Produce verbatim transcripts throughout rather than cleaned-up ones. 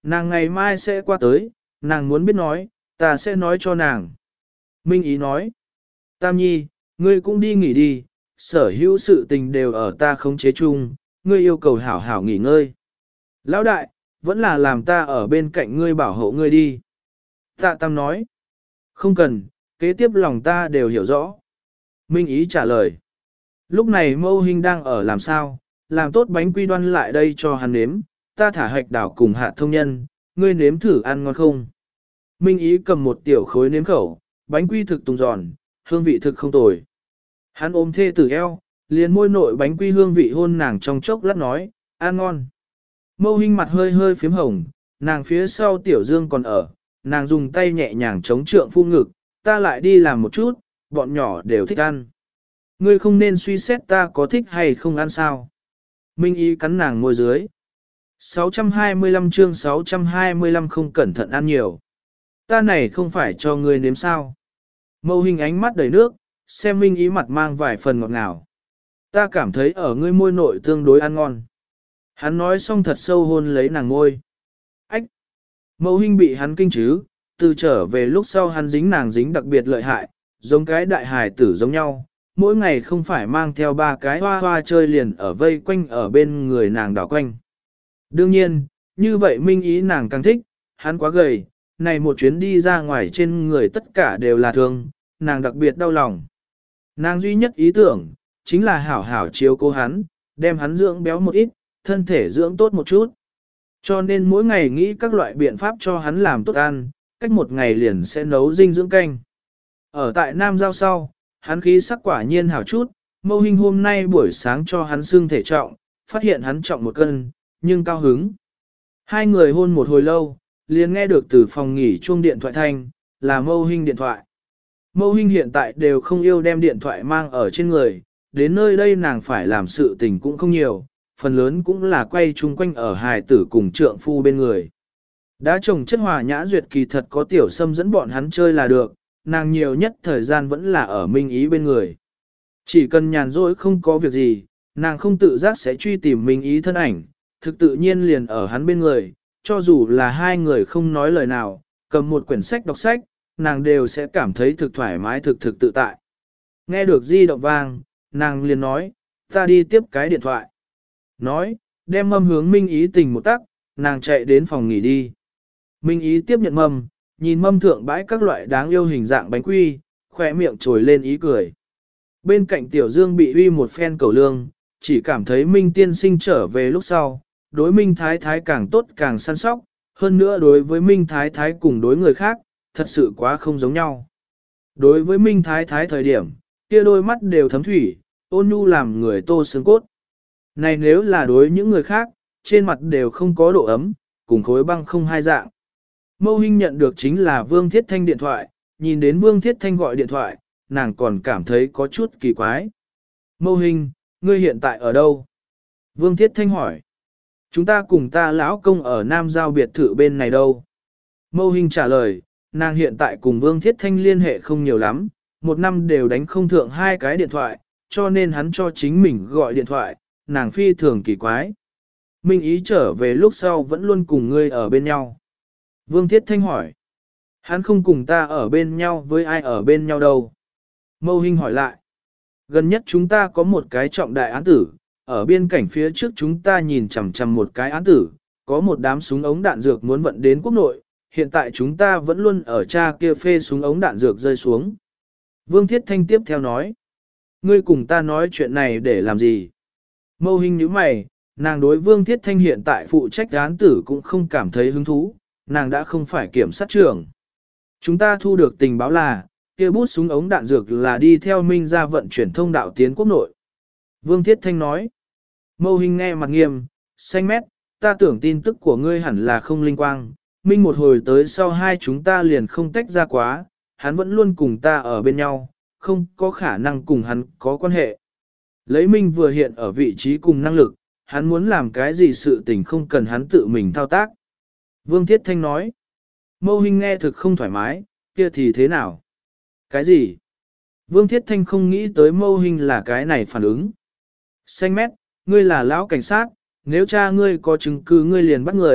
Nàng ngày mai sẽ qua tới, nàng muốn biết nói, ta sẽ nói cho nàng. Minh Ý nói, Tam Nhi, ngươi cũng đi nghỉ đi, sở hữu sự tình đều ở ta khống chế chung, ngươi yêu cầu hảo hảo nghỉ ngơi. Lão đại, vẫn là làm ta ở bên cạnh ngươi bảo hộ ngươi đi. Tạ Tam nói, không cần, kế tiếp lòng ta đều hiểu rõ. Minh Ý trả lời, lúc này Mâu Hinh đang ở làm sao, làm tốt bánh quy đoan lại đây cho hắn nếm, ta thả hạch đảo cùng hạ thông nhân, ngươi nếm thử ăn ngon không? Minh Ý cầm một tiểu khối nếm khẩu, bánh quy thực tùng giòn, hương vị thực không tồi. Hắn ôm thê tử eo, liền môi nội bánh quy hương vị hôn nàng trong chốc lát nói, ăn ngon. Mâu Hinh mặt hơi hơi phím hồng, nàng phía sau tiểu dương còn ở, nàng dùng tay nhẹ nhàng chống trượng phu ngực, ta lại đi làm một chút, bọn nhỏ đều thích ăn. Ngươi không nên suy xét ta có thích hay không ăn sao. Minh Ý cắn nàng môi dưới. sáu trăm hai mươi lăm chương sáu trăm hai mươi lăm không cẩn thận ăn nhiều. Ta này không phải cho ngươi nếm sao. Mâu Hinh ánh mắt đầy nước, xem Minh Ý mặt mang vài phần ngọt ngào. Ta cảm thấy ở ngươi môi nội tương đối ăn ngon. Hắn nói xong thật sâu hôn lấy nàng môi. Ách! Mâu Hinh bị hắn kinh chứ, từ trở về lúc sau hắn dính nàng dính đặc biệt lợi hại, giống cái đại hài tử giống nhau. Mỗi ngày không phải mang theo ba cái hoa hoa chơi liền ở vây quanh ở bên người nàng đảo quanh. Đương nhiên, như vậy Minh Ý nàng càng thích, hắn quá gầy, này một chuyến đi ra ngoài trên người tất cả đều là thương, nàng đặc biệt đau lòng. Nàng duy nhất ý tưởng, chính là hảo hảo chiếu cố hắn, đem hắn dưỡng béo một ít, thân thể dưỡng tốt một chút. Cho nên mỗi ngày nghĩ các loại biện pháp cho hắn làm tốt ăn, cách một ngày liền sẽ nấu dinh dưỡng canh. Ở tại Nam Giao sau, hắn khí sắc quả nhiên hảo chút, Mâu Hinh hôm nay buổi sáng cho hắn xương thể trọng, phát hiện hắn trọng một cân, nhưng cao hứng. Hai người hôn một hồi lâu, liền nghe được từ phòng nghỉ chuông điện thoại thanh, là Mâu Hinh điện thoại. Mâu Hinh hiện tại đều không yêu đem điện thoại mang ở trên người, đến nơi đây nàng phải làm sự tình cũng không nhiều, phần lớn cũng là quay chung quanh ở hài tử cùng trượng phu bên người. Đã chồng chất hòa nhã duyệt kỳ thật có tiểu sâm dẫn bọn hắn chơi là được, nàng nhiều nhất thời gian vẫn là ở Minh Ý bên người. Chỉ cần nhàn rỗi không có việc gì, nàng không tự giác sẽ truy tìm Minh Ý thân ảnh, thực tự nhiên liền ở hắn bên người, cho dù là hai người không nói lời nào, cầm một quyển sách đọc sách, nàng đều sẽ cảm thấy thực thoải mái thực thực tự tại. Nghe được di động vang, nàng liền nói, ta đi tiếp cái điện thoại. Nói, đem mâm hướng Minh Ý tình một tắc, nàng chạy đến phòng nghỉ đi. Minh Ý tiếp nhận mâm, nhìn mâm thượng bãi các loại đáng yêu hình dạng bánh quy, khỏe miệng trồi lên ý cười. Bên cạnh Tiểu Dương bị uy một phen cầu lương, chỉ cảm thấy Minh tiên sinh trở về lúc sau, đối Minh Thái Thái càng tốt càng săn sóc, hơn nữa đối với Minh Thái Thái cùng đối người khác, thật sự quá không giống nhau. Đối với Minh Thái Thái thời điểm, kia đôi mắt đều thấm thủy, ôn nhu làm người tô xương cốt. Này nếu là đối những người khác, trên mặt đều không có độ ấm, cùng khối băng không hai dạng. Mâu Hinh nhận được chính là Vương Thiết Thanh điện thoại, nhìn đến Vương Thiết Thanh gọi điện thoại, nàng còn cảm thấy có chút kỳ quái. Mâu Hinh, ngươi hiện tại ở đâu? Vương Thiết Thanh hỏi. Chúng ta cùng ta lão công ở Nam Giao biệt thự bên này đâu? Mâu Hinh trả lời, nàng hiện tại cùng Vương Thiết Thanh liên hệ không nhiều lắm, một năm đều đánh không thượng hai cái điện thoại, cho nên hắn cho chính mình gọi điện thoại, nàng phi thường kỳ quái. Minh Ý trở về lúc sau vẫn luôn cùng ngươi ở bên nhau. Vương Thiết Thanh hỏi. Hắn không cùng ta ở bên nhau với ai ở bên nhau đâu? Mâu Hinh hỏi lại. Gần nhất chúng ta có một cái trọng đại án tử, ở biên cảnh phía trước chúng ta nhìn chằm chằm một cái án tử, có một đám súng ống đạn dược muốn vận đến quốc nội, hiện tại chúng ta vẫn luôn ở cha kia phê súng ống đạn dược rơi xuống. Vương Thiết Thanh tiếp theo nói. Ngươi cùng ta nói chuyện này để làm gì? Mâu Hinh nhíu mày, nàng đối Vương Thiết Thanh hiện tại phụ trách án tử cũng không cảm thấy hứng thú, nàng đã không phải kiểm sát trưởng. Chúng ta thu được tình báo là, kia bút súng ống đạn dược là đi theo Minh ra vận chuyển thông đạo tiến quốc nội. Vương Thiết Thanh nói. Mâu Hinh nghe mặt nghiêm, xanh mét, ta tưởng tin tức của ngươi hẳn là không linh quang. Minh một hồi tới sau hai chúng ta liền không tách ra quá, hắn vẫn luôn cùng ta ở bên nhau, không có khả năng cùng hắn có quan hệ. Lấy Minh vừa hiện ở vị trí cùng năng lực, hắn muốn làm cái gì sự tình không cần hắn tự mình thao tác. Vương Thiết Thanh nói. Mâu Hinh nghe thực không thoải mái, kia thì thế nào? Cái gì? Vương Thiết Thanh không nghĩ tới Mâu Hinh là cái này phản ứng. Xanh mét, ngươi là lão cảnh sát, nếu cha ngươi có chứng cứ ngươi liền bắt người,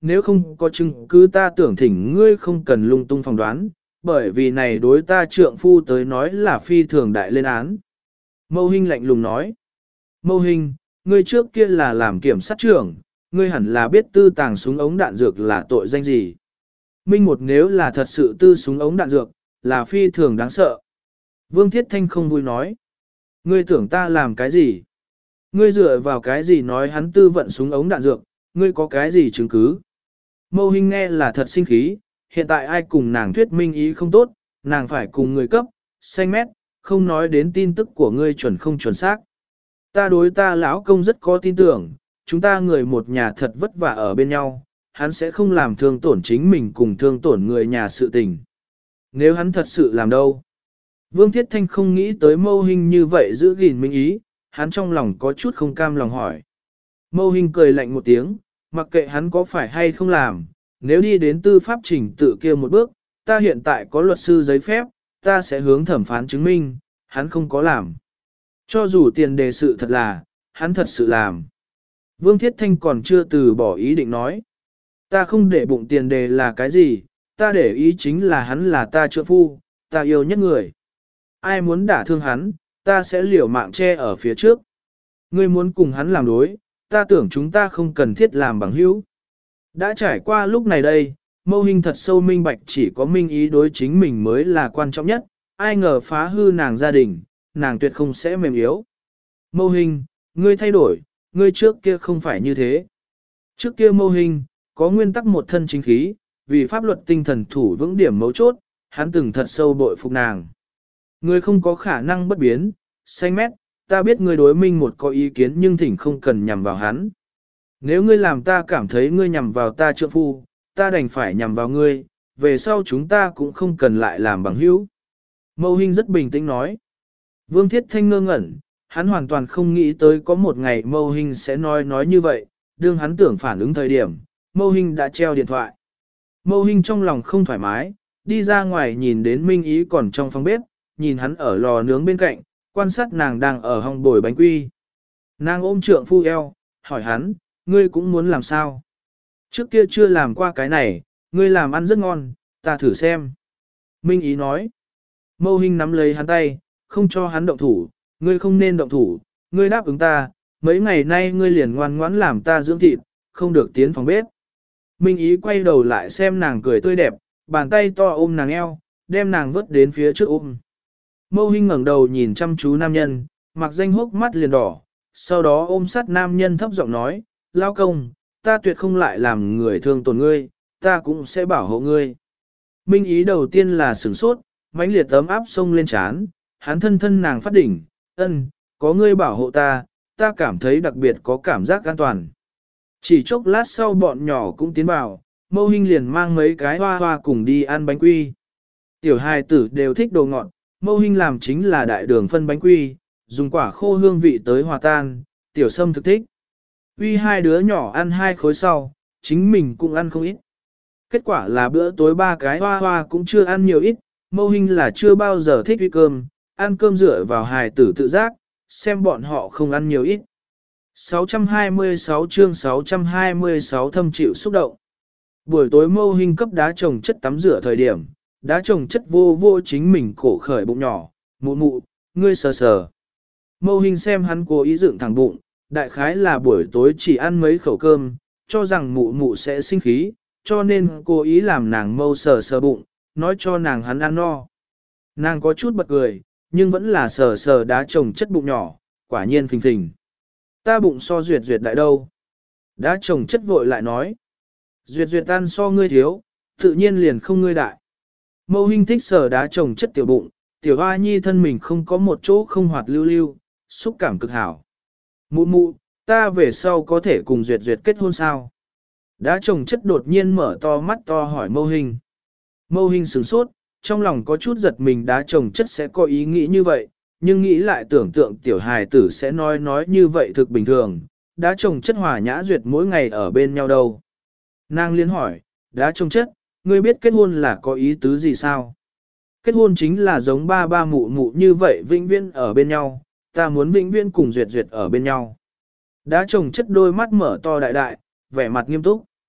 nếu không có chứng cứ ta tưởng thỉnh ngươi không cần lung tung phỏng đoán, bởi vì này đối ta trượng phu tới nói là phi thường đại lên án. Mâu Hinh lạnh lùng nói, Mâu Hinh, ngươi trước kia là làm kiểm sát trưởng, ngươi hẳn là biết tư tàng súng ống đạn dược là tội danh gì. Minh một nếu là thật sự tư súng ống đạn dược, là phi thường đáng sợ. Vương Thiết Thanh không vui nói, ngươi tưởng ta làm cái gì? Ngươi dựa vào cái gì nói hắn tư vận súng ống đạn dược, ngươi có cái gì chứng cứ? Mâu Hinh nghe là thật sinh khí, hiện tại ai cùng nàng thuyết minh ý không tốt, nàng phải cùng người cấp, xanh mét, không nói đến tin tức của ngươi chuẩn không chuẩn xác. Ta đối ta lão công rất có tin tưởng, chúng ta người một nhà thật vất vả ở bên nhau, hắn sẽ không làm thương tổn chính mình cùng thương tổn người nhà sự tình. Nếu hắn thật sự làm đâu? Vương Thiết Thanh không nghĩ tới Mâu Hinh như vậy giữ gìn minh ý, hắn trong lòng có chút không cam lòng hỏi. Mâu Hinh cười lạnh một tiếng, mặc kệ hắn có phải hay không làm, nếu đi đến tư pháp trình tự kia một bước, ta hiện tại có luật sư giấy phép, ta sẽ hướng thẩm phán chứng minh, hắn không có làm. Cho dù tiền đề sự thật là, hắn thật sự làm. Vương Thiết Thanh còn chưa từ bỏ ý định nói. Ta không để bụng tiền đề là cái gì, ta để ý chính là hắn là ta trượng phu, ta yêu nhất người. Ai muốn đả thương hắn, ta sẽ liều mạng che ở phía trước. Ngươi muốn cùng hắn làm đối, ta tưởng chúng ta không cần thiết làm bằng hữu. Đã trải qua lúc này đây, Mâu Hinh thật sâu minh bạch chỉ có minh ý đối chính mình mới là quan trọng nhất, ai ngờ phá hư nàng gia đình, nàng tuyệt không sẽ mềm yếu. Mâu Hinh, ngươi thay đổi, ngươi trước kia không phải như thế. Trước kia Mâu Hinh, có nguyên tắc một thân chính khí, vì pháp luật tinh thần thủ vững điểm mấu chốt, hắn từng thật sâu bội phục nàng. Ngươi không có khả năng bất biến, xanh mét, ta biết ngươi đối minh một có ý kiến nhưng thỉnh không cần nhằm vào hắn. Nếu ngươi làm ta cảm thấy ngươi nhằm vào ta trượng phu, ta đành phải nhằm vào ngươi, về sau chúng ta cũng không cần lại làm bằng hữu. Mâu Hinh rất bình tĩnh nói. Vương Thiết Thanh ngơ ngẩn, hắn hoàn toàn không nghĩ tới có một ngày Mâu Hinh sẽ nói nói như vậy, đương hắn tưởng phản ứng thời điểm, Mâu Hinh đã treo điện thoại. Mâu Hinh trong lòng không thoải mái, đi ra ngoài nhìn đến Minh Ý còn trong phòng bếp, nhìn hắn ở lò nướng bên cạnh, quan sát nàng đang ở hong bồi bánh quy. Nàng ôm trượng phu eo, hỏi hắn, ngươi cũng muốn làm sao? Trước kia chưa làm qua cái này, ngươi làm ăn rất ngon, ta thử xem. Minh Ý nói. Mâu Hinh nắm lấy hắn tay, không cho hắn động thủ, ngươi không nên động thủ, ngươi đáp ứng ta, mấy ngày nay ngươi liền ngoan ngoãn làm ta dưỡng thịt, không được tiến phòng bếp. Minh Ý quay đầu lại xem nàng cười tươi đẹp, bàn tay to ôm nàng eo, đem nàng vớt đến phía trước ôm. Mâu Hinh ngẩng đầu nhìn chăm chú nam nhân, mặc danh hốc mắt liền đỏ, sau đó ôm sát nam nhân thấp giọng nói, lao công, ta tuyệt không lại làm người thương tổn ngươi, ta cũng sẽ bảo hộ ngươi. Minh Ý đầu tiên là sửng sốt, mãnh liệt ấm áp sông lên trán, hắn thân thân nàng phát đỉnh, ân, có ngươi bảo hộ ta, ta cảm thấy đặc biệt có cảm giác an toàn. Chỉ chốc lát sau bọn nhỏ cũng tiến vào, Mâu Hinh liền mang mấy cái hoa hoa cùng đi ăn bánh quy. Tiểu hài tử đều thích đồ ngọt, Mâu Hinh làm chính là đại đường phân bánh quy, dùng quả khô hương vị tới hòa tan, tiểu sâm thực thích. Uy hai đứa nhỏ ăn hai khối sau, chính mình cũng ăn không ít. Kết quả là bữa tối ba cái hoa hoa cũng chưa ăn nhiều ít, Mâu Hinh là chưa bao giờ thích uy cơm, ăn cơm dựa vào hài tử tự giác, xem bọn họ không ăn nhiều ít. sáu trăm hai mươi sáu chương sáu trăm hai mươi sáu thâm chịu xúc động. Buổi tối Mâu Hinh cấp đá trồng chất tắm rửa thời điểm, đá trồng chất vô vô chính mình cổ khởi bụng nhỏ, mụ mụ, ngươi sờ sờ. Mâu Hinh xem hắn cố ý dựng thẳng bụng, đại khái là buổi tối chỉ ăn mấy khẩu cơm, cho rằng mụ mụ sẽ sinh khí, cho nên cố ý làm nàng mâu sờ sờ bụng, nói cho nàng hắn ăn no. Nàng có chút bật cười, nhưng vẫn là sờ sờ đá trồng chất bụng nhỏ, quả nhiên phình phình. Ta bụng so duyệt duyệt đại đâu. Đá trồng chất vội lại nói. Duyệt duyệt ăn so ngươi thiếu, tự nhiên liền không ngươi đại. Mâu Hinh thích sờ đá trồng chất tiểu bụng, tiểu hoa nhi thân mình không có một chỗ không hoạt lưu lưu, xúc cảm cực hảo. Mụ mụ, ta về sau có thể cùng duyệt duyệt kết hôn sao? Đá trồng chất đột nhiên mở to mắt to hỏi Mâu Hinh. Mâu Hinh sửng sốt, trong lòng có chút giật mình đá trồng chất sẽ có ý nghĩ như vậy, nhưng nghĩ lại tưởng tượng tiểu hài tử sẽ nói nói như vậy thực bình thường, đá trồng chất hòa nhã duyệt mỗi ngày ở bên nhau đâu. Nàng liên hỏi, đá trồng chất, ngươi biết kết hôn là có ý tứ gì sao? Kết hôn chính là giống ba ba mụ mụ như vậy vĩnh viễn ở bên nhau, ta muốn vĩnh viễn cùng duyệt duyệt ở bên nhau. Đá trồng chất đôi mắt mở to đại đại, vẻ mặt nghiêm túc.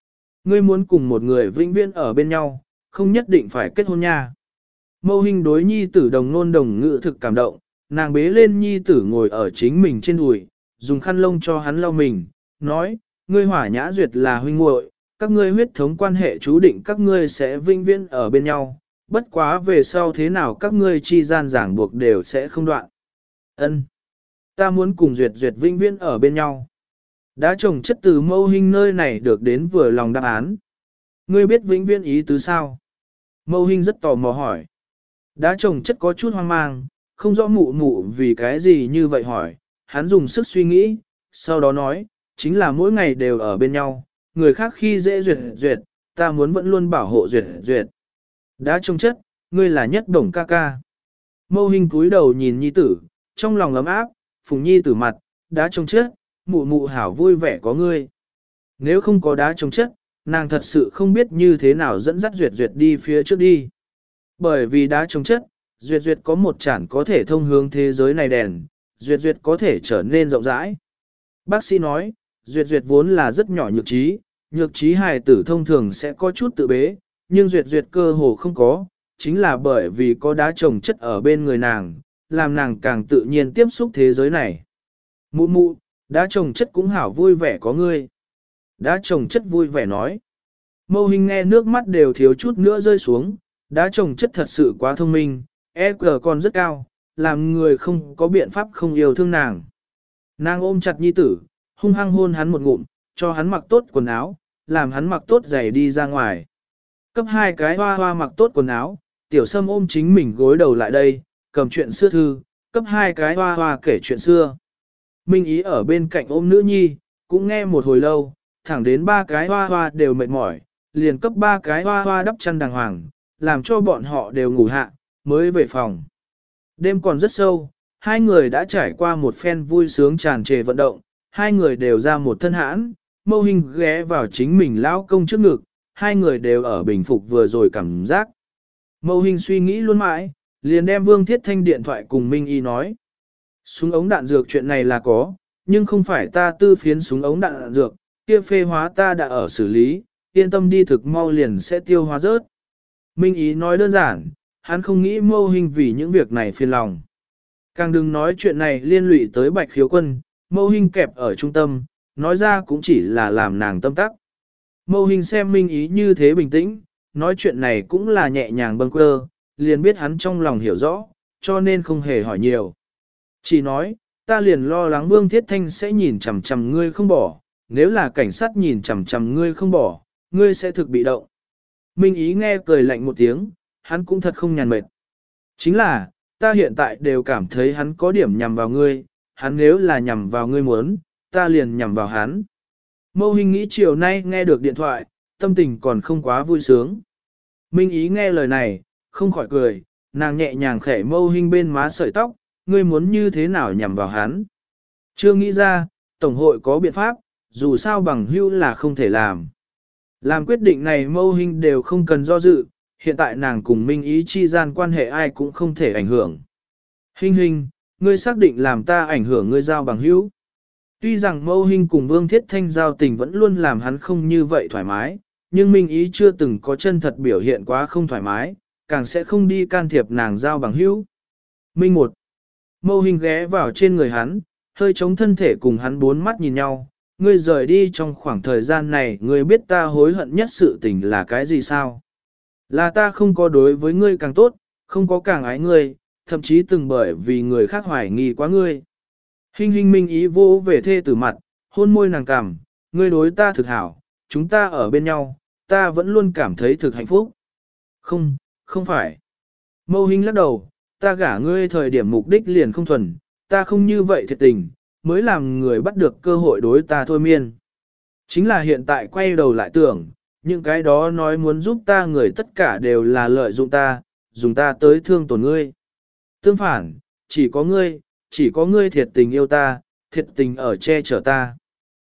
Ngươi muốn cùng một người vĩnh viễn ở bên nhau, không nhất định phải kết hôn nha. Mâu Hinh đối nhi tử đồng nôn đồng ngữ thực cảm động, nàng bế lên nhi tử ngồi ở chính mình trên đùi, dùng khăn lông cho hắn lau mình, nói, ngươi Hỏa Nhã Duyệt là huynh muội, các ngươi huyết thống quan hệ chú định các ngươi sẽ vinh viễn ở bên nhau, bất quá về sau thế nào các ngươi chi gian giảng buộc đều sẽ không đoạn. Ân, ta muốn cùng Duyệt Duyệt vinh viễn ở bên nhau. Đã trồng chất từ Mâu Hinh nơi này được đến vừa lòng đáp án. Ngươi biết vĩnh viễn ý tứ sao? Mâu Hinh rất tò mò hỏi. Đã trồng chất có chút hoang mang, không rõ mụ mụ vì cái gì như vậy hỏi, hắn dùng sức suy nghĩ, sau đó nói, chính là mỗi ngày đều ở bên nhau, người khác khi dễ duyệt duyệt, ta muốn vẫn luôn bảo hộ duyệt duyệt. Đã trông chất, ngươi là nhất đồng ca ca. Mâu Hinh cúi đầu nhìn nhi tử, trong lòng ấm áp, phùng nhi tử mặt, đã trông chất, mụ mụ hảo vui vẻ có ngươi. Nếu không có đá trông chất, nàng thật sự không biết như thế nào dẫn dắt duyệt duyệt đi phía trước đi. Bởi vì đá trông chất, duyệt duyệt có một chản có thể thông hướng thế giới này đèn, duyệt duyệt có thể trở nên rộng rãi. Bác sĩ nói, duyệt duyệt vốn là rất nhỏ nhược trí, nhược trí hài tử thông thường sẽ có chút tự bế, nhưng duyệt duyệt cơ hồ không có, chính là bởi vì có đá trồng chất ở bên người nàng, làm nàng càng tự nhiên tiếp xúc thế giới này. Mụ mụ, đá trồng chất cũng hảo vui vẻ có ngươi. Đá trồng chất vui vẻ nói. Mâu Hinh nghe nước mắt đều thiếu chút nữa rơi xuống, đá trồng chất thật sự quá thông minh, e quy còn rất cao, làm người không có biện pháp không yêu thương nàng. Nàng ôm chặt nhi tử, hung hăng hôn hắn một ngụm, cho hắn mặc tốt quần áo, làm hắn mặc tốt giày đi ra ngoài. Cấp hai cái hoa hoa mặc tốt quần áo, tiểu sâm ôm chính mình gối đầu lại đây, cầm chuyện xưa thư, cấp hai cái hoa hoa kể chuyện xưa. Minh Ý ở bên cạnh ôm nữ nhi, cũng nghe một hồi lâu, thẳng đến ba cái hoa hoa đều mệt mỏi, liền cấp ba cái hoa hoa đắp chăn đàng hoàng, làm cho bọn họ đều ngủ hạ, mới về phòng. Đêm còn rất sâu, hai người đã trải qua một phen vui sướng tràn trề vận động, hai người đều ra một thân hãn, Mâu Hinh ghé vào chính mình lão công trước ngực, hai người đều ở bình phục vừa rồi cảm giác. Mâu Hinh suy nghĩ luôn mãi, liền đem Vương Thiết Thanh điện thoại cùng Minh Y nói. Súng ống đạn dược chuyện này là có, nhưng không phải ta tư phiến súng ống đạn dược, kia phê hóa ta đã ở xử lý, yên tâm đi thực mau liền sẽ tiêu hóa rớt. Minh Ý nói đơn giản, hắn không nghĩ Mâu Hinh vì những việc này phiền lòng. Càng đừng nói chuyện này liên lụy tới Bạch Khiếu Quân, Mâu Hinh kẹp ở trung tâm, nói ra cũng chỉ là làm nàng tâm tắc. Mâu Hinh xem Minh Ý như thế bình tĩnh, nói chuyện này cũng là nhẹ nhàng bâng quơ, liền biết hắn trong lòng hiểu rõ, cho nên không hề hỏi nhiều. Chỉ nói, ta liền lo lắng Vương Thiết Thanh sẽ nhìn chằm chằm ngươi không bỏ, nếu là cảnh sát nhìn chằm chằm ngươi không bỏ, ngươi sẽ thực bị động. Minh Ý nghe cười lạnh một tiếng, hắn cũng thật không nhàn mệt. Chính là, ta hiện tại đều cảm thấy hắn có điểm nhằm vào ngươi, hắn nếu là nhằm vào ngươi muốn, ta liền nhằm vào hắn. Mâu Hinh nghĩ chiều nay nghe được điện thoại, tâm tình còn không quá vui sướng. Minh Ý nghe lời này, không khỏi cười, nàng nhẹ nhàng khẽ Mâu Hinh bên má sợi tóc, ngươi muốn như thế nào nhằm vào hắn. Chưa nghĩ ra, Tổng hội có biện pháp, dù sao bằng hữu là không thể làm. Làm quyết định này Mâu Hinh đều không cần do dự, hiện tại nàng cùng Minh Ý chi gian quan hệ ai cũng không thể ảnh hưởng. Hinh Hinh, ngươi xác định làm ta ảnh hưởng ngươi giao bằng hữu. Tuy rằng Mâu Hinh cùng Vương Thiết Thanh giao tình vẫn luôn làm hắn không như vậy thoải mái, nhưng Minh Ý chưa từng có chân thật biểu hiện quá không thoải mái, càng sẽ không đi can thiệp nàng giao bằng hữu. Minh một. Mâu Hinh ghé vào trên người hắn, hơi chống thân thể cùng hắn bốn mắt nhìn nhau. Ngươi rời đi trong khoảng thời gian này, ngươi biết ta hối hận nhất sự tình là cái gì sao? Là ta không có đối với ngươi càng tốt, không có càng ái ngươi, thậm chí từng bởi vì người khác hoài nghi quá ngươi. Hinh Hinh Minh Ý vô về thê tử mặt, hôn môi nàng cằm, ngươi đối ta thực hảo, chúng ta ở bên nhau, ta vẫn luôn cảm thấy thực hạnh phúc. Không, không phải. Mâu Hinh lắc đầu, ta gả ngươi thời điểm mục đích liền không thuần, ta không như vậy thiệt tình, mới làm người bắt được cơ hội đối ta thôi miên. Chính là hiện tại quay đầu lại tưởng, những cái đó nói muốn giúp ta người tất cả đều là lợi dụng ta, dùng ta tới thương tổn ngươi. Tương phản, chỉ có ngươi, chỉ có ngươi thiệt tình yêu ta, thiệt tình ở che chở ta.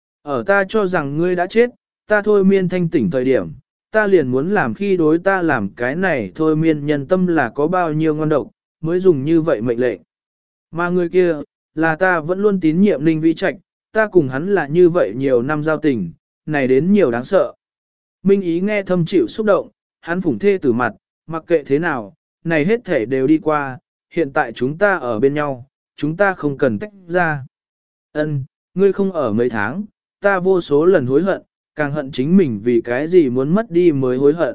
Ở ta cho rằng ngươi đã chết, ta thôi miên thanh tỉnh thời điểm, ta liền muốn làm khi đối ta làm cái này thôi miên nhân tâm là có bao nhiêu ngon độc, mới dùng như vậy mệnh lệnh. Mà người kia, là ta vẫn luôn tín nhiệm Ninh Vĩ Trạch, ta cùng hắn là như vậy nhiều năm giao tình, này đến nhiều đáng sợ. Minh Ý nghe thâm chịu xúc động, hắn phủng thê tử mặt, mặc kệ thế nào, này hết thể đều đi qua, hiện tại chúng ta ở bên nhau, chúng ta không cần tách ra. Ân, ngươi không ở mấy tháng, ta vô số lần hối hận, càng hận chính mình vì cái gì muốn mất đi mới hối hận.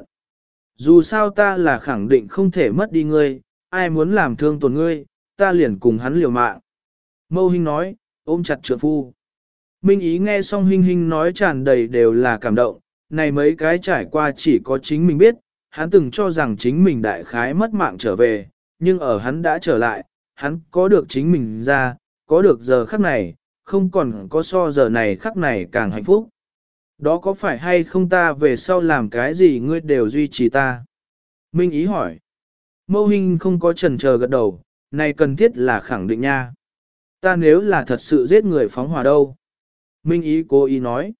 Dù sao ta là khẳng định không thể mất đi ngươi, ai muốn làm thương tổn ngươi, ta liền cùng hắn liều mạng. Mâu Hinh nói, ôm chặt trượng phu. Minh Ý nghe xong Hinh Hinh nói tràn đầy đều là cảm động, này mấy cái trải qua chỉ có chính mình biết, hắn từng cho rằng chính mình đại khái mất mạng trở về, nhưng ở hắn đã trở lại, hắn có được chính mình ra, có được giờ khắc này, không còn có so giờ này khắc này càng hạnh phúc. Đó có phải hay không ta về sau làm cái gì ngươi đều duy trì ta? Minh Ý hỏi. Mâu Hinh không có chần chờ gật đầu, này cần thiết là khẳng định nha. Ta nếu là thật sự giết người phóng hỏa đâu? Minh Ý cố ý nói.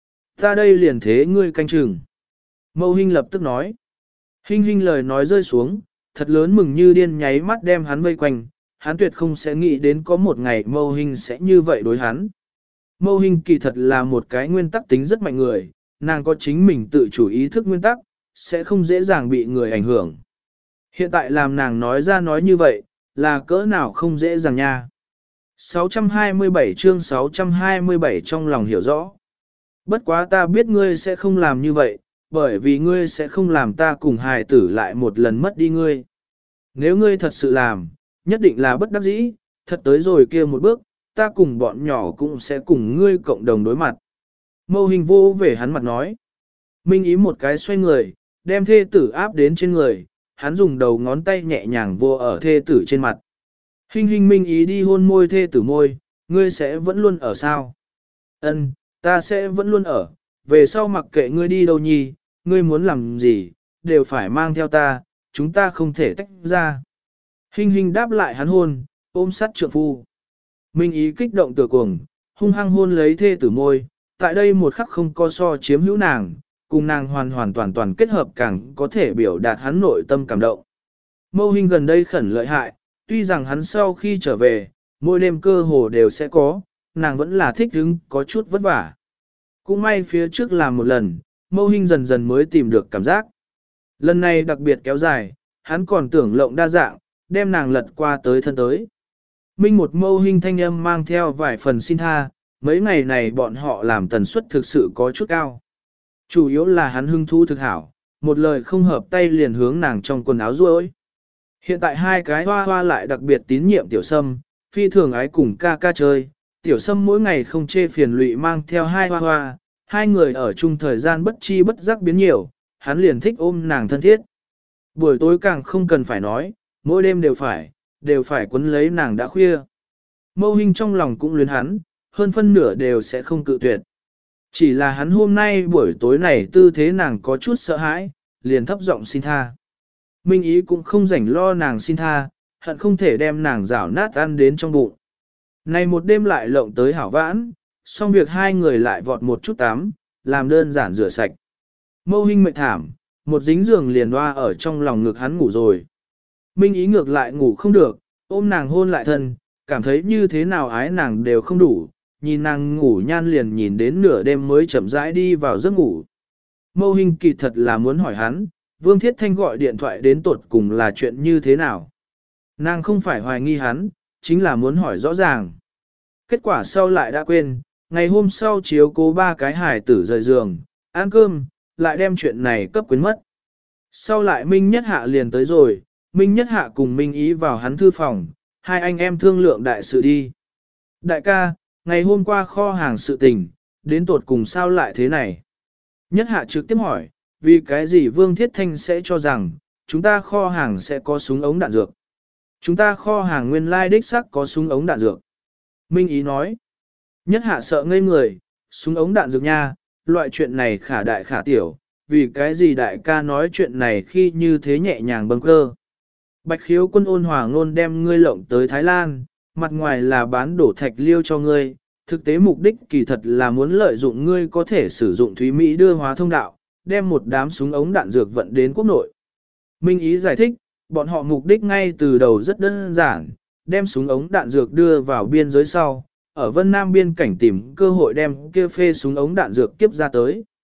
Ta đây liền thế ngươi canh chừng. Mâu Hinh lập tức nói. Hinh Hinh lời nói rơi xuống, thật lớn mừng như điên nháy mắt đem hắn vây quanh, hắn tuyệt không sẽ nghĩ đến có một ngày Mâu Hinh sẽ như vậy đối hắn. Mâu Hinh kỳ thật là một cái nguyên tắc tính rất mạnh người, nàng có chính mình tự chủ ý thức nguyên tắc, sẽ không dễ dàng bị người ảnh hưởng. Hiện tại làm nàng nói ra nói như vậy, là cỡ nào không dễ dàng nha. sáu trăm hai mươi bảy chương sáu trăm hai mươi bảy trong lòng hiểu rõ. Bất quá ta biết ngươi sẽ không làm như vậy, bởi vì ngươi sẽ không làm ta cùng hài tử lại một lần mất đi ngươi. Nếu ngươi thật sự làm, nhất định là bất đắc dĩ, thật tới rồi kia một bước, ta cùng bọn nhỏ cũng sẽ cùng ngươi cộng đồng đối mặt. Mâu Hinh vô về hắn mặt nói. Minh Ý một cái xoay người, đem thê tử áp đến trên người, hắn dùng đầu ngón tay nhẹ nhàng vô ở thê tử trên mặt. Hinh Hinh Minh Ý đi hôn môi thê tử môi, ngươi sẽ vẫn luôn ở sao? Ân, ta sẽ vẫn luôn ở, về sau mặc kệ ngươi đi đâu nhi, ngươi muốn làm gì, đều phải mang theo ta, chúng ta không thể tách ra. Hinh Hinh đáp lại hắn hôn, ôm sát trượng phu. Minh Ý kích động tựa cuồng, hung hăng hôn lấy thê tử môi, tại đây một khắc không có so chiếm hữu nàng, cùng nàng hoàn hoàn toàn toàn kết hợp càng có thể biểu đạt hắn nội tâm cảm động. Mâu Hinh gần đây khẩn lợi hại, tuy rằng hắn sau khi trở về, mỗi đêm cơ hồ đều sẽ có, nàng vẫn là thích hứng, có chút vất vả. Cũng may phía trước làm một lần, Mâu Hinh dần dần mới tìm được cảm giác. Lần này đặc biệt kéo dài, hắn còn tưởng lộng đa dạng, đem nàng lật qua tới thân tới. Minh một Mâu Hinh thanh âm mang theo vài phần xin tha, mấy ngày này bọn họ làm tần suất thực sự có chút cao. Chủ yếu là hắn hưng thú thực hảo, một lời không hợp tay liền hướng nàng trong quần áo ruôi. Hiện tại hai cái hoa hoa lại đặc biệt tín nhiệm tiểu sâm, phi thường ái cùng ca ca chơi, tiểu sâm mỗi ngày không chê phiền lụy mang theo hai hoa hoa, hai người ở chung thời gian bất chi bất giác biến nhiều, hắn liền thích ôm nàng thân thiết. Buổi tối càng không cần phải nói, mỗi đêm đều phải, đều phải quấn lấy nàng đã khuya. Mâu Hinh trong lòng cũng luyến hắn, hơn phân nửa đều sẽ không cự tuyệt. Chỉ là hắn hôm nay buổi tối này tư thế nàng có chút sợ hãi, liền thấp giọng xin tha. Minh Ý cũng không rảnh lo nàng xin tha, hận không thể đem nàng rảo nát ăn đến trong bụng. Này một đêm lại lộng tới hảo vãn, xong việc hai người lại vọt một chút tắm, làm đơn giản rửa sạch. Mâu Hinh mệt thảm, một dính giường liền hoa ở trong lòng ngực hắn ngủ rồi. Minh Ý ngược lại ngủ không được, ôm nàng hôn lại thân, cảm thấy như thế nào ái nàng đều không đủ, nhìn nàng ngủ nhan liền nhìn đến nửa đêm mới chậm rãi đi vào giấc ngủ. Mâu Hinh kỳ thật là muốn hỏi hắn, Vương Thiết Thanh gọi điện thoại đến tột cùng là chuyện như thế nào. Nàng không phải hoài nghi hắn, chính là muốn hỏi rõ ràng. Kết quả sau lại đã quên, ngày hôm sau chiếu cố ba cái hải tử rời giường, ăn cơm, lại đem chuyện này cấp quyến mất. Sau lại Minh Nhất Hạ liền tới rồi, Minh Nhất Hạ cùng Minh Ý vào hắn thư phòng, hai anh em thương lượng đại sự đi. Đại ca, ngày hôm qua kho hàng sự tình, đến tột cùng sao lại thế này? Nhất Hạ trực tiếp hỏi, vì cái gì Vương Thiết Thanh sẽ cho rằng, chúng ta kho hàng sẽ có súng ống đạn dược. Chúng ta kho hàng nguyên lai đích sắc có súng ống đạn dược. Minh Ý nói, Nhất Hạ sợ ngây người, súng ống đạn dược nha, loại chuyện này khả đại khả tiểu, vì cái gì đại ca nói chuyện này khi như thế nhẹ nhàng bâng cơ. Bạch Khiếu Quân ôn hòa ngôn đem ngươi lộng tới Thái Lan, mặt ngoài là bán đổ thạch liêu cho ngươi, thực tế mục đích kỳ thật là muốn lợi dụng ngươi có thể sử dụng thúy Mỹ đưa hóa thông đạo, đem một đám súng ống đạn dược vận đến quốc nội. Minh Ý giải thích, bọn họ mục đích ngay từ đầu rất đơn giản, đem súng ống đạn dược đưa vào biên giới sau, ở Vân Nam biên cảnh tìm cơ hội đem kia phê súng ống đạn dược kiếp ra tới.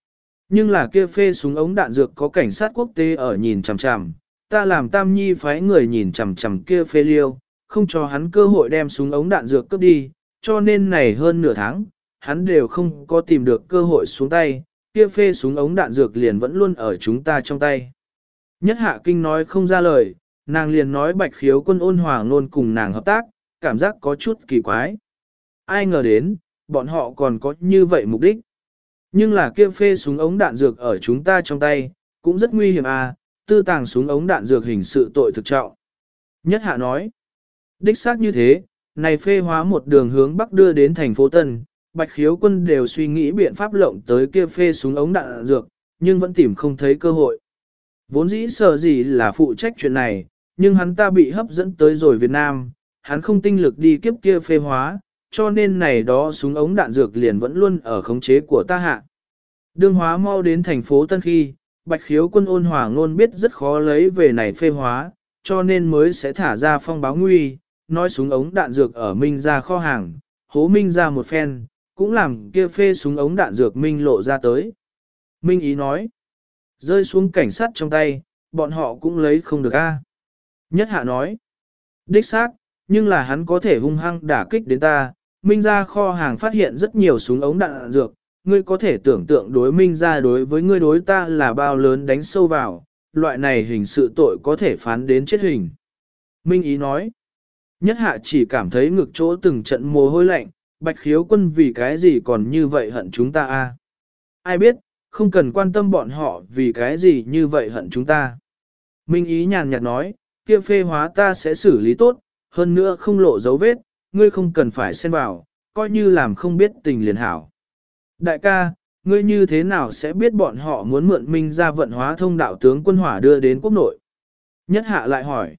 Nhưng là kia phê súng ống đạn dược có cảnh sát quốc tế ở nhìn chằm chằm, ta làm Tam Nhi phái người nhìn chằm chằm kia phê liêu, không cho hắn cơ hội đem súng ống đạn dược cướp đi, cho nên này hơn nửa tháng, hắn đều không có tìm được cơ hội xuống tay, kia phê súng ống đạn dược liền vẫn luôn ở chúng ta trong tay. Nhất Hạ Kinh nói không ra lời, nàng liền nói Bạch Khiếu Quân ôn hòa ngôn cùng nàng hợp tác, cảm giác có chút kỳ quái. Ai ngờ đến, bọn họ còn có như vậy mục đích. Nhưng là kia phê súng ống đạn dược ở chúng ta trong tay, cũng rất nguy hiểm à, tư tàng súng ống đạn dược hình sự tội thực trọng. Nhất Hạ nói, đích xác như thế, này phê hóa một đường hướng bắc đưa đến thành phố Tân, Bạch Khiếu Quân đều suy nghĩ biện pháp lộng tới kia phê súng ống đạn dược, nhưng vẫn tìm không thấy cơ hội. Vốn dĩ sợ gì là phụ trách chuyện này, nhưng hắn ta bị hấp dẫn tới rồi Việt Nam, hắn không tinh lực đi kiếp kia phê hóa, cho nên này đó súng ống đạn dược liền vẫn luôn ở khống chế của ta hạ. Đương hóa mau đến thành phố Tân khi, Bạch Khiếu Quân ôn hòa ngôn biết rất khó lấy về này phê hóa, cho nên mới sẽ thả ra phong báo nguy, nói súng ống đạn dược ở Minh ra kho hàng, hố Minh ra một phen, cũng làm kia phê súng ống đạn dược Minh lộ ra tới. Minh ý nói, rơi xuống cảnh sát trong tay, bọn họ cũng lấy không được a. Nhất Hạ nói, đích xác, nhưng là hắn có thể hung hăng đả kích đến ta, Minh ra kho hàng phát hiện rất nhiều súng ống đạn dược, ngươi có thể tưởng tượng đối Minh ra đối với ngươi đối ta là bao lớn đánh sâu vào, loại này hình sự tội có thể phán đến chết hình. Minh ý nói, Nhất Hạ chỉ cảm thấy ngực chỗ từng trận mồ hôi lạnh, Bạch Khiếu Quân vì cái gì còn như vậy hận chúng ta a? Ai biết, không cần quan tâm bọn họ vì cái gì như vậy hận chúng ta. Minh ý nhàn nhạt nói, kia phê hóa ta sẽ xử lý tốt, hơn nữa không lộ dấu vết, ngươi không cần phải xen vào, coi như làm không biết tình liền hảo. Đại ca, ngươi như thế nào sẽ biết bọn họ muốn mượn Minh ra vận hóa thông đạo tướng quân hỏa đưa đến quốc nội? Nhất Hạ lại hỏi,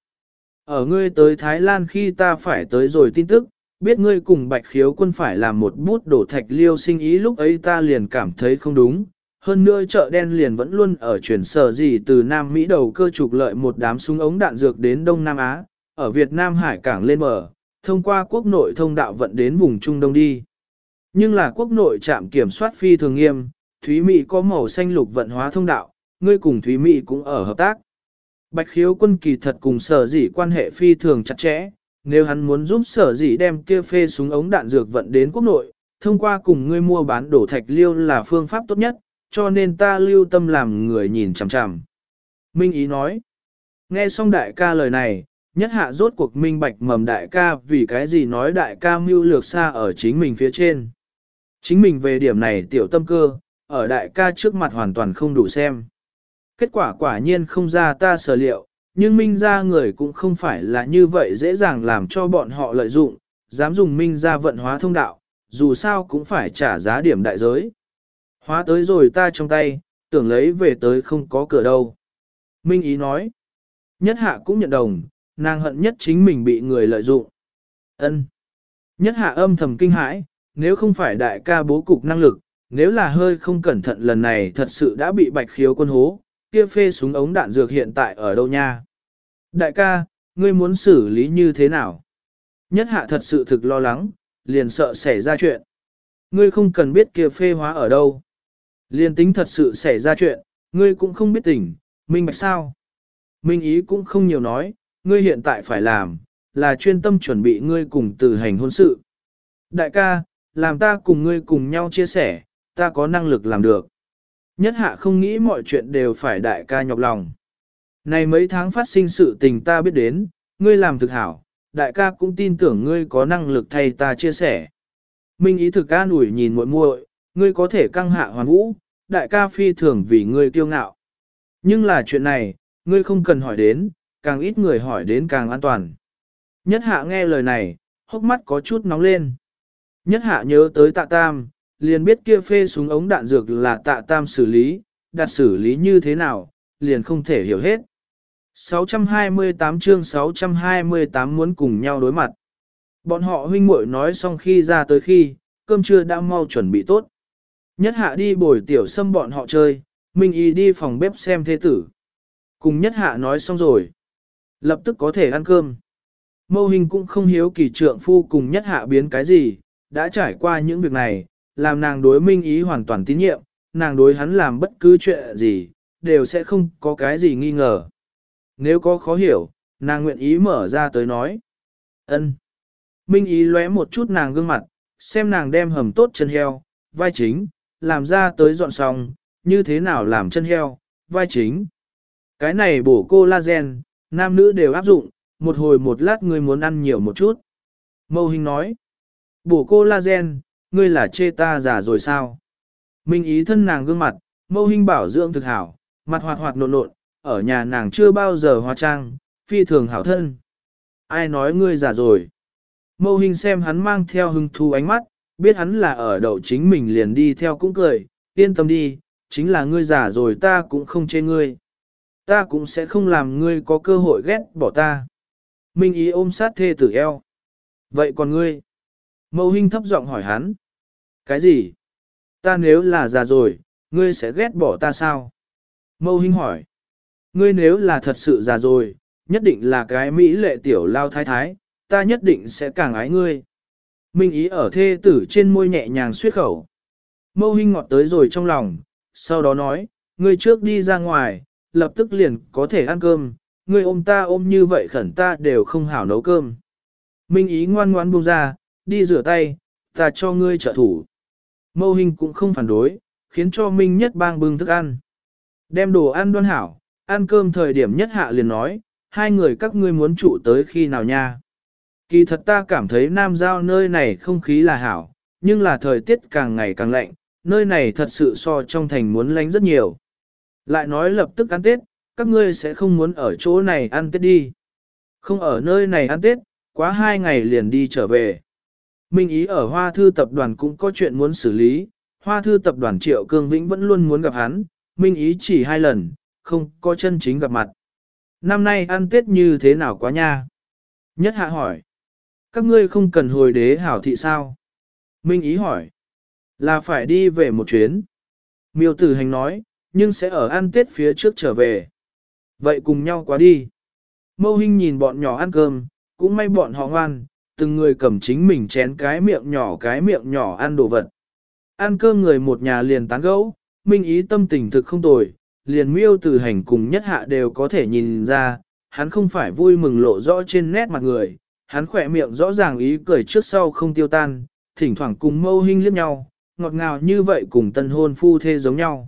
ở ngươi tới Thái Lan khi ta phải tới rồi tin tức, biết ngươi cùng Bạch Khiếu Quân phải làm một bút đổ thạch liêu sinh ý, lúc ấy ta liền cảm thấy không đúng. Hơn nữa chợ đen liền vẫn luôn ở chuyển sở gì từ Nam Mỹ đầu cơ trục lợi một đám súng ống đạn dược đến Đông Nam Á, ở Việt Nam hải cảng lên bờ, thông qua quốc nội thông đạo vận đến vùng Trung Đông đi. Nhưng là quốc nội trạm kiểm soát phi thường nghiêm, Thúy Mỹ có màu xanh lục vận hóa thông đạo, ngươi cùng Thúy Mỹ cũng ở hợp tác. Bạch Khiếu Quân kỳ thật cùng sở dĩ quan hệ phi thường chặt chẽ, nếu hắn muốn giúp sở dĩ đem kia phê súng ống đạn dược vận đến quốc nội, thông qua cùng ngươi mua bán đổ thạch liêu là phương pháp tốt nhất, cho nên ta lưu tâm làm người nhìn chằm chằm. Minh ý nói, nghe xong đại ca lời này, Nhất Hạ rốt cuộc minh bạch mầm đại ca vì cái gì nói đại ca mưu lược xa ở chính mình phía trên. Chính mình về điểm này tiểu tâm cơ, ở đại ca trước mặt hoàn toàn không đủ xem. Kết quả quả nhiên không ra ta sở liệu, nhưng Minh ra người cũng không phải là như vậy dễ dàng làm cho bọn họ lợi dụng, dám dùng Minh ra vận hóa thông đạo, dù sao cũng phải trả giá điểm đại giới. Hóa tới rồi ta trong tay, tưởng lấy về tới không có cửa đâu. Minh ý nói, Nhất Hạ cũng nhận đồng, nàng hận nhất chính mình bị người lợi dụng. Ân. Nhất Hạ âm thầm kinh hãi, nếu không phải đại ca bố cục năng lực, nếu là hơi không cẩn thận lần này thật sự đã bị Bạch Khiếu Quân hố, kia phê súng ống đạn dược hiện tại ở đâu nha? Đại ca, ngươi muốn xử lý như thế nào? Nhất Hạ thật sự thực lo lắng, liền sợ xảy ra chuyện. Ngươi không cần biết kia phê hóa ở đâu. Liền tính thật sự xảy ra chuyện, ngươi cũng không biết tỉnh, minh bạch sao? Minh ý cũng không nhiều nói, ngươi hiện tại phải làm, là chuyên tâm chuẩn bị ngươi cùng từ hành hôn sự. Đại ca, làm ta cùng ngươi cùng nhau chia sẻ, ta có năng lực làm được. Nhất Hạ không nghĩ mọi chuyện đều phải đại ca nhọc lòng. Này mấy tháng phát sinh sự tình ta biết đến, ngươi làm thực hảo, đại ca cũng tin tưởng ngươi có năng lực thay ta chia sẻ. Minh ý thực an ủi nhìn muội muội, ngươi có thể căng hạ hoàn vũ, đại ca phi thường vì ngươi kiêu ngạo. Nhưng là chuyện này, ngươi không cần hỏi đến, càng ít người hỏi đến càng an toàn. Nhất Hạ nghe lời này, hốc mắt có chút nóng lên. Nhất Hạ nhớ tới Tạ Tam, liền biết kia phê súng ống đạn dược là Tạ Tam xử lý, đặt xử lý như thế nào, liền không thể hiểu hết. sáu trăm hai mươi tám chương sáu trăm hai mươi tám muốn cùng nhau đối mặt. Bọn họ huynh muội nói xong khi ra tới khi, cơm trưa đã mau chuẩn bị tốt. Nhất Hạ đi bồi tiểu Sâm bọn họ chơi, Minh Y đi phòng bếp xem thế tử. Cùng Nhất Hạ nói xong rồi, lập tức có thể ăn cơm. Mâu Hình cũng không hiếu kỳ trượng phu cùng Nhất Hạ biến cái gì, đã trải qua những việc này, làm nàng đối Minh Ý hoàn toàn tín nhiệm, nàng đối hắn làm bất cứ chuyện gì, đều sẽ không có cái gì nghi ngờ. Nếu có khó hiểu, nàng nguyện ý mở ra tới nói. Ân. Minh ý lóe một chút nàng gương mặt, xem nàng đem hầm tốt chân heo, vai chính, làm ra tới dọn xong, như thế nào làm chân heo, vai chính. Cái này bổ collagen, nam nữ đều áp dụng, một hồi một lát ngươi muốn ăn nhiều một chút. Mâu Hình nói, bổ collagen, ngươi là chê ta già rồi sao? Minh ý thân nàng gương mặt, Mâu Hình bảo dưỡng thực hảo, mặt hoạt hoạt nộn nộn, ở nhà nàng chưa bao giờ hóa trang, phi thường hảo thân. Ai nói ngươi già rồi? Mâu Hình xem hắn mang theo hứng thú ánh mắt, biết hắn là ở đậu chính mình liền đi theo cũng cười, yên tâm đi, chính là ngươi già rồi ta cũng không chê ngươi. Ta cũng sẽ không làm ngươi có cơ hội ghét bỏ ta. Minh ý ôm sát thê tử eo. Vậy còn ngươi? Mâu Hinh thấp giọng hỏi hắn. Cái gì? Ta nếu là già rồi, ngươi sẽ ghét bỏ ta sao? Mâu Hinh hỏi. Ngươi nếu là thật sự già rồi, nhất định là cái mỹ lệ tiểu lao thái thái, ta nhất định sẽ càng ái ngươi. Minh ý ở thê tử trên môi nhẹ nhàng suyết khẩu. Mâu Hinh ngọt tới rồi trong lòng, sau đó nói, ngươi trước đi ra ngoài, lập tức liền có thể ăn cơm, ngươi ôm ta ôm như vậy khẩn ta đều không hảo nấu cơm. Minh ý ngoan ngoan buông ra, đi rửa tay, ta cho ngươi trợ thủ. Mâu Hinh cũng không phản đối, khiến cho Minh Nhất bang bưng thức ăn. Đem đồ ăn đoan hảo, ăn cơm thời điểm Nhất Hạ liền nói, hai người các ngươi muốn trụ tới khi nào nha. Kỳ thật ta cảm thấy Nam Giao nơi này không khí là hảo, nhưng là thời tiết càng ngày càng lạnh, nơi này thật sự so trong thành muốn lạnh rất nhiều. Lại nói lập tức ăn Tết, các ngươi sẽ không muốn ở chỗ này ăn Tết đi. Không ở nơi này ăn Tết, quá hai ngày liền đi trở về. Minh ý ở Hoa Thư tập đoàn cũng có chuyện muốn xử lý, Hoa Thư tập đoàn Triệu Cương Vĩnh vẫn luôn muốn gặp hắn, Minh ý chỉ hai lần, không có chân chính gặp mặt. Năm nay ăn Tết như thế nào quá nha? Nhất Hạ hỏi. Các ngươi không cần hồi đế hảo thị sao? Minh ý hỏi. Là phải đi về một chuyến. Miêu Tử Hành nói, nhưng sẽ ở ăn Tết phía trước trở về. Vậy cùng nhau quá đi. Mâu Hinh nhìn bọn nhỏ ăn cơm, cũng may bọn họ ngoan, từng người cầm chính mình chén cái miệng nhỏ cái miệng nhỏ ăn đồ vật. Ăn cơm người một nhà liền tán gẫu, Minh ý tâm tình thực không tồi, liền Miêu Tử Hành cùng Nhất Hạ đều có thể nhìn ra, hắn không phải vui mừng lộ rõ trên nét mặt người, hắn khỏe miệng rõ ràng ý cười trước sau không tiêu tan, thỉnh thoảng cùng Mâu Hinh liếc nhau, ngọt ngào như vậy cùng tân hôn phu thê giống nhau.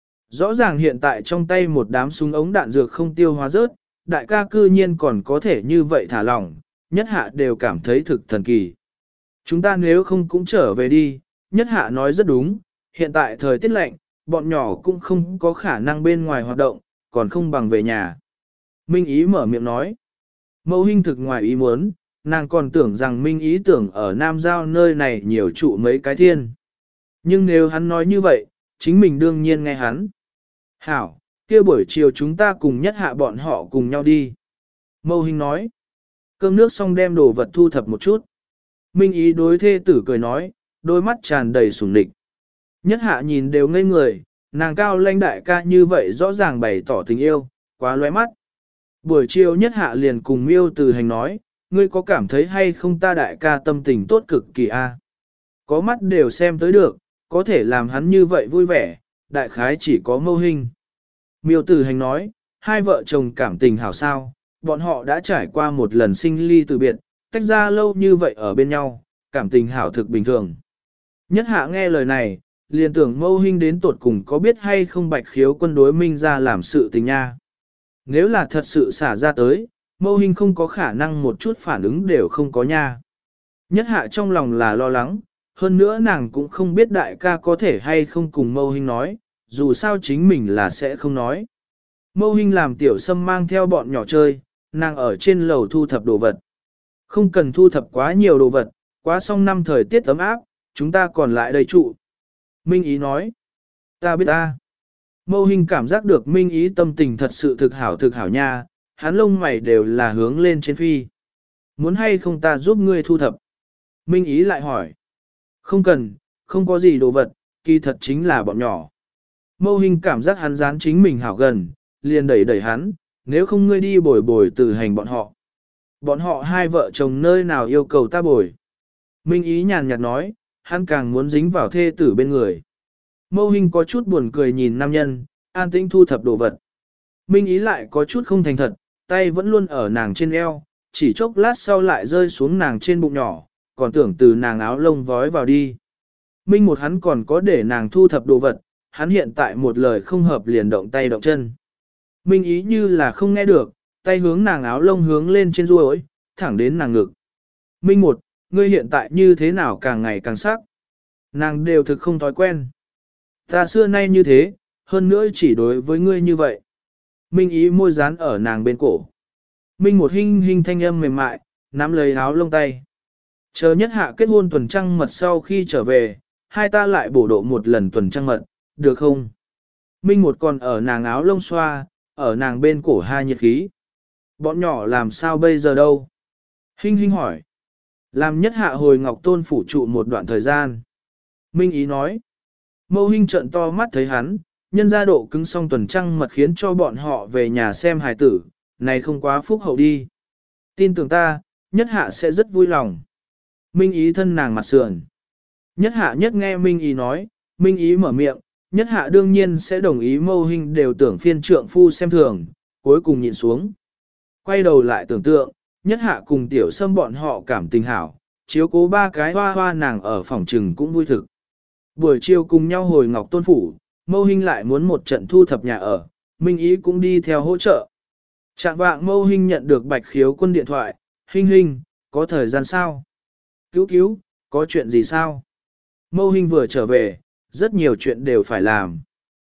Rõ ràng hiện tại trong tay một đám súng ống đạn dược không tiêu hóa rớt, đại ca cư nhiên còn có thể như vậy thả lỏng, Nhất Hạ đều cảm thấy thực thần kỳ. Chúng ta nếu không cũng trở về đi, Nhất Hạ nói rất đúng, hiện tại thời tiết lạnh, bọn nhỏ cũng không có khả năng bên ngoài hoạt động, còn không bằng về nhà. Minh ý mở miệng nói. Mâu Hinh thực ngoài ý muốn, nàng còn tưởng rằng Minh ý tưởng ở Nam Giao nơi này nhiều trụ mấy cái thiên. Nhưng nếu hắn nói như vậy, chính mình đương nhiên nghe hắn. Hảo, kia buổi chiều chúng ta cùng Nhất Hạ bọn họ cùng nhau đi. Mâu Hinh nói. Cơm nước xong đem đồ vật thu thập một chút. Minh ý đối thê tử cười nói, đôi mắt tràn đầy sủng nịch. Nhất Hạ nhìn đều ngây người, nàng cao lãnh đại ca như vậy rõ ràng bày tỏ tình yêu, quá lóe mắt. Buổi chiều Nhất Hạ liền cùng Miêu Từ Hành nói, ngươi có cảm thấy hay không ta đại ca tâm tình tốt cực kỳ a? Có mắt đều xem tới được, có thể làm hắn như vậy vui vẻ, đại khái chỉ có Mâu Hinh. Miêu Từ Hành nói, hai vợ chồng cảm tình hảo sao, bọn họ đã trải qua một lần sinh ly từ biệt, tách ra lâu như vậy ở bên nhau, cảm tình hảo thực bình thường. Nhất Hạ nghe lời này, liền tưởng Mâu Hinh đến tột cùng có biết hay không Bạch Khiếu quân đối Minh ra làm sự tình nha. Nếu là thật sự xả ra tới, Mâu Hinh không có khả năng một chút phản ứng đều không có nha. Nhất Hạ trong lòng là lo lắng, hơn nữa nàng cũng không biết đại ca có thể hay không cùng Mâu Hinh nói, dù sao chính mình là sẽ không nói. Mâu Hinh làm tiểu sâm mang theo bọn nhỏ chơi, nàng ở trên lầu thu thập đồ vật. Không cần thu thập quá nhiều đồ vật, quá xong năm thời tiết ấm áp, chúng ta còn lại đây trụ. Minh ý nói, ta biết ta. Mâu Hinh cảm giác được Minh ý tâm tình thật sự thực hảo thực hảo nha, hắn lông mày đều là hướng lên trên phi. Muốn hay không ta giúp ngươi thu thập? Minh ý lại hỏi. Không cần, không có gì đồ vật, kỳ thật chính là bọn nhỏ. Mâu Hinh cảm giác hắn dán chính mình hảo gần, liền đẩy đẩy hắn, nếu không ngươi đi bồi bồi từ hành bọn họ. Bọn họ hai vợ chồng nơi nào yêu cầu ta bồi. Minh ý nhàn nhạt nói, hắn càng muốn dính vào thê tử bên người. Mâu Hinh có chút buồn cười nhìn nam nhân, an tĩnh thu thập đồ vật. Minh Ý lại có chút không thành thật, tay vẫn luôn ở nàng trên eo, chỉ chốc lát sau lại rơi xuống nàng trên bụng nhỏ, còn tưởng từ nàng áo lông vói vào đi. Minh một hắn còn có để nàng thu thập đồ vật, hắn hiện tại một lời không hợp liền động tay động chân. Minh Ý như là không nghe được, tay hướng nàng áo lông hướng lên trên ruồi, thẳng đến nàng ngực. Minh một, ngươi hiện tại như thế nào càng ngày càng sắc. Nàng đều thực không thói quen. Ta xưa nay như thế, hơn nữa chỉ đối với ngươi như vậy. Minh Ý môi dán ở nàng bên cổ. Minh một hinh hinh thanh âm mềm mại, nắm lấy áo lông tay. Chờ nhất hạ kết hôn tuần trăng mật sau khi trở về, hai ta lại bổ độ một lần tuần trăng mật, được không? Minh một còn ở nàng áo lông xoa, ở nàng bên cổ hai nhiệt khí. Bọn nhỏ làm sao bây giờ đâu? Hinh hinh hỏi. Làm nhất hạ hồi ngọc tôn phủ trụ một đoạn thời gian. Minh Ý nói. Mâu Hinh trợn to mắt thấy hắn, nhân gia độ cứng song tuần trăng mật khiến cho bọn họ về nhà xem hài tử, này không quá phúc hậu đi. Tin tưởng ta, nhất hạ sẽ rất vui lòng. Minh Ý thân nàng mặt sườn. Nhất hạ nhất nghe Minh Ý nói, Minh Ý mở miệng, nhất hạ đương nhiên sẽ đồng ý. Mâu Hinh đều tưởng phiên trượng phu xem thường, cuối cùng nhịn xuống. Quay đầu lại tưởng tượng, nhất hạ cùng tiểu sâm bọn họ cảm tình hảo, chiếu cố ba cái hoa hoa nàng ở phòng trừng cũng vui thực. Buổi chiều cùng nhau hồi ngọc tôn phủ, Mâu Hinh lại muốn một trận thu thập nhà ở, Minh Ý cũng đi theo hỗ trợ. Trạng vạng Mâu Hinh nhận được Bạch Khiếu Quân điện thoại, Hinh Hinh, có thời gian sao? Cứu cứu, có chuyện gì sao? Mâu Hinh vừa trở về, rất nhiều chuyện đều phải làm.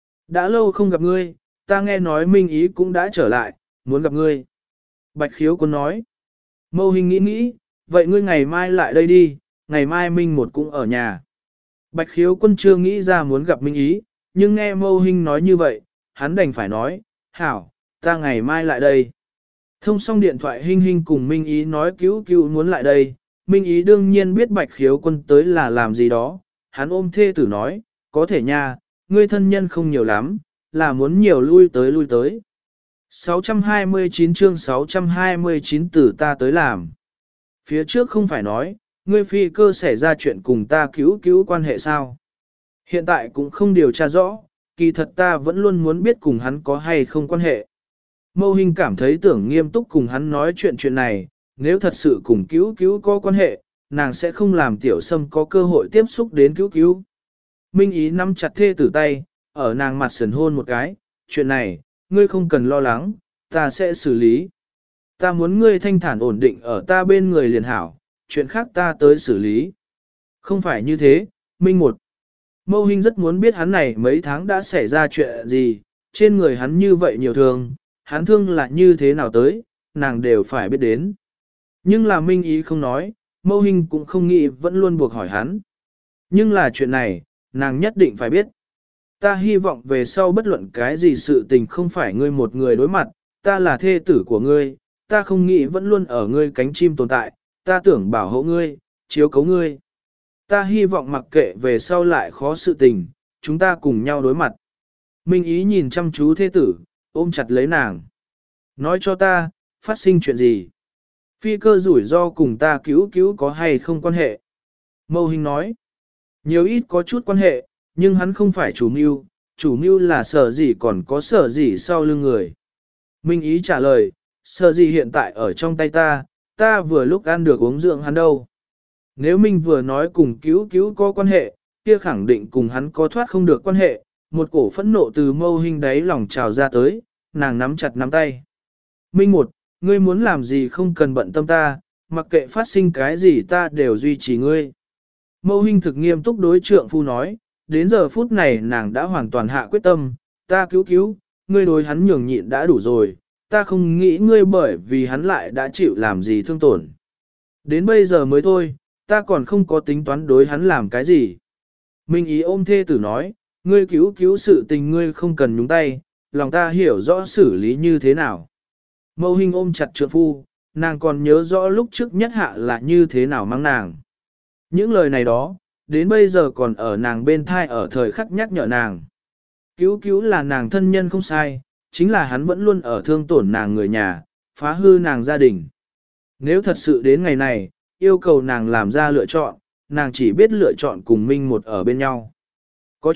Đã lâu không gặp ngươi, ta nghe nói Minh Ý cũng đã trở lại, muốn gặp ngươi. Bạch Khiếu Quân nói. Mâu Hinh nghĩ nghĩ, vậy ngươi ngày mai lại đây đi, ngày mai Minh một cũng ở nhà. Bạch Khiếu Quân chưa nghĩ ra muốn gặp Minh Ý, nhưng nghe Mâu Hinh nói như vậy, hắn đành phải nói, hảo, ta ngày mai lại đây. Thông xong điện thoại Hinh Hinh cùng Minh Ý nói cứu cứu muốn lại đây, Minh Ý đương nhiên biết Bạch Khiếu Quân tới là làm gì đó, hắn ôm thê tử nói, có thể nha, ngươi thân nhân không nhiều lắm, là muốn nhiều lui tới lui tới. sáu trăm hai mươi chín chương sáu trăm hai mươi chín từ ta tới làm. Phía trước không phải nói, ngươi phi cơ xảy ra chuyện cùng ta cứu cứu quan hệ sao? Hiện tại cũng không điều tra rõ, kỳ thật ta vẫn luôn muốn biết cùng hắn có hay không quan hệ. Mâu Hinh cảm thấy tưởng nghiêm túc cùng hắn nói chuyện chuyện này, nếu thật sự cùng cứu cứu có quan hệ, nàng sẽ không làm tiểu sâm có cơ hội tiếp xúc đến cứu cứu. Minh Ý nắm chặt thê tử tay, ở nàng mặt sườn hôn một cái, chuyện này, ngươi không cần lo lắng, ta sẽ xử lý. Ta muốn ngươi thanh thản ổn định ở ta bên người liền hảo, chuyện khác ta tới xử lý. Không phải như thế, Minh một. Mâu Hinh rất muốn biết hắn này mấy tháng đã xảy ra chuyện gì, trên người hắn như vậy nhiều thương, hắn thương là như thế nào tới, nàng đều phải biết đến. Nhưng là Minh Ý không nói, Mâu Hinh cũng không nghĩ vẫn luôn buộc hỏi hắn. Nhưng là chuyện này, nàng nhất định phải biết. Ta hy vọng về sau bất luận cái gì sự tình không phải ngươi một người đối mặt, ta là thê tử của ngươi, ta không nghĩ vẫn luôn ở ngươi cánh chim tồn tại, ta tưởng bảo hộ ngươi, chiếu cố ngươi. Ta hy vọng mặc kệ về sau lại khó sự tình, chúng ta cùng nhau đối mặt. Minh Ý nhìn chăm chú thê tử, ôm chặt lấy nàng. Nói cho ta, phát sinh chuyện gì? Phi cơ rủi ro cùng ta cứu cứu có hay không quan hệ? Mâu Hinh nói, nhiều ít có chút quan hệ, nhưng hắn không phải chủ mưu, chủ mưu là Sở Dĩ còn có Sở Dĩ sau lưng người. Minh Ý trả lời, Sở Dĩ hiện tại ở trong tay ta, ta vừa lúc ăn được uống dưỡng hắn đâu. Nếu Minh vừa nói cùng cứu cứu có quan hệ, kia khẳng định cùng hắn có thoát không được quan hệ, một cổ phẫn nộ từ Mâu Hinh đáy lòng trào ra tới, nàng nắm chặt nắm tay. Minh một, ngươi muốn làm gì không cần bận tâm ta, mặc kệ phát sinh cái gì ta đều duy trì ngươi. Mâu Hinh thực nghiêm túc đối trượng phu nói, đến giờ phút này nàng đã hoàn toàn hạ quyết tâm, ta cứu cứu, ngươi đối hắn nhường nhịn đã đủ rồi, ta không nghĩ ngươi bởi vì hắn lại đã chịu làm gì thương tổn. Đến bây giờ mới thôi, ta còn không có tính toán đối hắn làm cái gì. Minh Ý ôm thê tử nói, ngươi cứu cứu sự tình ngươi không cần nhúng tay, lòng ta hiểu rõ xử lý như thế nào. Mâu Hinh ôm chặt trượng phu, nàng còn nhớ rõ lúc trước nhất hạ là như thế nào mang nàng. Những lời này đó, đến bây giờ còn ở nàng bên thai ở thời khắc nhắc nhở nàng. Cứu cứu là nàng thân nhân không sai, chính là hắn vẫn luôn ở thương tổn nàng người nhà, phá hư nàng gia đình. Nếu thật sự đến ngày này, yêu cầu nàng làm ra lựa chọn, nàng chỉ biết lựa chọn cùng Minh một ở bên nhau. Có chuyện,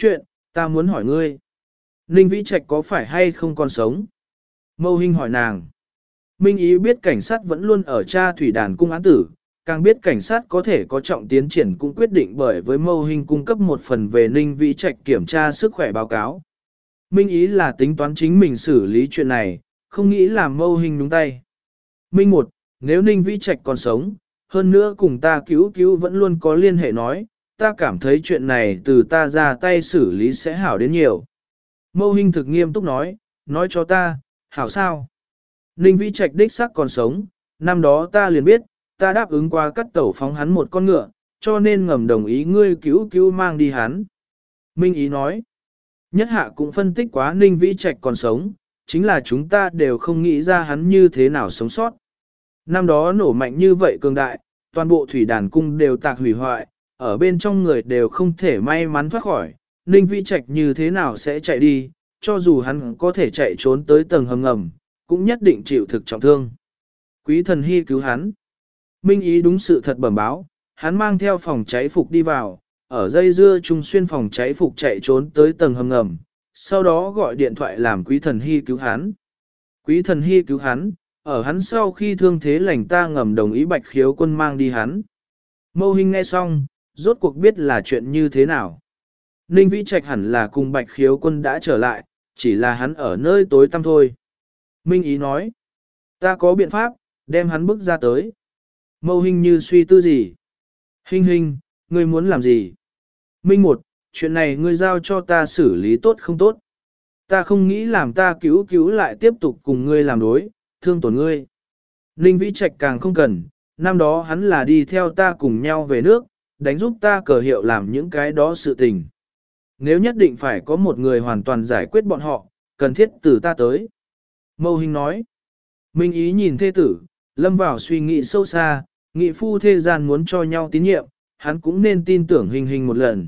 Ta muốn hỏi ngươi, Ninh Vĩ Trạch có phải hay không còn sống? Mâu Hinh hỏi nàng. Minh Ý biết cảnh sát vẫn luôn ở tra thủy đàn cung án tử, càng biết cảnh sát có thể có trọng tiến triển cũng quyết định bởi với Mâu Hinh cung cấp một phần về Ninh Vĩ Trạch kiểm tra sức khỏe báo cáo. Minh Ý là tính toán chính mình xử lý chuyện này, không nghĩ làm Mâu Hinh nhúng tay. Minh một, nếu Ninh Vĩ Trạch còn sống, hơn nữa cùng ta cứu cứu vẫn luôn có liên hệ nói, ta cảm thấy chuyện này từ ta ra tay xử lý sẽ hảo đến nhiều. Mâu Hinh thực nghiêm túc nói, nói cho ta, hảo sao? Ninh Vĩ Trạch đích xác còn sống, năm đó ta liền biết, ta đáp ứng qua cắt tẩu phóng hắn một con ngựa, cho nên ngầm đồng ý ngươi cứu cứu mang đi hắn. Minh Ý nói, nhất hạ cũng phân tích quá Ninh Vĩ Trạch còn sống, chính là chúng ta đều không nghĩ ra hắn như thế nào sống sót. Năm đó nổ mạnh như vậy cường đại, toàn bộ thủy đàn cung đều tạc hủy hoại, ở bên trong người đều không thể may mắn thoát khỏi, Ninh Vĩ Trạch như thế nào sẽ chạy đi, cho dù hắn có thể chạy trốn tới tầng hầm ngầm, cũng nhất định chịu thực trọng thương. Quý thần hy cứu hắn. Minh Ý đúng sự thật bẩm báo, hắn mang theo phòng cháy phục đi vào, ở dây dưa trung xuyên phòng cháy phục chạy trốn tới tầng hầm ngầm, sau đó gọi điện thoại làm quý thần hy cứu hắn. Quý thần hy cứu hắn, ở hắn sau khi thương thế lành ta ngầm đồng ý Bạch Khiếu Quân mang đi hắn. Mâu Hinh nghe xong, rốt cuộc biết là chuyện như thế nào. Ninh Vĩ Trạch hẳn là cùng Bạch Khiếu Quân đã trở lại, chỉ là hắn ở nơi tối tăm thôi. Minh Ý nói, ta có biện pháp, đem hắn bước ra tới. Mâu Hinh như suy tư gì. Hinh Hinh, ngươi muốn làm gì? Minh một, chuyện này ngươi giao cho ta xử lý tốt không tốt? Ta không nghĩ làm ta cứu cứu lại tiếp tục cùng ngươi làm đối, thương tổn ngươi. Ninh Vĩ Trạch càng không cần, năm đó hắn là đi theo ta cùng nhau về nước, đánh giúp ta cờ hiệu làm những cái đó sự tình. Nếu nhất định phải có một người hoàn toàn giải quyết bọn họ, cần thiết từ ta tới. Mâu Hinh nói, Minh Ý nhìn thê tử, lâm vào suy nghĩ sâu xa, nghị phu thế gian muốn cho nhau tín nhiệm, hắn cũng nên tin tưởng Hình Hình một lần.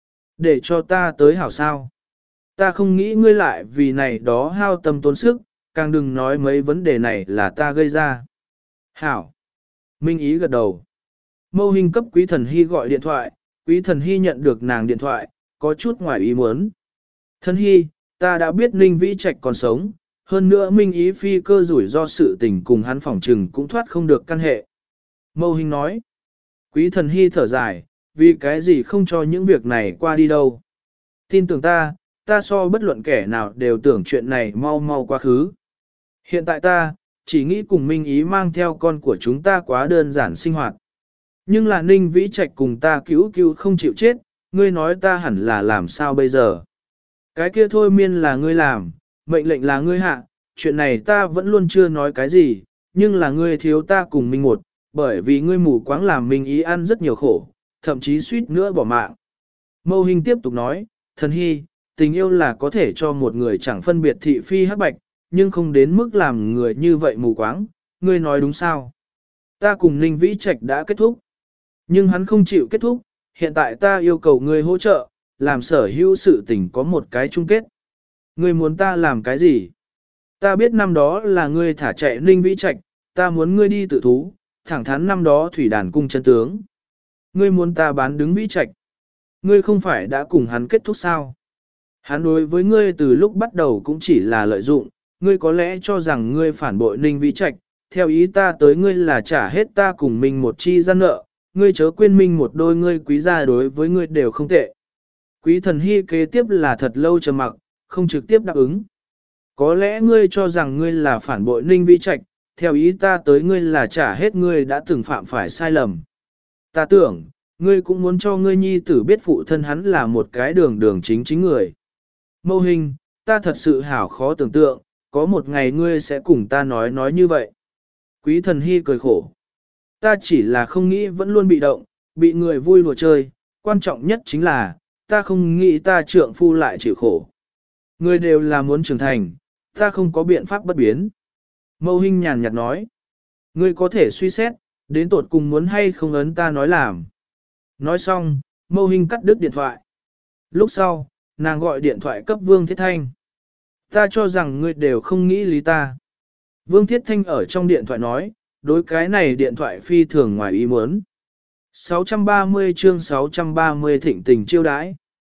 Để cho ta tới hảo sao. Ta không nghĩ ngươi lại vì này đó hao tâm tốn sức, càng đừng nói mấy vấn đề này là ta gây ra. Hảo. Minh Ý gật đầu. Mâu Hinh cấp Quý Thần Hy gọi điện thoại, Quý Thần Hy nhận được nàng điện thoại, có chút ngoài ý muốn. Thần Hy, ta đã biết Ninh Vĩ Trạch còn sống, hơn nữa Minh Ý phi cơ rủi do sự tình cùng hắn phỏng trừng cũng thoát không được căn hệ. Mâu Hinh nói. Quý Thần Hy thở dài, vì cái gì không cho những việc này qua đi đâu. Tin tưởng ta, ta so bất luận kẻ nào đều tưởng chuyện này mau mau quá khứ. Hiện tại ta, chỉ nghĩ cùng Minh Ý mang theo con của chúng ta quá đơn giản sinh hoạt. Nhưng là Ninh Vĩ Trạch cùng ta cứu cứu không chịu chết, ngươi nói ta hẳn là làm sao bây giờ. Cái kia thôi miên là ngươi làm, mệnh lệnh là ngươi hạ, chuyện này ta vẫn luôn chưa nói cái gì, nhưng là ngươi thiếu ta cùng Minh một, bởi vì ngươi mù quáng làm Minh Ý ăn rất nhiều khổ, thậm chí suýt nữa bỏ mạng. Mâu Hinh tiếp tục nói, Thần Hy, tình yêu là có thể cho một người chẳng phân biệt thị phi hắc bạch, nhưng không đến mức làm người như vậy mù quáng, ngươi nói đúng sao? Ta cùng Ninh Vĩ Trạch đã kết thúc, nhưng hắn không chịu kết thúc, hiện tại ta yêu cầu ngươi hỗ trợ, làm sở hữu sự tình có một cái chung kết. Ngươi muốn ta làm cái gì? Ta biết năm đó là ngươi thả chạy Ninh Vĩ Trạch, ta muốn ngươi đi tự thú, thẳng thắn năm đó thủy đàn cung chân tướng. Ngươi muốn ta bán đứng Vĩ Trạch. Ngươi không phải đã cùng hắn kết thúc sao? Hắn đối với ngươi từ lúc bắt đầu cũng chỉ là lợi dụng, ngươi có lẽ cho rằng ngươi phản bội Ninh Vĩ Trạch, theo ý ta tới ngươi là trả hết ta cùng mình một chi gian nợ, ngươi chớ quên minh một đôi ngươi quý gia đối với ngươi đều không tệ. Quý Thần Hy kế tiếp là thật lâu trầm mặc, không trực tiếp đáp ứng. Có lẽ ngươi cho rằng ngươi là phản bội Ninh Vĩ Trạch, theo ý ta tới ngươi là trả hết ngươi đã từng phạm phải sai lầm. Ta tưởng, ngươi cũng muốn cho ngươi nhi tử biết phụ thân hắn là một cái đường đường chính chính người. Mâu Hinh, ta thật sự hảo khó tưởng tượng, có một ngày ngươi sẽ cùng ta nói nói như vậy. Quý Thần Hy cười khổ. Ta chỉ là không nghĩ vẫn luôn bị động, bị người vui đùa chơi, quan trọng nhất chính là, ta không nghĩ ta trượng phu lại chịu khổ. Người đều là muốn trưởng thành, ta không có biện pháp bất biến. Mâu Hinh nhàn nhạt nói, ngươi có thể suy xét, đến tột cùng muốn hay không ấn ta nói làm. Nói xong, Mâu Hinh cắt đứt điện thoại. Lúc sau, nàng gọi điện thoại cấp Vương Thiết Thanh. Ta cho rằng ngươi đều không nghĩ lý ta. Vương Thiết Thanh ở trong điện thoại nói, đối cái này điện thoại phi thường ngoài ý muốn. sáu trăm ba mươi chương sáu trăm ba mươi thịnh tình chiêu đãi.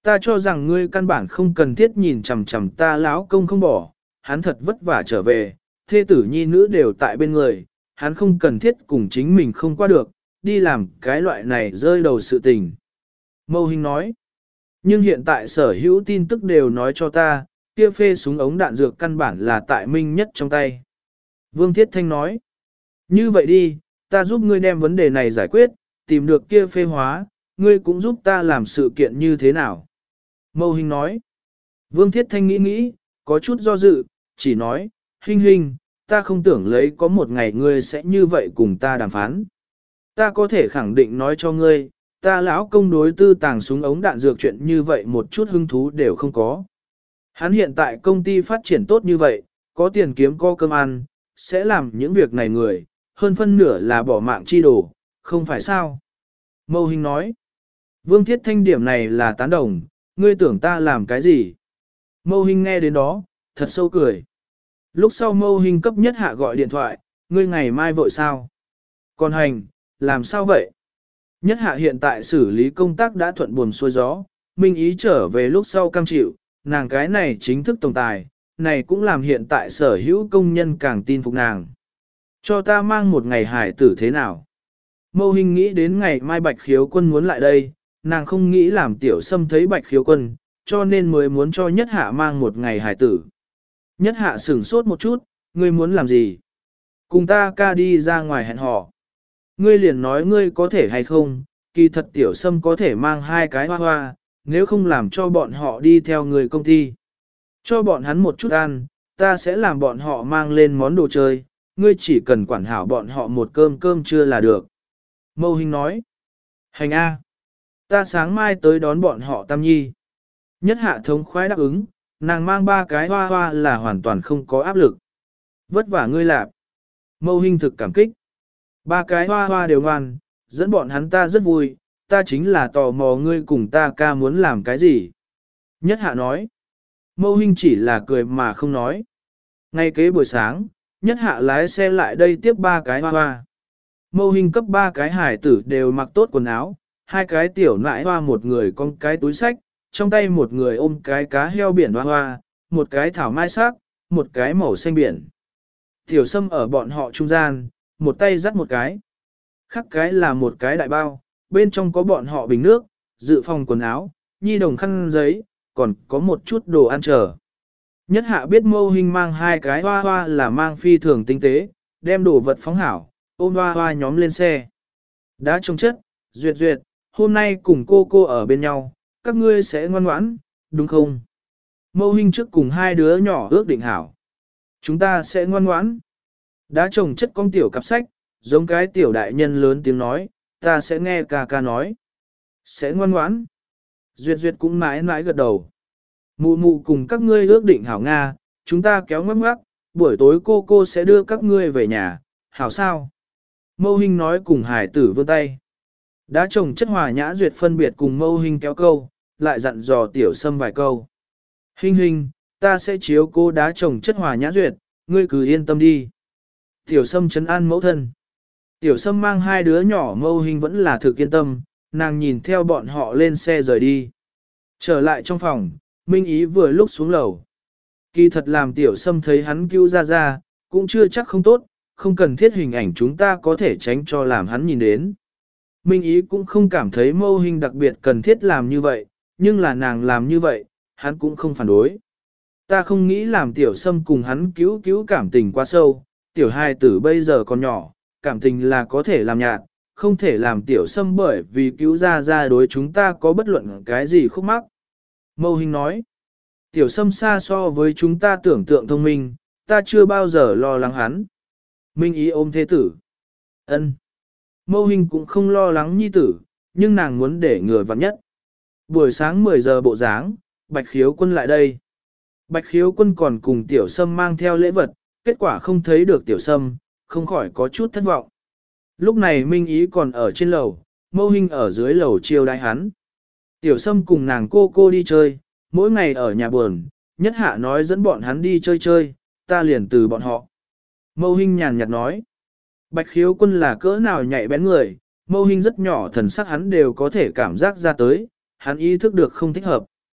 Ta cho rằng ngươi căn bản không cần thiết nhìn chằm chằm ta lão công không bỏ, hắn thật vất vả trở về, thê tử nhi nữ đều tại bên người, hắn không cần thiết cùng chính mình không qua được, đi làm cái loại này rơi đầu sự tình. Mâu Hinh nói, nhưng hiện tại sở hữu tin tức đều nói cho ta, kia phê súng ống đạn dược căn bản là tại Minh Nhất trong tay. Vương Thiết Thanh nói, như vậy đi, ta giúp ngươi đem vấn đề này giải quyết, tìm được kia phê hóa, ngươi cũng giúp ta làm sự kiện như thế nào. Mâu Hinh nói, Vương Thiết Thanh nghĩ nghĩ, có chút do dự, chỉ nói, Hinh Hinh, ta không tưởng lấy có một ngày ngươi sẽ như vậy cùng ta đàm phán. Ta có thể khẳng định nói cho ngươi, ta lão công đối tư tàng súng ống đạn dược chuyện như vậy một chút hứng thú đều không có. Hắn hiện tại công ty phát triển tốt như vậy, có tiền kiếm có cơm ăn, sẽ làm những việc này người, hơn phân nửa là bỏ mạng chi đồ, không phải sao? Mâu Hinh nói, Vương Thiết Thanh điểm này là tán đồng, ngươi tưởng ta làm cái gì? Mâu Hinh nghe đến đó, thật sâu cười. Lúc sau Mâu Hinh cấp Nhất Hạ gọi điện thoại, ngươi ngày mai vội sao? Còn hành, làm sao vậy? Nhất Hạ hiện tại xử lý công tác đã thuận buồm xuôi gió, Minh Ý trở về lúc sau cam chịu, nàng cái này chính thức tổng tài, này cũng làm hiện tại sở hữu công nhân càng tin phục nàng. Cho ta mang một ngày hải tử thế nào? Mâu Hinh nghĩ đến ngày mai Bạch Khiếu Quân muốn lại đây, nàng không nghĩ làm Tiểu Sâm thấy Bạch Khiếu Quân, cho nên mới muốn cho Nhất Hạ mang một ngày hải tử. Nhất Hạ sửng sốt một chút, ngươi muốn làm gì? Cùng ta ca đi ra ngoài hẹn hò. Ngươi liền nói ngươi có thể hay không, kỳ thật Tiểu Sâm có thể mang hai cái hoa hoa, nếu không làm cho bọn họ đi theo người công ty. Cho bọn hắn một chút ăn, ta sẽ làm bọn họ mang lên món đồ chơi, ngươi chỉ cần quản hảo bọn họ một cơm cơm trưa là được. Mâu Hinh nói, hành A, ta sáng mai tới đón bọn họ Tam Nhi. Nhất Hạ thống khoái đáp ứng, nàng mang ba cái hoa hoa là hoàn toàn không có áp lực. Vất vả ngươi lạp. Mâu Hinh thực cảm kích. Ba cái hoa hoa đều ngoan, dẫn bọn hắn ta rất vui, ta chính là tò mò ngươi cùng ta ca muốn làm cái gì. Nhất Hạ nói. Mâu Hinh chỉ là cười mà không nói. Ngay kế buổi sáng, Nhất Hạ lái xe lại đây tiếp ba cái hoa hoa. Mâu Hinh cấp ba cái hải tử đều mặc tốt quần áo, hai cái tiểu nãi hoa một người con cái túi sách, trong tay một người ôm cái cá heo biển hoa hoa, một cái thảo mai sắc, một cái màu xanh biển. Tiểu Sâm ở bọn họ trung gian, một tay dắt một cái. Khác cái là một cái đại bao, bên trong có bọn họ bình nước, dự phòng quần áo, nhi đồng khăn giấy, còn có một chút đồ ăn chờ. Nhất Hạ biết Mâu Hinh mang hai cái hoa hoa là mang phi thường tinh tế, đem đồ vật phóng hảo, ôm hoa hoa nhóm lên xe. Đã trông chất, duyệt duyệt, hôm nay cùng cô cô ở bên nhau, các ngươi sẽ ngoan ngoãn, đúng không? Mâu Hinh trước cùng hai đứa nhỏ ước định hảo. Chúng ta sẽ ngoan ngoãn. Đã trồng chất con tiểu cặp sách, giống cái tiểu đại nhân lớn tiếng nói, ta sẽ nghe ca ca nói. Sẽ ngoan ngoãn. Duyệt duyệt cũng mãi mãi gật đầu. Mụ mụ cùng các ngươi ước định hảo Nga, chúng ta kéo ngoắc ngoắc, buổi tối cô cô sẽ đưa các ngươi về nhà, hảo sao? Mâu Hinh nói cùng hải tử vươn tay. Đã trồng chất hòa nhã duyệt phân biệt cùng Mâu Hinh kéo câu, lại dặn dò Tiểu Sâm vài câu. Hinh Hinh, ta sẽ chiếu cô đá trồng chất hòa nhã duyệt, ngươi cứ yên tâm đi. Tiểu Sâm trấn an mẫu thân. Tiểu Sâm mang hai đứa nhỏ Mâu Hinh vẫn là thực yên tâm, nàng nhìn theo bọn họ lên xe rời đi. Trở lại trong phòng, Minh Ý vừa lúc xuống lầu. Kỳ thật làm Tiểu Sâm thấy hắn cứu ra ra, cũng chưa chắc không tốt, không cần thiết hình ảnh chúng ta có thể tránh cho làm hắn nhìn đến. Minh Ý cũng không cảm thấy Mâu Hinh đặc biệt cần thiết làm như vậy, nhưng là nàng làm như vậy, hắn cũng không phản đối. Ta không nghĩ làm Tiểu Sâm cùng hắn cứu cứu cảm tình quá sâu, Tiểu hài tử bây giờ còn nhỏ, cảm tình là có thể làm nhạt, không thể làm Tiểu Sâm bởi vì cứu ra ra đối chúng ta có bất luận cái gì khúc mắc. Mâu Hinh nói, Tiểu Sâm xa so với chúng ta tưởng tượng thông minh, ta chưa bao giờ lo lắng hắn. Minh Ý ôm thế tử. Ân. Mâu Hinh cũng không lo lắng nhi tử, nhưng nàng muốn để ngừa vặn nhất. Buổi sáng mười giờ bộ dáng, Bạch Khiếu Quân lại đây. Bạch Khiếu Quân còn cùng Tiểu Sâm mang theo lễ vật, kết quả không thấy được Tiểu Sâm, không khỏi có chút thất vọng. Lúc này Minh Ý còn ở trên lầu, Mâu Hinh ở dưới lầu chiêu đãi hắn. Tiểu Sâm cùng nàng cô cô đi chơi, mỗi ngày ở nhà buồn, Nhất Hạ nói dẫn bọn hắn đi chơi chơi, ta liền từ bọn họ. Mâu Hinh nhàn nhạt nói, Bạch Khiếu Quân là cỡ nào nhạy bén người, Mâu Hinh rất nhỏ thần sắc hắn đều có thể cảm giác ra tới, hắn ý thức được không thích hợp.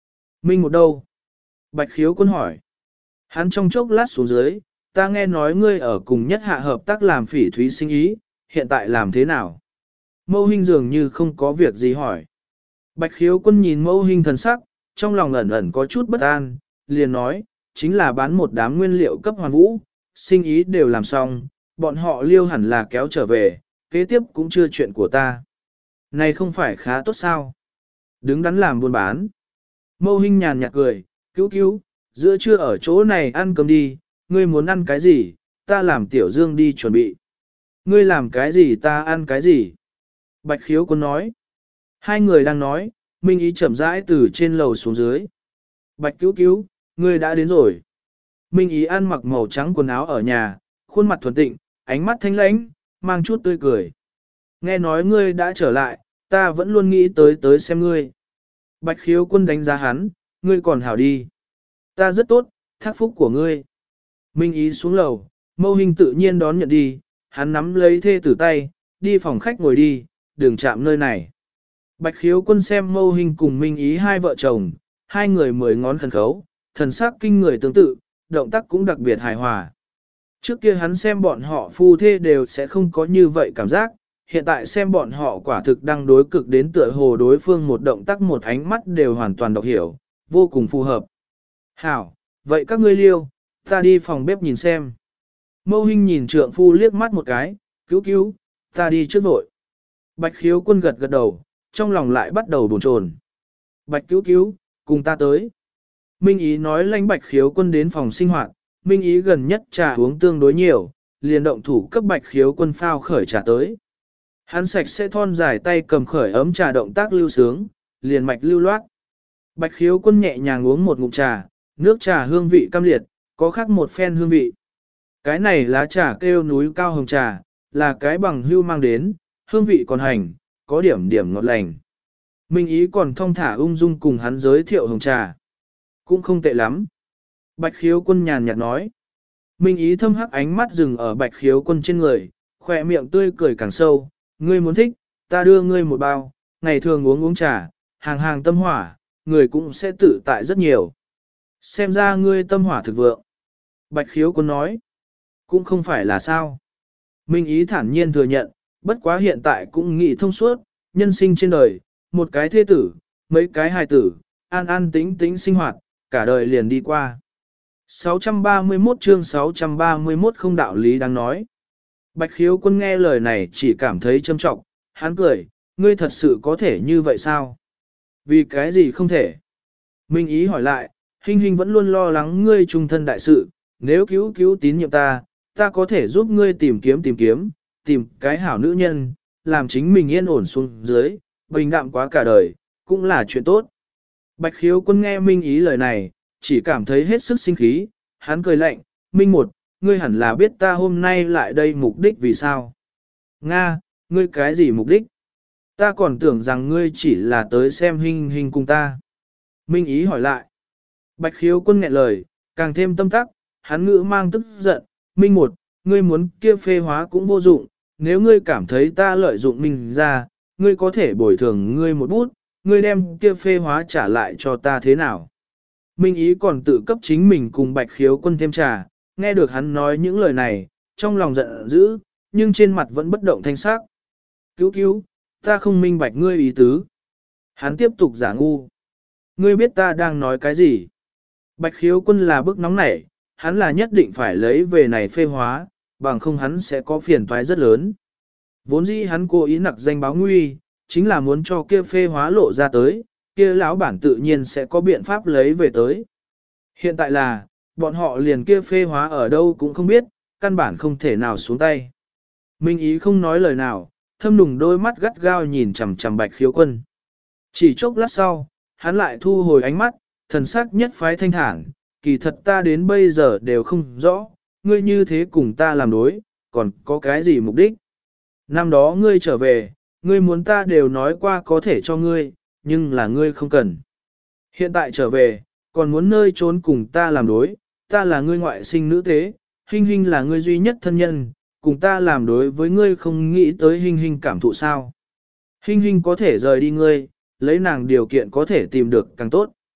Minh một đâu? Bạch khiếu quân hỏi. Hắn trong chốc lát xuống dưới, ta nghe nói ngươi ở cùng nhất hạ hợp tác làm phỉ thúy sinh ý, hiện tại làm thế nào? Mâu Hinh dường như không có việc gì hỏi. Bạch khiếu quân nhìn Mâu Hinh thần sắc, trong lòng ẩn ẩn có chút bất an, liền nói, chính là bán một đám nguyên liệu cấp hoàn vũ, sinh ý đều làm xong, bọn họ liêu hẳn là kéo trở về, kế tiếp cũng chưa chuyện của ta. Này không phải khá tốt sao? Đứng đắn làm buôn bán. Mâu Hinh nhàn nhạt cười, cứu cứu, giữa trưa ở chỗ này ăn cơm đi, ngươi muốn ăn cái gì, ta làm tiểu dương đi chuẩn bị. Ngươi làm cái gì ta ăn cái gì? Bạch khiếu quân nói. Hai người đang nói, Minh Ý chậm rãi từ trên lầu xuống dưới. Bạch cứu cứu, ngươi đã đến rồi. Minh Ý ăn mặc màu trắng quần áo ở nhà, khuôn mặt thuần tịnh, ánh mắt thanh lãnh, mang chút tươi cười. Nghe nói ngươi đã trở lại, ta vẫn luôn nghĩ tới tới xem ngươi. Bạch khiếu quân đánh giá hắn, ngươi còn hảo đi. Ta rất tốt, thác phúc của ngươi. Minh Ý xuống lầu, Mâu Hinh tự nhiên đón nhận đi, hắn nắm lấy thê tử tay, đi phòng khách ngồi đi, đừng chạm nơi này. Bạch khiếu quân xem Mâu Hinh cùng Minh Ý hai vợ chồng, hai người mười ngón khẩn khấu, thần sắc kinh người tương tự, động tác cũng đặc biệt hài hòa. Trước kia hắn xem bọn họ phu thê đều sẽ không có như vậy cảm giác, hiện tại xem bọn họ quả thực đang đối cực đến tựa hồ đối phương một động tác một ánh mắt đều hoàn toàn đọc hiểu, vô cùng phù hợp. Hảo, vậy các ngươi liêu, ta đi phòng bếp nhìn xem. Mâu Hinh nhìn trượng phu liếc mắt một cái, cứu cứu, ta đi trước vội. Bạch khiếu quân gật gật đầu, trong lòng lại bắt đầu bồn chồn. Bạch cứu cứu, cùng ta tới. Minh Ý nói lãnh Bạch khiếu quân đến phòng sinh hoạt, Minh Ý gần nhất trà uống tương đối nhiều, liền động thủ cấp Bạch khiếu quân phao khởi trà tới. Hắn sạch sẽ thon dài tay cầm khởi ấm trà động tác lưu sướng, liền mạch lưu loát. Bạch khiếu quân nhẹ nhàng uống một ngụm trà, nước trà hương vị cam liệt, có khác một phen hương vị. Cái này lá trà kêu núi cao hồng trà, là cái bằng hưu mang đến, hương vị còn hành, có điểm điểm ngọt lành. Minh Ý còn thong thả ung dung cùng hắn giới thiệu hồng trà. Cũng không tệ lắm. Bạch khiếu quân nhàn nhạt nói. Minh Ý thâm hắc ánh mắt dừng ở bạch khiếu quân trên người, khỏe miệng tươi cười càng sâu. Ngươi muốn thích, ta đưa ngươi một bao, ngày thường uống uống trà, hàng hàng tâm hỏa, người cũng sẽ tự tại rất nhiều. Xem ra ngươi tâm hỏa thực vượng. Bạch khiếu quân nói. Cũng không phải là sao. Minh Ý thản nhiên thừa nhận, bất quá hiện tại cũng nghĩ thông suốt, nhân sinh trên đời, một cái thê tử, mấy cái hài tử, an an tĩnh tĩnh sinh hoạt, cả đời liền đi qua. sáu trăm ba mươi mốt chương sáu trăm ba mươi mốt không đạo lý đang nói. Bạch khiếu quân nghe lời này chỉ cảm thấy châm trọng, hắn cười, ngươi thật sự có thể như vậy sao? Vì cái gì không thể? Minh Ý hỏi lại, Hinh Hinh vẫn luôn lo lắng ngươi trung thân đại sự, nếu cứu cứu tín nhiệm ta, ta có thể giúp ngươi tìm kiếm tìm kiếm, tìm cái hảo nữ nhân, làm chính mình yên ổn xuống dưới, bình đạm quá cả đời, cũng là chuyện tốt. Bạch khiếu quân nghe Minh Ý lời này, chỉ cảm thấy hết sức sinh khí, hắn cười lạnh, Minh một, ngươi hẳn là biết ta hôm nay lại đây mục đích vì sao. Nga, ngươi cái gì mục đích? Ta còn tưởng rằng ngươi chỉ là tới xem Hinh Hinh cùng ta. Minh Ý hỏi lại. Bạch khiếu quân nghẹn lời, càng thêm tâm tắc, hắn ngữ mang tức giận, Minh một, ngươi muốn kia phê hóa cũng vô dụng, nếu ngươi cảm thấy ta lợi dụng mình ra, ngươi có thể bồi thường ngươi một bút, ngươi đem kia phê hóa trả lại cho ta thế nào. Minh Ý còn tự cấp chính mình cùng bạch khiếu quân thêm trà, nghe được hắn nói những lời này, trong lòng giận dữ, nhưng trên mặt vẫn bất động thanh sắc. Cứu cứu, ta không minh bạch ngươi ý tứ. Hắn tiếp tục giả ngu. Ngươi biết ta đang nói cái gì? Bạch khiếu quân là bức nóng nảy, hắn là nhất định phải lấy về này phê hóa, bằng không hắn sẽ có phiền toái rất lớn. Vốn dĩ hắn cố ý nặc danh báo nguy, chính là muốn cho kia phê hóa lộ ra tới, kia lão bản tự nhiên sẽ có biện pháp lấy về tới. Hiện tại là, bọn họ liền kia phê hóa ở đâu cũng không biết, căn bản không thể nào xuống tay. Minh Ý không nói lời nào, thâm nùng đôi mắt gắt gao nhìn chằm chằm bạch khiếu quân. Chỉ chốc lát sau, hắn lại thu hồi ánh mắt, thần sắc nhất phái thanh thản, kỳ thật ta đến bây giờ đều không rõ, ngươi như thế cùng ta làm đối, còn có cái gì mục đích? Năm đó ngươi trở về, ngươi muốn ta đều nói qua có thể cho ngươi, nhưng là ngươi không cần. Hiện tại trở về, còn muốn nơi trốn cùng ta làm đối, ta là ngươi ngoại sinh nữ tế, Hinh Hinh là ngươi duy nhất thân nhân, cùng ta làm đối với ngươi không nghĩ tới Hinh Hinh cảm thụ sao. Hinh Hinh có thể rời đi ngươi, lấy nàng điều kiện có thể tìm được càng tốt.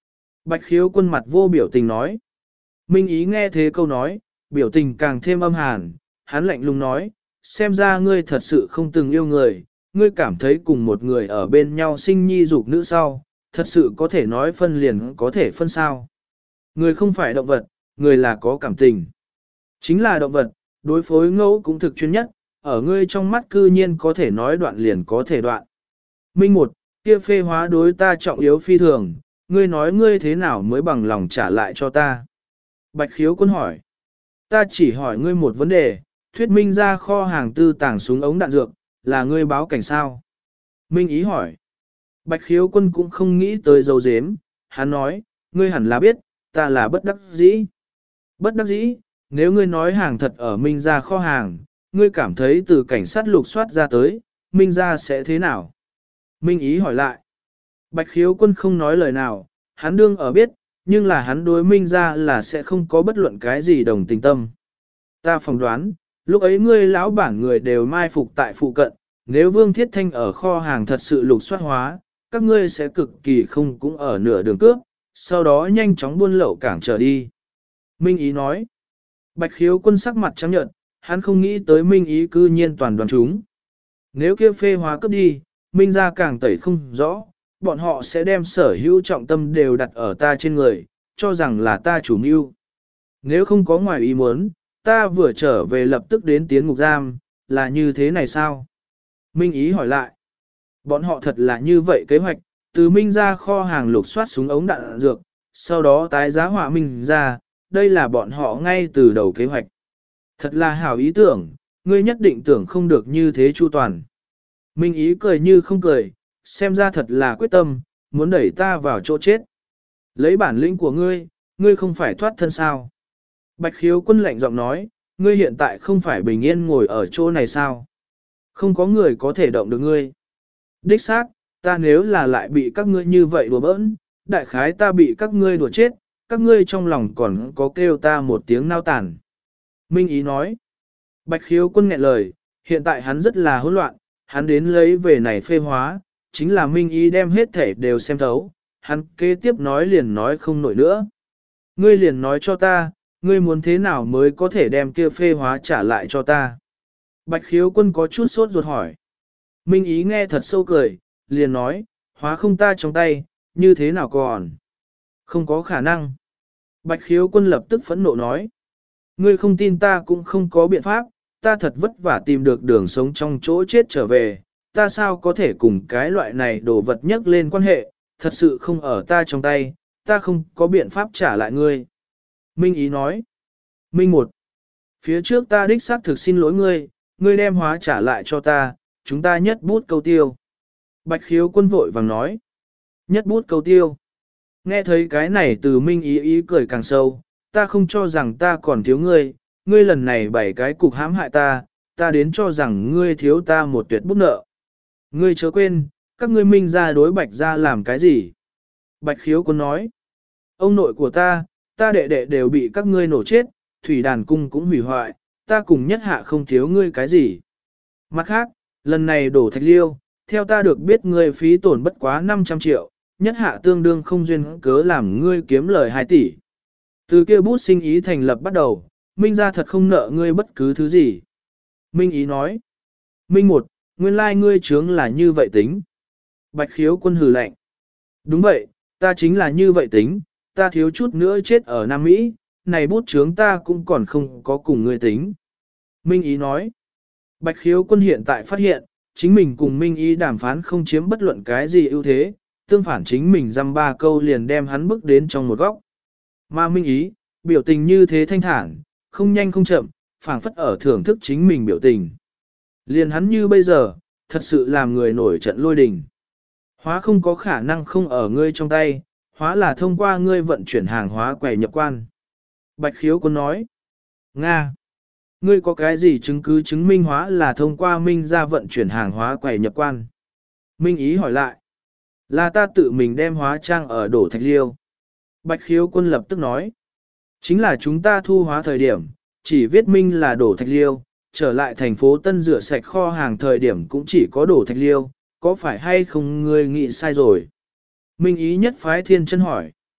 Bạch khiếu quân mặt vô biểu tình nói. Minh ý nghe thế câu nói, biểu tình càng thêm âm hàn, hắn lạnh lùng nói, xem ra ngươi thật sự không từng yêu người, ngươi cảm thấy cùng một người ở bên nhau sinh nhi dục nữ sau, thật sự có thể nói phân liền có thể phân sao. Người không phải động vật, người là có cảm tình. Chính là động vật, đối phối ngẫu cũng thực chuyên nhất, ở ngươi trong mắt cư nhiên có thể nói đoạn liền có thể đoạn. Minh một, kia phê hóa đối ta trọng yếu phi thường, ngươi nói ngươi thế nào mới bằng lòng trả lại cho ta. Bạch khiếu quân hỏi, ta chỉ hỏi ngươi một vấn đề, thuyết minh ra kho hàng tư tàng súng ống đạn dược, là ngươi báo cảnh sao? Minh ý hỏi, bạch khiếu quân cũng không nghĩ tới dấu dếm, hắn nói, ngươi hẳn là biết, ta là bất đắc dĩ. Bất đắc dĩ, nếu ngươi nói hàng thật ở Minh ra kho hàng, ngươi cảm thấy từ cảnh sát lục soát ra tới, Minh ra sẽ thế nào? Minh ý hỏi lại. Bạch khiếu quân không nói lời nào, hắn đương ở biết, nhưng là hắn đối Minh ra là sẽ không có bất luận cái gì đồng tình tâm. Ta phỏng đoán, lúc ấy ngươi lão bản người đều mai phục tại phụ cận, nếu Vương Thiết Thanh ở kho hàng thật sự lục soát hóa, các ngươi sẽ cực kỳ không cũng ở nửa đường cướp, sau đó nhanh chóng buôn lậu cảng trở đi. Minh ý nói. Bạch khiếu quân sắc mặt trắng nhợt, hắn không nghĩ tới Minh ý cư nhiên toàn đoàn chúng. Nếu kia phê hóa cướp đi, Minh ra càng tẩy không rõ, bọn họ sẽ đem sở hữu trọng tâm đều đặt ở ta trên người, cho rằng là ta chủ mưu. Nếu không có ngoài ý muốn, ta vừa trở về lập tức đến tiến ngục giam, là như thế này sao? Minh ý hỏi lại. Bọn họ thật là như vậy kế hoạch, từ Minh ra kho hàng lục soát súng ống đạn dược, sau đó tái giá họa Minh ra, đây là bọn họ ngay từ đầu kế hoạch. Thật là hảo ý tưởng, ngươi nhất định tưởng không được như thế chu toàn. Minh ý cười như không cười, xem ra thật là quyết tâm, muốn đẩy ta vào chỗ chết. Lấy bản lĩnh của ngươi, ngươi không phải thoát thân sao. Bạch khiếu quân lạnh giọng nói, ngươi hiện tại không phải bình yên ngồi ở chỗ này sao. Không có người có thể động được ngươi. Đích xác, ta nếu là lại bị các ngươi như vậy đùa bỡn, đại khái ta bị các ngươi đùa chết, các ngươi trong lòng còn có kêu ta một tiếng nao tàn. Minh ý nói, bạch khiếu quân nghẹn lời, hiện tại hắn rất là hỗn loạn, hắn đến lấy về này phê hóa, chính là Minh ý đem hết thể đều xem thấu, hắn kế tiếp nói liền nói không nổi nữa. Ngươi liền nói cho ta, ngươi muốn thế nào mới có thể đem kia phê hóa trả lại cho ta. Bạch khiếu quân có chút sốt ruột hỏi. Minh ý nghe thật sâu cười, liền nói, hóa không ta trong tay, như thế nào còn? Không có khả năng. Bạch khiếu quân lập tức phẫn nộ nói. Ngươi không tin ta cũng không có biện pháp, ta thật vất vả tìm được đường sống trong chỗ chết trở về, ta sao có thể cùng cái loại này đồ vật nhất lên quan hệ, thật sự không ở ta trong tay, ta không có biện pháp trả lại ngươi. Minh ý nói. Minh một. Phía trước ta đích xác thực xin lỗi ngươi, ngươi đem hóa trả lại cho ta, chúng ta nhất bút câu tiêu. Bạch khiếu quân vội vàng nói. Nhất bút câu tiêu. Nghe thấy cái này từ Minh ý ý cười càng sâu, ta không cho rằng ta còn thiếu ngươi, ngươi lần này bảy cái cục hãm hại ta, ta đến cho rằng ngươi thiếu ta một tuyệt bút nợ. Ngươi chớ quên, các ngươi Minh ra đối Bạch ra làm cái gì? Bạch khiếu quân nói. Ông nội của ta, ta đệ đệ đều bị các ngươi nổ chết, thủy đàn cung cũng hủy hoại, ta cùng nhất hạ không thiếu ngươi cái gì. Mặt khác, lần này đổ thạch liêu, theo ta được biết ngươi phí tổn bất quá năm trăm triệu, nhất hạ tương đương không duyên cớ làm ngươi kiếm lời hai tỷ. Từ kia bút sinh ý thành lập bắt đầu, Minh ra thật không nợ ngươi bất cứ thứ gì. Minh ý nói. Minh một, nguyên lai ngươi trướng là như vậy tính. Bạch khiếu quân hừ lạnh. Đúng vậy, ta chính là như vậy tính, ta thiếu chút nữa chết ở Nam Mỹ, này bút trướng ta cũng còn không có cùng ngươi tính. Minh ý nói. Bạch khiếu quân hiện tại phát hiện, chính mình cùng Minh ý đàm phán không chiếm bất luận cái gì ưu thế, tương phản chính mình dăm ba câu liền đem hắn bước đến trong một góc. Mà Minh ý, biểu tình như thế thanh thản, không nhanh không chậm, phảng phất ở thưởng thức chính mình biểu tình. Liền hắn như bây giờ, thật sự làm người nổi trận lôi đình. Hóa không có khả năng không ở ngươi trong tay, hóa là thông qua ngươi vận chuyển hàng hóa quầy nhập quan. Bạch khiếu quân nói, Nga, ngươi có cái gì chứng cứ chứng minh hóa là thông qua Minh ra vận chuyển hàng hóa quầy nhập quan? Minh ý hỏi lại, là ta tự mình đem hóa trang ở đổ thạch liêu. Bạch khiếu quân lập tức nói, chính là chúng ta thu hóa thời điểm, chỉ viết Minh là đổ thạch liêu, trở lại thành phố Tân rửa sạch kho hàng thời điểm cũng chỉ có đổ thạch liêu, có phải hay không ngươi nghĩ sai rồi? Minh ý nhất phái thiên chân hỏi.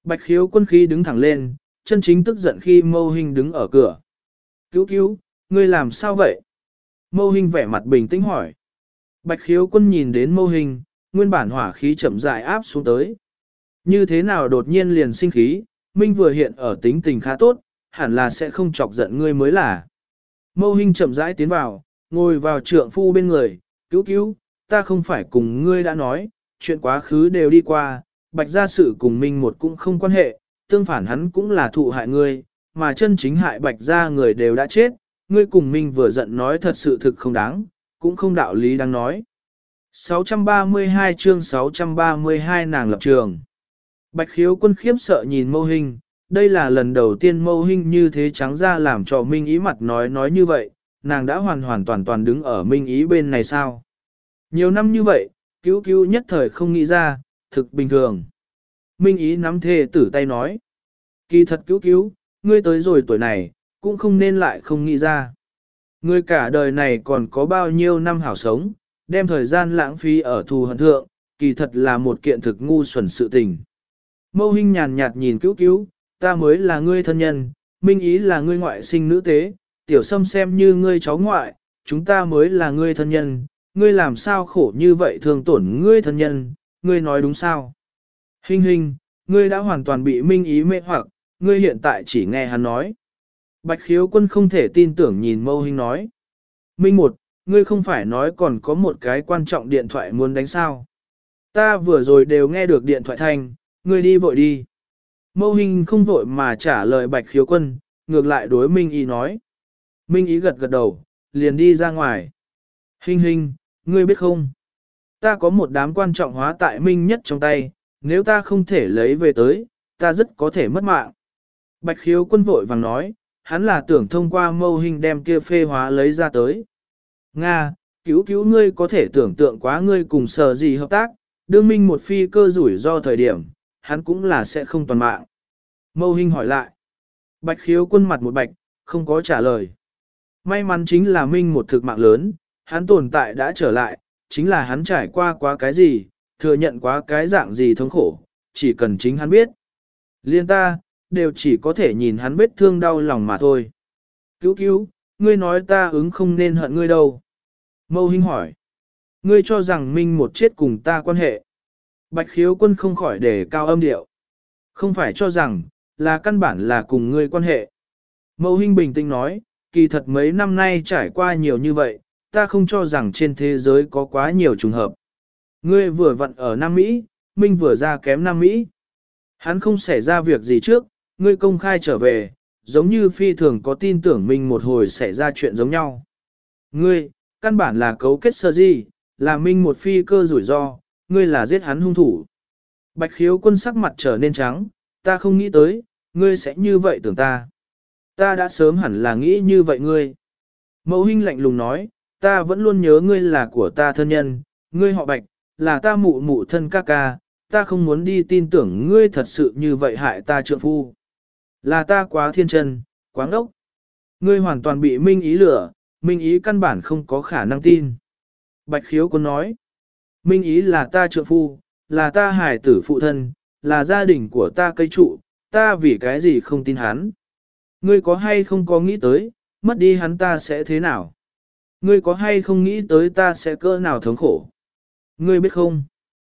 Bạch khiếu quân khi đứng thẳng lên, chân chính tức giận khi Mâu Hinh đứng ở cửa. Cứu cứu, ngươi làm sao vậy? Mâu Hinh vẻ mặt bình tĩnh hỏi. Bạch khiếu quân nhìn đến Mâu Hinh, nguyên bản hỏa khí chậm rãi áp xuống tới. Như thế nào đột nhiên liền sinh khí, Minh vừa hiện ở tính tình khá tốt, hẳn là sẽ không chọc giận ngươi mới là. Mâu Hinh chậm rãi tiến vào, ngồi vào trượng phu bên người, cứu cứu, ta không phải cùng ngươi đã nói, chuyện quá khứ đều đi qua, bạch gia sự cùng Minh một cũng không quan hệ, tương phản hắn cũng là thụ hại ngươi, mà chân chính hại bạch gia người đều đã chết, ngươi cùng Minh vừa giận nói thật sự thực không đáng, cũng không đạo lý đang nói. sáu trăm ba mươi hai chương sáu trăm ba mươi hai nàng lập trường. Bạch khiếu quân khiếp sợ nhìn Mâu Hinh, đây là lần đầu tiên Mâu Hinh như thế trắng ra làm cho Minh ý mặt nói nói như vậy, nàng đã hoàn hoàn toàn toàn đứng ở Minh ý bên này sao. Nhiều năm như vậy, cứu cứu nhất thời không nghĩ ra, thực bình thường. Minh ý nắm thê tử tay nói, kỳ thật cứu cứu, ngươi tới rồi tuổi này, cũng không nên lại không nghĩ ra. Ngươi cả đời này còn có bao nhiêu năm hảo sống, đem thời gian lãng phí ở thù hận thượng, kỳ thật là một kiện thực ngu xuẩn sự tình. Mâu Hinh nhàn nhạt nhìn cứu cứu, ta mới là ngươi thân nhân, Minh ý là ngươi ngoại sinh nữ tế, tiểu sâm xem như ngươi cháu ngoại, chúng ta mới là ngươi thân nhân, ngươi làm sao khổ như vậy thường tổn ngươi thân nhân, ngươi nói đúng sao? Hinh Hinh, ngươi đã hoàn toàn bị Minh ý mê hoặc, ngươi hiện tại chỉ nghe hắn nói. Bạch khiếu quân không thể tin tưởng nhìn Mâu Hinh nói. Minh một, ngươi không phải nói còn có một cái quan trọng điện thoại muốn đánh sao? Ta vừa rồi đều nghe được điện thoại thanh, ngươi đi vội đi. Mâu Hinh không vội mà trả lời bạch khiếu quân, ngược lại đối Minh ý nói. Minh ý gật gật đầu, liền đi ra ngoài. Hinh Hinh, ngươi biết không? Ta có một đám quan trọng hóa tại Minh nhất trong tay, nếu ta không thể lấy về tới, ta rất có thể mất mạng. Bạch khiếu quân vội vàng nói, hắn là tưởng thông qua Mâu Hinh đem kia phê hóa lấy ra tới. Nga, cứu cứu ngươi có thể tưởng tượng quá ngươi cùng sở gì hợp tác, đương Minh một phi cơ rủi ro thời điểm, hắn cũng là sẽ không toàn mạng. Mâu Hinh hỏi lại. Bạch khiếu quân mặt một bạch, không có trả lời. May mắn chính là Minh một thực mạng lớn, hắn tồn tại đã trở lại, chính là hắn trải qua quá cái gì, thừa nhận quá cái dạng gì thống khổ, chỉ cần chính hắn biết. Liên ta, đều chỉ có thể nhìn hắn vết thương đau lòng mà thôi. Cứu cứu, ngươi nói ta ứng không nên hận ngươi đâu. Mâu Hinh hỏi. Ngươi cho rằng Minh một chết cùng ta quan hệ. Bạch khiếu quân không khỏi để cao âm điệu. Không phải cho rằng, là căn bản là cùng ngươi quan hệ. Mâu Hinh bình tĩnh nói, kỳ thật mấy năm nay trải qua nhiều như vậy, ta không cho rằng trên thế giới có quá nhiều trùng hợp. Ngươi vừa vặn ở Nam Mỹ, Minh vừa ra kém Nam Mỹ. Hắn không xảy ra việc gì trước, ngươi công khai trở về, giống như phi thường có tin tưởng Minh một hồi xảy ra chuyện giống nhau. Ngươi, căn bản là cấu kết sơ gì, là Minh một phi cơ rủi ro, ngươi là giết hắn hung thủ. Bạch khiếu quân sắc mặt trở nên trắng, ta không nghĩ tới, ngươi sẽ như vậy tưởng ta. Ta đã sớm hẳn là nghĩ như vậy ngươi. Mâu Hinh lạnh lùng nói, ta vẫn luôn nhớ ngươi là của ta thân nhân, ngươi họ Bạch, là ta mụ mụ thân ca ca, ta không muốn đi tin tưởng ngươi thật sự như vậy hại ta trượng phu. Là ta quá thiên chân, quá ngốc. Ngươi hoàn toàn bị Minh ý lửa, Minh ý căn bản không có khả năng tin. Bạch khiếu quân nói, Minh ý là ta trượng phu, là ta hài tử phụ thân, là gia đình của ta cây trụ, ta vì cái gì không tin hắn. Ngươi có hay không có nghĩ tới, mất đi hắn ta sẽ thế nào? Ngươi có hay không nghĩ tới ta sẽ cỡ nào thống khổ? Ngươi biết không?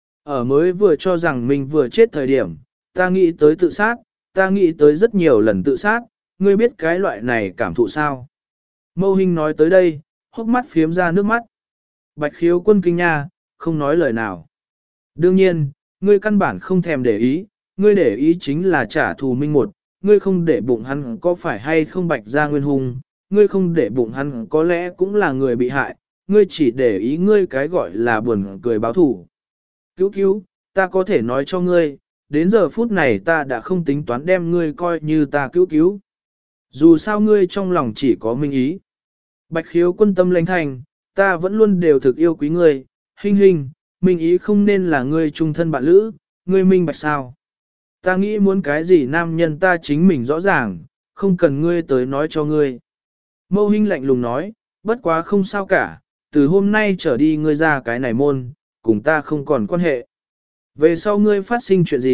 Ở mới vừa cho rằng mình vừa chết thời điểm, ta nghĩ tới tự sát, ta nghĩ tới rất nhiều lần tự sát, ngươi biết cái loại này cảm thụ sao? Mâu Hinh nói tới đây, hốc mắt phiếm ra nước mắt. Bạch khiếu quân kinh nha, không nói lời nào. Đương nhiên, ngươi căn bản không thèm để ý, ngươi để ý chính là trả thù Minh một, ngươi không để bụng hắn có phải hay không bạch ra nguyên hung, ngươi không để bụng hắn có lẽ cũng là người bị hại, ngươi chỉ để ý ngươi cái gọi là buồn cười báo thù. Cứu cứu, ta có thể nói cho ngươi, đến giờ phút này ta đã không tính toán đem ngươi coi như ta cứu cứu. Dù sao ngươi trong lòng chỉ có Minh ý. Bạch khiếu quân tâm lãnh thành, ta vẫn luôn đều thực yêu quý ngươi, Hinh Hinh, Minh ý không nên là ngươi trung thân bạn lữ, ngươi minh bạch sao. Ta nghĩ muốn cái gì nam nhân ta chính mình rõ ràng, không cần ngươi tới nói cho ngươi. Mâu Hinh lạnh lùng nói, bất quá không sao cả, từ hôm nay trở đi ngươi ra cái này môn, cùng ta không còn quan hệ. Về sau ngươi phát sinh chuyện gì,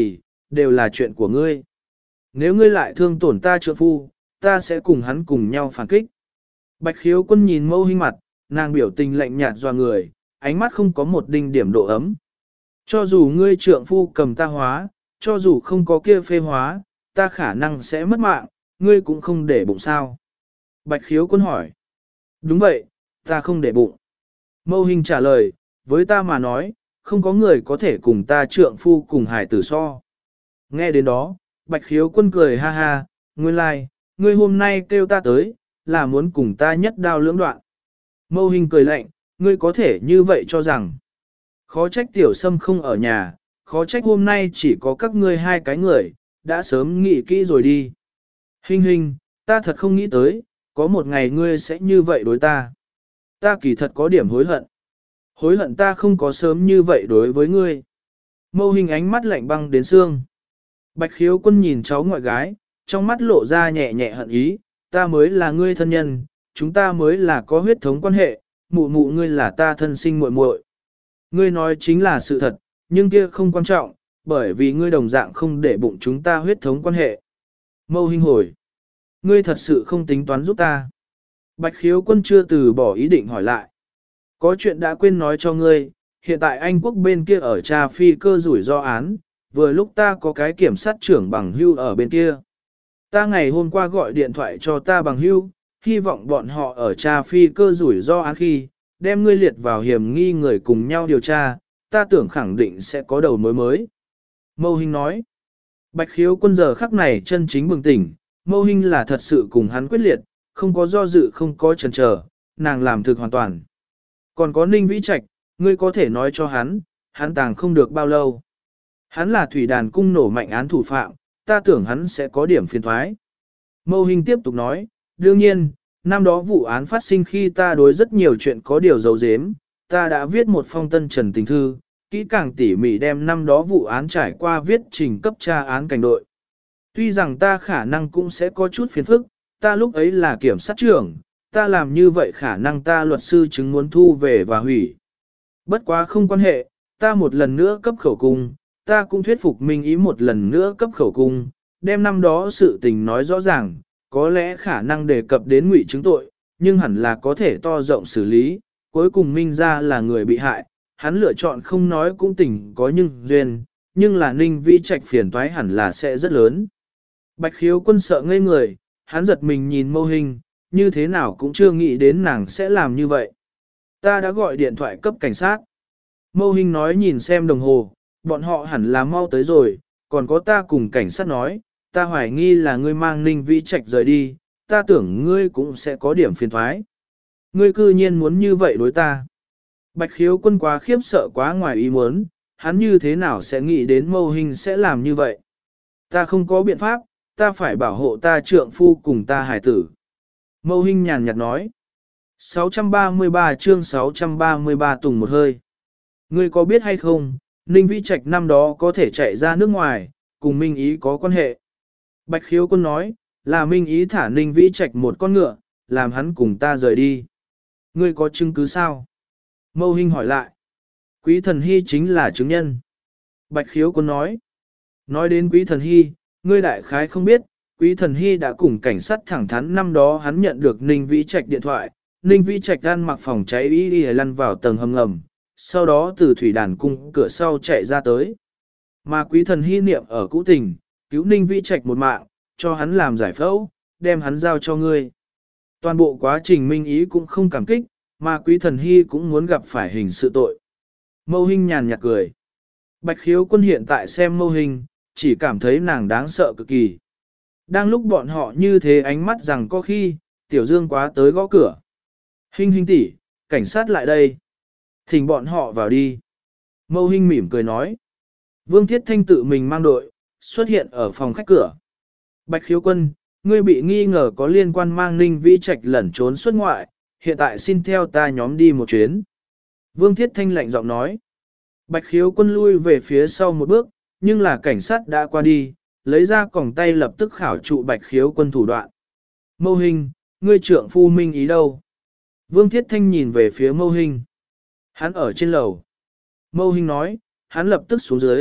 đều là chuyện của ngươi. Nếu ngươi lại thương tổn ta trượng phu, ta sẽ cùng hắn cùng nhau phản kích. Bạch khiếu quân nhìn Mâu Hinh mặt, nàng biểu tình lạnh nhạt doa người, ánh mắt không có một đinh điểm độ ấm. Cho dù ngươi trượng phu cầm ta hóa, cho dù không có kia phê hóa, ta khả năng sẽ mất mạng, ngươi cũng không để bụng sao. Bạch khiếu quân hỏi. Đúng vậy, ta không để bụng. Mâu Hinh trả lời, với ta mà nói, không có người có thể cùng ta trượng phu cùng hải tử so. Nghe đến đó, bạch khiếu quân cười ha ha, nguyên lai, like, ngươi hôm nay kêu ta tới, là muốn cùng ta nhất đao lưỡng đoạn. Mâu Hinh cười lạnh, ngươi có thể như vậy cho rằng. Khó trách tiểu sâm không ở nhà, khó trách hôm nay chỉ có các ngươi hai cái người, đã sớm nghĩ kỹ rồi đi. Hinh Hinh, ta thật không nghĩ tới, có một ngày ngươi sẽ như vậy đối ta. Ta kỳ thật có điểm hối hận. Hối hận ta không có sớm như vậy đối với ngươi. Mâu Hinh ánh mắt lạnh băng đến xương. Bạch khiếu quân nhìn cháu ngoại gái, trong mắt lộ ra nhẹ nhẹ hận ý, ta mới là ngươi thân nhân, chúng ta mới là có huyết thống quan hệ, mụ mụ ngươi là ta thân sinh muội muội. Ngươi nói chính là sự thật, nhưng kia không quan trọng, bởi vì ngươi đồng dạng không để bụng chúng ta huyết thống quan hệ. Mâu Hinh hồi, ngươi thật sự không tính toán giúp ta. Bạch khiếu quân chưa từ bỏ ý định hỏi lại. Có chuyện đã quên nói cho ngươi, hiện tại Anh quốc bên kia ở tra phi cơ rủi ro án, vừa lúc ta có cái kiểm sát trưởng bằng hưu ở bên kia. Ta ngày hôm qua gọi điện thoại cho ta bằng hưu, hy vọng bọn họ ở tra phi cơ rủi ro án khi, đem ngươi liệt vào hiểm nghi người cùng nhau điều tra, ta tưởng khẳng định sẽ có đầu mối mới. Mâu Hinh nói, Bạch khiếu quân giờ khắc này chân chính bừng tỉnh, Mâu Hinh là thật sự cùng hắn quyết liệt, không có do dự không có chần chờ, nàng làm thực hoàn toàn. Còn có Ninh Vĩ Trạch, ngươi có thể nói cho hắn, hắn tàng không được bao lâu. Hắn là thủy đàn cung nổ mạnh án thủ phạm, ta tưởng hắn sẽ có điểm phiền thoái. Mâu Hinh tiếp tục nói, đương nhiên, năm đó vụ án phát sinh khi ta đối rất nhiều chuyện có điều giấu giếm, ta đã viết một phong tân trần tình thư, kỹ càng tỉ mỉ đem năm đó vụ án trải qua viết trình cấp tra án cảnh đội. Tuy rằng ta khả năng cũng sẽ có chút phiền phức, ta lúc ấy là kiểm sát trưởng, ta làm như vậy khả năng ta luật sư chứng muốn thu về và hủy. Bất quá không quan hệ, ta một lần nữa cấp khẩu cung, ta cũng thuyết phục Minh Ý một lần nữa cấp khẩu cung, đem năm đó sự tình nói rõ ràng, có lẽ khả năng đề cập đến ngụy chứng tội, nhưng hẳn là có thể to rộng xử lý, cuối cùng Minh ra là người bị hại, hắn lựa chọn không nói cũng tình có nhưng duyên, nhưng là Ninh Vĩ Trạch phiền toái hẳn là sẽ rất lớn. Bạch khiếu quân sợ ngây người, hắn giật mình nhìn Mâu Hinh, như thế nào cũng chưa nghĩ đến nàng sẽ làm như vậy. Ta đã gọi điện thoại cấp cảnh sát. Mâu Hinh nói nhìn xem đồng hồ, bọn họ hẳn là mau tới rồi, còn có ta cùng cảnh sát nói, ta hoài nghi là ngươi mang Ninh Vĩ Trạch rời đi, ta tưởng ngươi cũng sẽ có điểm phiền thoái. Ngươi cư nhiên muốn như vậy đối ta. Bạch khiếu quân quá khiếp sợ quá ngoài ý muốn, hắn như thế nào sẽ nghĩ đến Mâu Hinh sẽ làm như vậy. Ta không có biện pháp, ta phải bảo hộ ta trượng phu cùng ta hải tử. Mâu Hinh nhàn nhạt nói. sáu trăm ba mươi ba chương sáu trăm ba mươi ba tùng một hơi. Ngươi có biết hay không, Ninh Vĩ Trạch năm đó có thể chạy ra nước ngoài, cùng Minh Ý có quan hệ. Bạch khiếu quân nói, là Minh Ý thả Ninh Vĩ Trạch một con ngựa, làm hắn cùng ta rời đi. Ngươi có chứng cứ sao? Mâu Hinh hỏi lại. Quý thần hy chính là chứng nhân. Bạch khiếu quân nói. Nói đến quý thần hy, ngươi đại khái không biết, quý thần hy đã cùng cảnh sát thẳng thắn năm đó hắn nhận được Ninh Vĩ Trạch điện thoại. Ninh Vĩ Trạch ăn mặc phòng cháy y y lăn vào tầng hầm ngầm, sau đó từ thủy đàn cung cửa sau chạy ra tới. Mà quý thần hy niệm ở cũ tình, cứu Ninh Vĩ Trạch một mạng, cho hắn làm giải phẫu, đem hắn giao cho ngươi. Toàn bộ quá trình Minh Ý cũng không cảm kích, mà quý thần hy cũng muốn gặp phải hình sự tội. Mâu Hinh nhàn nhạt cười. Bạch khiếu quân hiện tại xem Mâu Hinh, chỉ cảm thấy nàng đáng sợ cực kỳ. Đang lúc bọn họ như thế ánh mắt rằng có khi, Tiểu Dương quá tới gõ cửa. Hinh Hinh tỷ, cảnh sát lại đây. Thỉnh bọn họ vào đi. Mâu Hinh mỉm cười nói. Vương Thiết Thanh tự mình mang đội, xuất hiện ở phòng khách cửa. Bạch khiếu quân, ngươi bị nghi ngờ có liên quan mang Ninh Vĩ Trạch lẩn trốn xuất ngoại, hiện tại xin theo ta nhóm đi một chuyến. Vương Thiết Thanh lạnh giọng nói. Bạch khiếu quân lui về phía sau một bước, nhưng là cảnh sát đã qua đi, lấy ra còng tay lập tức khảo trụ bạch khiếu quân thủ đoạn. Mâu Hinh, ngươi trượng phu Minh Ý đâu? Vương Thiết Thanh nhìn về phía Mâu Hinh. Hắn ở trên lầu. Mâu Hinh nói, hắn lập tức xuống dưới,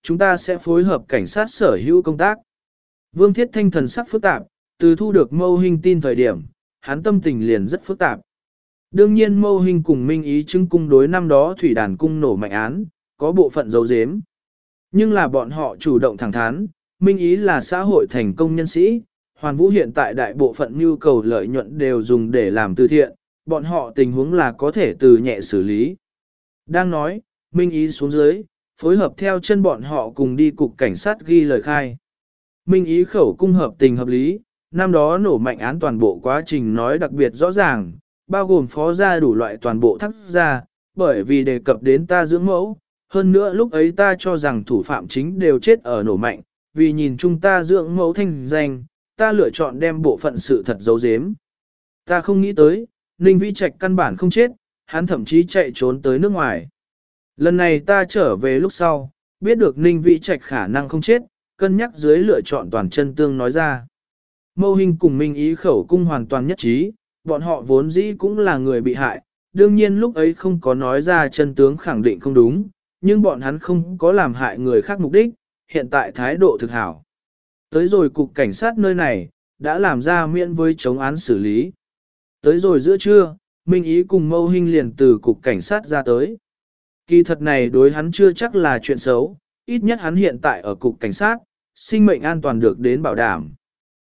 chúng ta sẽ phối hợp cảnh sát sở hữu công tác. Vương Thiết Thanh thần sắc phức tạp, từ thu được Mâu Hinh tin thời điểm, hắn tâm tình liền rất phức tạp. Đương nhiên Mâu Hinh cùng Minh Ý chứng cung đối năm đó thủy đàn cung nổ mạnh án, có bộ phận giấu giếm. Nhưng là bọn họ chủ động thẳng thắn, Minh Ý là xã hội thành công nhân sĩ, Hoàn Vũ hiện tại đại bộ phận nhu cầu lợi nhuận đều dùng để làm từ thiện, bọn họ tình huống là có thể từ nhẹ xử lý. Đang nói, Minh Ý xuống dưới, phối hợp theo chân bọn họ cùng đi cục cảnh sát ghi lời khai. Minh Ý khẩu cung hợp tình hợp lý, năm đó nổ mạnh án toàn bộ quá trình nói đặc biệt rõ ràng, bao gồm phó gia đủ loại toàn bộ thắc gia, bởi vì đề cập đến ta dưỡng mẫu, hơn nữa lúc ấy ta cho rằng thủ phạm chính đều chết ở nổ mạnh, vì nhìn chúng ta dưỡng mẫu thanh danh, ta lựa chọn đem bộ phận sự thật giấu giếm. Ta không nghĩ tới, Ninh Vĩ Trạch căn bản không chết, hắn thậm chí chạy trốn tới nước ngoài. Lần này ta trở về lúc sau, biết được Ninh Vĩ Trạch khả năng không chết, cân nhắc dưới lựa chọn toàn chân tương nói ra. Mâu Hinh cùng Minh Ý khẩu cung hoàn toàn nhất trí, bọn họ vốn dĩ cũng là người bị hại, đương nhiên lúc ấy không có nói ra chân tướng khẳng định không đúng, nhưng bọn hắn không có làm hại người khác mục đích, hiện tại thái độ thực hảo. Tới rồi cục cảnh sát nơi này, đã làm ra miễn với chống án xử lý. Tới rồi giữa trưa, Minh Ý cùng Mâu Hinh liền từ cục cảnh sát ra tới. Kỳ thật này đối hắn chưa chắc là chuyện xấu, ít nhất hắn hiện tại ở cục cảnh sát, sinh mệnh an toàn được đến bảo đảm.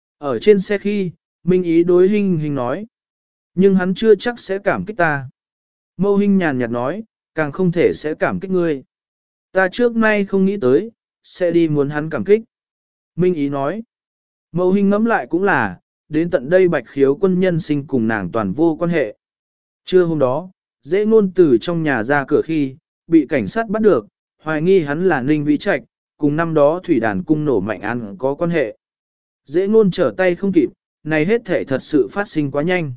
Ở trên xe khi, Minh Ý đối Hinh Hinh nói, nhưng hắn chưa chắc sẽ cảm kích ta. Mâu Hinh nhàn nhạt nói, càng không thể sẽ cảm kích ngươi. Ta trước nay không nghĩ tới, sẽ đi muốn hắn cảm kích. Minh Ý nói, Mâu Hinh ngẫm lại cũng là, đến tận đây Bạch Khiếu quân nhân sinh cùng nàng toàn vô quan hệ. Trưa hôm đó, Dễ Ngôn từ trong nhà ra cửa khi, bị cảnh sát bắt được, hoài nghi hắn là Ninh Vĩ Trạch, cùng năm đó thủy đàn cung nổ mạnh án có quan hệ. Dễ Ngôn trở tay không kịp, này hết thể thật sự phát sinh quá nhanh.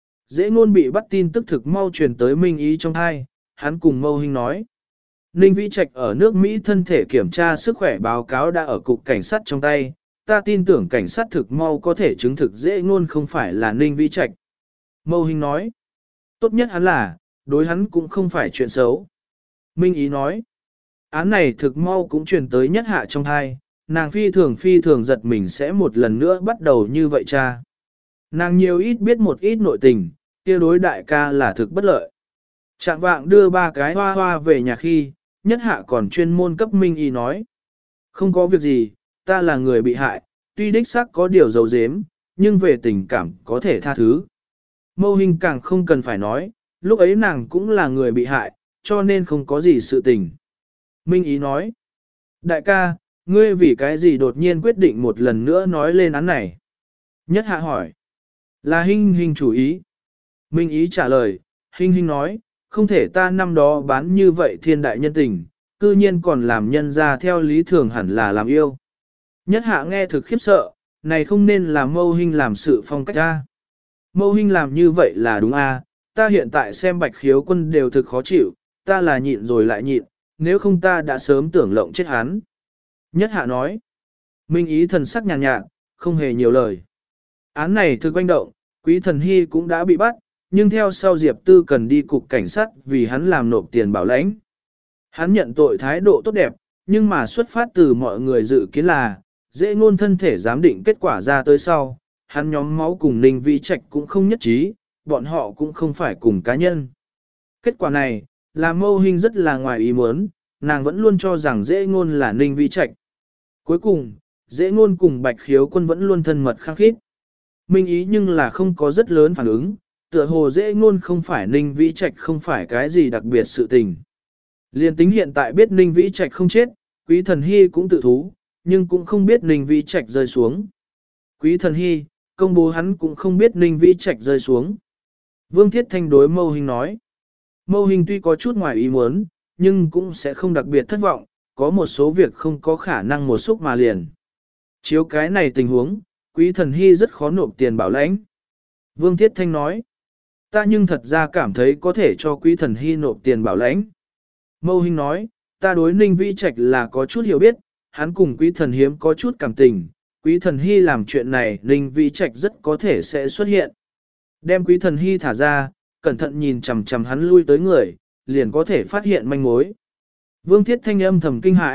Dễ Ngôn bị bắt tin tức thực mau truyền tới Minh Ý trong hai, hắn cùng Mâu Hinh nói. Ninh Vĩ Trạch ở nước Mỹ thân thể kiểm tra sức khỏe báo cáo đã ở cục cảnh sát trong tay, ta tin tưởng cảnh sát thực mau có thể chứng thực Dễ Ngôn không phải là Ninh Vĩ Trạch. Mâu Hinh nói, tốt nhất hắn là, đối hắn cũng không phải chuyện xấu. Minh Ý nói, án này thực mau cũng truyền tới nhất hạ trong hai, nàng phi thường phi thường giật mình sẽ một lần nữa bắt đầu như vậy cha. Nàng nhiều ít biết một ít nội tình, kia đối đại ca là thực bất lợi. Trạng vạng đưa ba cái hoa hoa về nhà khi, nhất hạ còn chuyên môn cấp Minh Ý nói. Không có việc gì, ta là người bị hại, tuy đích xác có điều giấu giếm, nhưng về tình cảm có thể tha thứ. Mâu Hinh càng không cần phải nói, lúc ấy nàng cũng là người bị hại, cho nên không có gì sự tình. Minh Ý nói, đại ca, ngươi vì cái gì đột nhiên quyết định một lần nữa nói lên án này? Nhất hạ hỏi, là Hinh Hinh chủ ý. Minh Ý trả lời, Hinh Hinh nói, không thể ta năm đó bán như vậy thiên đại nhân tình, cư nhiên còn làm nhân ra theo lý thường hẳn là làm yêu. Nhất hạ nghe thực khiếp sợ, này không nên là Mâu Hinh làm sự phong cách a. Mâu Hinh làm như vậy là đúng a, ta hiện tại xem Bạch Khiếu quân đều thực khó chịu, ta là nhịn rồi lại nhịn, nếu không ta đã sớm tưởng lộng chết hắn. Nhất hạ nói, Minh Ý thần sắc nhàn nhạt, nhạt, không hề nhiều lời. Án này thực quanh động, Quý Thần Hy cũng đã bị bắt, nhưng theo sau Diệp Tư cần đi cục cảnh sát vì hắn làm nộp tiền bảo lãnh. Hắn nhận tội thái độ tốt đẹp, nhưng mà xuất phát từ mọi người dự kiến là, Dễ Ngôn thân thể giám định kết quả ra tới sau, hắn nhóm máu cùng Ninh Vĩ Trạch cũng không nhất trí, bọn họ cũng không phải cùng cá nhân. Kết quả này, làm Mâu Hinh rất là ngoài ý muốn, nàng vẫn luôn cho rằng Dễ Ngôn là Ninh Vĩ Trạch. Cuối cùng, Dễ Ngôn cùng Bạch Khiếu quân vẫn luôn thân mật khăng khít. Minh Ý nhưng là không có rất lớn phản ứng, tựa hồ Dễ Ngôn không phải Ninh Vĩ Trạch không phải cái gì đặc biệt sự tình. Liên tính hiện tại biết Ninh Vĩ Trạch không chết, Quý Thần Hy cũng tự thú, nhưng cũng không biết Ninh Vĩ Trạch rơi xuống. Quý Thần Hy, công bố hắn cũng không biết Ninh Vĩ Trạch rơi xuống. Vương Thiết Thanh đối Mâu Hinh nói. Mâu Hinh tuy có chút ngoài ý muốn, nhưng cũng sẽ không đặc biệt thất vọng, có một số việc không có khả năng một xúc mà liền. Chiếu cái này tình huống, Quý Thần Hy rất khó nộp tiền bảo lãnh. Vương Thiết Thanh nói. Ta nhưng thật ra cảm thấy có thể cho Quý Thần Hy nộp tiền bảo lãnh. Mâu Hinh nói, ta đối Ninh Vĩ Trạch là có chút hiểu biết, hắn cùng Quý Thần Hiếm có chút cảm tình, Quý Thần Hy làm chuyện này Ninh Vĩ Trạch rất có thể sẽ xuất hiện. Đem Quý Thần Hy thả ra, cẩn thận nhìn chằm chằm hắn lui tới người, liền có thể phát hiện manh mối. Vương Thiết Thanh âm thầm kinh hãi,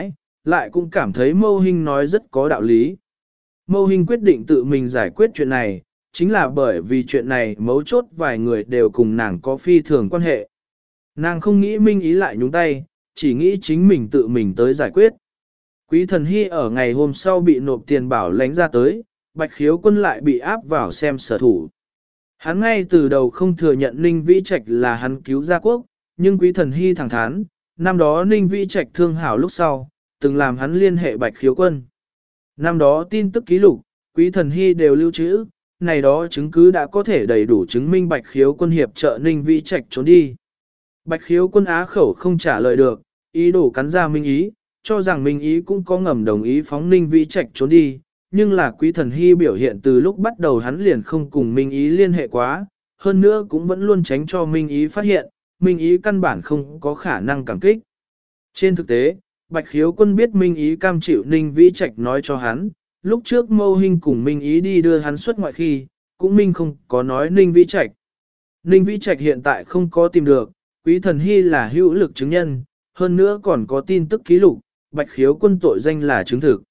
lại cũng cảm thấy Mâu Hinh nói rất có đạo lý. Mâu Hinh quyết định tự mình giải quyết chuyện này, chính là bởi vì chuyện này mấu chốt vài người đều cùng nàng có phi thường quan hệ. Nàng không nghĩ Minh Ý lại nhúng tay, chỉ nghĩ chính mình tự mình tới giải quyết. Quý Thần Hy ở ngày hôm sau bị nộp tiền bảo lãnh ra tới, Bạch Khiếu Quân lại bị áp vào xem sở thủ. Hắn ngay từ đầu không thừa nhận Ninh Vĩ Trạch là hắn cứu gia quốc, nhưng Quý Thần Hy thẳng thắn, năm đó Ninh Vĩ Trạch thương hảo lúc sau, từng làm hắn liên hệ Bạch Khiếu Quân. Năm đó tin tức ký lục, Quý Thần Hy đều lưu trữ, này đó chứng cứ đã có thể đầy đủ chứng minh Bạch Khiếu Quân hiệp trợ Ninh Vĩ Trạch trốn đi. Bạch Khiếu Quân á khẩu không trả lời được, ý đồ cắn ra Minh Ý, cho rằng Minh Ý cũng có ngầm đồng ý phóng Ninh Vĩ Trạch trốn đi, nhưng là Quý Thần Hy biểu hiện từ lúc bắt đầu hắn liền không cùng Minh Ý liên hệ quá, hơn nữa cũng vẫn luôn tránh cho Minh Ý phát hiện, Minh Ý căn bản không có khả năng cảm kích. Trên thực tế, Bạch Khiếu Quân biết Minh Ý cam chịu Ninh Vĩ Trạch nói cho hắn, lúc trước Mâu Hinh cùng Minh Ý đi đưa hắn xuất ngoại khi, cũng Minh không có nói Ninh Vĩ Trạch. Ninh Vĩ Trạch hiện tại không có tìm được, Quý Thần Hy là hữu lực chứng nhân, hơn nữa còn có tin tức ký lục, Bạch Khiếu Quân tội danh là chứng thực.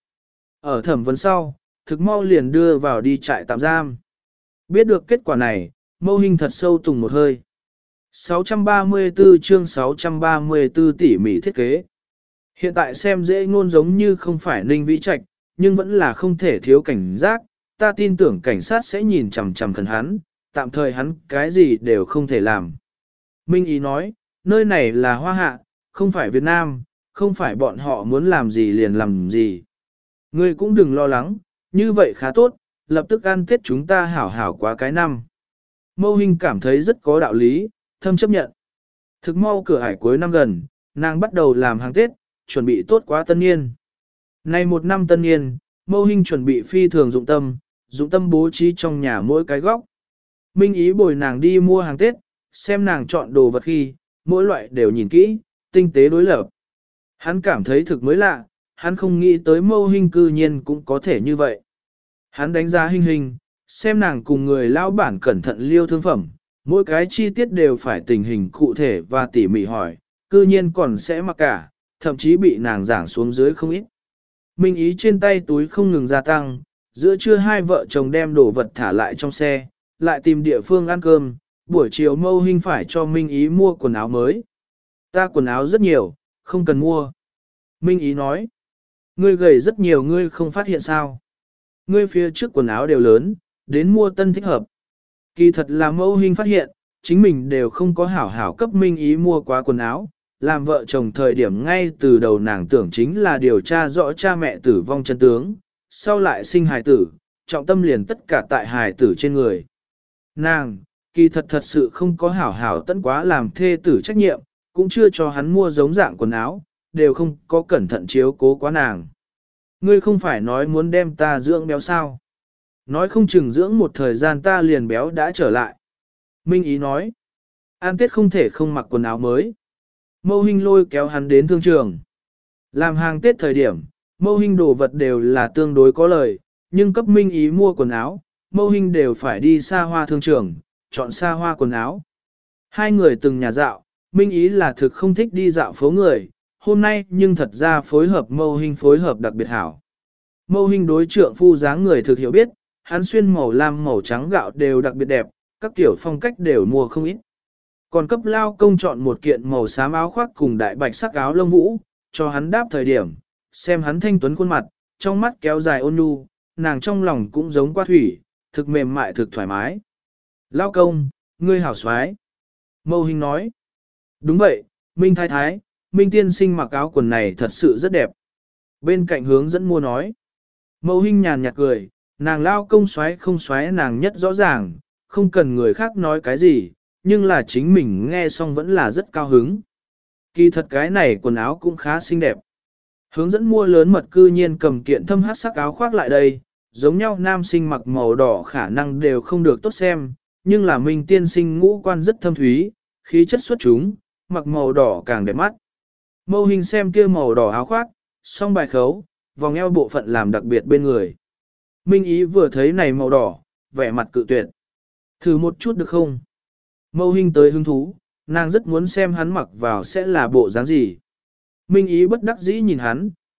Ở thẩm vấn sau, thực mau liền đưa vào đi trại tạm giam. Biết được kết quả này, Mâu Hinh thật sâu tùng một hơi. sáu trăm ba mươi tư chương sáu trăm ba mươi tư tỉ mỉ thiết kế. Hiện tại xem dễ ngôn giống như không phải Ninh Vĩ Trạch, nhưng vẫn là không thể thiếu cảnh giác, ta tin tưởng cảnh sát sẽ nhìn chằm chằm khẩn hắn, tạm thời hắn cái gì đều không thể làm. Minh Ý nói, nơi này là Hoa Hạ, không phải Việt Nam, không phải bọn họ muốn làm gì liền làm gì. Ngươi cũng đừng lo lắng, như vậy khá tốt, lập tức ăn Tết chúng ta hảo hảo quá cái năm. Mâu Hinh cảm thấy rất có đạo lý, thâm chấp nhận. Thực mau cửa hải cuối năm gần, nàng bắt đầu làm hàng Tết, chuẩn bị tốt quá tân niên. Nay một năm tân niên, Mâu Hinh chuẩn bị phi thường dụng tâm, dụng tâm bố trí trong nhà mỗi cái góc. Minh Ý bồi nàng đi mua hàng Tết, xem nàng chọn đồ vật khi, mỗi loại đều nhìn kỹ, tinh tế đối lập. Hắn cảm thấy thực mới lạ, hắn không nghĩ tới Mâu Hinh cư nhiên cũng có thể như vậy. Hắn đánh giá Hinh Hinh, xem nàng cùng người lao bản cẩn thận liêu thương phẩm, mỗi cái chi tiết đều phải tình hình cụ thể và tỉ mỉ hỏi, cư nhiên còn sẽ mặc cả, thậm chí bị nàng giảng xuống dưới không ít. Minh Ý trên tay túi không ngừng gia tăng, giữa trưa hai vợ chồng đem đồ vật thả lại trong xe, lại tìm địa phương ăn cơm, buổi chiều Mâu Hinh phải cho Minh Ý mua quần áo mới. Ta quần áo rất nhiều, không cần mua. Minh Ý nói, ngươi gầy rất nhiều ngươi không phát hiện sao. Ngươi phía trước quần áo đều lớn, đến mua tân thích hợp. Kỳ thật là Mâu Hinh phát hiện, chính mình đều không có hảo hảo cấp Minh Ý mua quá quần áo, làm vợ chồng thời điểm ngay từ đầu nàng tưởng chính là điều tra rõ cha mẹ tử vong chân tướng, sau lại sinh hài tử, trọng tâm liền tất cả tại hài tử trên người. Nàng, kỳ thật thật sự không có hảo hảo tận quá làm thê tử trách nhiệm, cũng chưa cho hắn mua giống dạng quần áo, đều không có cẩn thận chiếu cố quá nàng. Ngươi không phải nói muốn đem ta dưỡng béo sao? Nói không chừng dưỡng một thời gian ta liền béo đã trở lại. Minh Ý nói, an Tết không thể không mặc quần áo mới. Mâu Hinh lôi kéo hắn đến thương trường. Làm hàng Tết thời điểm, Mâu Hinh đồ vật đều là tương đối có lời, nhưng cấp Minh Ý mua quần áo, Mâu Hinh đều phải đi xa hoa thương trường, chọn xa hoa quần áo. Hai người từng nhà dạo, Minh Ý là thực không thích đi dạo phố người, hôm nay nhưng thật ra phối hợp Mâu Hinh phối hợp đặc biệt hảo. Mâu Hinh đối trượng phu dáng người thực hiểu biết, hắn xuyên màu lam màu trắng gạo đều đặc biệt đẹp, các kiểu phong cách đều mua không ít. Còn cấp lao công chọn một kiện màu xám áo khoác cùng đại bạch sắc áo lông vũ, cho hắn đáp thời điểm, xem hắn thanh tuấn khuôn mặt, trong mắt kéo dài ôn nhu, nàng trong lòng cũng giống qua thủy, thực mềm mại thực thoải mái. Lao công, ngươi hảo xoái. Mâu Hinh nói. Đúng vậy, Minh Thái Thái, Minh Tiên Sinh mặc áo quần này thật sự rất đẹp. Bên cạnh hướng dẫn mua nói. Mâu Hinh nhàn nhạt cười, nàng lao công xoái không xoái nàng nhất rõ ràng, không cần người khác nói cái gì, nhưng là chính mình nghe xong vẫn là rất cao hứng. Kỳ thật cái này quần áo cũng khá xinh đẹp. Hướng dẫn mua lớn mật cư nhiên cầm kiện thâm hát sắc áo khoác lại đây, giống nhau nam sinh mặc màu đỏ khả năng đều không được tốt xem, nhưng là Minh Tiên Sinh ngũ quan rất thâm thúy, khí chất xuất chúng, mặc màu đỏ càng đẹp mắt. Mâu Hinh xem kia màu đỏ áo khoác, song bài khấu, vòng eo bộ phận làm đặc biệt bên người. Minh Ý vừa thấy này màu đỏ, vẻ mặt cự tuyệt. Thử một chút được không? Mâu Hinh tới hứng thú, nàng rất muốn xem hắn mặc vào sẽ là bộ dáng gì. Minh Ý bất đắc dĩ nhìn hắn,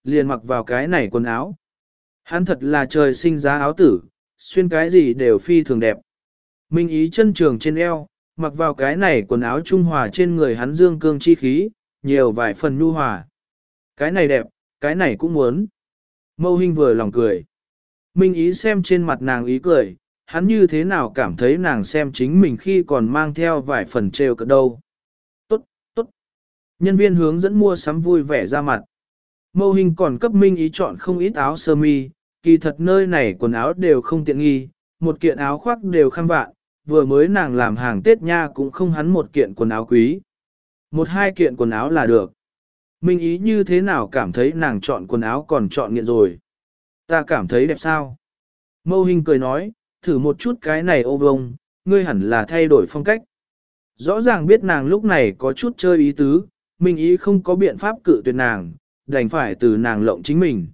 liền mặc vào cái này quần áo. Hắn thật là trời sinh giá áo tử, xuyên cái gì đều phi thường đẹp. Minh Ý chân trường trên eo, mặc vào cái này quần áo trung hòa trên người hắn dương cương chi khí, nhiều vài phần nhu hòa. Cái này đẹp, cái này cũng muốn. Mâu Hinh vừa lòng cười. Minh Ý xem trên mặt nàng ý cười, hắn như thế nào cảm thấy nàng xem chính mình khi còn mang theo vài phần trêu cợt đâu. Tốt, tốt. Nhân viên hướng dẫn mua sắm vui vẻ ra mặt. Mâu Hinh còn cấp Minh Ý chọn không ít áo sơ mi, kỳ thật nơi này quần áo đều không tiện nghi, một kiện áo khoác đều khăm vạn, vừa mới nàng làm hàng Tết nha cũng không hắn một kiện quần áo quý. Một hai kiện quần áo là được. Minh Ý như thế nào cảm thấy nàng chọn quần áo còn chọn nghiện rồi. Ta cảm thấy đẹp sao? Mâu Hinh cười nói, thử một chút cái này ô vông, ngươi hẳn là thay đổi phong cách. Rõ ràng biết nàng lúc này có chút chơi ý tứ, Minh Ý không có biện pháp cự tuyệt nàng, đành phải từ nàng lộng chính mình.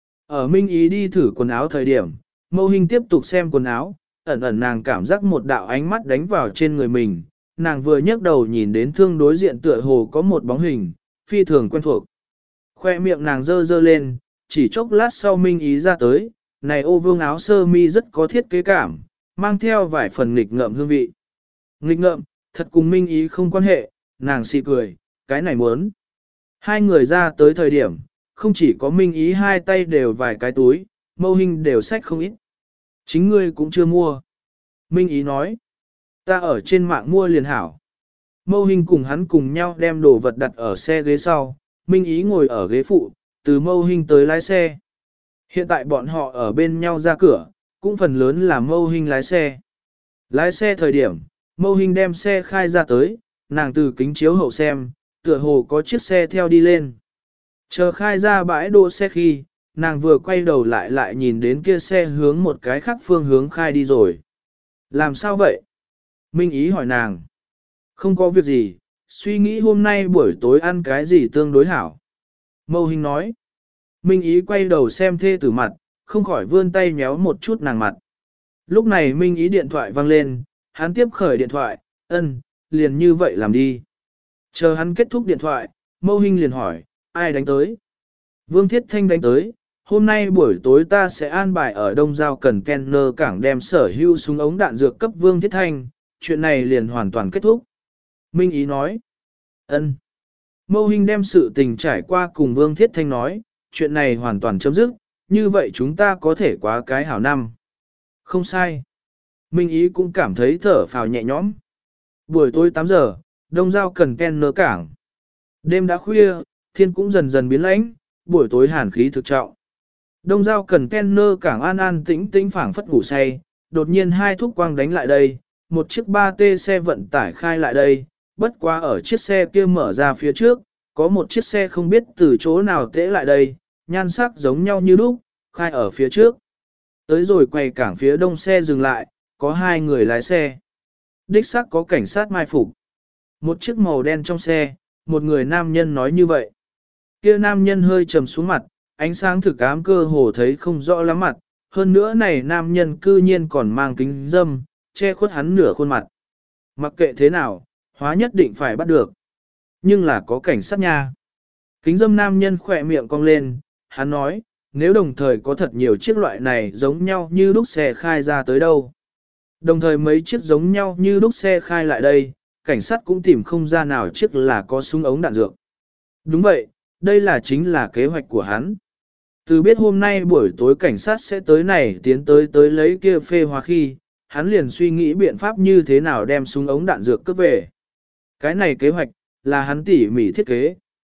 Ở Minh Ý đi thử quần áo thời điểm, Mâu Hinh tiếp tục xem quần áo, ẩn ẩn nàng cảm giác một đạo ánh mắt đánh vào trên người mình, nàng vừa nhấc đầu nhìn đến thương đối diện tựa hồ có một bóng hình, phi thường quen thuộc. Khoe miệng nàng dơ dơ lên, chỉ chốc lát sau Minh Ý ra tới, này ô vương áo sơ mi rất có thiết kế cảm, mang theo vài phần nghịch ngợm hương vị. Nghịch ngợm, thật cùng Minh Ý không quan hệ, nàng xì cười, cái này muốn. Hai người ra tới thời điểm, không chỉ có Minh Ý hai tay đều vài cái túi, Mâu Hinh đều xách không ít. Chính ngươi cũng chưa mua. Minh Ý nói, ta ở trên mạng mua liền hảo. Mâu Hinh cùng hắn cùng nhau đem đồ vật đặt ở xe ghế sau, Minh Ý ngồi ở ghế phụ, từ Mâu Hinh tới lái xe. Hiện tại bọn họ ở bên nhau ra cửa, cũng phần lớn là Mâu Hinh lái xe. Lái xe thời điểm, Mâu Hinh đem xe khai ra tới, nàng từ kính chiếu hậu xem, tựa hồ có chiếc xe theo đi lên. Chờ khai ra bãi đỗ xe khi, nàng vừa quay đầu lại lại nhìn đến kia xe hướng một cái khác phương hướng khai đi rồi. Làm sao vậy? Minh Ý hỏi nàng. Không có việc gì, suy nghĩ hôm nay buổi tối ăn cái gì tương đối hảo. Mâu Hinh nói. Minh Ý quay đầu xem thê tử mặt, không khỏi vươn tay nhéo một chút nàng mặt. Lúc này Minh Ý điện thoại vang lên, hắn tiếp khởi điện thoại, ân, liền như vậy làm đi. Chờ hắn kết thúc điện thoại, Mâu Hinh liền hỏi, ai đánh tới? Vương Thiết Thanh đánh tới, hôm nay buổi tối ta sẽ an bài ở Đông Giao Cần Kenner cảng đem sở hữu súng ống đạn dược cấp Vương Thiết Thanh, chuyện này liền hoàn toàn kết thúc. Minh Ý nói, ân. Mâu Hinh đem sự tình trải qua cùng Vương Thiết Thanh nói, chuyện này hoàn toàn chấm dứt, như vậy chúng ta có thể quá cái hảo năm. Không sai. Minh Ý cũng cảm thấy thở phào nhẹ nhõm. Buổi tối tám giờ, Đông Giao Cần Kenner cảng. Đêm đã khuya, thiên cũng dần dần biến lãnh, buổi tối hàn khí thực trọng. Đông Giao Cần Kenner cảng an an tĩnh tĩnh phảng phất ngủ say, đột nhiên hai thúc quang đánh lại đây, một chiếc ba T xe vận tải khai lại đây, bất quá ở chiếc xe kia mở ra phía trước, có một chiếc xe không biết từ chỗ nào tễ lại đây, nhan sắc giống nhau như lúc, khai ở phía trước. Tới rồi quay cảng phía đông xe dừng lại, có hai người lái xe. Đích xác có cảnh sát mai phục. Một chiếc màu đen trong xe, một người nam nhân nói như vậy. Kia nam nhân hơi trầm xuống mặt, ánh sáng thực ám cơ hồ thấy không rõ lắm mặt, hơn nữa này nam nhân cư nhiên còn mang kính dâm, che khuất hắn nửa khuôn mặt. Mặc kệ thế nào, hóa nhất định phải bắt được. Nhưng là có cảnh sát nha. Kính dâm nam nhân khỏe miệng cong lên, hắn nói, nếu đồng thời có thật nhiều chiếc loại này giống nhau như lúc xe khai ra tới đâu. Đồng thời mấy chiếc giống nhau như lúc xe khai lại đây, cảnh sát cũng tìm không ra nào chiếc là có súng ống đạn dược. Đúng vậy, đây là chính là kế hoạch của hắn. Từ biết hôm nay buổi tối cảnh sát sẽ tới này tiến tới tới lấy kia phê hóa khi, hắn liền suy nghĩ biện pháp như thế nào đem súng ống đạn dược cướp về. Cái này kế hoạch, là hắn tỉ mỉ thiết kế.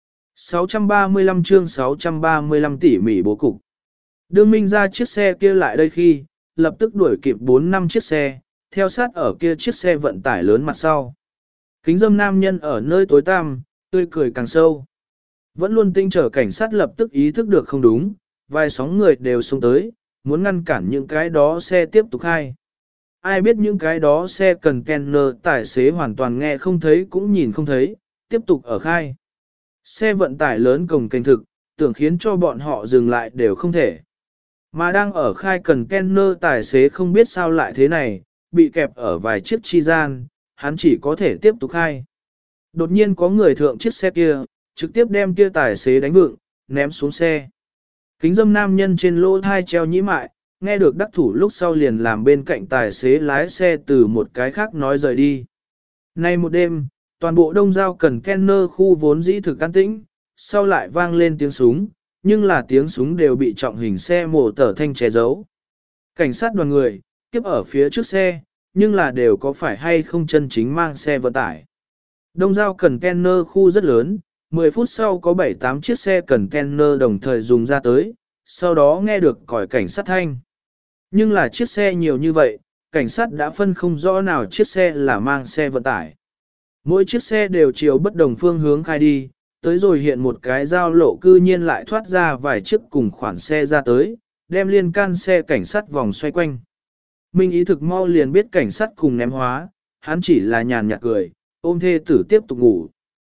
sáu trăm ba mươi lăm chương sáu trăm ba mươi lăm tỉ mỉ bố cục. Đương Minh ra chiếc xe kia lại đây khi, lập tức đuổi kịp bốn năm chiếc xe, theo sát ở kia chiếc xe vận tải lớn mặt sau. Kính dâm nam nhân ở nơi tối tăm, tươi cười càng sâu. Vẫn luôn tinh trở cảnh sát lập tức ý thức được không đúng, vài sóng người đều xông tới, muốn ngăn cản những cái đó xe tiếp tục khai. Ai biết những cái đó xe cần Kenner tài xế hoàn toàn nghe không thấy cũng nhìn không thấy, tiếp tục ở khai. Xe vận tải lớn cồng kềnh thực, tưởng khiến cho bọn họ dừng lại đều không thể. Mà đang ở khai cần Kenner tài xế không biết sao lại thế này, bị kẹp ở vài chiếc chi gian, hắn chỉ có thể tiếp tục khai. Đột nhiên có người thượng chiếc xe kia, trực tiếp đem kia tài xế đánh vựng, ném xuống xe. Kính dâm nam nhân trên lỗ thai treo nhĩ mại, nghe được đắc thủ lúc sau liền làm bên cạnh tài xế lái xe từ một cái khác nói rời đi. Nay một đêm, toàn bộ đông giao cần Kenner khu vốn dĩ thực an tĩnh, sau lại vang lên tiếng súng, nhưng là tiếng súng đều bị trọng hình xe mổ tở thanh che giấu. Cảnh sát đoàn người, kiếp ở phía trước xe, nhưng là đều có phải hay không chân chính mang xe vận tải. Đông giao cần Kenner khu rất lớn, mười phút sau có bảy tám chiếc xe cần Kenner đồng thời dùng ra tới, sau đó nghe được còi cảnh sát thanh. Nhưng là chiếc xe nhiều như vậy, cảnh sát đã phân không rõ nào chiếc xe là mang xe vận tải. Mỗi chiếc xe đều chiều bất đồng phương hướng khai đi, tới rồi hiện một cái giao lộ cư nhiên lại thoát ra vài chiếc cùng khoản xe ra tới, đem liên can xe cảnh sát vòng xoay quanh. Minh ý thực mau liền biết cảnh sát cùng ném hóa, hắn chỉ là nhàn nhạt cười, ôm thê tử tiếp tục ngủ.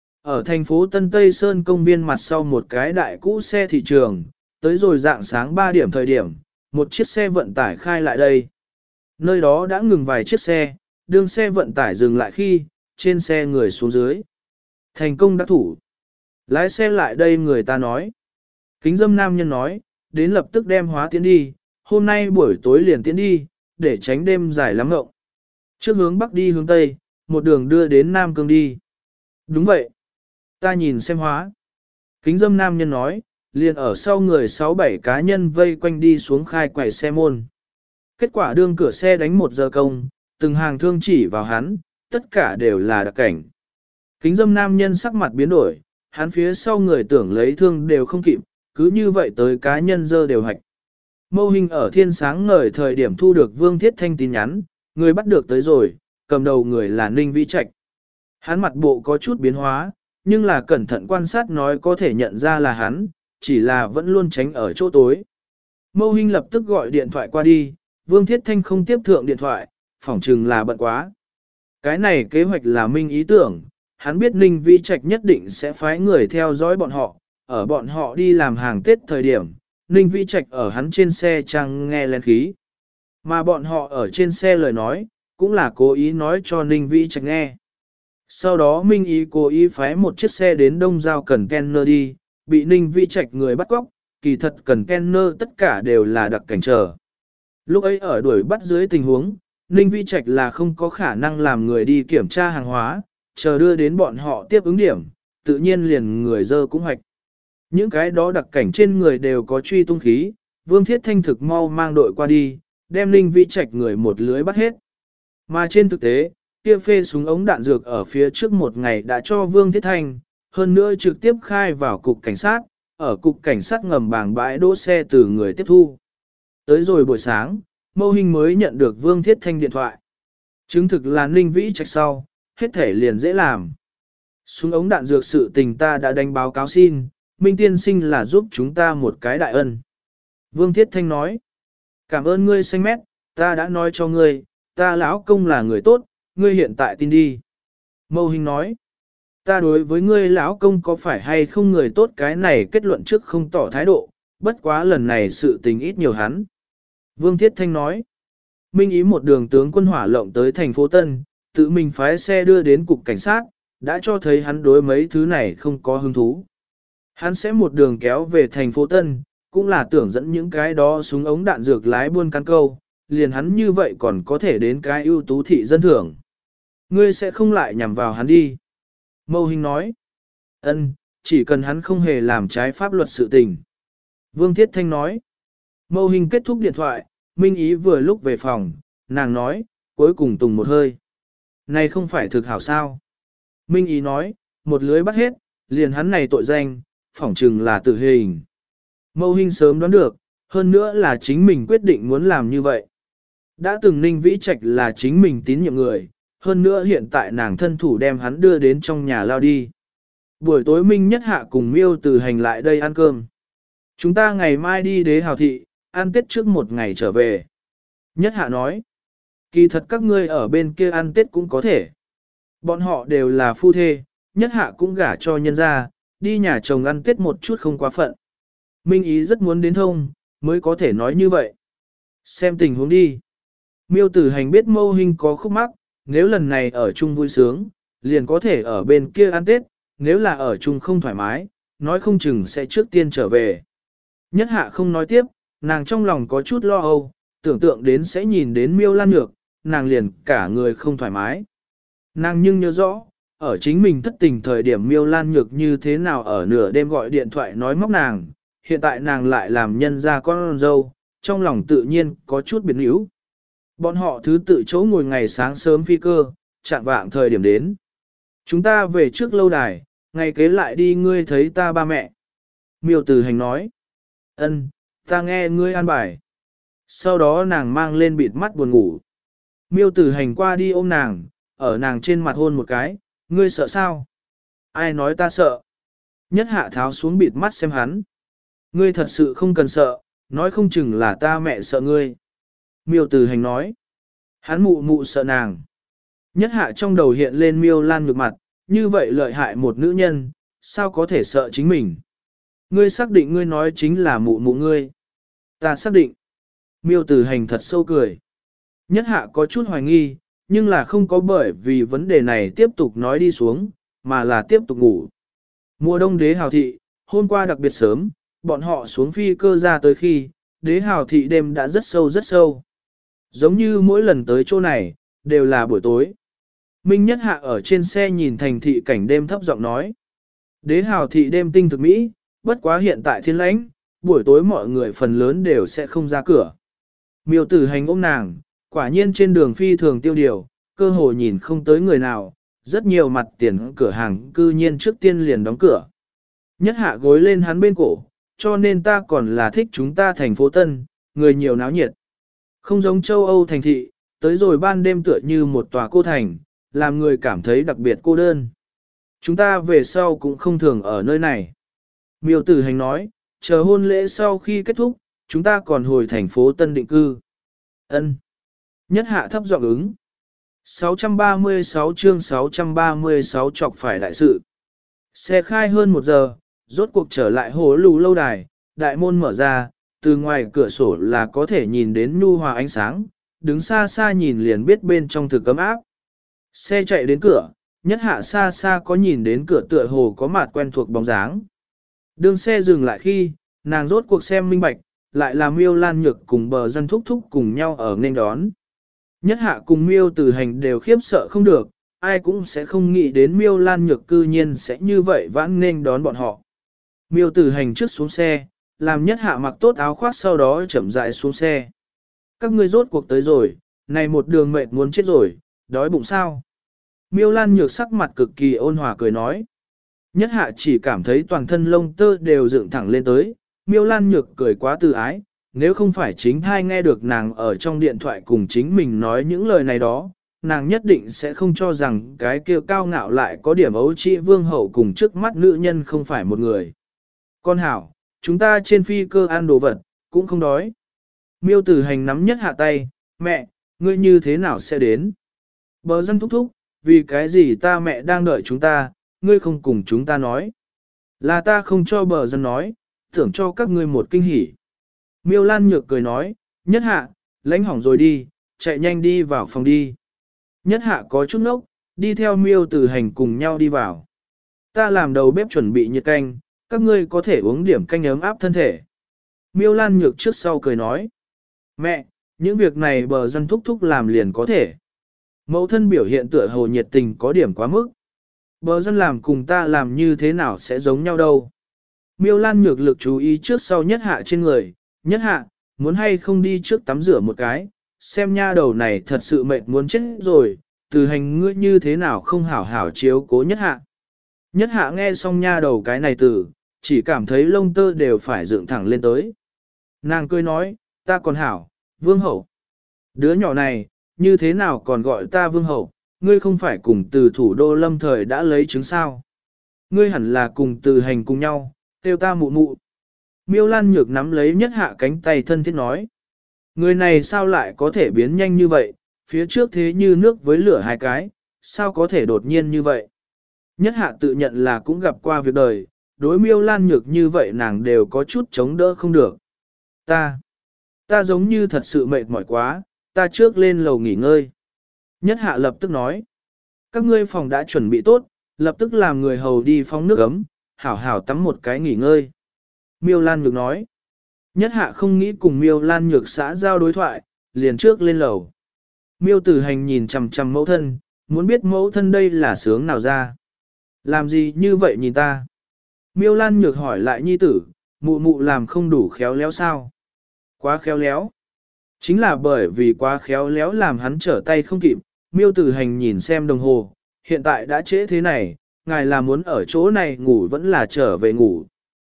Ở thành phố Tân Tây Sơn công viên mặt sau một cái đại cũ xe thị trường, tới rồi dạng sáng ba điểm thời điểm, một chiếc xe vận tải khai lại đây. Nơi đó đã ngừng vài chiếc xe, đương xe vận tải dừng lại khi, trên xe người xuống dưới. Thành công đã thủ. Lái xe lại đây người ta nói. Kính dâm nam nhân nói, đến lập tức đem hóa tiến đi, hôm nay buổi tối liền tiến đi, để tránh đêm dài lắm ngộng. Trước hướng bắc đi hướng tây, một đường đưa đến Nam Cương đi. Đúng vậy. Ta nhìn xem hóa. Kính dâm nam nhân nói, liền ở sau người sáu bảy cá nhân vây quanh đi xuống khai quầy xe môn. Kết quả đương cửa xe đánh một giờ công, từng hàng thương chỉ vào hắn, tất cả đều là đặc cảnh. Kính dâm nam nhân sắc mặt biến đổi, hắn phía sau người tưởng lấy thương đều không kịp, cứ như vậy tới cá nhân dơ đều hạch. Mâu hình ở thiên sáng ngời thời điểm thu được Vương Thiết Thanh tin nhắn, người bắt được tới rồi, cầm đầu người là Ninh Vĩ Trạch. Hắn mặt bộ có chút biến hóa, nhưng là cẩn thận quan sát nói có thể nhận ra là hắn, chỉ là vẫn luôn tránh ở chỗ tối. Mâu hình lập tức gọi điện thoại qua đi, Vương Thiết Thanh không tiếp thượng điện thoại, phỏng chừng là bận quá. Cái này kế hoạch là Minh ý tưởng, hắn biết Ninh Vĩ Trạch nhất định sẽ phái người theo dõi bọn họ, ở bọn họ đi làm hàng Tết thời điểm, Ninh Vĩ Trạch ở hắn trên xe trang nghe lên khí. Mà bọn họ ở trên xe lời nói, cũng là cố ý nói cho Ninh Vĩ Trạch nghe. Sau đó Minh ý cố ý phái một chiếc xe đến đông giao cần Kenner đi, bị Ninh Vĩ Trạch người bắt cóc, kỳ thật cần Kenner tất cả đều là đặc cảnh trở. Lúc ấy ở đuổi bắt dưới tình huống, Ninh Vĩ Trạch là không có khả năng làm người đi kiểm tra hàng hóa, chờ đưa đến bọn họ tiếp ứng điểm, tự nhiên liền người dơ cũng hoạch. Những cái đó đặc cảnh trên người đều có truy tung khí, Vương Thiết Thanh thực mau mang đội qua đi, đem Ninh Vĩ Trạch người một lưới bắt hết. Mà trên thực tế, kia phê súng ống đạn dược ở phía trước một ngày đã cho Vương Thiết Thanh, hơn nữa trực tiếp khai vào cục cảnh sát, ở cục cảnh sát ngầm bảng bãi đỗ xe từ người tiếp thu. Tới rồi buổi sáng, Mâu Hình mới nhận được Vương Thiết Thanh điện thoại. Chứng thực là Ninh Vĩ Trạch sau, hết thể liền dễ làm. Súng ống đạn dược sự tình ta đã đánh báo cáo xin, Minh tiên sinh là giúp chúng ta một cái đại ân. Vương Thiết Thanh nói, cảm ơn ngươi xanh mét, ta đã nói cho ngươi, ta lão công là người tốt, ngươi hiện tại tin đi. Mâu Hình nói, ta đối với ngươi lão công có phải hay không người tốt cái này kết luận trước không tỏ thái độ, bất quá lần này sự tình ít nhiều hắn. Vương Thiết Thanh nói, Minh ý một đường tướng quân hỏa lộng tới thành phố Tân, tự mình phái xe đưa đến cục cảnh sát, đã cho thấy hắn đối mấy thứ này không có hứng thú. Hắn sẽ một đường kéo về thành phố Tân, cũng là tưởng dẫn những cái đó súng ống đạn dược lái buôn cán câu, liền hắn như vậy còn có thể đến cái ưu tú thị dân thưởng. Ngươi sẽ không lại nhằm vào hắn đi. Mâu Hình nói, ân, chỉ cần hắn không hề làm trái pháp luật sự tình. Vương Thiết Thanh nói, Mâu Hình kết thúc điện thoại, Minh ý vừa lúc về phòng, nàng nói, cuối cùng tùng một hơi. Này không phải thực hảo sao. Minh ý nói, một lưới bắt hết, liền hắn này tội danh, phỏng chừng là tử hình. Mâu Hình sớm đoán được, hơn nữa là chính mình quyết định muốn làm như vậy. Đã từng Ninh Vĩ Trạch là chính mình tín nhiệm người, hơn nữa hiện tại nàng thân thủ đem hắn đưa đến trong nhà lao đi. Buổi tối Minh Nhất Hạ cùng Miêu Từ Hành lại đây ăn cơm. Chúng ta ngày mai đi Đế Hào Thị, ăn Tết trước một ngày trở về. Nhất Hạ nói, kỳ thật các ngươi ở bên kia ăn Tết cũng có thể. Bọn họ đều là phu thê, Nhất Hạ cũng gả cho nhân gia, đi nhà chồng ăn Tết một chút không quá phận. Minh ý rất muốn đến thông, mới có thể nói như vậy. Xem tình huống đi. Miêu Tử Hành biết Mâu Hình có khúc mắc, nếu lần này ở chung vui sướng, liền có thể ở bên kia ăn Tết, nếu là ở chung không thoải mái, nói không chừng sẽ trước tiên trở về. Nhất hạ không nói tiếp, nàng trong lòng có chút lo âu, tưởng tượng đến sẽ nhìn đến Miêu Lan Nhược, nàng liền cả người không thoải mái. Nàng nhưng nhớ rõ, ở chính mình thất tình thời điểm Miêu Lan Nhược như thế nào ở nửa đêm gọi điện thoại nói móc nàng, hiện tại nàng lại làm nhân ra con dâu, trong lòng tự nhiên có chút biến yếu. Bọn họ thứ tự chỗ ngồi ngày sáng sớm phi cơ, chạm vạng thời điểm đến. Chúng ta về trước lâu đài, ngày kế lại đi ngươi thấy ta ba mẹ. Miêu Tử Hành nói. Ân, ta nghe ngươi an bài. Sau đó nàng mang lên bịt mắt buồn ngủ. Miêu Tử Hành qua đi ôm nàng, ở nàng trên mặt hôn một cái, ngươi sợ sao? Ai nói ta sợ? Nhất hạ tháo xuống bịt mắt xem hắn. Ngươi thật sự không cần sợ, nói không chừng là ta mẹ sợ ngươi. Miêu Tử Hành nói. Hắn mụ mụ sợ nàng. Nhất hạ trong đầu hiện lên Miêu Lan Nhược mặt, như vậy lợi hại một nữ nhân, sao có thể sợ chính mình? Ngươi xác định ngươi nói chính là mụ mụ ngươi. Ta xác định. Miêu Tử Hành thật sâu cười. Nhất hạ có chút hoài nghi, nhưng là không có bởi vì vấn đề này tiếp tục nói đi xuống, mà là tiếp tục ngủ. Mùa đông đế hào thị, hôm qua đặc biệt sớm, bọn họ xuống phi cơ ra tới khi, đế hào thị đêm đã rất sâu rất sâu. Giống như mỗi lần tới chỗ này, đều là buổi tối. Minh Nhất Hạ ở trên xe nhìn thành thị cảnh đêm thấp giọng nói. Đế hào thị đêm tinh thực mỹ, bất quá hiện tại thiên lãnh, buổi tối mọi người phần lớn đều sẽ không ra cửa. Miêu Tử Hành ôm nàng, quả nhiên trên đường phi thường tiêu điều, cơ hồ nhìn không tới người nào, rất nhiều mặt tiền cửa hàng cư nhiên trước tiên liền đóng cửa. Nhất Hạ gối lên hắn bên cổ, cho nên ta còn là thích chúng ta thành phố Tân, người nhiều náo nhiệt. Không giống châu Âu thành thị, tới rồi ban đêm tựa như một tòa cô thành, làm người cảm thấy đặc biệt cô đơn. Chúng ta về sau cũng không thường ở nơi này. Miêu Tử Hành nói, chờ hôn lễ sau khi kết thúc, chúng ta còn hồi thành phố Tân định cư. Ân. Nhất Hạ thấp giọng ứng. sáu trăm ba mươi sáu chương sáu trăm ba mươi sáu chọc phải đại sự. Xe khai hơn một giờ, rốt cuộc trở lại hồ lù lâu đài, đại môn mở ra, từ ngoài cửa sổ là có thể nhìn đến nhu hòa ánh sáng, đứng xa xa nhìn liền biết bên trong thực cấm áp. Xe chạy đến cửa, Nhất Hạ xa xa có nhìn đến cửa tựa hồ có mặt quen thuộc bóng dáng. Đường xe dừng lại khi, nàng rốt cuộc xem minh bạch, lại là Miêu Lan Nhược cùng bờ dân thúc thúc cùng nhau ở nên đón. Nhất Hạ cùng Miêu Tử Hành đều khiếp sợ không được, ai cũng sẽ không nghĩ đến Miêu Lan Nhược cư nhiên sẽ như vậy vãn nên đón bọn họ. Miêu Tử Hành trước xuống xe, làm Nhất Hạ mặc tốt áo khoác sau đó chậm rãi xuống xe. Các ngươi rốt cuộc tới rồi, này một đường mệt muốn chết rồi, đói bụng sao? Miêu Lan Nhược sắc mặt cực kỳ ôn hòa cười nói. Nhất Hạ chỉ cảm thấy toàn thân lông tơ đều dựng thẳng lên tới, Miêu Lan Nhược cười quá từ ái, nếu không phải chính thai nghe được nàng ở trong điện thoại cùng chính mình nói những lời này đó, nàng nhất định sẽ không cho rằng cái kia cao ngạo lại có điểm ấu trĩ vương hậu cùng trước mắt nữ nhân không phải một người. Con hảo, chúng ta trên phi cơ ăn đồ vật, cũng không đói. Miêu Tử Hành nắm Nhất Hạ tay, mẹ, ngươi như thế nào sẽ đến? Bờ dân thúc thúc, vì cái gì ta mẹ đang đợi chúng ta, ngươi không cùng chúng ta nói. Là ta không cho bờ dân nói, tưởng cho các ngươi một kinh hỉ. Miêu Lan Nhược cười nói, Nhất Hạ, lãnh hỏng rồi đi, chạy nhanh đi vào phòng đi. Nhất Hạ có chút nốc, đi theo Miêu Tử Hành cùng nhau đi vào. Ta làm đầu bếp chuẩn bị nhiệt canh, các ngươi có thể uống điểm canh ấm áp thân thể. Miêu Lan Nhược trước sau cười nói, mẹ, những việc này bờ dân thúc thúc làm liền có thể. Mẫu thân biểu hiện tựa hồ nhiệt tình có điểm quá mức. Bờ dân làm cùng ta làm như thế nào sẽ giống nhau đâu. Miêu Lan Nhược lực chú ý trước sau Nhất Hạ trên người, Nhất Hạ, muốn hay không đi trước tắm rửa một cái, xem nha đầu này thật sự mệt muốn chết rồi, từ hành ngươi như thế nào không hảo hảo chiếu cố Nhất Hạ. Nhất Hạ nghe xong nha đầu cái này từ, chỉ cảm thấy lông tơ đều phải dựng thẳng lên tới. Nàng cười nói, ta còn hảo, vương hậu. Đứa nhỏ này, như thế nào còn gọi ta vương hậu, ngươi không phải cùng từ thủ đô lâm thời đã lấy chứng sao. Ngươi hẳn là cùng từ hành cùng nhau, kêu ta mụ mụ. Miêu Lan Nhược nắm lấy Nhất Hạ cánh tay thân thiết nói. Người này sao lại có thể biến nhanh như vậy, phía trước thế như nước với lửa hai cái, sao có thể đột nhiên như vậy. Nhất Hạ tự nhận là cũng gặp qua việc đời, đối Miêu Lan Nhược như vậy nàng đều có chút chống đỡ không được. Ta, ta giống như thật sự mệt mỏi quá, ta trước lên lầu nghỉ ngơi. Nhất Hạ lập tức nói, các ngươi phòng đã chuẩn bị tốt, lập tức làm người hầu đi phóng nước ấm, hảo hảo tắm một cái nghỉ ngơi. Miêu Lan Nhược nói, Nhất hạ không nghĩ cùng miêu lan nhược xã giao đối thoại, liền trước lên lầu. Miêu tử hành nhìn chằm chằm mẫu thân, muốn biết mẫu thân đây là sướng nào ra. Làm gì như vậy nhìn ta? Miêu lan nhược hỏi lại nhi tử, mụ mụ làm không đủ khéo léo sao? Quá khéo léo. Chính là bởi vì quá khéo léo làm hắn trở tay không kịp, miêu tử hành nhìn xem đồng hồ, hiện tại đã trễ thế này, ngài là muốn ở chỗ này ngủ vẫn là trở về ngủ.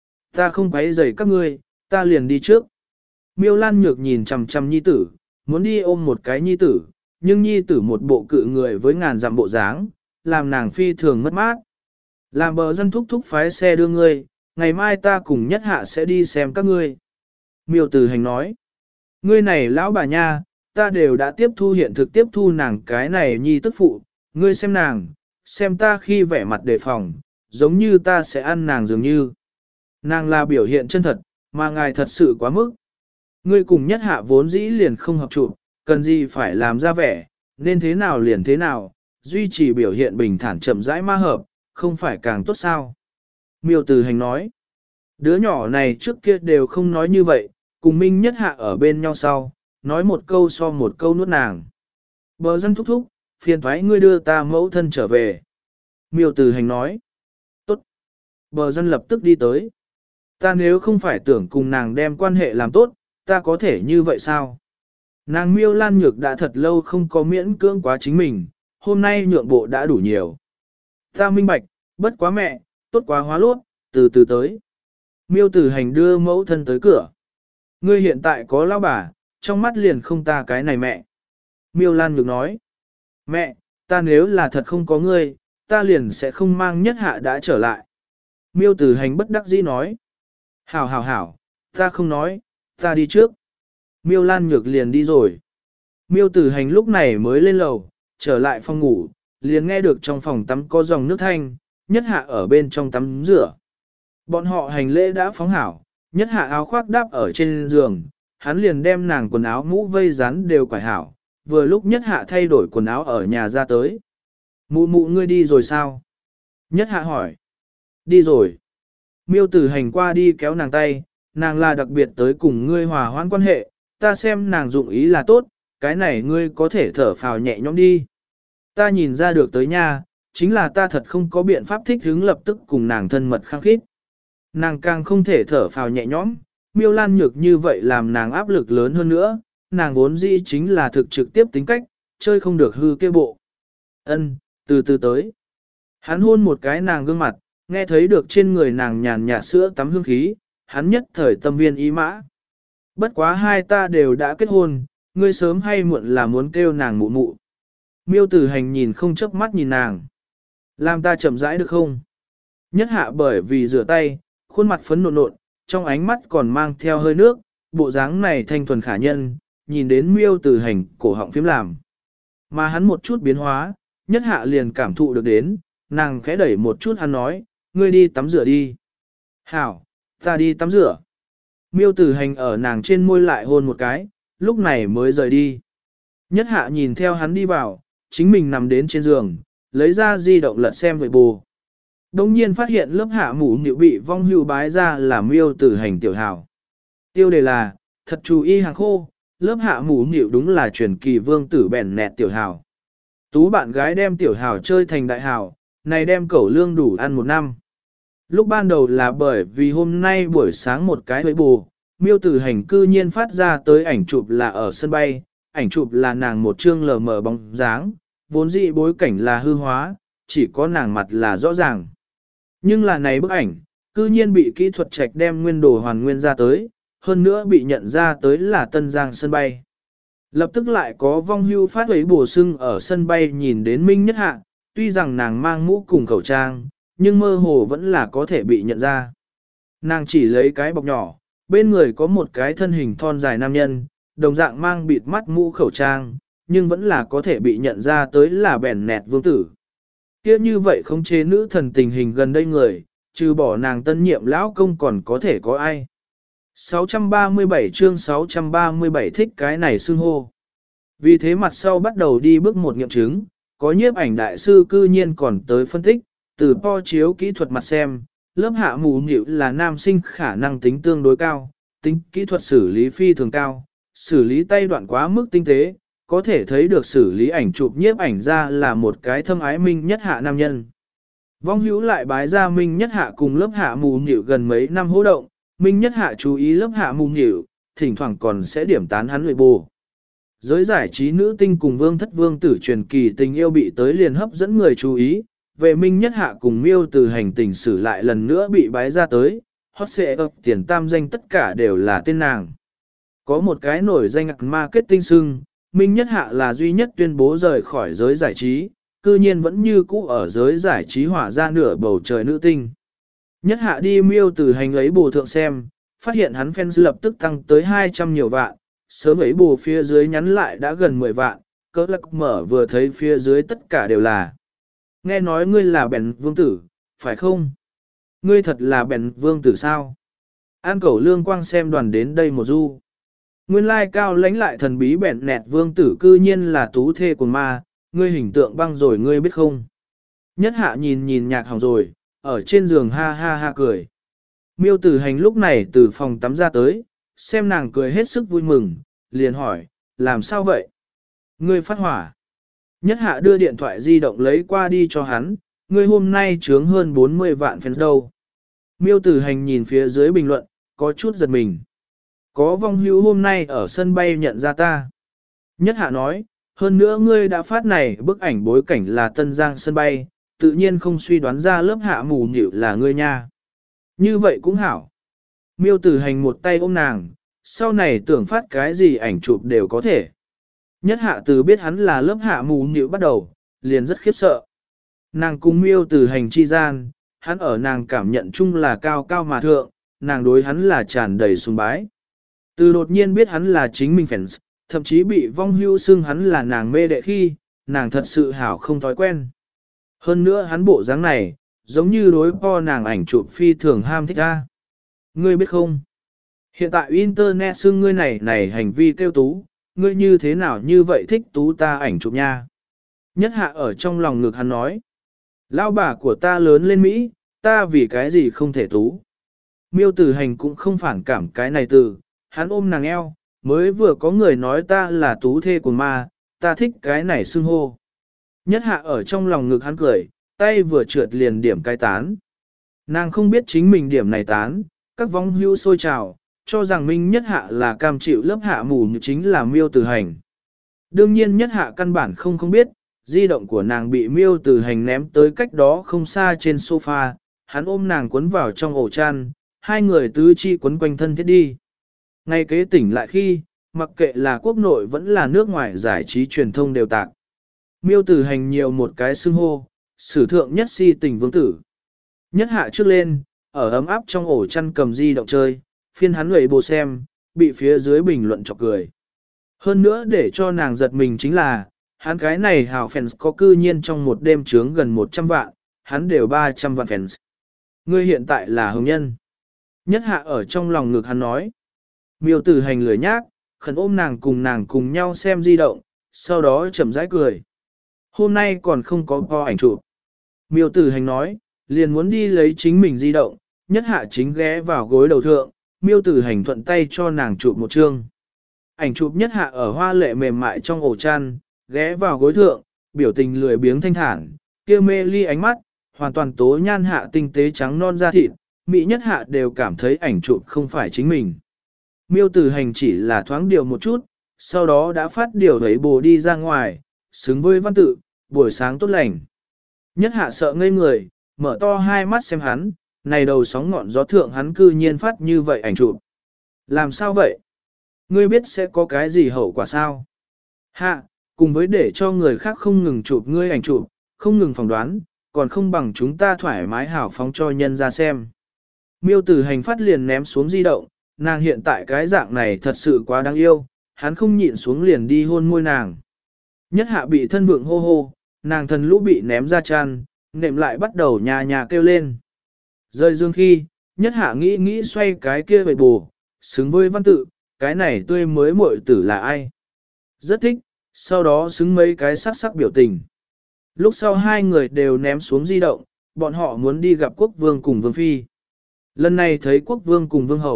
Ta không quấy rầy các ngươi, ta liền đi trước. Miêu lan nhược nhìn chằm chằm nhi tử, muốn đi ôm một cái nhi tử, nhưng nhi tử một bộ cự người với ngàn dặm bộ dáng, làm nàng phi thường mất mát. Làm bờ dân thúc thúc phái xe đưa ngươi, ngày mai ta cùng nhất hạ sẽ đi xem các ngươi. Miêu tử hành nói, ngươi này lão bà nha, ta đều đã tiếp thu hiện thực tiếp thu nàng cái này nhi tức phụ, ngươi xem nàng, xem ta khi vẻ mặt đề phòng, giống như ta sẽ ăn nàng dường như. Nàng là biểu hiện chân thật, mà ngài thật sự quá mức. Ngươi cùng nhất hạ vốn dĩ liền không hợp trụ, cần gì phải làm ra vẻ, nên thế nào liền thế nào, duy trì biểu hiện bình thản chậm rãi ma hợp, không phải càng tốt sao. Miêu Từ Hành nói, đứa nhỏ này trước kia đều không nói như vậy, cùng Minh nhất hạ ở bên nhau sau, nói một câu so một câu nuốt nàng. Bờ dân thúc thúc, phiền thoái ngươi đưa ta mẫu thân trở về. Miêu Từ Hành nói, tốt. Bờ dân lập tức đi tới. Ta nếu không phải tưởng cùng nàng đem quan hệ làm tốt, ta có thể như vậy sao? Nàng Miêu Lan Nhược đã thật lâu không có miễn cưỡng quá chính mình, hôm nay nhượng bộ đã đủ nhiều. Ta minh bạch, bất quá mẹ, tốt quá hóa lốt, từ từ tới. Miêu Tử Hành đưa mẫu thân tới cửa. Ngươi hiện tại có lão bà, trong mắt liền không ta cái này mẹ. Miêu Lan Nhược nói, mẹ, ta nếu là thật không có ngươi, ta liền sẽ không mang nhất hạ đã trở lại. Miêu Tử Hành bất đắc dĩ nói, hảo hảo hảo, ta không nói, ta đi trước. Miêu Lan Nhược liền đi rồi. Miêu Tử Hành lúc này mới lên lầu, trở lại phòng ngủ, liền nghe được trong phòng tắm có dòng nước thanh, nhất hạ ở bên trong tắm rửa. Bọn họ hành lễ đã phóng hảo, nhất hạ áo khoác đáp ở trên giường, hắn liền đem nàng quần áo mũ vây rắn đều quải hảo, vừa lúc nhất hạ thay đổi quần áo ở nhà ra tới. Mụ mụ ngươi đi rồi sao? Nhất hạ hỏi. Đi rồi. Miêu Tử Hành qua đi kéo nàng tay, nàng là đặc biệt tới cùng ngươi hòa hoãn quan hệ, ta xem nàng dụng ý là tốt, cái này ngươi có thể thở phào nhẹ nhõm đi. Ta nhìn ra được tới nha, chính là ta thật không có biện pháp thích hứng lập tức cùng nàng thân mật khăng khít. Nàng càng không thể thở phào nhẹ nhõm, Miêu Lan Nhược như vậy làm nàng áp lực lớn hơn nữa, nàng vốn dĩ chính là thực trực tiếp tính cách, chơi không được hư kia bộ. Ân, từ từ tới. Hắn hôn một cái nàng gương mặt, nghe thấy được trên người nàng nhàn nhạt sữa tắm hương khí, hắn nhất thời tâm viên ý mã. Bất quá hai ta đều đã kết hôn, ngươi sớm hay muộn là muốn kêu nàng mụ mụ. Miêu Tử Hành nhìn không chớp mắt nhìn nàng. Làm ta chậm rãi được không? Nhất hạ bởi vì rửa tay, khuôn mặt phấn nộn nộn, trong ánh mắt còn mang theo hơi nước, bộ dáng này thanh thuần khả nhân, nhìn đến Miêu Tử Hành cổ họng phím làm. Mà hắn một chút biến hóa, nhất hạ liền cảm thụ được đến, nàng khẽ đẩy một chút hắn nói, ngươi đi tắm rửa đi. Hảo, ta đi tắm rửa. Miêu Tử Hành ở nàng trên môi lại hôn một cái, lúc này mới rời đi. Nhất hạ nhìn theo hắn đi vào, chính mình nằm đến trên giường, lấy ra di động lật xem về bù. Đông nhiên phát hiện lớp hạ mũ nhịu bị vong hưu bái ra là Miêu Tử Hành tiểu hào. Tiêu đề là, thật chú ý hàng khô, lớp hạ mũ nhịu đúng là truyền kỳ vương tử bèn nẹt tiểu hào. Tú bạn gái đem tiểu hào chơi thành đại hào, này đem cẩu lương đủ ăn một năm. Lúc ban đầu là bởi vì hôm nay buổi sáng một cái huế bù, Miêu Tử Hành cư nhiên phát ra tới ảnh chụp là ở sân bay, ảnh chụp là nàng một trương lờ mờ bóng dáng, vốn dĩ bối cảnh là hư hóa, chỉ có nàng mặt là rõ ràng. Nhưng là này bức ảnh, cư nhiên bị kỹ thuật trạch đem nguyên đồ hoàn nguyên ra tới, hơn nữa bị nhận ra tới là Tân Giang sân bay. Lập tức lại có vong hưu phát huế bổ sưng ở sân bay nhìn đến Minh Nhất Hạ, tuy rằng nàng mang mũ cùng khẩu trang, nhưng mơ hồ vẫn là có thể bị nhận ra. Nàng chỉ lấy cái bọc nhỏ, bên người có một cái thân hình thon dài nam nhân, đồng dạng mang bịt mắt mũ khẩu trang, nhưng vẫn là có thể bị nhận ra tới là bèn nẹt vương tử. Kia như vậy không chế nữ thần tình hình gần đây người, trừ bỏ nàng tân nhiệm lão công còn có thể có ai. sáu trăm ba mươi bảy chương sáu trăm ba mươi bảy thích cái này xưng hô. Vì thế mặt sau bắt đầu đi bước một nghiệm chứng, có nhiếp ảnh đại sư cư nhiên còn tới phân tích, từ po chiếu kỹ thuật mặt xem, lớp hạ mù nhịu là nam sinh khả năng tính tương đối cao, tính kỹ thuật xử lý phi thường cao, xử lý tay đoạn quá mức tinh tế, có thể thấy được xử lý ảnh chụp nhiếp ảnh ra là một cái thâm ái Minh Nhất Hạ nam nhân. Vong hữu lại bái ra Minh Nhất Hạ cùng lớp hạ mù nhịu gần mấy năm hỗ động, Minh Nhất Hạ chú ý lớp hạ mù nhịu, thỉnh thoảng còn sẽ điểm tán hắn lười bù. Giới giải trí nữ tinh cùng vương thất vương tử truyền kỳ tình yêu bị tới liền hấp dẫn người chú ý, về Minh Nhất Hạ cùng miêu từ hành tình sử lại lần nữa bị bái ra tới, hot xệ ập tiền tam danh tất cả đều là tên nàng. Có một cái nổi danh marketing xưng, Minh Nhất Hạ là duy nhất tuyên bố rời khỏi giới giải trí, cư nhiên vẫn như cũ ở giới giải trí hỏa ra nửa bầu trời nữ tinh. Nhất Hạ đi miêu từ hành ấy bù thượng xem, phát hiện hắn fans lập tức tăng tới hai trăm nhiều vạn, sớm ấy bù phía dưới nhắn lại đã gần mười vạn, cỡ lắc mở vừa thấy phía dưới tất cả đều là. Nghe nói ngươi là bèn vương tử, phải không? Ngươi thật là bèn vương tử sao? An Cẩu Lương Quang xem đoàn đến đây một du. Nguyên lai cao lãnh lại thần bí bèn nẹt vương tử cư nhiên là tú thê của ma, ngươi hình tượng băng rồi ngươi biết không? Nhất Hạ nhìn nhìn nhạc hỏng rồi, ở trên giường ha ha ha cười. Miêu Tử Hành lúc này từ phòng tắm ra tới, xem nàng cười hết sức vui mừng, liền hỏi, làm sao vậy? Ngươi phát hỏa. Nhất Hạ đưa điện thoại di động lấy qua đi cho hắn, ngươi hôm nay chướng hơn bốn mươi vạn fans đâu. Miêu Tử Hành nhìn phía dưới bình luận, có chút giật mình. Có vong hữu hôm nay ở sân bay nhận ra ta. Nhất Hạ nói, hơn nữa ngươi đã phát này bức ảnh bối cảnh là Tân Giang sân bay, tự nhiên không suy đoán ra lớp hạ mù nhịu là ngươi nha. Như vậy cũng hảo. Miêu Tử Hành một tay ôm nàng, sau này tưởng phát cái gì ảnh chụp đều có thể. Nhất Hạ từ biết hắn là lớp hạ mù nhịu bắt đầu, liền rất khiếp sợ. Nàng cùng Miêu Tử Hành chi gian, hắn ở nàng cảm nhận chung là cao cao mà thượng, nàng đối hắn là tràn đầy sùng bái. Từ đột nhiên biết hắn là chính mình fans, thậm chí bị vong hưu xưng hắn là nàng mê đệ khi, nàng thật sự hảo không thói quen. Hơn nữa hắn bộ dáng này, giống như đối po nàng ảnh chụp phi thường ham thích ra. Ngươi biết không? Hiện tại Internet xưng ngươi này này hành vi kêu tú, ngươi như thế nào như vậy thích tú ta ảnh chụp nha? Nhất Hạ ở trong lòng ngực hắn nói. Lão bà của ta lớn lên Mỹ, ta vì cái gì không thể tú? Miêu Tử Hành cũng không phản cảm cái này từ, hắn ôm nàng eo, mới vừa có người nói ta là tú thê của ma, ta thích cái này xưng hô. Nhất Hạ ở trong lòng ngực hắn cười, tay vừa trượt liền điểm cái tán. Nàng không biết chính mình điểm này tán, các vong hưu sôi trào, cho rằng Minh Nhất Hạ là cam chịu lớp hạ mù như chính là Miêu Tử Hành. Đương nhiên Nhất Hạ căn bản không không biết, di động của nàng bị Miêu Tử Hành ném tới cách đó không xa trên sofa, hắn ôm nàng cuốn vào trong ổ chăn, hai người tứ chi quấn quanh thân thiết đi. Ngay kế tỉnh lại khi, mặc kệ là quốc nội vẫn là nước ngoài giải trí truyền thông đều tạc. Miêu Tử Hành nhiều một cái xưng hô, sử thượng nhất si tình vương tử. Nhất Hạ trước lên, ở ấm áp trong ổ chăn cầm di động chơi, phiên hắn lệ bồ xem, bị phía dưới bình luận chọc cười. Hơn nữa để cho nàng giật mình chính là, hắn cái này hào fans có cư nhiên trong một đêm trướng gần một trăm vạn, hắn đều ba trăm vạn fans. Ngươi hiện tại là hồng nhân. Nhất Hạ ở trong lòng ngực hắn nói. Miêu Tử Hành lười nhác, khẩn ôm nàng cùng nàng cùng nhau xem di động, sau đó chậm rãi cười. Hôm nay còn không có po ảnh chụp. Miêu Tử Hành nói, liền muốn đi lấy chính mình di động, Nhất Hạ chính ghé vào gối đầu thượng, Miêu Tử Hành thuận tay cho nàng chụp một chương. Ảnh chụp Nhất Hạ ở hoa lệ mềm mại trong ổ chăn, ghé vào gối thượng, biểu tình lười biếng thanh thản, kia mê ly ánh mắt, hoàn toàn tố nhan hạ tinh tế trắng non da thịt, Mỹ Nhất Hạ đều cảm thấy ảnh chụp không phải chính mình. Miêu Tử Hành chỉ là thoáng điều một chút, sau đó đã phát điều thấy bồ đi ra ngoài, xứng với văn tự, buổi sáng tốt lành. Nhất Hạ sợ ngây người, mở to hai mắt xem hắn, này đầu sóng ngọn gió thượng hắn cư nhiên phát như vậy ảnh chụp. Làm sao vậy? Ngươi biết sẽ có cái gì hậu quả sao? Hạ, cùng với để cho người khác không ngừng chụp ngươi ảnh chụp, không ngừng phỏng đoán, còn không bằng chúng ta thoải mái hảo phóng cho nhân ra xem. Miêu Tử Hành phát liền ném xuống di động, nàng hiện tại cái dạng này thật sự quá đáng yêu, hắn không nhịn xuống liền đi hôn môi nàng. Nhất Hạ bị thân vượng hô hô, nàng thần lũ bị ném ra chăn, nệm lại bắt đầu nhà nhà kêu lên. Rơi dương khi, Nhất Hạ nghĩ nghĩ xoay cái kia về bù, xứng với văn tự, cái này tươi mới muội tử là ai. Rất thích, sau đó xứng mấy cái sắc sắc biểu tình. Lúc sau hai người đều ném xuống di động, bọn họ muốn đi gặp quốc vương cùng vương phi. Lần này thấy quốc vương cùng vương hậu,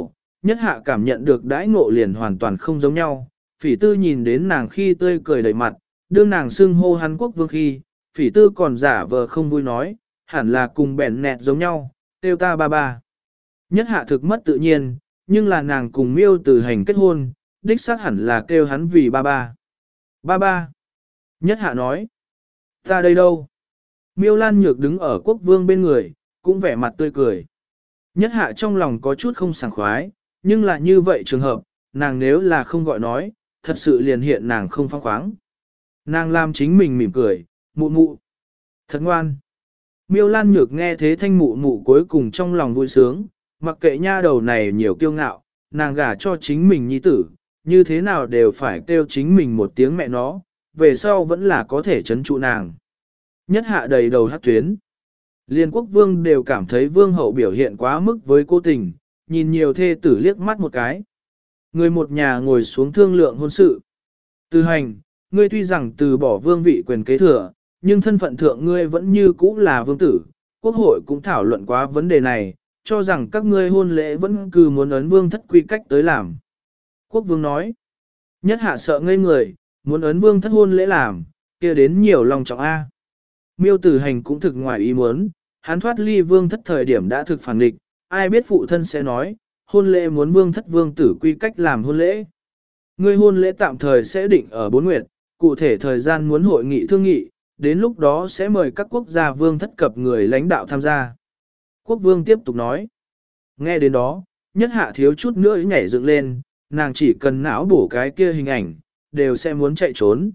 Nhất hạ cảm nhận được đãi ngộ liền hoàn toàn không giống nhau, phỉ tư nhìn đến nàng khi tươi cười đầy mặt, đương nàng xưng hô hắn quốc vương khi, phỉ tư còn giả vờ không vui nói, hẳn là cùng bẻn nẹt giống nhau, tiêu ta ba ba. Nhất hạ thực mất tự nhiên, nhưng là nàng cùng miêu từ hành kết hôn, đích xác hẳn là kêu hắn vì ba ba. Ba ba. Nhất hạ nói, ta đây đâu? Miêu Lan Nhược đứng ở quốc vương bên người, cũng vẻ mặt tươi cười. Nhất hạ trong lòng có chút không sảng khoái, nhưng là như vậy trường hợp, nàng nếu là không gọi nói, thật sự liền hiện nàng không phong khoáng. Nàng làm chính mình mỉm cười, mụ mụ. Thật ngoan. Miêu Lan Nhược nghe thế thanh mụ mụ cuối cùng trong lòng vui sướng, mặc kệ nha đầu này nhiều kiêu ngạo, nàng gả cho chính mình nhi tử, như thế nào đều phải kêu chính mình một tiếng mẹ nó, về sau vẫn là có thể chấn trụ nàng. Nhất hạ đầy đầu hát tuyến. Liên quốc vương đều cảm thấy vương hậu biểu hiện quá mức với cô tình, nhìn nhiều thê tử liếc mắt một cái. Người một nhà ngồi xuống thương lượng hôn sự. Từ hành, ngươi tuy rằng từ bỏ vương vị quyền kế thừa, nhưng thân phận thượng ngươi vẫn như cũ là vương tử. Quốc hội cũng thảo luận quá vấn đề này, cho rằng các ngươi hôn lễ vẫn cứ muốn ấn vương thất quy cách tới làm. Quốc vương nói, nhất hạ sợ ngây người, muốn ấn vương thất hôn lễ làm, kia đến nhiều lòng trọng A. Miêu tử hành cũng thực ngoài ý muốn, hắn thoát ly vương thất thời điểm đã thực phản nghịch, ai biết phụ thân sẽ nói, hôn lễ muốn vương thất vương tử quy cách làm hôn lễ. Ngươi hôn lễ tạm thời sẽ định ở bốn nguyệt, cụ thể thời gian muốn hội nghị thương nghị, đến lúc đó sẽ mời các quốc gia vương thất cập người lãnh đạo tham gia. Quốc vương tiếp tục nói, nghe đến đó, nhất hạ thiếu chút nữa nhảy dựng lên, nàng chỉ cần não bổ cái kia hình ảnh, đều sẽ muốn chạy trốn.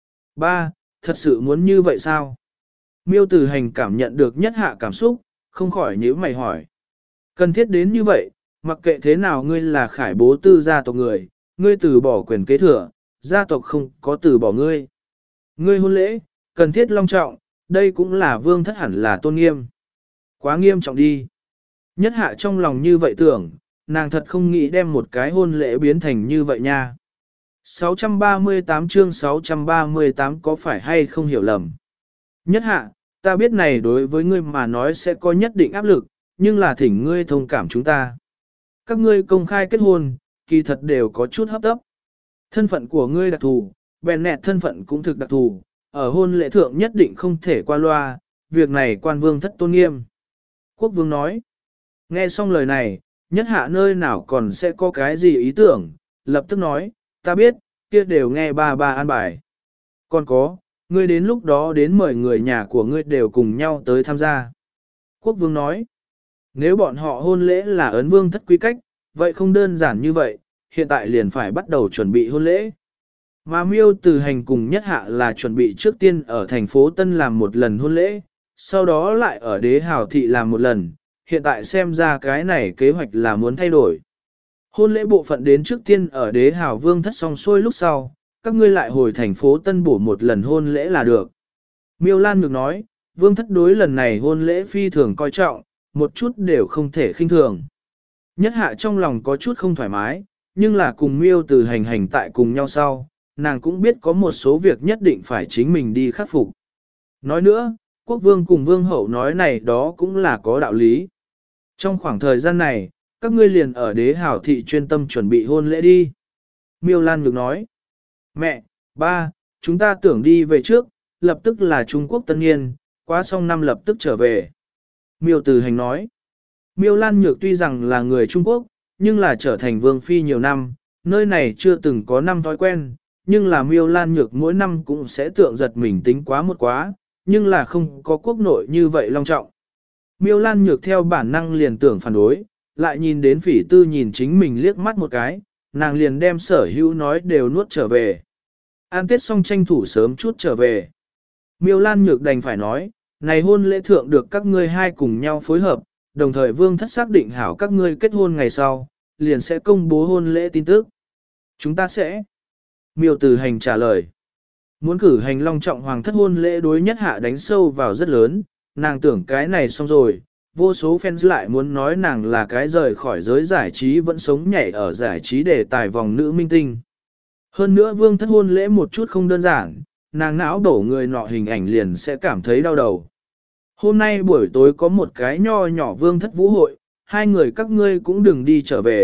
Ba, thật sự muốn như vậy sao? Miêu tử hành cảm nhận được nhất hạ cảm xúc, không khỏi nhíu mày hỏi. Cần thiết đến như vậy, mặc kệ thế nào ngươi là khải bố tư gia tộc người, ngươi từ bỏ quyền kế thừa, gia tộc không có từ bỏ ngươi. Ngươi hôn lễ, cần thiết long trọng, đây cũng là vương thất hẳn là tôn nghiêm. Quá nghiêm trọng đi. Nhất hạ trong lòng như vậy tưởng, nàng thật không nghĩ đem một cái hôn lễ biến thành như vậy nha. sáu trăm ba mươi tám chương sáu trăm ba mươi tám có phải hay không hiểu lầm. Nhất hạ, ta biết này đối với ngươi mà nói sẽ có nhất định áp lực, nhưng là thỉnh ngươi thông cảm chúng ta. Các ngươi công khai kết hôn, kỳ thật đều có chút hấp tấp. Thân phận của ngươi đặc thù, bèn nẹt thân phận cũng thực đặc thù, ở hôn lễ thượng nhất định không thể qua loa, việc này quan vương thất tôn nghiêm. Quốc vương nói, nghe xong lời này, nhất hạ nơi nào còn sẽ có cái gì ý tưởng, lập tức nói, ta biết, kia đều nghe ba ba an bài. Còn có, ngươi đến lúc đó đến mời người nhà của ngươi đều cùng nhau tới tham gia. Quốc vương nói, nếu bọn họ hôn lễ là ấn vương thất quy cách, vậy không đơn giản như vậy, hiện tại liền phải bắt đầu chuẩn bị hôn lễ. Mà miêu từ hành cùng nhất hạ là chuẩn bị trước tiên ở thành phố Tân làm một lần hôn lễ, sau đó lại ở đế hào thị làm một lần, hiện tại xem ra cái này kế hoạch là muốn thay đổi. Hôn lễ bộ phận đến trước tiên ở đế hào vương thất xong xuôi lúc sau, các ngươi lại hồi thành phố Tân bổ một lần hôn lễ là được. Miêu Lan Nhược nói, vương thất đối lần này hôn lễ phi thường coi trọng, một chút đều không thể khinh thường. Nhất hạ trong lòng có chút không thoải mái, nhưng là cùng miêu từ hành hành tại cùng nhau sau, nàng cũng biết có một số việc nhất định phải chính mình đi khắc phục. Nói nữa, quốc vương cùng vương hậu nói này đó cũng là có đạo lý. Trong khoảng thời gian này, các ngươi liền ở đế hảo thị chuyên tâm chuẩn bị hôn lễ đi. Miêu Lan Nhược nói, mẹ, ba, chúng ta tưởng đi về trước, lập tức là Trung Quốc tân niên, quá xong năm lập tức trở về. Miêu Từ Hành nói, Miêu Lan Nhược tuy rằng là người Trung Quốc, nhưng là trở thành vương phi nhiều năm, nơi này chưa từng có năm thói quen, nhưng là Miêu Lan Nhược mỗi năm cũng sẽ tượng giật mình tính quá một quá, nhưng là không có quốc nội như vậy long trọng. Miêu Lan Nhược theo bản năng liền tưởng phản đối, lại nhìn đến phỉ tư nhìn chính mình liếc mắt một cái, nàng liền đem sở hữu nói đều nuốt trở về. An tết xong tranh thủ sớm chút trở về. Miêu Lan Nhược đành phải nói, này hôn lễ thượng được các ngươi hai cùng nhau phối hợp, đồng thời vương thất xác định hảo các ngươi kết hôn ngày sau, liền sẽ công bố hôn lễ tin tức. Chúng ta sẽ. Miêu Từ Hành trả lời. Muốn cử hành long trọng hoàng thất hôn lễ đối nhất hạ đánh sâu vào rất lớn, nàng tưởng cái này xong rồi, vô số fans lại muốn nói nàng là cái rời khỏi giới giải trí vẫn sống nhảy ở giải trí đề tài vòng nữ minh tinh. Hơn nữa vương thất hôn lễ một chút không đơn giản, nàng não đổ người nọ hình ảnh liền sẽ cảm thấy đau đầu. Hôm nay buổi tối có một cái nho nhỏ vương thất vũ hội, hai người các ngươi cũng đừng đi trở về,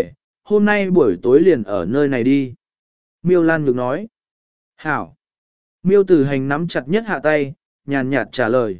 hôm nay buổi tối liền ở nơi này đi. Miêu Lan Nhược nói. Hảo. Miêu Tử Hành nắm chặt nhất hạ tay, nhàn nhạt trả lời.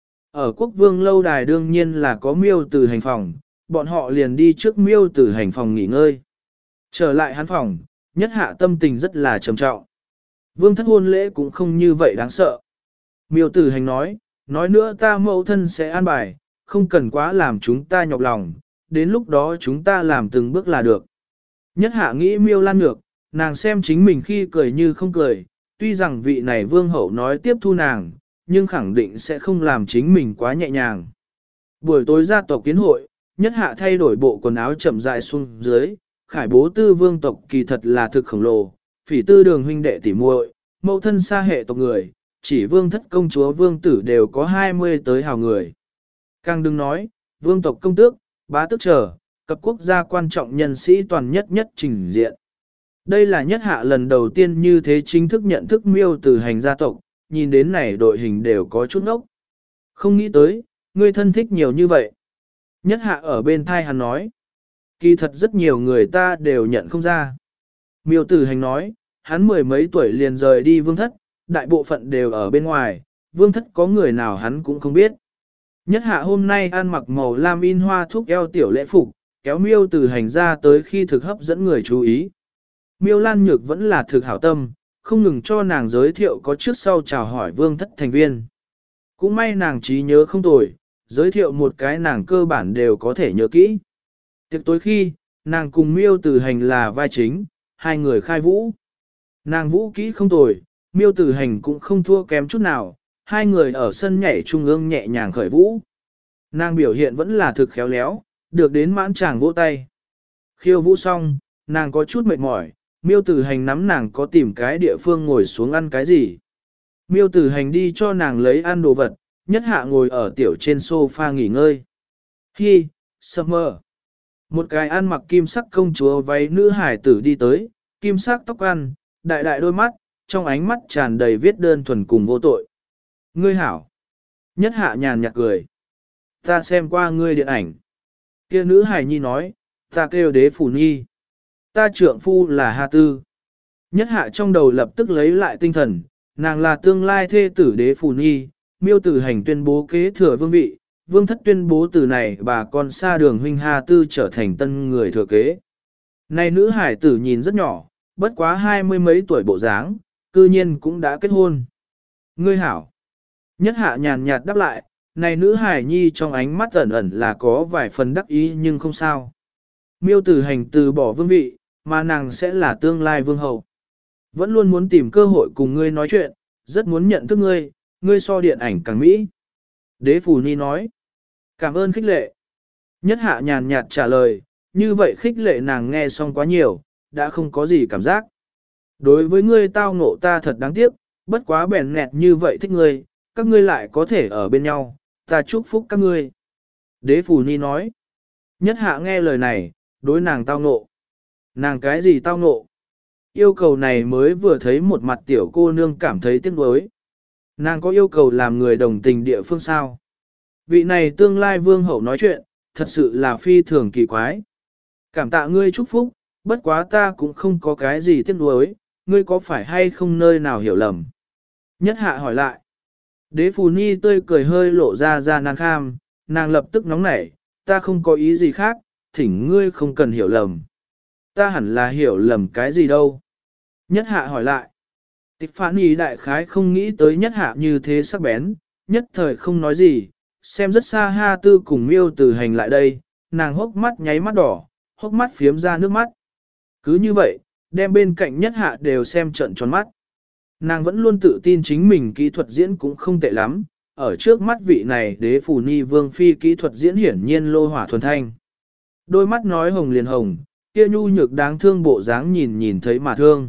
Ở quốc vương lâu đài đương nhiên là có Miêu Tử Hành phòng, bọn họ liền đi trước Miêu Tử Hành phòng nghỉ ngơi. Trở lại hắn phòng, nhất hạ tâm tình rất là trầm trọng. Vương thất hôn lễ cũng không như vậy đáng sợ. Miêu Tử Hành nói, nói nữa ta mẫu thân sẽ an bài, không cần quá làm chúng ta nhọc lòng, đến lúc đó chúng ta làm từng bước là được. Nhất hạ nghĩ Miêu Lan Nhược, nàng xem chính mình khi cười như không cười, tuy rằng vị này vương hậu nói tiếp thu nàng, nhưng khẳng định sẽ không làm chính mình quá nhẹ nhàng. Buổi tối gia tộc kiến hội, nhất hạ thay đổi bộ quần áo chậm rãi xuống dưới, khải bố tư vương tộc kỳ thật là thực khổng lồ, phỉ tư đường huynh đệ tỉ muội, mẫu thân xa hệ tộc người, chỉ vương thất công chúa vương tử đều có hai mươi tới hào người. Càng đừng nói, vương tộc công tước, bá tước trở, cập quốc gia quan trọng nhân sĩ toàn nhất nhất trình diện. Đây là nhất hạ lần đầu tiên như thế chính thức nhận thức Miêu Tử Hành gia tộc, nhìn đến này đội hình đều có chút ngốc. Không nghĩ tới, ngươi thân thích nhiều như vậy. Nhất hạ ở bên thai hắn nói. Kỳ thật rất nhiều người ta đều nhận không ra. Miêu Tử Hành nói, hắn mười mấy tuổi liền rời đi vương thất, đại bộ phận đều ở bên ngoài, vương thất có người nào hắn cũng không biết. Nhất hạ hôm nay ăn mặc màu lam in hoa thuốc eo tiểu lễ phục, kéo Miêu Tử Hành ra tới khi thực hấp dẫn người chú ý. Miêu Lan Nhược vẫn là thực hảo tâm, không ngừng cho nàng giới thiệu có trước sau chào hỏi vương thất thành viên. Cũng may nàng trí nhớ không tồi, giới thiệu một cái nàng cơ bản đều có thể nhớ kỹ. Tiệc tối khi, nàng cùng Miêu Tử Hành là vai chính, hai người khai vũ. Nàng vũ kỹ không tồi, Miêu Tử Hành cũng không thua kém chút nào, hai người ở sân nhảy trung ương nhẹ nhàng khởi vũ. Nàng biểu hiện vẫn là thực khéo léo, được đến mãn chàng vỗ tay. Khiêu vũ xong, nàng có chút mệt mỏi, Miêu Tử Hành nắm nàng có tìm cái địa phương ngồi xuống ăn cái gì. Miêu Tử Hành đi cho nàng lấy ăn đồ vật, nhất hạ ngồi ở tiểu trên sofa nghỉ ngơi. Hi, Summer. Một cái ăn mặc kim sắc công chúa váy nữ hải tử đi tới, kim sắc tóc ăn, đại đại đôi mắt, trong ánh mắt tràn đầy viết đơn thuần cùng vô tội. Ngươi hảo. Nhất hạ nhàn nhạt cười. Ta xem qua ngươi điện ảnh. Kia nữ hải nhi nói, ta kêu đế phủ nhi. Ta trượng phu là Hà Tư. Nhất hạ trong đầu lập tức lấy lại tinh thần, nàng là tương lai thê tử đế phủ nhi, Miêu Tử Hành tuyên bố kế thừa vương vị, vương thất tuyên bố từ này bà con xa đường huynh Hà Tư trở thành tân người thừa kế. Này nữ hải tử nhìn rất nhỏ, bất quá hai mươi mấy tuổi bộ dáng, cư nhiên cũng đã kết hôn. Ngươi hảo. Nhất hạ nhàn nhạt đáp lại, này nữ hải nhi trong ánh mắt ẩn ẩn là có vài phần đắc ý nhưng không sao. Miêu Tử Hành từ bỏ vương vị, mà nàng sẽ là tương lai vương hậu. Vẫn luôn muốn tìm cơ hội cùng ngươi nói chuyện, rất muốn nhận thức ngươi, ngươi so điện ảnh càng mỹ. Đế Phủ Ni nói, cảm ơn khích lệ. Nhất hạ nhàn nhạt trả lời, như vậy khích lệ nàng nghe xong quá nhiều, đã không có gì cảm giác. Đối với ngươi tao ngộ ta thật đáng tiếc, bất quá bèn nẹt như vậy thích ngươi, các ngươi lại có thể ở bên nhau, ta chúc phúc các ngươi. Đế Phủ Ni nói, nhất hạ nghe lời này, đối nàng tao ngộ. Nàng cái gì tao ngộ? Yêu cầu này mới vừa thấy một mặt tiểu cô nương cảm thấy tiếc nuối. Nàng có yêu cầu làm người đồng tình địa phương sao? Vị này tương lai vương hậu nói chuyện, thật sự là phi thường kỳ quái. Cảm tạ ngươi chúc phúc, bất quá ta cũng không có cái gì tiếc nuối, ngươi có phải hay không nơi nào hiểu lầm? Nhất hạ hỏi lại. Đế Phù Ni tươi cười hơi lộ ra ra nàng kham, nàng lập tức nóng nảy, ta không có ý gì khác, thỉnh ngươi không cần hiểu lầm. Ta hẳn là hiểu lầm cái gì đâu. Nhất hạ hỏi lại. Tịch phản ý đại khái không nghĩ tới nhất hạ như thế sắc bén, nhất thời không nói gì, xem rất xa Ha Tư cùng Miêu Tử Hành lại đây, nàng hốc mắt nháy mắt đỏ, hốc mắt phiếm ra nước mắt. Cứ như vậy, đem bên cạnh nhất hạ đều xem trận tròn mắt. Nàng vẫn luôn tự tin chính mình kỹ thuật diễn cũng không tệ lắm, ở trước mắt vị này đế phù ni vương phi kỹ thuật diễn hiển nhiên lô hỏa thuần thanh. Đôi mắt nói hồng liền hồng, kia nhu nhược đáng thương bộ dáng nhìn nhìn thấy mà thương.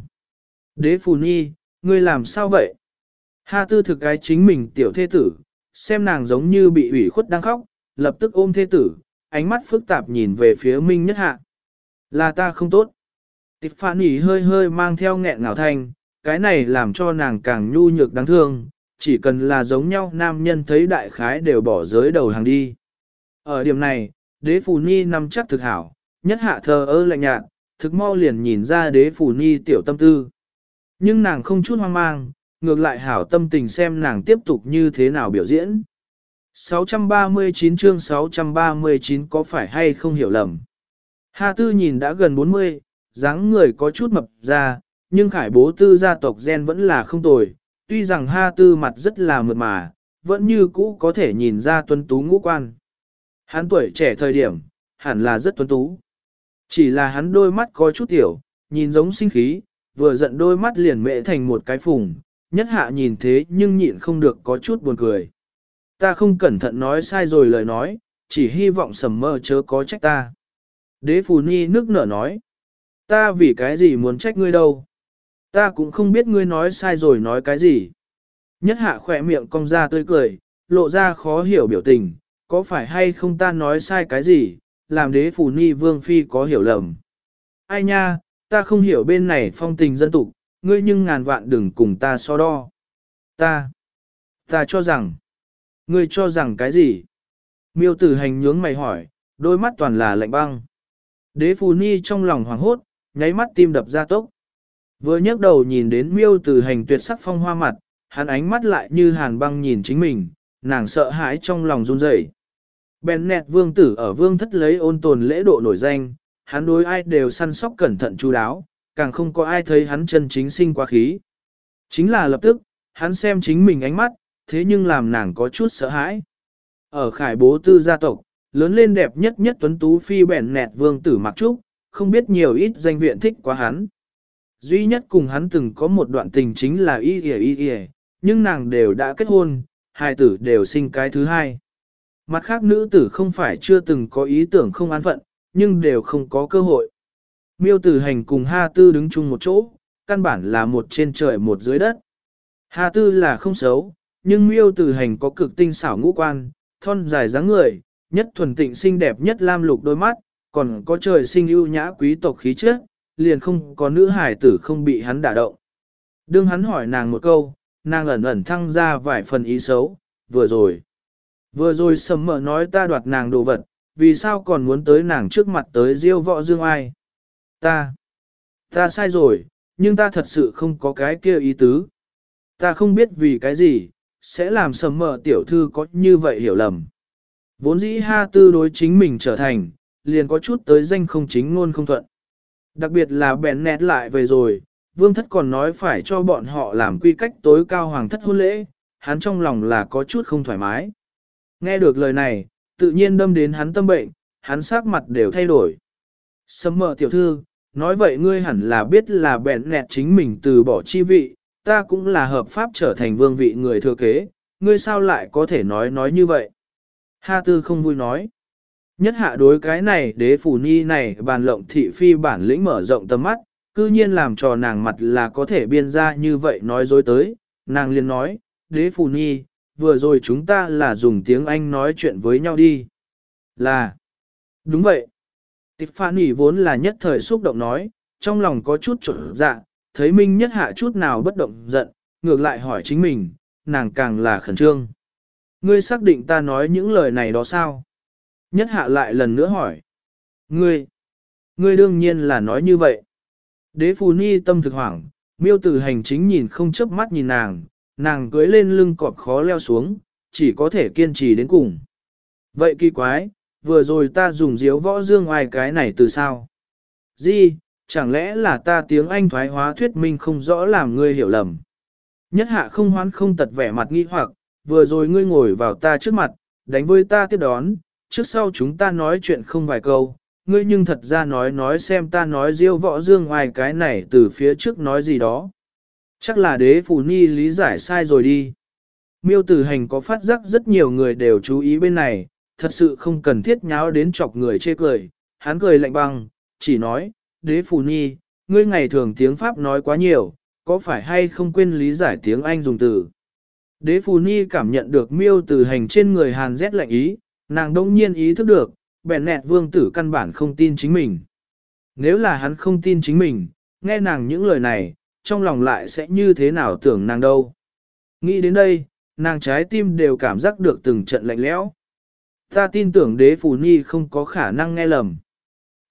Đế phù ni, ngươi làm sao vậy? Ha Tư thực cái chính mình tiểu thê tử, xem nàng giống như bị ủy khuất đang khóc, lập tức ôm thê tử, ánh mắt phức tạp nhìn về phía Minh Nhất Hạ. Là ta không tốt. Tiffany hơi hơi mang theo nghẹn ngào thanh, cái này làm cho nàng càng nhu nhược đáng thương, chỉ cần là giống nhau nam nhân thấy đại khái đều bỏ giới đầu hàng đi. Ở điểm này, đế phù ni nằm chắc thực hảo, Nhất Hạ thờ ơ lạnh nhạt, thực mau liền nhìn ra đế phủ ni tiểu tâm tư. Nhưng nàng không chút hoang mang, ngược lại hảo tâm tình xem nàng tiếp tục như thế nào biểu diễn. sáu trăm ba mươi chín chương sáu trăm ba mươi chín có phải hay không hiểu lầm. Hà Tư nhìn đã gần bốn mươi, dáng người có chút mập ra, nhưng khải bố tư gia tộc gen vẫn là không tồi. Tuy rằng Hà Tư mặt rất là mượt mà, vẫn như cũ có thể nhìn ra tuấn tú ngũ quan. Hắn tuổi trẻ thời điểm, hẳn là rất tuấn tú. Chỉ là hắn đôi mắt có chút tiểu, nhìn giống sinh khí, vừa giận đôi mắt liền mệ thành một cái phùng, nhất hạ nhìn thế nhưng nhịn không được có chút buồn cười. Ta không cẩn thận nói sai rồi lời nói, chỉ hy vọng sầm mơ chớ có trách ta. Đế Phù Ni nước nở nói, ta vì cái gì muốn trách ngươi đâu. Ta cũng không biết ngươi nói sai rồi nói cái gì. Nhất hạ khỏe miệng cong ra tươi cười, lộ ra khó hiểu biểu tình, có phải hay không ta nói sai cái gì, làm đế Phù Ni vương phi có hiểu lầm. Ai nha, ta không hiểu bên này phong tình dân tục, ngươi nhưng ngàn vạn đừng cùng ta so đo. Ta, ta cho rằng, ngươi cho rằng cái gì? Miêu Tử Hành nhướng mày hỏi, đôi mắt toàn là lạnh băng. Đế Phù Ni trong lòng hoảng hốt, nháy mắt tim đập ra tốc. Vừa nhấc đầu nhìn đến Miêu Tử Hành tuyệt sắc phong hoa mặt, hắn ánh mắt lại như hàn băng nhìn chính mình, nàng sợ hãi trong lòng run rẩy. Bennett vương tử ở vương thất lấy ôn tồn lễ độ nổi danh, hắn đối ai đều săn sóc cẩn thận chu đáo, càng không có ai thấy hắn chân chính sinh quá khí. Chính là lập tức, hắn xem chính mình ánh mắt, thế nhưng làm nàng có chút sợ hãi. Ở khải bố tư gia tộc, lớn lên đẹp nhất nhất tuấn tú phi Bennett vương tử Mặc Trúc, không biết nhiều ít danh viện thích quá hắn. Duy nhất cùng hắn từng có một đoạn tình chính là y y y y, nhưng nàng đều đã kết hôn, hai tử đều sinh cái thứ hai. Mặt khác nữ tử không phải chưa từng có ý tưởng không an phận, nhưng đều không có cơ hội. Miêu Tử Hành cùng Ha Tư đứng chung một chỗ, căn bản là một trên trời một dưới đất. Ha Tư là không xấu, nhưng Miêu Tử Hành có cực tinh xảo ngũ quan, thon dài dáng người, nhất thuần tịnh xinh đẹp nhất lam lục đôi mắt, còn có trời sinh ưu nhã quý tộc khí chất, liền không có nữ hải tử không bị hắn đả động. Đương hắn hỏi nàng một câu, nàng ẩn ẩn thăng ra vài phần ý xấu, vừa rồi. Vừa rồi sầm mỡ nói ta đoạt nàng đồ vật, vì sao còn muốn tới nàng trước mặt tới diêu võ dương ai? Ta, ta sai rồi, nhưng ta thật sự không có cái kia ý tứ. Ta không biết vì cái gì, sẽ làm sầm mỡ tiểu thư có như vậy hiểu lầm. Vốn dĩ Ha Tư đối chính mình trở thành, liền có chút tới danh không chính ngôn không thuận. Đặc biệt là bèn nét lại về rồi, vương thất còn nói phải cho bọn họ làm quy cách tối cao hoàng thất hôn lễ, hắn trong lòng là có chút không thoải mái. Nghe được lời này, tự nhiên đâm đến hắn tâm bệnh, hắn sắc mặt đều thay đổi. Sâm mờ tiểu thư, nói vậy ngươi hẳn là biết là bèn nẹt chính mình từ bỏ chi vị, ta cũng là hợp pháp trở thành vương vị người thừa kế, ngươi sao lại có thể nói nói như vậy? Ha Tư không vui nói. Nhất hạ đối cái này đế phủ ni này bàn lộng thị phi bản lĩnh mở rộng tầm mắt, cư nhiên làm cho nàng mặt là có thể biên ra như vậy nói dối tới, nàng liền nói, đế phủ ni, vừa rồi chúng ta là dùng tiếng Anh nói chuyện với nhau đi. Là, đúng vậy. Tiffany vốn là nhất thời xúc động nói, trong lòng có chút trộn dạ, thấy Minh nhất hạ chút nào bất động giận, ngược lại hỏi chính mình, nàng càng là khẩn trương. Ngươi xác định ta nói những lời này đó sao? Nhất hạ lại lần nữa hỏi. Ngươi, ngươi đương nhiên là nói như vậy. Đế Phù Ni tâm thực hoảng, Miêu Tử Hành chính nhìn không chớp mắt nhìn nàng, nàng cưới lên lưng cọp khó leo xuống, chỉ có thể kiên trì đến cùng. Vậy kỳ quái, vừa rồi ta dùng diếu võ dương ngoài cái này từ sao? Gì, chẳng lẽ là ta tiếng Anh thoái hóa thuyết minh không rõ làm ngươi hiểu lầm? Nhất hạ không hoán không tật vẻ mặt nghi hoặc, vừa rồi ngươi ngồi vào ta trước mặt, đánh với ta tiếp đón, trước sau chúng ta nói chuyện không vài câu, ngươi nhưng thật ra nói nói xem ta nói diêu võ dương ngoài cái này từ phía trước nói gì đó. Chắc là đế Phù Ni lý giải sai rồi đi. Miêu Tử Hành có phát giác rất nhiều người đều chú ý bên này, thật sự không cần thiết nháo đến chọc người chê cười. Hắn cười lạnh băng, chỉ nói, đế Phù Ni, ngươi ngày thường tiếng Pháp nói quá nhiều, có phải hay không quên lý giải tiếng Anh dùng từ. Đế Phù Ni cảm nhận được Miêu Tử Hành trên người hàn rét lạnh ý, nàng đông nhiên ý thức được, bèn nẹt vương tử căn bản không tin chính mình. Nếu là hắn không tin chính mình, nghe nàng những lời này, trong lòng lại sẽ như thế nào tưởng nàng đâu. Nghĩ đến đây, nàng trái tim đều cảm giác được từng trận lạnh lẽo. Ta tin tưởng đế Phù Ni không có khả năng nghe lầm.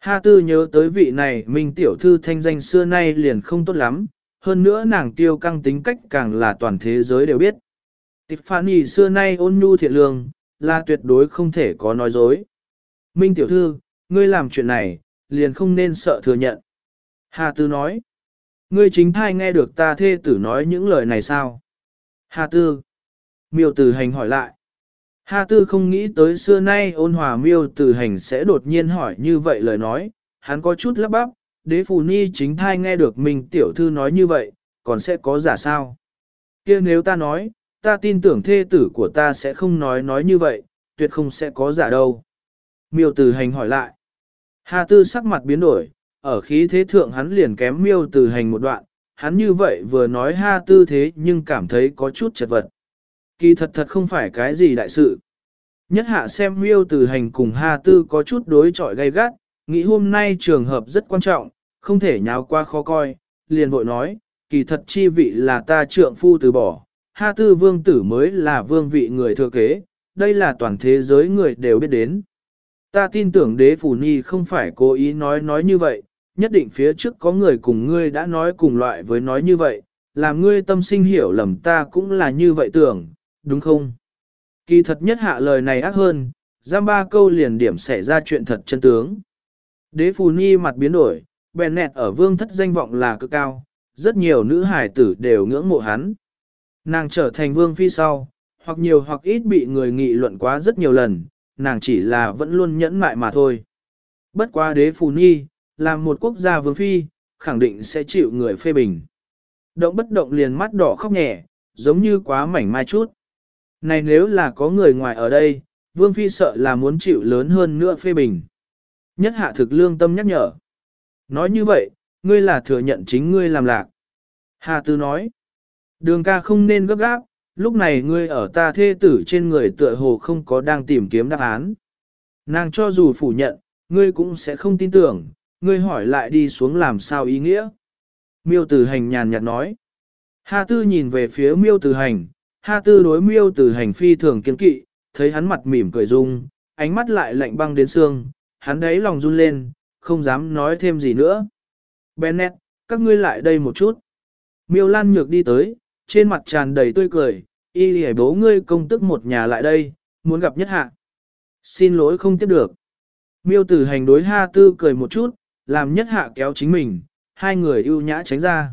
Hà Tư nhớ tới vị này Minh tiểu thư thanh danh xưa nay liền không tốt lắm, hơn nữa nàng tiêu căng tính cách càng là toàn thế giới đều biết. Tiffany xưa nay ôn nhu thiện lương, là tuyệt đối không thể có nói dối. Minh tiểu thư, ngươi làm chuyện này, liền không nên sợ thừa nhận. Hà Tư nói, ngươi chính thai nghe được ta thê tử nói những lời này sao? Hà Tư. Miêu Tử Hành hỏi lại. Hà Tư không nghĩ tới xưa nay ôn hòa Miêu Tử Hành sẽ đột nhiên hỏi như vậy lời nói, hắn có chút lắp bắp, đế phù ni chính thai nghe được mình tiểu thư nói như vậy, còn sẽ có giả sao? Kia nếu ta nói, ta tin tưởng thê tử của ta sẽ không nói nói như vậy, tuyệt không sẽ có giả đâu. Miêu Tử Hành hỏi lại. Hà Tư sắc mặt biến đổi, ở khí thế thượng hắn liền kém Miêu Tử Hành một đoạn, hắn như vậy vừa nói Hà Tư thế nhưng cảm thấy có chút chật vật. Kỳ thật thật không phải cái gì đại sự. Nhất hạ xem Miêu Tử Hành cùng Hà Tư có chút đối chọi gay gắt, nghĩ hôm nay trường hợp rất quan trọng, không thể nháo qua khó coi, liền vội nói, kỳ thật chi vị là ta trượng phu từ bỏ, Hà Tư vương tử mới là vương vị người thừa kế, đây là toàn thế giới người đều biết đến. Ta tin tưởng đế phủ ni không phải cố ý nói nói như vậy, nhất định phía trước có người cùng ngươi đã nói cùng loại với nói như vậy, làm ngươi tâm sinh hiểu lầm ta cũng là như vậy tưởng, đúng không? Kỳ thật nhất hạ lời này ác hơn, giam ba câu liền điểm xảy ra chuyện thật chân tướng. Đế phù ni mặt biến đổi, bèn nẹt ở vương thất danh vọng là cực cao, rất nhiều nữ hải tử đều ngưỡng mộ hắn. Nàng trở thành vương phi sau, hoặc nhiều hoặc ít bị người nghị luận quá rất nhiều lần, nàng chỉ là vẫn luôn nhẫn mại mà thôi. Bất quá đế phù ni, làm một quốc gia vương phi, khẳng định sẽ chịu người phê bình. Động bất động liền mắt đỏ khóc nhẹ, giống như quá mảnh mai chút. Này nếu là có người ngoài ở đây, vương phi sợ là muốn chịu lớn hơn nữa phê bình. Nhất hạ thực lương tâm nhắc nhở. Nói như vậy, ngươi là thừa nhận chính ngươi làm lạc. Hà Tư nói, đường ca không nên gấp gáp, lúc này ngươi ở ta thê tử trên người tựa hồ không có đang tìm kiếm đáp án. Nàng cho dù phủ nhận, ngươi cũng sẽ không tin tưởng, ngươi hỏi lại đi xuống làm sao ý nghĩa. Miêu Tử Hành nhàn nhạt nói. Hà Tư nhìn về phía Miêu Tử Hành, Hà Tư đối Miêu Tử Hành phi thường kiên kỵ, thấy hắn mặt mỉm cười dung, ánh mắt lại lạnh băng đến xương, hắn đấy lòng run lên, không dám nói thêm gì nữa. Bennett, các ngươi lại đây một chút. Miêu Lan Nhược đi tới, trên mặt tràn đầy tươi cười, y lì bố ngươi công tức một nhà lại đây, muốn gặp nhất hạ. Xin lỗi không tiếp được. Miêu Tử Hành đối Hà Tư cười một chút, làm nhất hạ kéo chính mình, hai người ưu nhã tránh ra.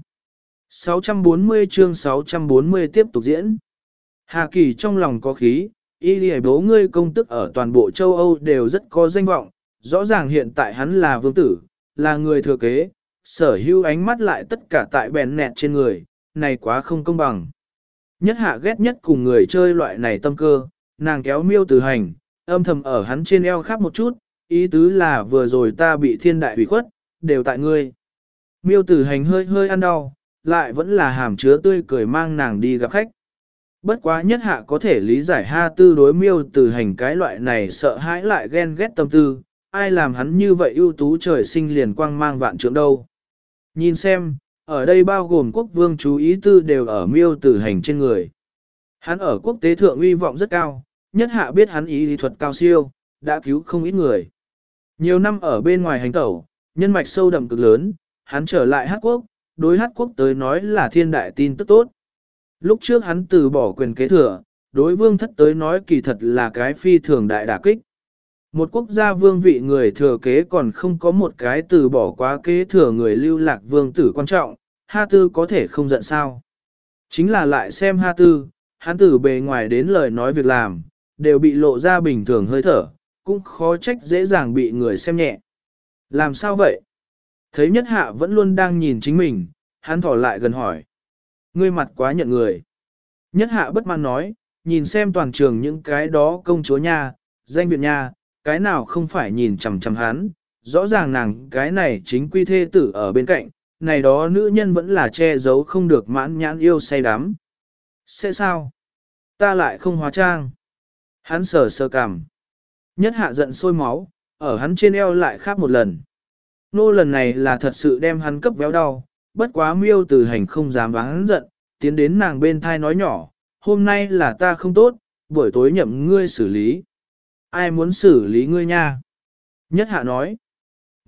sáu trăm bốn mươi chương sáu trăm bốn mươi tiếp tục diễn. Hà Kỳ trong lòng có khí, y lì bố ngươi công tức ở toàn bộ châu Âu đều rất có danh vọng, rõ ràng hiện tại hắn là vương tử, là người thừa kế, sở hữu ánh mắt lại tất cả tại bèn nẹt trên người, này quá không công bằng. Nhất hạ ghét nhất cùng người chơi loại này tâm cơ, nàng kéo Miêu Tử Hành, âm thầm ở hắn trên eo khắp một chút, ý tứ là vừa rồi ta bị thiên đại hủy khuất, đều tại ngươi. Miêu Tử Hành hơi hơi ăn đau, lại vẫn là hàm chứa tươi cười mang nàng đi gặp khách. Bất quá nhất hạ có thể lý giải Hà Tư đối Miêu Tử Hành cái loại này sợ hãi lại ghen ghét tâm tư, ai làm hắn như vậy ưu tú trời sinh liền quang mang vạn trượng đâu. Nhìn xem, ở đây bao gồm quốc vương chú ý tư đều ở Miêu Tử Hành trên người. Hắn ở quốc tế thượng uy vọng rất cao, nhất hạ biết hắn ý lý thuật cao siêu, đã cứu không ít người. Nhiều năm ở bên ngoài hành tẩu, nhân mạch sâu đậm cực lớn, hắn trở lại Hát quốc, đối Hát quốc tới nói là thiên đại tin tức tốt. Lúc trước hắn từ bỏ quyền kế thừa, đối vương thất tới nói kỳ thật là cái phi thường đại đả kích. Một quốc gia vương vị người thừa kế còn không có một cái từ bỏ quá kế thừa người lưu lạc vương tử quan trọng, Hà Tư có thể không giận sao. Chính là lại xem Hà Tư, hắn từ bề ngoài đến lời nói việc làm, đều bị lộ ra bình thường hơi thở, cũng khó trách dễ dàng bị người xem nhẹ. Làm sao vậy? Thấy nhất hạ vẫn luôn đang nhìn chính mình, hắn thỏ lại gần hỏi. Ngươi mặt quá nhận người. Nhất hạ bất mãn nói, nhìn xem toàn trường những cái đó công chúa nha, danh viện nha, cái nào không phải nhìn chằm chằm hắn, rõ ràng nàng cái này chính quy thê tử ở bên cạnh, này đó nữ nhân vẫn là che giấu không được mãn nhãn yêu say đắm. Sẽ sao? Ta lại không hóa trang. Hắn sờ sờ cằm. Nhất hạ giận sôi máu, ở hắn trên eo lại khắp một lần. Nô lần này là thật sự đem hắn cấp véo đau, bất quá Miêu Tử Hành không dám vắng hắn giận, tiến đến nàng bên thai nói nhỏ, hôm nay là ta không tốt, buổi tối nhậm ngươi xử lý. Ai muốn xử lý ngươi nha? Nhất hạ nói.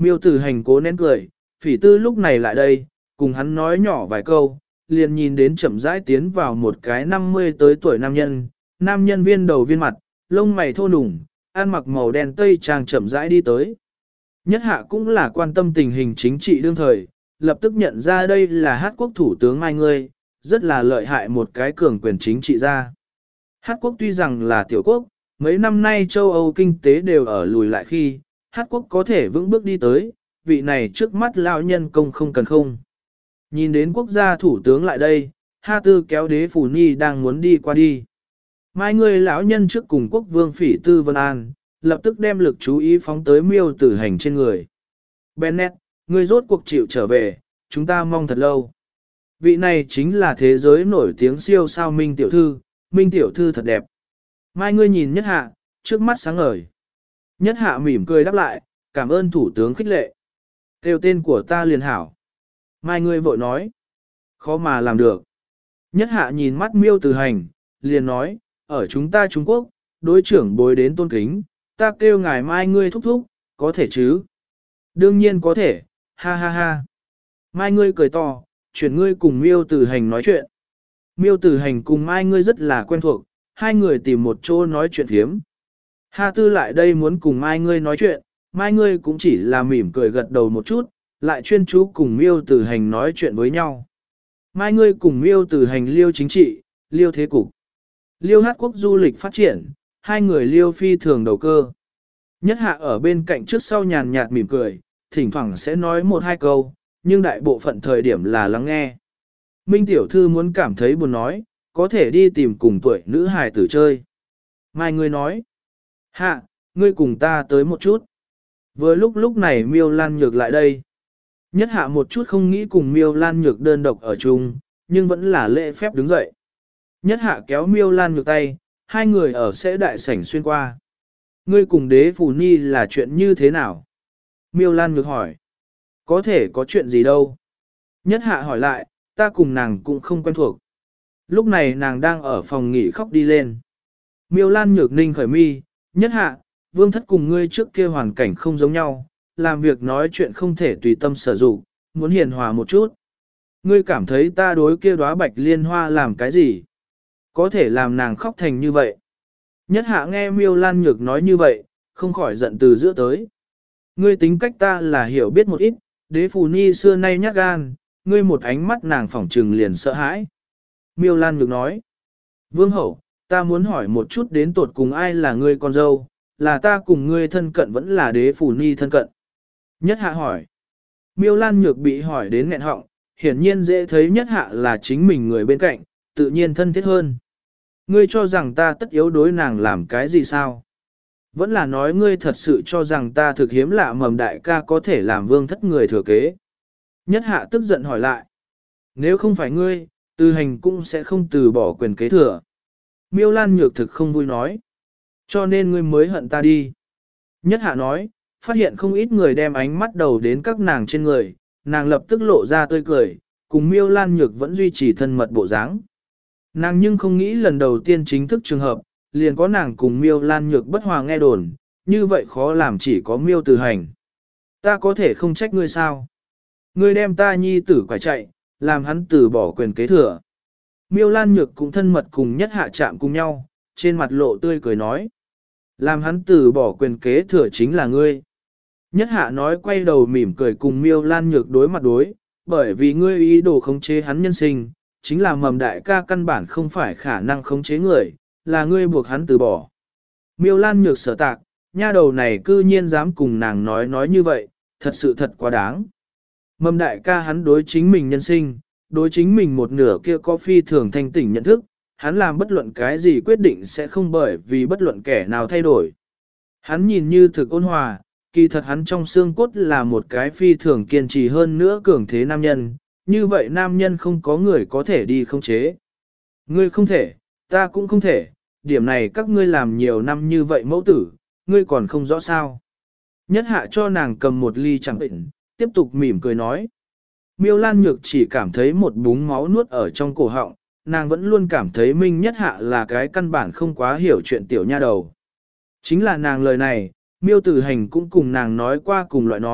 Miêu tử hành cố nén cười, phỉ tư lúc này lại đây, cùng hắn nói nhỏ vài câu, liền nhìn đến chậm rãi tiến vào một cái năm mươi tới tuổi nam nhân, nam nhân viên đầu viên mặt, lông mày thô nùng, ăn mặc màu đen tây trang chậm rãi đi tới. Nhất hạ cũng là quan tâm tình hình chính trị đương thời, lập tức nhận ra đây là Hát quốc thủ tướng Mai Ngươi, rất là lợi hại một cái cường quyền chính trị gia. Hát quốc tuy rằng là tiểu quốc, mấy năm nay châu Âu kinh tế đều ở lùi lại khi, Hát quốc có thể vững bước đi tới, vị này trước mắt lão nhân công không cần không. Nhìn đến quốc gia thủ tướng lại đây, Ha Tư kéo đế phủ ni đang muốn đi qua đi. Mai Ngươi lão nhân trước cùng quốc vương phỉ tư Vân An, lập tức đem lực chú ý phóng tới miêu tử hành trên người. Bennett, ngươi rốt cuộc chịu trở về, chúng ta mong thật lâu. Vị này chính là thế giới nổi tiếng siêu sao Minh Tiểu Thư, Minh Tiểu Thư thật đẹp. Mai Ngươi nhìn Nhất Hạ, trước mắt sáng ngời. Nhất Hạ mỉm cười đáp lại, cảm ơn thủ tướng khích lệ. Kêu tên của ta liền hảo. Mai Ngươi vội nói. Khó mà làm được. Nhất Hạ nhìn mắt miêu tử hành, liền nói, ở chúng ta Trung Quốc, đối trưởng bối đến tôn kính, ta kêu ngài Mai Ngươi thúc thúc, có thể chứ? Đương nhiên có thể, ha ha ha. Mai Ngươi cười to, chuyển ngươi cùng miêu tử hành nói chuyện. Miêu tử hành cùng Mai Ngươi rất là quen thuộc, hai người tìm một chỗ nói chuyện phiếm. Ha Tư lại đây muốn cùng Mai Ngươi nói chuyện, Mai Ngươi cũng chỉ là mỉm cười gật đầu một chút, lại chuyên chú cùng miêu tử hành nói chuyện với nhau. Mai Ngươi cùng miêu tử hành liêu chính trị, liêu thế cục. Liêu Hát quốc du lịch phát triển, hai người liêu phi thường đầu cơ. Nhất Hạ ở bên cạnh trước sau nhàn nhạt mỉm cười, thỉnh thoảng sẽ nói một hai câu, nhưng đại bộ phận thời điểm là lắng nghe. Minh Tiểu Thư muốn cảm thấy buồn nói, có thể đi tìm cùng tuổi nữ hài tử chơi. Mai Ngươi nói, Hạ, ngươi cùng ta tới một chút. Vừa lúc lúc này Miêu Lan Nhược lại đây. Nhất Hạ một chút không nghĩ cùng Miêu Lan Nhược đơn độc ở chung, nhưng vẫn là lễ phép đứng dậy. Nhất Hạ kéo Miêu Lan Nhược tay, hai người ở sẽ đại sảnh xuyên qua. Ngươi cùng đế phủ ni là chuyện như thế nào? Miêu Lan Nhược hỏi. Có thể có chuyện gì đâu? Nhất Hạ hỏi lại, ta cùng nàng cũng không quen thuộc. Lúc này nàng đang ở phòng nghỉ khóc đi lên. Miêu Lan Nhược ninh khởi mi, Nhất Hạ, vương thất cùng ngươi trước kia hoàn cảnh không giống nhau, làm việc nói chuyện không thể tùy tâm sở dụng, muốn hiền hòa một chút. Ngươi cảm thấy ta đối kia đóa bạch liên hoa làm cái gì? Có thể làm nàng khóc thành như vậy. Nhất Hạ nghe Miêu Lan Nhược nói như vậy, không khỏi giận từ giữa tới. Ngươi tính cách ta là hiểu biết một ít, đế phù ni xưa nay nhát gan, ngươi một ánh mắt nàng phỏng trừng liền sợ hãi. Miêu Lan Nhược nói, vương hậu, ta muốn hỏi một chút đến tột cùng ai là ngươi con dâu, là ta cùng ngươi thân cận vẫn là đế phù ni thân cận. Nhất Hạ hỏi, Miêu Lan Nhược bị hỏi đến nghẹn họng, hiển nhiên dễ thấy Nhất Hạ là chính mình người bên cạnh, tự nhiên thân thiết hơn. Ngươi cho rằng ta tất yếu đối nàng làm cái gì sao? Vẫn là nói ngươi thật sự cho rằng ta thực hiếm lạ mầm đại ca có thể làm vương thất người thừa kế. Nhất Hạ tức giận hỏi lại. Nếu không phải ngươi, Từ Hành cũng sẽ không từ bỏ quyền kế thừa. Miêu Lan Nhược thực không vui nói. Cho nên ngươi mới hận ta đi. Nhất Hạ nói, phát hiện không ít người đem ánh mắt đầu đến các nàng trên người, nàng lập tức lộ ra tươi cười, cùng Miêu Lan Nhược vẫn duy trì thân mật bộ dáng. Nàng nhưng không nghĩ lần đầu tiên chính thức trường hợp, liền có nàng cùng Miêu Lan Nhược bất hòa nghe đồn, như vậy khó làm chỉ có Miêu Từ Hành. Ta có thể không trách ngươi sao? Ngươi đem ta nhi tử quải chạy, làm hắn từ bỏ quyền kế thừa. Miêu Lan Nhược cũng thân mật cùng Nhất Hạ chạm cùng nhau, trên mặt lộ tươi cười nói. Làm hắn từ bỏ quyền kế thừa chính là ngươi. Nhất Hạ nói quay đầu mỉm cười cùng Miêu Lan Nhược đối mặt đối, bởi vì ngươi ý đồ khống chế hắn nhân sinh, chính là mầm đại ca căn bản không phải khả năng khống chế người, là ngươi buộc hắn từ bỏ. Miêu Lan Nhược sở tạc, nha đầu này cư nhiên dám cùng nàng nói nói như vậy, thật sự thật quá đáng. Mầm đại ca hắn đối chính mình nhân sinh, đối chính mình một nửa kia có phi thường thanh tỉnh nhận thức, hắn làm bất luận cái gì quyết định sẽ không bởi vì bất luận kẻ nào thay đổi. Hắn nhìn như thực ôn hòa, kỳ thật hắn trong xương cốt là một cái phi thường kiên trì hơn nữa cường thế nam nhân, như vậy nam nhân không có người có thể đi khống chế. Ngươi không thể, ta cũng không thể, điểm này các ngươi làm nhiều năm như vậy mẫu tử, ngươi còn không rõ sao. Nhất Hạ cho nàng cầm một ly chẳng bệnh, tiếp tục mỉm cười nói. Miêu Lan Nhược chỉ cảm thấy một búng máu nuốt ở trong cổ họng, nàng vẫn luôn cảm thấy Minh Nhất Hạ là cái căn bản không quá hiểu chuyện tiểu nha đầu. Chính là nàng lời này, Miêu Tử Hành cũng cùng nàng nói qua cùng loại nói,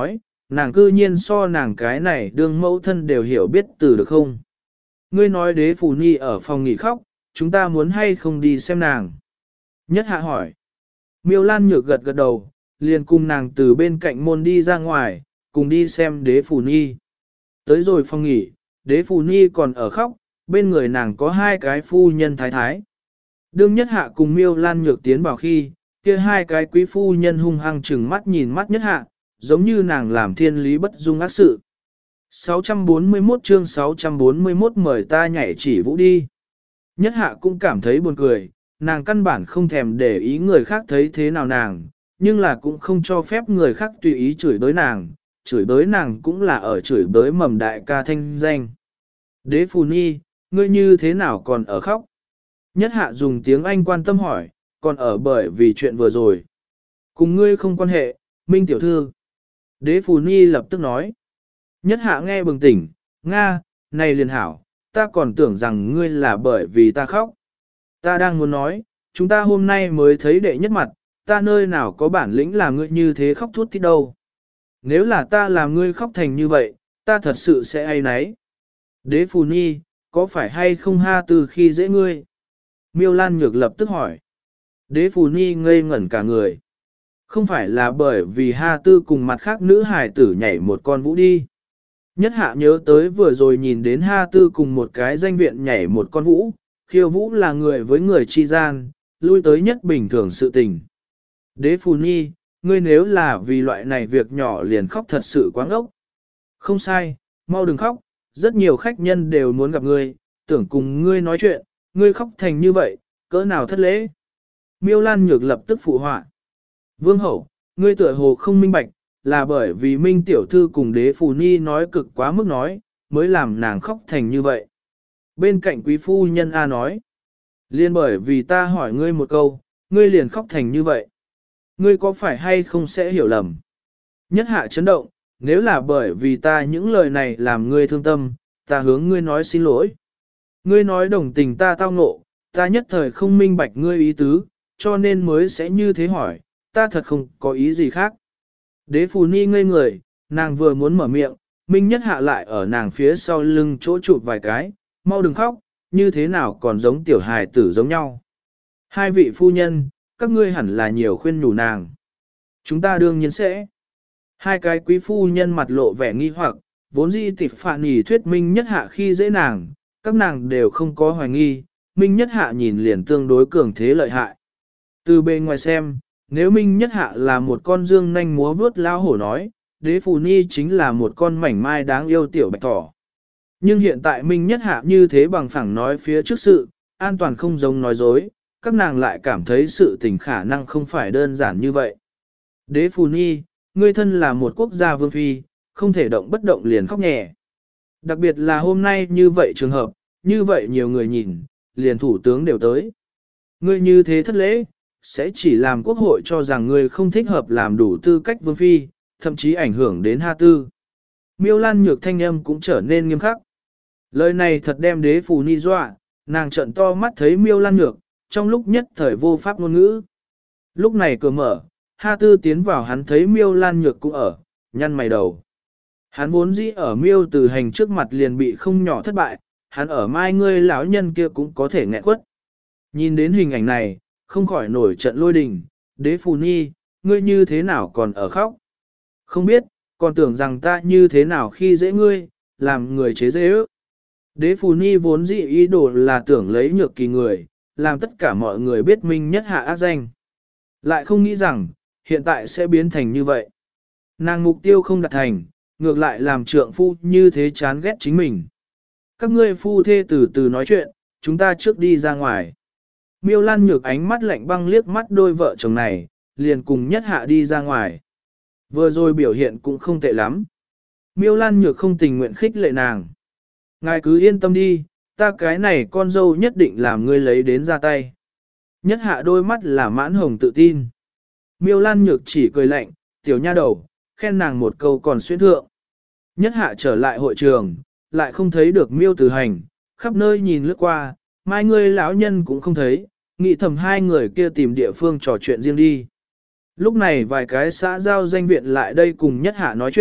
nàng cư nhiên so nàng cái này đương mẫu thân đều hiểu biết từ được không. Ngươi nói đế phù ni ở phòng nghỉ khóc, chúng ta muốn hay không đi xem nàng. Nhất hạ hỏi. Miêu Lan Nhược gật gật đầu, liền cùng nàng từ bên cạnh môn đi ra ngoài, cùng đi xem đế phù ni. Tới rồi phòng nghỉ, đế phù ni còn ở khóc, bên người nàng có hai cái phu nhân thái thái. Đương Nhất hạ cùng Miêu Lan Nhược tiến vào khi, kia hai cái quý phu nhân hung hăng chừng mắt nhìn mắt Nhất hạ, giống như nàng làm thiên lý bất dung ác sự. sáu trăm bốn mươi mốt chương sáu trăm bốn mươi mốt mời ta nhảy chỉ vũ đi. Nhất hạ cũng cảm thấy buồn cười, nàng căn bản không thèm để ý người khác thấy thế nào nàng, nhưng là cũng không cho phép người khác tùy ý chửi bới nàng, chửi bới nàng cũng là ở chửi bới mầm đại ca thanh danh. Đế Phù Ni, ngươi như thế nào còn ở khóc? Nhất hạ dùng tiếng Anh quan tâm hỏi, còn ở bởi vì chuyện vừa rồi. Cùng ngươi không quan hệ, Minh tiểu thư. Đế Phù Ni lập tức nói. Nhất hạ nghe bừng tỉnh, Nga, này liền hảo, ta còn tưởng rằng ngươi là bởi vì ta khóc. Ta đang muốn nói, chúng ta hôm nay mới thấy đệ nhất mặt, ta nơi nào có bản lĩnh làm ngươi như thế khóc thút thít đâu. Nếu là ta làm ngươi khóc thành như vậy, ta thật sự sẽ ai nấy. Đế Phù Ni, có phải hay không ha từ khi dễ ngươi? Miêu Lan Nhược lập tức hỏi. Đế Phù Ni ngây ngẩn cả người. Không phải là bởi vì ha tư cùng mặt khác nữ hài tử nhảy một con vũ đi. Nhất hạ nhớ tới vừa rồi nhìn đến ha tư cùng một cái danh viện nhảy một con vũ, khiêu vũ là người với người chi gian, lui tới nhất bình thường sự tình. Đế Phù Ni, ngươi nếu là vì loại này việc nhỏ liền khóc thật sự quá ngốc. Không sai, mau đừng khóc, rất nhiều khách nhân đều muốn gặp ngươi, tưởng cùng ngươi nói chuyện, ngươi khóc thành như vậy, cỡ nào thất lễ. Miêu Lan Nhược lập tức phụ họa. Vương hậu, ngươi tựa hồ không minh bạch, là bởi vì Minh tiểu thư cùng Đế Phù Ni nói cực quá mức nói, mới làm nàng khóc thành như vậy. Bên cạnh quý phu nhân A nói, liên bởi vì ta hỏi ngươi một câu, ngươi liền khóc thành như vậy. Ngươi có phải hay không sẽ hiểu lầm? Nhất hạ chấn động, nếu là bởi vì ta những lời này làm ngươi thương tâm, ta hướng ngươi nói xin lỗi. Ngươi nói đồng tình ta tao ngộ, ta nhất thời không minh bạch ngươi ý tứ, cho nên mới sẽ như thế hỏi, ta thật không có ý gì khác. Đế Phù Ni ngây người, nàng vừa muốn mở miệng, Minh Nhất hạ lại ở nàng phía sau lưng chỗ chụp vài cái, mau đừng khóc, như thế nào còn giống tiểu hài tử giống nhau. Hai vị phu nhân, các ngươi hẳn là nhiều khuyên nhủ nàng. Chúng ta đương nhiên sẽ. Hai cái quý phu nhân mặt lộ vẻ nghi hoặc, vốn dĩ tịp phạn nhỉ thuyết Minh Nhất hạ khi dễ nàng, các nàng đều không có hoài nghi, Minh Nhất hạ nhìn liền tương đối cường thế lợi hại. Từ bề ngoài xem, nếu Minh Nhất hạ là một con dương nanh múa vướt lao hổ nói, Đế Phù Ni chính là một con mảnh mai đáng yêu tiểu bạch thỏ. Nhưng hiện tại Minh Nhất hạ như thế bằng phẳng nói phía trước sự, an toàn không giống nói dối, các nàng lại cảm thấy sự tình khả năng không phải đơn giản như vậy. Đế Phù Ni, ngươi thân là một quốc gia vương phi, không thể động bất động liền khóc nhẹ. Đặc biệt là hôm nay như vậy trường hợp, như vậy nhiều người nhìn, liền thủ tướng đều tới. Ngươi như thế thất lễ, sẽ chỉ làm quốc hội cho rằng ngươi không thích hợp làm đủ tư cách vương phi, thậm chí ảnh hưởng đến ha tư. Miêu Lan Nhược thanh âm cũng trở nên nghiêm khắc. Lời này thật đem Đế Phù Ni dọa, nàng trợn to mắt thấy Miêu Lan Nhược, trong lúc nhất thời vô pháp ngôn ngữ. Lúc này cửa mở, ha tư tiến vào hắn thấy Miêu Lan Nhược cũng ở, nhăn mày đầu. Hắn vốn dĩ ở Miêu Từ Hành trước mặt liền bị không nhỏ thất bại, hắn ở mai ngươi lão nhân kia cũng có thể nghẹn quất. Nhìn đến hình ảnh này, không khỏi nổi trận lôi đình, Đế Phù Ni, ngươi như thế nào còn ở khóc? Không biết, còn tưởng rằng ta như thế nào khi dễ ngươi, làm người chế dễ ước. Đế Phù Ni vốn dĩ ý đồ là tưởng lấy nhược kỳ người, làm tất cả mọi người biết Minh Nhất hạ ác danh. Lại không nghĩ rằng, hiện tại sẽ biến thành như vậy. Nàng mục tiêu không đạt thành, ngược lại làm trượng phu như thế chán ghét chính mình. Các ngươi phu thê từ từ nói chuyện, chúng ta trước đi ra ngoài. Miêu Lan Nhược ánh mắt lạnh băng liếc mắt đôi vợ chồng này, liền cùng Nhất hạ đi ra ngoài. Vừa rồi biểu hiện cũng không tệ lắm. Miêu Lan Nhược không tình nguyện khích lệ nàng. Ngài cứ yên tâm đi, ta cái này con dâu nhất định làm ngươi lấy đến ra tay. Nhất hạ đôi mắt là mãn hồng tự tin. Miêu Lan Nhược chỉ cười lạnh, tiểu nha đầu, khen nàng một câu còn xuyên thượng. Nhất hạ trở lại hội trường, lại không thấy được Miêu Từ Hành, khắp nơi nhìn lướt qua, mai ngươi lão nhân cũng không thấy, nghĩ thầm hai người kia tìm địa phương trò chuyện riêng đi. Lúc này vài cái xã giao danh viện lại đây cùng Nhất hạ nói chuyện,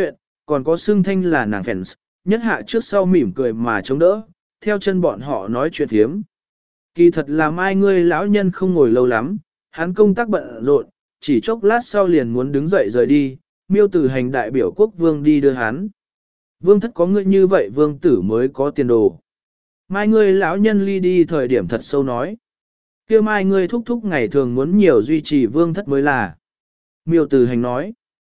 còn có xưng thanh là nàng fans, nhất hạ trước sau mỉm cười mà chống đỡ, theo chân bọn họ nói chuyện thiếm. Kỳ thật là mai ngươi lão nhân không ngồi lâu lắm, hắn công tác bận rộn, chỉ chốc lát sau liền muốn đứng dậy rời đi, miêu tử hành đại biểu quốc vương đi đưa hắn. Vương thất có ngươi như vậy vương tử mới có tiền đồ. Mai ngươi lão nhân ly đi thời điểm thật sâu nói. Kia mai ngươi thúc thúc ngày thường muốn nhiều duy trì vương thất mới là. Miêu tử hành nói.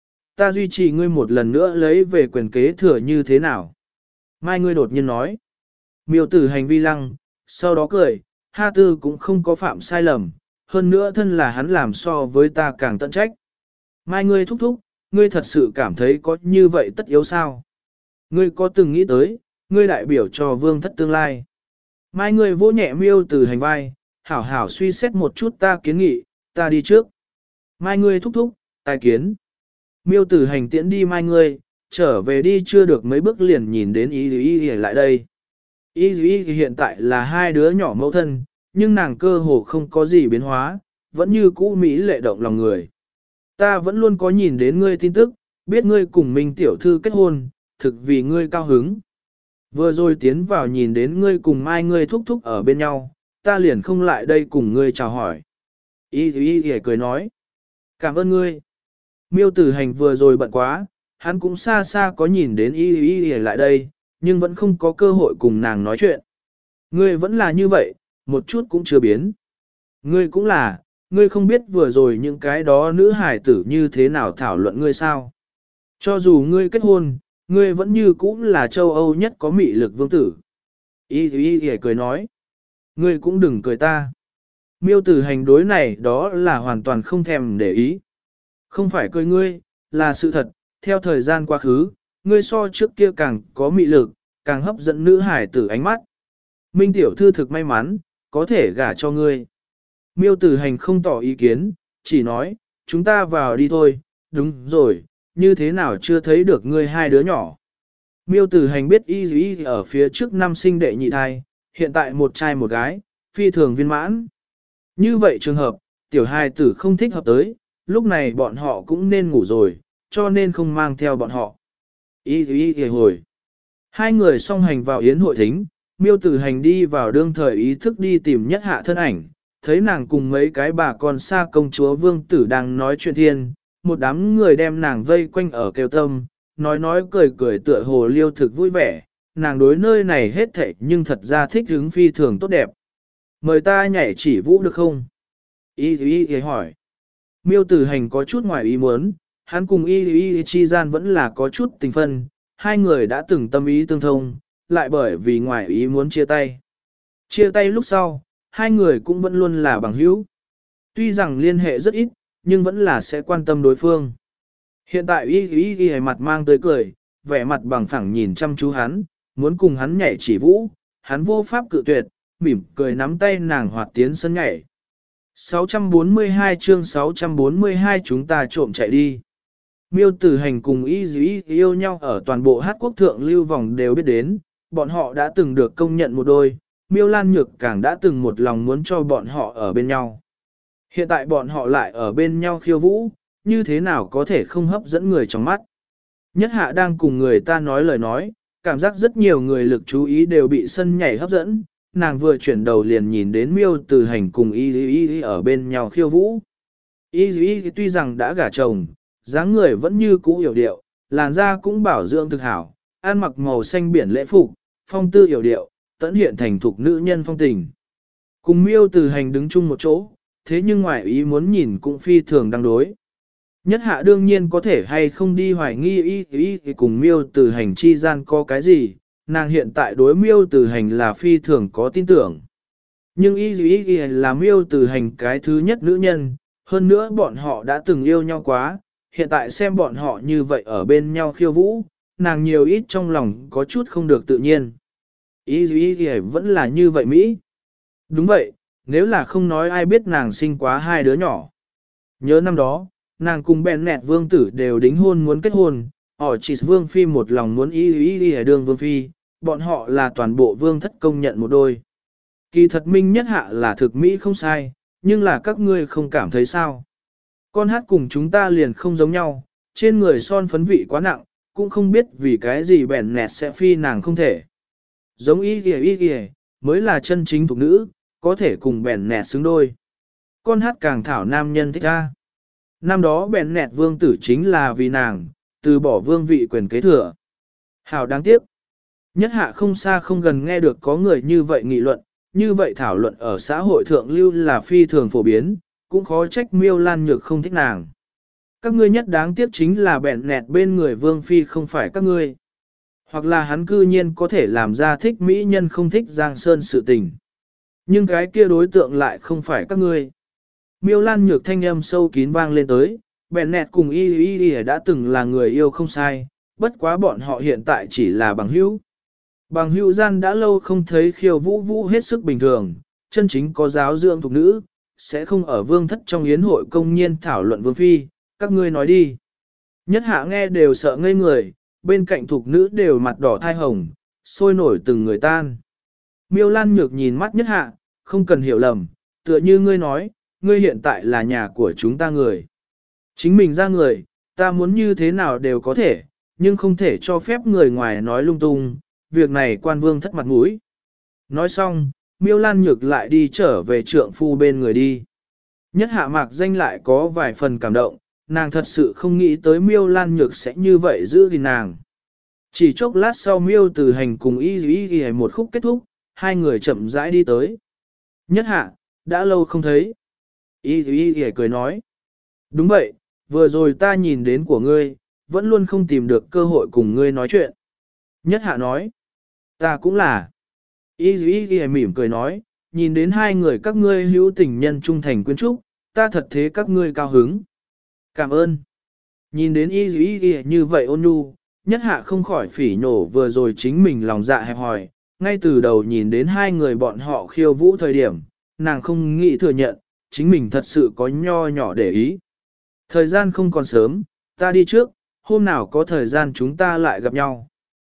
Ta duy trì ngươi một lần nữa lấy về quyền kế thừa như thế nào? Mai ngươi đột nhiên nói. Miêu tử hành vi lăng, sau đó cười, ha tư cũng không có phạm sai lầm, hơn nữa thân là hắn làm so với ta càng tận trách. Mai ngươi thúc thúc, ngươi thật sự cảm thấy có như vậy tất yếu sao? Ngươi có từng nghĩ tới, ngươi đại biểu cho vương thất tương lai. Mai ngươi vỗ nhẹ miêu từ hành vai, hảo hảo suy xét một chút ta kiến nghị, ta đi trước. Mai ngươi thúc thúc, tài kiến. Miêu tử hành tiễn đi mai ngươi, trở về đi chưa được mấy bước liền nhìn đến y y y lại đây. Y y hiện tại là hai đứa nhỏ mẫu thân, nhưng nàng cơ hồ không có gì biến hóa, vẫn như cũ Mỹ lệ động lòng người. Ta vẫn luôn có nhìn đến ngươi tin tức, biết ngươi cùng Minh tiểu thư kết hôn, thực vì ngươi cao hứng. Vừa rồi tiến vào nhìn đến ngươi cùng mai ngươi thúc thúc ở bên nhau, ta liền không lại đây cùng ngươi chào hỏi. Y y y cười nói. Cảm ơn ngươi. Miêu tử hành vừa rồi bận quá, hắn cũng xa xa có nhìn đến y y y lại đây, nhưng vẫn không có cơ hội cùng nàng nói chuyện. Ngươi vẫn là như vậy, một chút cũng chưa biến. Ngươi cũng là, ngươi không biết vừa rồi những cái đó nữ hải tử như thế nào thảo luận ngươi sao. Cho dù ngươi kết hôn, ngươi vẫn như cũ là châu Âu nhất có mị lực vương tử. Y y y cười nói. Ngươi cũng đừng cười ta. Miêu tử hành đối này đó là hoàn toàn không thèm để ý. Không phải cười ngươi, là sự thật, theo thời gian quá khứ, ngươi so trước kia càng có mị lực, càng hấp dẫn nữ hải tử ánh mắt. Minh tiểu thư thực may mắn, có thể gả cho ngươi. Miêu tử hành không tỏ ý kiến, chỉ nói, chúng ta vào đi thôi, đúng rồi, như thế nào chưa thấy được ngươi hai đứa nhỏ. Miêu tử hành biết y y ở phía trước năm sinh đệ nhị thai, hiện tại một trai một gái, phi thường viên mãn. Như vậy trường hợp, tiểu hài tử không thích hợp tới, lúc này bọn họ cũng nên ngủ rồi, cho nên không mang theo bọn họ. Y y y hồi. Hai người song hành vào yến hội thính, miêu tử hành đi vào đương thời ý thức đi tìm nhất hạ thân ảnh, thấy nàng cùng mấy cái bà con xa công chúa vương tử đang nói chuyện thiên, một đám người đem nàng vây quanh ở kêu tâm, nói nói cười cười tựa hồ liêu thực vui vẻ, nàng đối nơi này hết thảy nhưng thật ra thích hứng phi thường tốt đẹp. Mời ta nhảy chỉ vũ được không? Y y y hỏi. Miêu tử hành có chút ngoài ý muốn, hắn cùng y y chi gian vẫn là có chút tình phân, hai người đã từng tâm ý tương thông, lại bởi vì ngoài ý muốn chia tay. Chia tay lúc sau, hai người cũng vẫn luôn là bằng hữu. Tuy rằng liên hệ rất ít, nhưng vẫn là sẽ quan tâm đối phương. Hiện tại y y y mặt mang tới cười, vẻ mặt bằng phẳng nhìn chăm chú hắn, muốn cùng hắn nhảy chỉ vũ, hắn vô pháp cự tuyệt, mỉm cười nắm tay nàng hoạt tiến sân nhảy. sáu trăm bốn mươi hai chương sáu trăm bốn mươi hai chúng ta trộm chạy đi. Miêu tử hành cùng y dĩ yêu nhau ở toàn bộ hát quốc thượng lưu vòng đều biết đến, bọn họ đã từng được công nhận một đôi, Miêu Lan Nhược càng đã từng một lòng muốn cho bọn họ ở bên nhau. Hiện tại bọn họ lại ở bên nhau khiêu vũ, như thế nào có thể không hấp dẫn người trong mắt. Nhất hạ đang cùng người ta nói lời nói, cảm giác rất nhiều người lực chú ý đều bị sân nhảy hấp dẫn, nàng vừa chuyển đầu liền nhìn đến Miêu Tử Hành cùng y y y ở bên nhau khiêu vũ. Y y tuy rằng đã gả chồng, dáng người vẫn như cũ hiểu điệu, làn da cũng bảo dưỡng thực hảo, ăn mặc màu xanh biển lễ phục, phong tư hiểu điệu, tẫn hiện thành thục nữ nhân phong tình. Cùng Miêu Tử Hành đứng chung một chỗ, thế nhưng ngoài ý muốn nhìn cũng phi thường đang đối. Nhất hạ đương nhiên có thể hay không đi hoài nghi y y thì cùng Miêu Tử Hành chi gian có cái gì, nàng hiện tại đối Miêu Tử Hành là phi thường có tin tưởng. Nhưng y y y là Miêu Tử Hành cái thứ nhất nữ nhân, hơn nữa bọn họ đã từng yêu nhau quá, hiện tại xem bọn họ như vậy ở bên nhau khiêu vũ, nàng nhiều ít trong lòng có chút không được tự nhiên. Y y y vẫn là như vậy Mỹ. Đúng vậy, nếu là không nói ai biết nàng sinh quá hai đứa nhỏ. Nhớ năm đó, nàng cùng bèn nẹt vương tử đều đính hôn muốn kết hôn, họ chỉ vương phi một lòng muốn y y y đường vương phi, bọn họ là toàn bộ vương thất công nhận một đôi. Kỳ thật minh nhất hạ là thực Mỹ không sai, nhưng là các ngươi không cảm thấy sao. Con hát cùng chúng ta liền không giống nhau, trên người son phấn vị quá nặng, cũng không biết vì cái gì bèn nẹt sẽ phi nàng không thể. Giống y kìa y kìa, mới là chân chính thuộc nữ, có thể cùng bèn nẹt xứng đôi. Con hát càng thảo nam nhân thích ra. Năm đó bèn nẹt vương tử chính là vì nàng, từ bỏ vương vị quyền kế thừa. Hảo đáng tiếc. Nhất hạ không xa không gần nghe được có người như vậy nghị luận, như vậy thảo luận ở xã hội thượng lưu là phi thường phổ biến, cũng khó trách Miêu Lan Nhược không thích nàng. Các ngươi nhất đáng tiếc chính là bẹn nẹt bên người vương phi không phải các ngươi. Hoặc là hắn cư nhiên có thể làm ra thích mỹ nhân không thích Giang Sơn sự tình. Nhưng cái kia đối tượng lại không phải các ngươi. Miêu Lan Nhược thanh âm sâu kín vang lên tới, bẹn nẹt cùng y y y đã từng là người yêu không sai, bất quá bọn họ hiện tại chỉ là bằng hữu. Bằng hữu gian đã lâu không thấy khiêu vũ vũ hết sức bình thường, chân chính có giáo dưỡng thuộc nữ, sẽ không ở vương thất trong yến hội công nhiên thảo luận vương phi, các ngươi nói đi. Nhất hạ nghe đều sợ ngây người, bên cạnh thuộc nữ đều mặt đỏ thai hồng, sôi nổi từng người tan. Miêu Lan Nhược nhìn mắt nhất hạ, không cần hiểu lầm, tựa như ngươi nói, ngươi hiện tại là nhà của chúng ta người. Chính mình ra người, ta muốn như thế nào đều có thể, nhưng không thể cho phép người ngoài nói lung tung, việc này quan vương thất mặt mũi. Nói xong, Miêu Lan Nhược lại đi trở về trượng phu bên người đi. Nhất hạ mạc danh lại có vài phần cảm động, nàng thật sự không nghĩ tới Miêu Lan Nhược sẽ như vậy giữ gìn nàng. Chỉ chốc lát sau Miêu Tử Hành cùng y y y một khúc kết thúc, hai người chậm rãi đi tới. Nhất hạ, đã lâu không thấy. Y y y cười nói. Đúng vậy, vừa rồi ta nhìn đến của ngươi, vẫn luôn không tìm được cơ hội cùng ngươi nói chuyện. Nhất hạ nói. Ta cũng là. Y y y mỉm cười nói, nhìn đến hai người các ngươi hữu tình nhân trung thành quyến trúc, ta thật thế các ngươi cao hứng. Cảm ơn. Nhìn đến y y y như vậy ôn nhu, nhất hạ không khỏi phỉ nhổ vừa rồi chính mình lòng dạ hẹp hòi, ngay từ đầu nhìn đến hai người bọn họ khiêu vũ thời điểm, nàng không nghĩ thừa nhận, chính mình thật sự có nho nhỏ để ý. Thời gian không còn sớm, ta đi trước, hôm nào có thời gian chúng ta lại gặp nhau.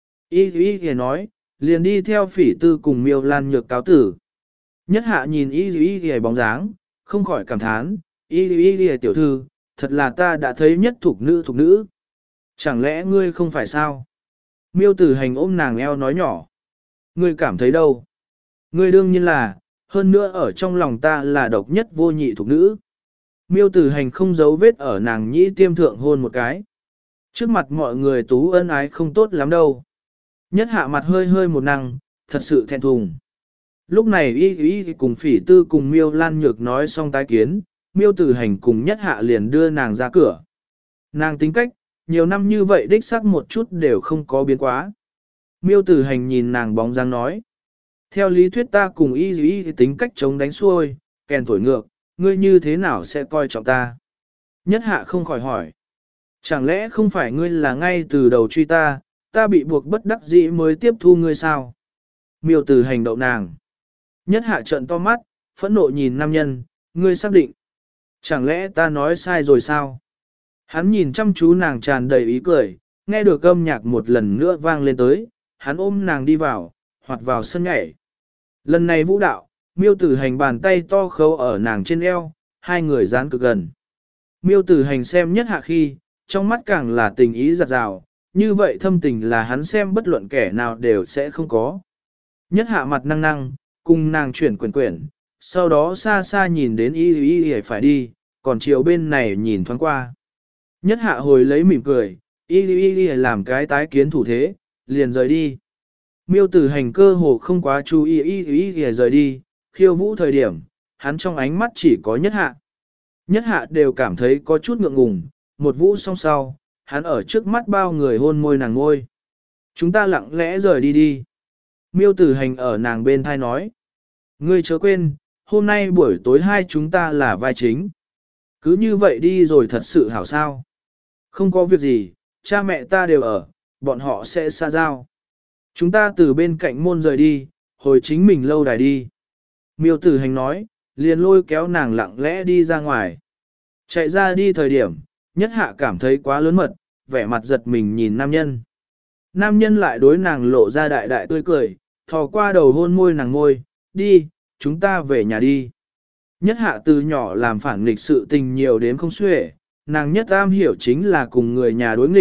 Y y y nói, liền đi theo phỉ tư cùng Miêu Lan Nhược cáo tử. Nhất hạ nhìn y y y bóng dáng, không khỏi cảm thán, y y y tiểu thư, thật là ta đã thấy nhất thuộc nữ thuộc nữ. Chẳng lẽ ngươi không phải sao? Miêu Tử Hành ôm nàng eo nói nhỏ. Ngươi cảm thấy đâu? Ngươi đương nhiên là, hơn nữa ở trong lòng ta là độc nhất vô nhị thuộc nữ. Miêu Tử Hành không giấu vết ở nàng nhĩ tiêm thượng hôn một cái. Trước mặt mọi người tú ân ái không tốt lắm đâu. Nhất hạ mặt hơi hơi một năng, thật sự thẹn thùng. Lúc này y y cùng phỉ tư cùng Miêu Lan Nhược nói xong tái kiến, Miêu Tử Hành cùng nhất hạ liền đưa nàng ra cửa. Nàng tính cách, nhiều năm như vậy đích xác một chút đều không có biến quá. Miêu Tử Hành nhìn nàng bóng dáng nói. Theo lý thuyết ta cùng y y tính cách chống đánh xuôi, kèn thổi ngược, ngươi như thế nào sẽ coi trọng ta? Nhất hạ không khỏi hỏi. Chẳng lẽ không phải ngươi là ngay từ đầu truy ta, ta bị buộc bất đắc dĩ mới tiếp thu ngươi sao? Miêu Tử Hành đậu nàng. Nhất hạ trợn to mắt, phẫn nộ nhìn nam nhân, ngươi xác định. Chẳng lẽ ta nói sai rồi sao? Hắn nhìn chăm chú nàng tràn đầy ý cười, nghe được âm nhạc một lần nữa vang lên tới, hắn ôm nàng đi vào, hoặc vào sân nhảy. Lần này vũ đạo, Miêu Tử Hành bàn tay to khâu ở nàng trên eo, hai người dán cực gần. Miêu Tử Hành xem nhất hạ khi, trong mắt càng là tình ý giặt rào, như vậy thâm tình là hắn xem bất luận kẻ nào đều sẽ không có. Nhất hạ mặt năng năng, cùng nàng chuyển quyển quyển, sau đó xa xa nhìn đến y y y phải đi, còn chiều bên này nhìn thoáng qua. Nhất hạ hồi lấy mỉm cười, y y y làm cái tái kiến thủ thế, liền rời đi. Miêu Tử Hành cơ hồ không quá chú ý y y y rời đi, khiêu vũ thời điểm, hắn trong ánh mắt chỉ có nhất hạ. Nhất hạ đều cảm thấy có chút ngượng ngùng, một vũ song sau, hắn ở trước mắt bao người hôn môi nàng ngôi. Chúng ta lặng lẽ rời đi đi. Miêu Tử Hành ở nàng bên thai nói. Ngươi chớ quên, hôm nay buổi tối hai chúng ta là vai chính. Cứ như vậy đi rồi thật sự hảo sao. Không có việc gì, cha mẹ ta đều ở, bọn họ sẽ xa giao. Chúng ta từ bên cạnh môn rời đi, hồi chính mình lâu đài đi. Miêu Tử Hành nói, liền lôi kéo nàng lặng lẽ đi ra ngoài. Chạy ra đi thời điểm, nhất hạ cảm thấy quá lớn mật, vẻ mặt giật mình nhìn nam nhân. Nam nhân lại đối nàng lộ ra đại đại tươi cười, thò qua đầu hôn môi nàng ngôi, đi, chúng ta về nhà đi. Nhất hạ từ nhỏ làm phản nghịch sự tình nhiều đến không xuể, nàng nhất am hiểu chính là cùng người nhà đối nghịch,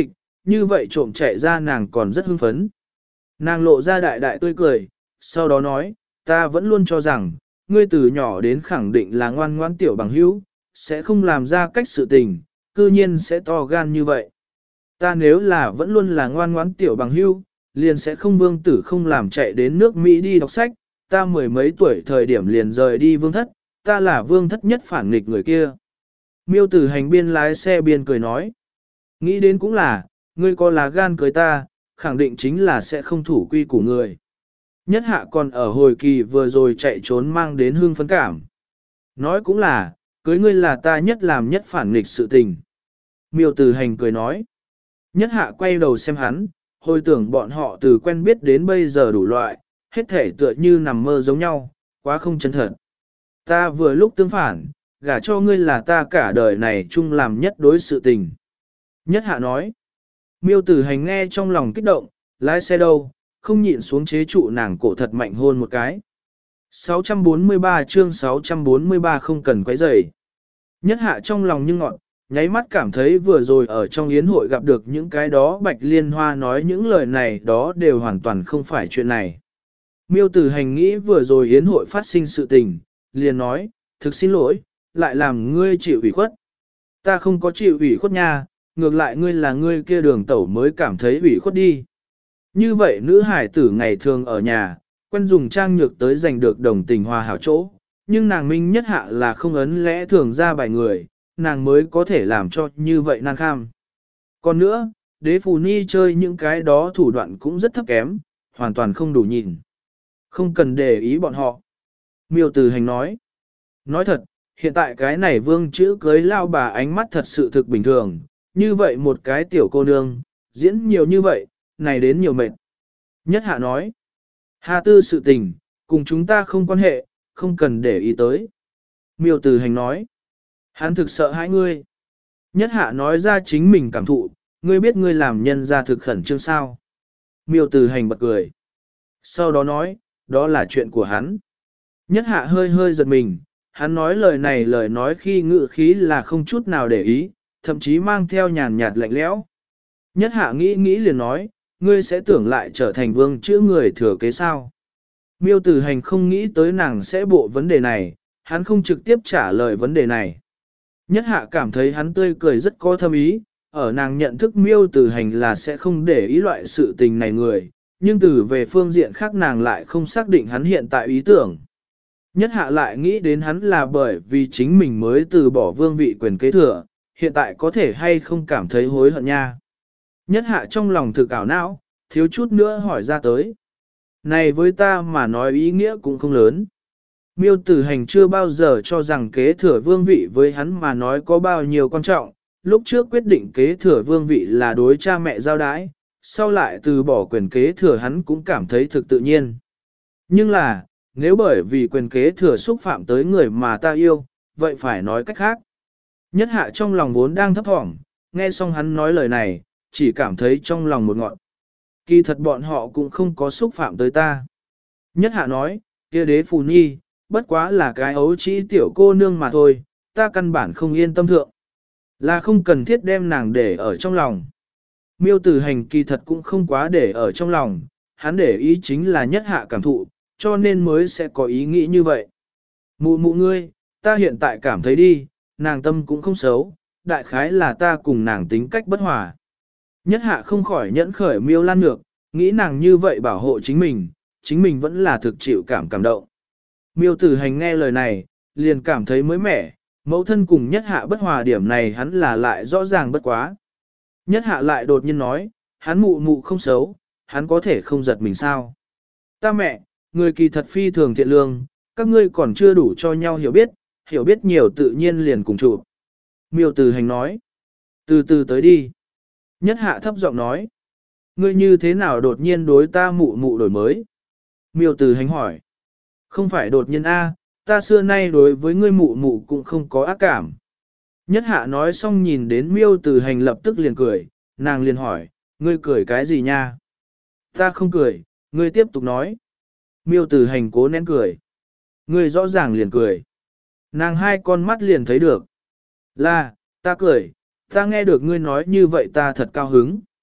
như vậy trộm chạy ra nàng còn rất hưng phấn. Nàng lộ ra đại đại tươi cười, sau đó nói, ta vẫn luôn cho rằng, ngươi từ nhỏ đến khẳng định là ngoan ngoãn tiểu bằng hữu, sẽ không làm ra cách sự tình, cư nhiên sẽ to gan như vậy. Ta nếu là vẫn luôn là ngoan ngoãn tiểu bằng hữu, liền sẽ không vương tử không làm chạy đến nước Mỹ đi đọc sách, ta mười mấy tuổi thời điểm liền rời đi vương thất, ta là vương thất nhất phản nghịch người kia. Miêu tử hành biên lái xe biên cười nói, nghĩ đến cũng là, ngươi có lá gan cưới ta, khẳng định chính là sẽ không thủ quy của người. Nhất hạ còn ở hồi kỳ vừa rồi chạy trốn mang đến hương phấn cảm. Nói cũng là, cưới ngươi là ta nhất làm nhất phản nghịch sự tình. Miêu tử hành cười nói. Nhất hạ quay đầu xem hắn, hồi tưởng bọn họ từ quen biết đến bây giờ đủ loại, hết thể tựa như nằm mơ giống nhau, quá không chân thật. Ta vừa lúc tương phản, gả cho ngươi là ta cả đời này chung làm nhất đối sự tình. Nhất hạ nói. Miêu tử hành nghe trong lòng kích động, lái xe đâu, không nhịn xuống chế trụ nàng cổ thật mạnh hôn một cái. sáu trăm bốn mươi ba chương sáu trăm bốn mươi ba không cần quấy rầy. Nhất hạ trong lòng như ngọn, nháy mắt cảm thấy vừa rồi ở trong yến hội gặp được những cái đó bạch liên hoa nói những lời này đó đều hoàn toàn không phải chuyện này. Miêu tử hành nghĩ vừa rồi yến hội phát sinh sự tình, liền nói, thực xin lỗi, lại làm ngươi chịu ủy khuất. Ta không có chịu ủy khuất nha, ngược lại ngươi là ngươi kia đường tẩu mới cảm thấy ủy khuất đi. Như vậy nữ hải tử ngày thường ở nhà, quen dùng trang nhược tới giành được đồng tình hòa hảo chỗ, nhưng nàng minh nhất hạ là không ấn lẽ thường ra bài người, nàng mới có thể làm cho như vậy nàng kham. Còn nữa, đế phù ni chơi những cái đó thủ đoạn cũng rất thấp kém, hoàn toàn không đủ nhìn. Không cần để ý bọn họ. Miêu Từ Hành nói. Nói thật, hiện tại cái này vương chữ cưới lao bà ánh mắt thật sự thực bình thường, như vậy một cái tiểu cô nương, diễn nhiều như vậy, này đến nhiều mệt. Nhất hạ nói. Hà tư sự tình, cùng chúng ta không quan hệ, không cần để ý tới. Miêu Từ Hành nói. Hắn thực sợ hãi ngươi. Nhất hạ nói ra chính mình cảm thụ, ngươi biết ngươi làm nhân ra thực khẩn trương sao. Miêu Từ Hành bật cười. Sau đó nói, đó là chuyện của hắn. Nhất hạ hơi hơi giật mình, hắn nói lời này lời nói khi ngự khí là không chút nào để ý, thậm chí mang theo nhàn nhạt lạnh lẽo. Nhất hạ nghĩ nghĩ liền nói, ngươi sẽ tưởng lại trở thành vương chữ người thừa kế sao. Miêu Từ Hành không nghĩ tới nàng sẽ bộ vấn đề này, hắn không trực tiếp trả lời vấn đề này. Nhất hạ cảm thấy hắn tươi cười rất có thâm ý, ở nàng nhận thức Miêu Từ Hành là sẽ không để ý loại sự tình này người, nhưng từ về phương diện khác nàng lại không xác định hắn hiện tại ý tưởng. Nhất hạ lại nghĩ đến hắn là bởi vì chính mình mới từ bỏ vương vị quyền kế thừa, hiện tại có thể hay không cảm thấy hối hận nha. Nhất hạ trong lòng thực ảo não, thiếu chút nữa hỏi ra tới. Này với ta mà nói ý nghĩa cũng không lớn. Miêu Tử Hành chưa bao giờ cho rằng kế thừa vương vị với hắn mà nói có bao nhiêu quan trọng, lúc trước quyết định kế thừa vương vị là đối cha mẹ giao đái, sau lại từ bỏ quyền kế thừa hắn cũng cảm thấy thực tự nhiên. Nhưng là, nếu bởi vì quyền kế thừa xúc phạm tới người mà ta yêu, vậy phải nói cách khác. Nhất hạ trong lòng vốn đang thấp thỏm, nghe xong hắn nói lời này, chỉ cảm thấy trong lòng một ngọn. Kỳ thật bọn họ cũng không có xúc phạm tới ta. Nhất hạ nói, kia đế phù nhi, bất quá là cái ấu trĩ tiểu cô nương mà thôi, ta căn bản không yên tâm thượng. Là không cần thiết đem nàng để ở trong lòng. Miêu Tử Hành kỳ thật cũng không quá để ở trong lòng, hắn để ý chính là nhất hạ cảm thụ, cho nên mới sẽ có ý nghĩ như vậy. Mụ mụ ngươi, ta hiện tại cảm thấy đi, nàng tâm cũng không xấu, đại khái là ta cùng nàng tính cách bất hòa. Nhất hạ không khỏi nhẫn khởi Miêu Lan Nhược, nghĩ nàng như vậy bảo hộ chính mình, chính mình vẫn là thực chịu cảm cảm động. Miêu Tử Hành nghe lời này, liền cảm thấy mới mẻ, mẫu thân cùng nhất hạ bất hòa điểm này hắn là lại rõ ràng bất quá. Nhất hạ lại đột nhiên nói, hắn mụ mụ không xấu, hắn có thể không giật mình sao. Ta mẹ, người kỳ thật phi thường thiện lương, các ngươi còn chưa đủ cho nhau hiểu biết, hiểu biết nhiều tự nhiên liền cùng trụ. Miêu Tử Hành nói, từ từ tới đi. Nhất hạ thấp giọng nói, ngươi như thế nào đột nhiên đối ta mụ mụ đổi mới? Miêu Tử Hành hỏi, không phải đột nhiên a, ta xưa nay đối với ngươi mụ mụ cũng không có ác cảm. Nhất hạ nói xong nhìn đến Miêu Tử Hành lập tức liền cười, nàng liền hỏi, ngươi cười cái gì nha? Ta không cười, ngươi tiếp tục nói. Miêu Tử Hành cố nén cười. Ngươi rõ ràng liền cười. Nàng hai con mắt liền thấy được. Là, ta cười, ta nghe được ngươi nói như vậy ta thật cao hứng.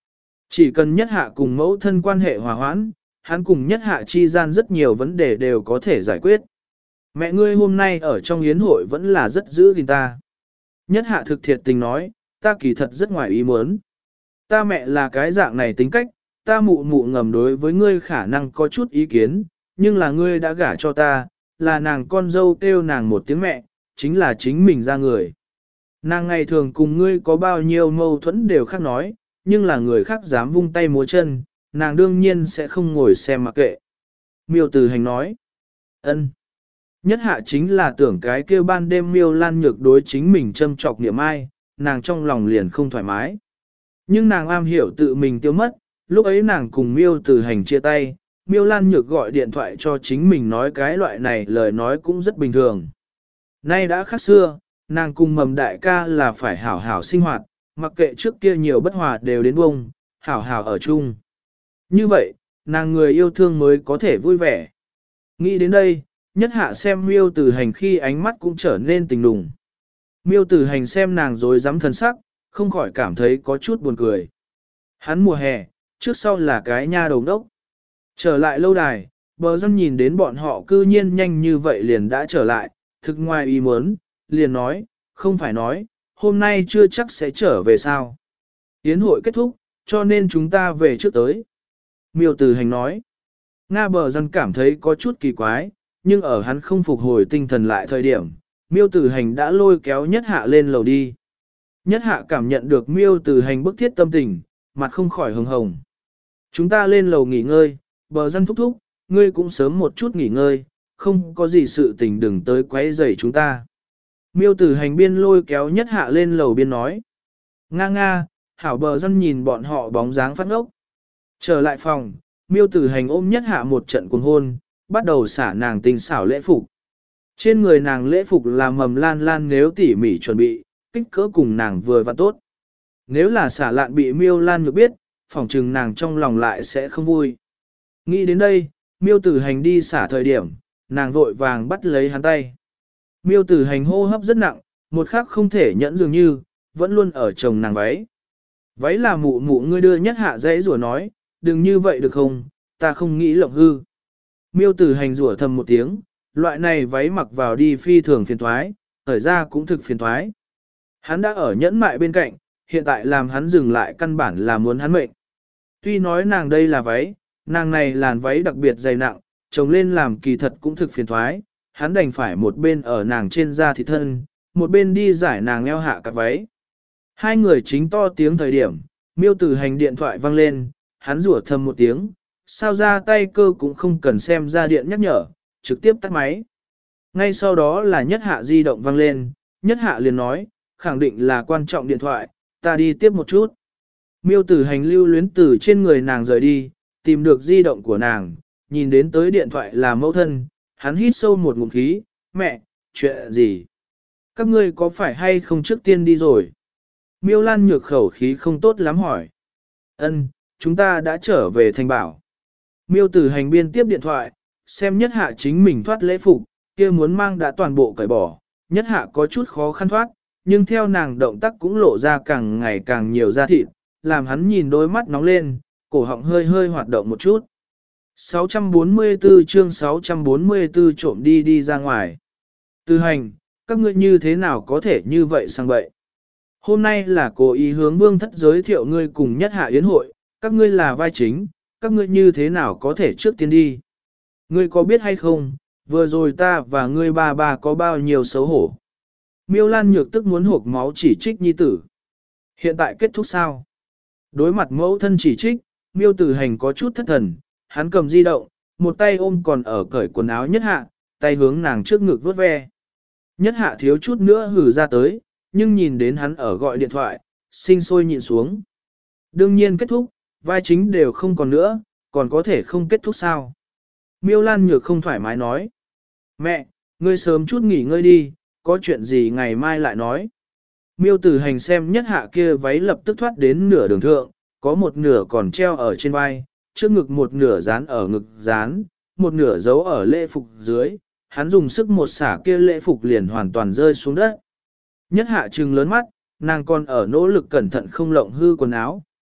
Chỉ cần nhất hạ cùng mẫu thân quan hệ hòa hoãn, hắn cùng nhất hạ chi gian rất nhiều vấn đề đều có thể giải quyết. Mẹ ngươi hôm nay ở trong yến hội vẫn là rất giữ gìn ta. Nhất hạ thực thiệt tình nói, ta kỳ thật rất ngoài ý muốn. Ta mẹ là cái dạng này tính cách, ta mụ mụ ngầm đối với ngươi khả năng có chút ý kiến, nhưng là ngươi đã gả cho ta, là nàng con dâu kêu nàng một tiếng mẹ, chính là chính mình ra người. Nàng ngày thường cùng ngươi có bao nhiêu mâu thuẫn đều khác nói, nhưng là người khác dám vung tay múa chân, nàng đương nhiên sẽ không ngồi xem mặc kệ. Miêu Tử Hành nói, ân. Nhất hạ chính là tưởng cái kêu ban đêm Miêu Lan Nhược đối chính mình châm trọc niệm ai, nàng trong lòng liền không thoải mái. Nhưng nàng am hiểu tự mình tiêu mất, lúc ấy nàng cùng Miêu Tử Hành chia tay, Miêu Lan Nhược gọi điện thoại cho chính mình nói cái loại này lời nói cũng rất bình thường. Nay đã khác xưa, nàng cùng mầm đại ca là phải hảo hảo sinh hoạt, mặc kệ trước kia nhiều bất hòa đều đến bông, hảo hảo ở chung. Như vậy, nàng người yêu thương mới có thể vui vẻ. Nghĩ đến đây, nhất hạ xem Miêu Tử Hành khi ánh mắt cũng trở nên tình đùng. Miêu Tử Hành xem nàng rồi dám thân sắc, không khỏi cảm thấy có chút buồn cười. Hắn mùa hè, trước sau là cái nha đầu đốc. Trở lại lâu đài, bờ dân nhìn đến bọn họ cư nhiên nhanh như vậy liền đã trở lại, thực ngoài ý muốn, liền nói, không phải nói, hôm nay chưa chắc sẽ trở về sao. Yến hội kết thúc, cho nên chúng ta về trước tới. Miêu Tử Hành nói, Nga bờ dân cảm thấy có chút kỳ quái, nhưng ở hắn không phục hồi tinh thần lại thời điểm, Miêu Tử Hành đã lôi kéo nhất hạ lên lầu đi. Nhất hạ cảm nhận được Miêu Tử Hành bức thiết tâm tình, mặt không khỏi hồng hồng. Chúng ta lên lầu nghỉ ngơi, bờ dân thúc thúc, ngươi cũng sớm một chút nghỉ ngơi, không có gì sự tình đừng tới quấy rầy chúng ta. Miêu Tử Hành biên lôi kéo nhất hạ lên lầu biên nói. Nga nga, hảo bờ dân nhìn bọn họ bóng dáng phát ngốc. Trở lại phòng, Miêu Tử Hành ôm nhất hạ một trận cuồng hôn, bắt đầu xả nàng tình xảo lễ phục. Trên người nàng lễ phục là mầm lan lan nếu tỉ mỉ chuẩn bị, kích cỡ cùng nàng vừa và tốt. Nếu là xả lạn bị Miêu Lan Nhược biết, phỏng chừng nàng trong lòng lại sẽ không vui. Nghĩ đến đây, Miêu Tử Hành đi xả thời điểm, nàng vội vàng bắt lấy hắn tay. Miêu Tử Hành hô hấp rất nặng, một khắc không thể nhẫn dường như, vẫn luôn ở chồng nàng váy. Váy là mụ mụ ngươi đưa nhất hạ dãy rủa nói, đừng như vậy được không, ta không nghĩ lộng hư. Miêu Tử Hành rủa thầm một tiếng, loại này váy mặc vào đi phi thường phiền thoái, thời ra cũng thực phiền thoái. Hắn đã ở nhẫn mại bên cạnh, hiện tại làm hắn dừng lại căn bản là muốn hắn mệnh. Tuy nói nàng đây là váy, nàng này làn váy đặc biệt dày nặng, trồng lên làm kỳ thật cũng thực phiền thoái, hắn đành phải một bên ở nàng trên da thịt thân, một bên đi giải nàng eo hạ cặp váy. Hai người chính to tiếng thời điểm, Miêu Tử Hành điện thoại vang lên, hắn rủa thầm một tiếng, sao ra tay cơ cũng không cần xem ra điện nhắc nhở, trực tiếp tắt máy. Ngay sau đó là nhất hạ di động vang lên, nhất hạ liền nói, khẳng định là quan trọng điện thoại, ta đi tiếp một chút. Miêu Tử Hành lưu luyến từ trên người nàng rời đi, tìm được di động của nàng, nhìn đến tới điện thoại là mẫu thân, hắn hít sâu một ngụm khí, mẹ, chuyện gì? Các ngươi có phải hay không trước tiên đi rồi? Miêu Lan Nhược khẩu khí không tốt lắm hỏi. Ân, chúng ta đã trở về thành bảo. Miêu Tử Hành biên tiếp điện thoại, xem nhất hạ chính mình thoát lễ phục, kia muốn mang đã toàn bộ cởi bỏ, nhất hạ có chút khó khăn thoát, nhưng theo nàng động tác cũng lộ ra càng ngày càng nhiều da thịt, làm hắn nhìn đôi mắt nóng lên, cổ họng hơi hơi hoạt động một chút. sáu trăm bốn mươi tư chương sáu trăm bốn mươi tư trộm đi đi ra ngoài. Tử Hành, các ngươi như thế nào có thể như vậy sang bậy? Hôm nay là cố ý hướng vương thất giới thiệu ngươi cùng nhất hạ yến hội, các ngươi là vai chính, các ngươi như thế nào có thể trước tiên đi? Ngươi có biết hay không, vừa rồi ta và ngươi ba ba có bao nhiêu xấu hổ? Miêu Lan Nhược tức muốn hộp máu chỉ trích nhi tử. Hiện tại kết thúc sao? Đối mặt mẫu thân chỉ trích, Miêu Tử Hành có chút thất thần, hắn cầm di động, một tay ôm còn ở cởi quần áo nhất hạ, tay hướng nàng trước ngực vuốt ve. Nhất hạ thiếu chút nữa hử ra tới, nhưng nhìn đến hắn ở gọi điện thoại, sinh sôi nhịn xuống. Đương nhiên kết thúc, vai chính đều không còn nữa, còn có thể không kết thúc sao? Miêu Lan Nhược không thoải mái nói. Mẹ, ngươi sớm chút nghỉ ngơi đi, có chuyện gì ngày mai lại nói. Miêu Tử Hành xem nhất hạ kia váy lập tức thoát đến nửa đường thượng, có một nửa còn treo ở trên vai, trước ngực một nửa dán ở ngực dán, một nửa giấu ở lễ phục dưới, hắn dùng sức một xả kia lễ phục liền hoàn toàn rơi xuống đất. Nhất hạ trừng lớn mắt, nàng còn ở nỗ lực cẩn thận không lộng hư quần áo,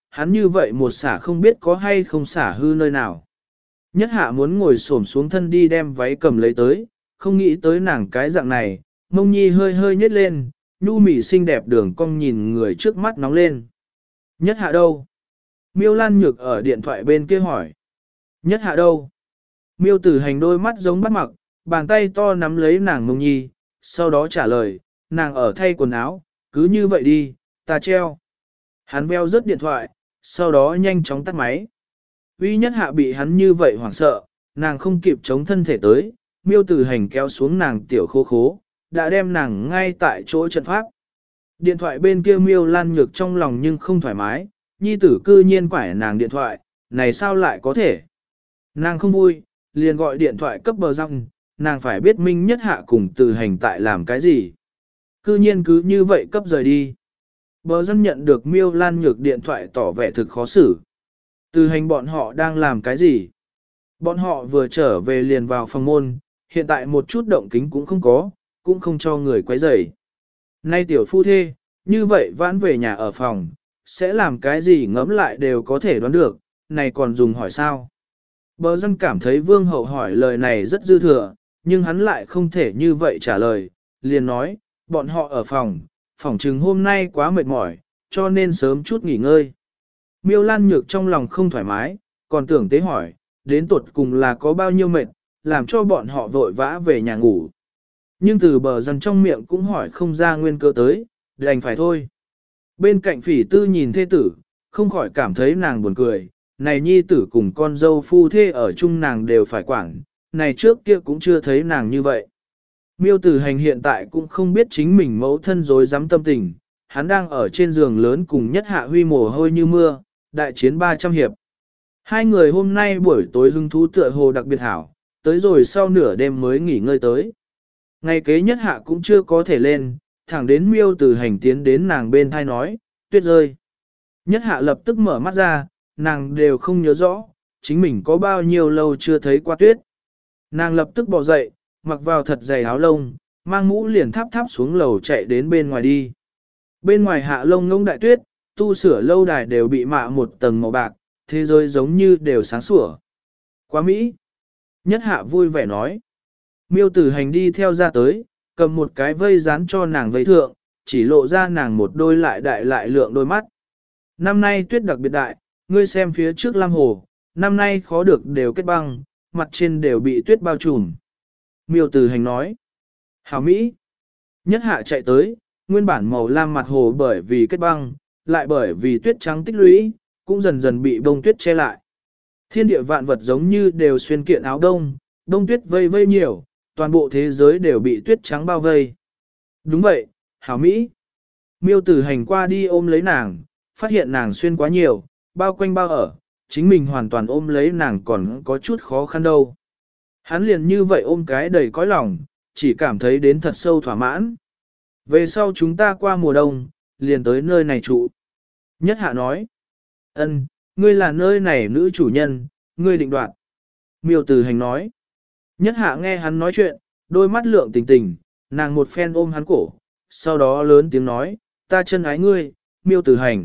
hắn như vậy một xả không biết có hay không xả hư nơi nào. Nhất hạ muốn ngồi xổm xuống thân đi đem váy cầm lấy tới, không nghĩ tới nàng cái dạng này, mông nhi hơi hơi nhếch lên, nhu mị xinh đẹp đường cong nhìn người trước mắt nóng lên. Nhất hạ đâu? Miêu Lan Nhược ở điện thoại bên kia hỏi. Nhất hạ đâu? Miêu Tử Hành đôi mắt giống bắt mặc, bàn tay to nắm lấy nàng mông nhi, sau đó trả lời, nàng ở thay quần áo, cứ như vậy đi, ta treo. Hắn veo rớt điện thoại, sau đó nhanh chóng tắt máy. Uy Nhất hạ bị hắn như vậy hoảng sợ, nàng không kịp chống thân thể tới, Miêu Tử Hành kéo xuống nàng tiểu khố khố, đã đem nàng ngay tại chỗ trận pháp. Điện thoại bên kia Miêu Lan Nhược trong lòng nhưng không thoải mái, nhi tử cư nhiên quải nàng điện thoại, này sao lại có thể? Nàng không vui, liền gọi điện thoại cấp bờ răng, nàng phải biết Minh Nhất hạ cùng Tử Hành tại làm cái gì. Cư nhiên cứ như vậy cấp rời đi. Bờ dân nhận được Miêu Lan Nhược điện thoại tỏ vẻ thực khó xử. Tử Hành bọn họ đang làm cái gì? Bọn họ vừa trở về liền vào phòng môn, hiện tại một chút động kính cũng không có, cũng không cho người quấy rầy. Nay tiểu phu thê, như vậy vãn về nhà ở phòng, sẽ làm cái gì ngẫm lại đều có thể đoán được, này còn dùng hỏi sao? Bờ dân cảm thấy Vương Hậu hỏi lời này rất dư thừa, nhưng hắn lại không thể như vậy trả lời, liền nói, bọn họ ở phòng, phòng chừng hôm nay quá mệt mỏi, cho nên sớm chút nghỉ ngơi. Miêu Lan Nhược trong lòng không thoải mái, còn tưởng tế hỏi, đến tuột cùng là có bao nhiêu mệt, làm cho bọn họ vội vã về nhà ngủ. Nhưng từ bờ dân trong miệng cũng hỏi không ra nguyên cơ tới, đành phải thôi. Bên cạnh Phỉ Tư nhìn thê tử, không khỏi cảm thấy nàng buồn cười, này nhi tử cùng con dâu phu thê ở chung nàng đều phải quản, này trước kia cũng chưa thấy nàng như vậy. Miêu Tử Hành hiện tại cũng không biết chính mình mẫu thân dối dám tâm tình, hắn đang ở trên giường lớn cùng Nhất hạ huy mồ hôi như mưa, đại chiến ba trăm hiệp. Hai người hôm nay buổi tối hứng thú tựa hồ đặc biệt hảo, tới rồi sau nửa đêm mới nghỉ ngơi tới. Ngày kế Nhất hạ cũng chưa có thể lên, thẳng đến Miêu Tử Hành tiến đến nàng bên thai nói, tuyết rơi. Nhất hạ lập tức mở mắt ra, nàng đều không nhớ rõ, chính mình có bao nhiêu lâu chưa thấy qua tuyết. Nàng lập tức bỏ dậy, mặc vào thật dày áo lông, mang mũ liền tháp tháp xuống lầu chạy đến bên ngoài đi. Bên ngoài hạ lông ngông đại tuyết, tu sửa lâu đài đều bị mạ một tầng màu bạc, thế giới giống như đều sáng sủa. Quá Mỹ! Nhất hạ vui vẻ nói. Miêu Tử Hành đi theo ra tới, cầm một cái vây dán cho nàng vây thượng, chỉ lộ ra nàng một đôi lại đại lại lượng đôi mắt. Năm nay tuyết đặc biệt đại, ngươi xem phía trước Lam Hồ, năm nay khó được đều kết băng, mặt trên đều bị tuyết bao trùm. Miêu Tử Hành nói. Hảo Mỹ! Nhất hạ chạy tới, nguyên bản màu lam mặt hồ bởi vì kết băng, lại bởi vì tuyết trắng tích lũy, cũng dần dần bị bông tuyết che lại. Thiên địa vạn vật giống như đều xuyên kiện áo đông, đông tuyết vây vây nhiều, toàn bộ thế giới đều bị tuyết trắng bao vây. Đúng vậy, hảo Mỹ. Miêu Tử Hành qua đi ôm lấy nàng, phát hiện nàng xuyên quá nhiều, bao quanh bao ở, chính mình hoàn toàn ôm lấy nàng còn có chút khó khăn đâu. Hắn liền như vậy ôm cái đầy cõi lòng, chỉ cảm thấy đến thật sâu thỏa mãn. Về sau chúng ta qua mùa đông, liền tới nơi này trụ. Nhất hạ nói, ân, ngươi là nơi này nữ chủ nhân, ngươi định đoạt. Miêu Tử Hành nói, Nhất hạ nghe hắn nói chuyện, đôi mắt lượng tình tình, nàng một phen ôm hắn cổ, sau đó lớn tiếng nói, ta chân ái ngươi, Miêu Tử Hành.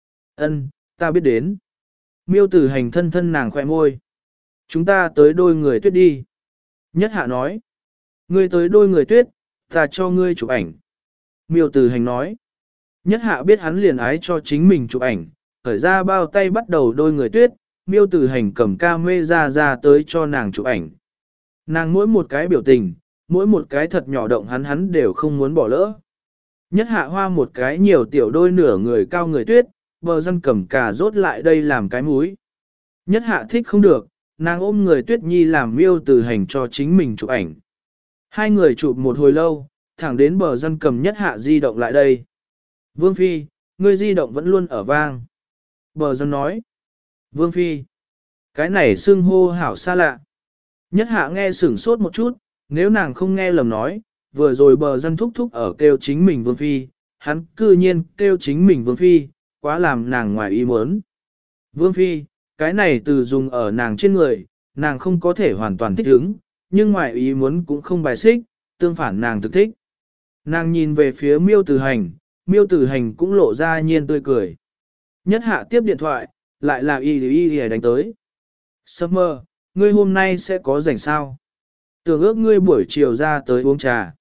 Ân, ta biết đến. Miêu Tử Hành thân thân nàng khoe môi. Chúng ta tới đôi người tuyết đi. Nhất hạ nói, ngươi tới đôi người tuyết, ta cho ngươi chụp ảnh. Miêu Tử Hành nói, Nhất hạ biết hắn liền ái cho chính mình chụp ảnh, khởi ra bao tay bắt đầu đôi người tuyết, Miêu Tử Hành cầm ca mê ra ra tới cho nàng chụp ảnh. Nàng mỗi một cái biểu tình, mỗi một cái thật nhỏ động hắn hắn đều không muốn bỏ lỡ. Nhất hạ hoa một cái nhiều tiểu đôi nửa người cao người tuyết, bờ dân cầm cà rốt lại đây làm cái múi. Nhất hạ thích không được, nàng ôm người tuyết nhi làm Miêu Tử Hành cho chính mình chụp ảnh. Hai người chụp một hồi lâu, thẳng đến bờ dân cầm Nhất hạ di động lại đây. Vương Phi, ngươi di động vẫn luôn ở vang. Bờ dân nói. Vương Phi, cái này xưng hô hảo xa lạ. Nhất hạ nghe sửng sốt một chút, nếu nàng không nghe lầm nói, vừa rồi bờ dân thúc thúc ở kêu chính mình Vương Phi, hắn cư nhiên kêu chính mình Vương Phi, quá làm nàng ngoài ý muốn. Vương Phi, cái này từ dùng ở nàng trên người, nàng không có thể hoàn toàn thích ứng, nhưng ngoài ý muốn cũng không bài xích, tương phản nàng thực thích. Nàng nhìn về phía Miêu Tử Hành, Miêu Tử Hành cũng lộ ra nhiên tươi cười. Nhất hạ tiếp điện thoại, lại là y y y đánh tới. Summer, ngươi hôm nay sẽ có rảnh sao? Tưởng ước ngươi buổi chiều ra tới uống trà.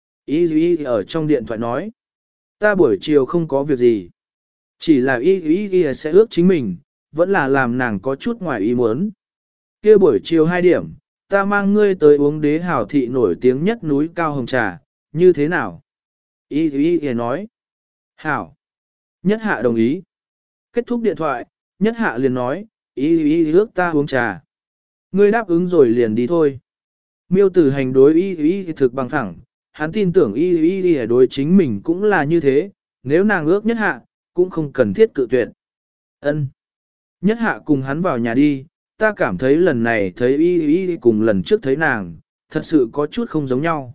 Y y ở trong điện thoại nói. Ta buổi chiều không có việc gì. Chỉ là y y y sẽ ước chính mình, vẫn là làm nàng có chút ngoài ý muốn. Kia buổi chiều hai điểm, ta mang ngươi tới uống đế hảo thị nổi tiếng nhất núi cao hồng trà, như thế nào? Y y y nói. Hảo. Nhất hạ đồng ý. Kết thúc điện thoại, nhất hạ liền nói, y y ước ta uống trà. Ngươi đáp ứng rồi liền đi thôi. Miêu tử hành đối y y thực bằng phẳng, hắn tin tưởng y y y đối chính mình cũng là như thế, nếu nàng ước nhất hạ, cũng không cần thiết cự tuyệt. Ân. Nhất hạ cùng hắn vào nhà đi, ta cảm thấy lần này thấy y y cùng lần trước thấy nàng, thật sự có chút không giống nhau.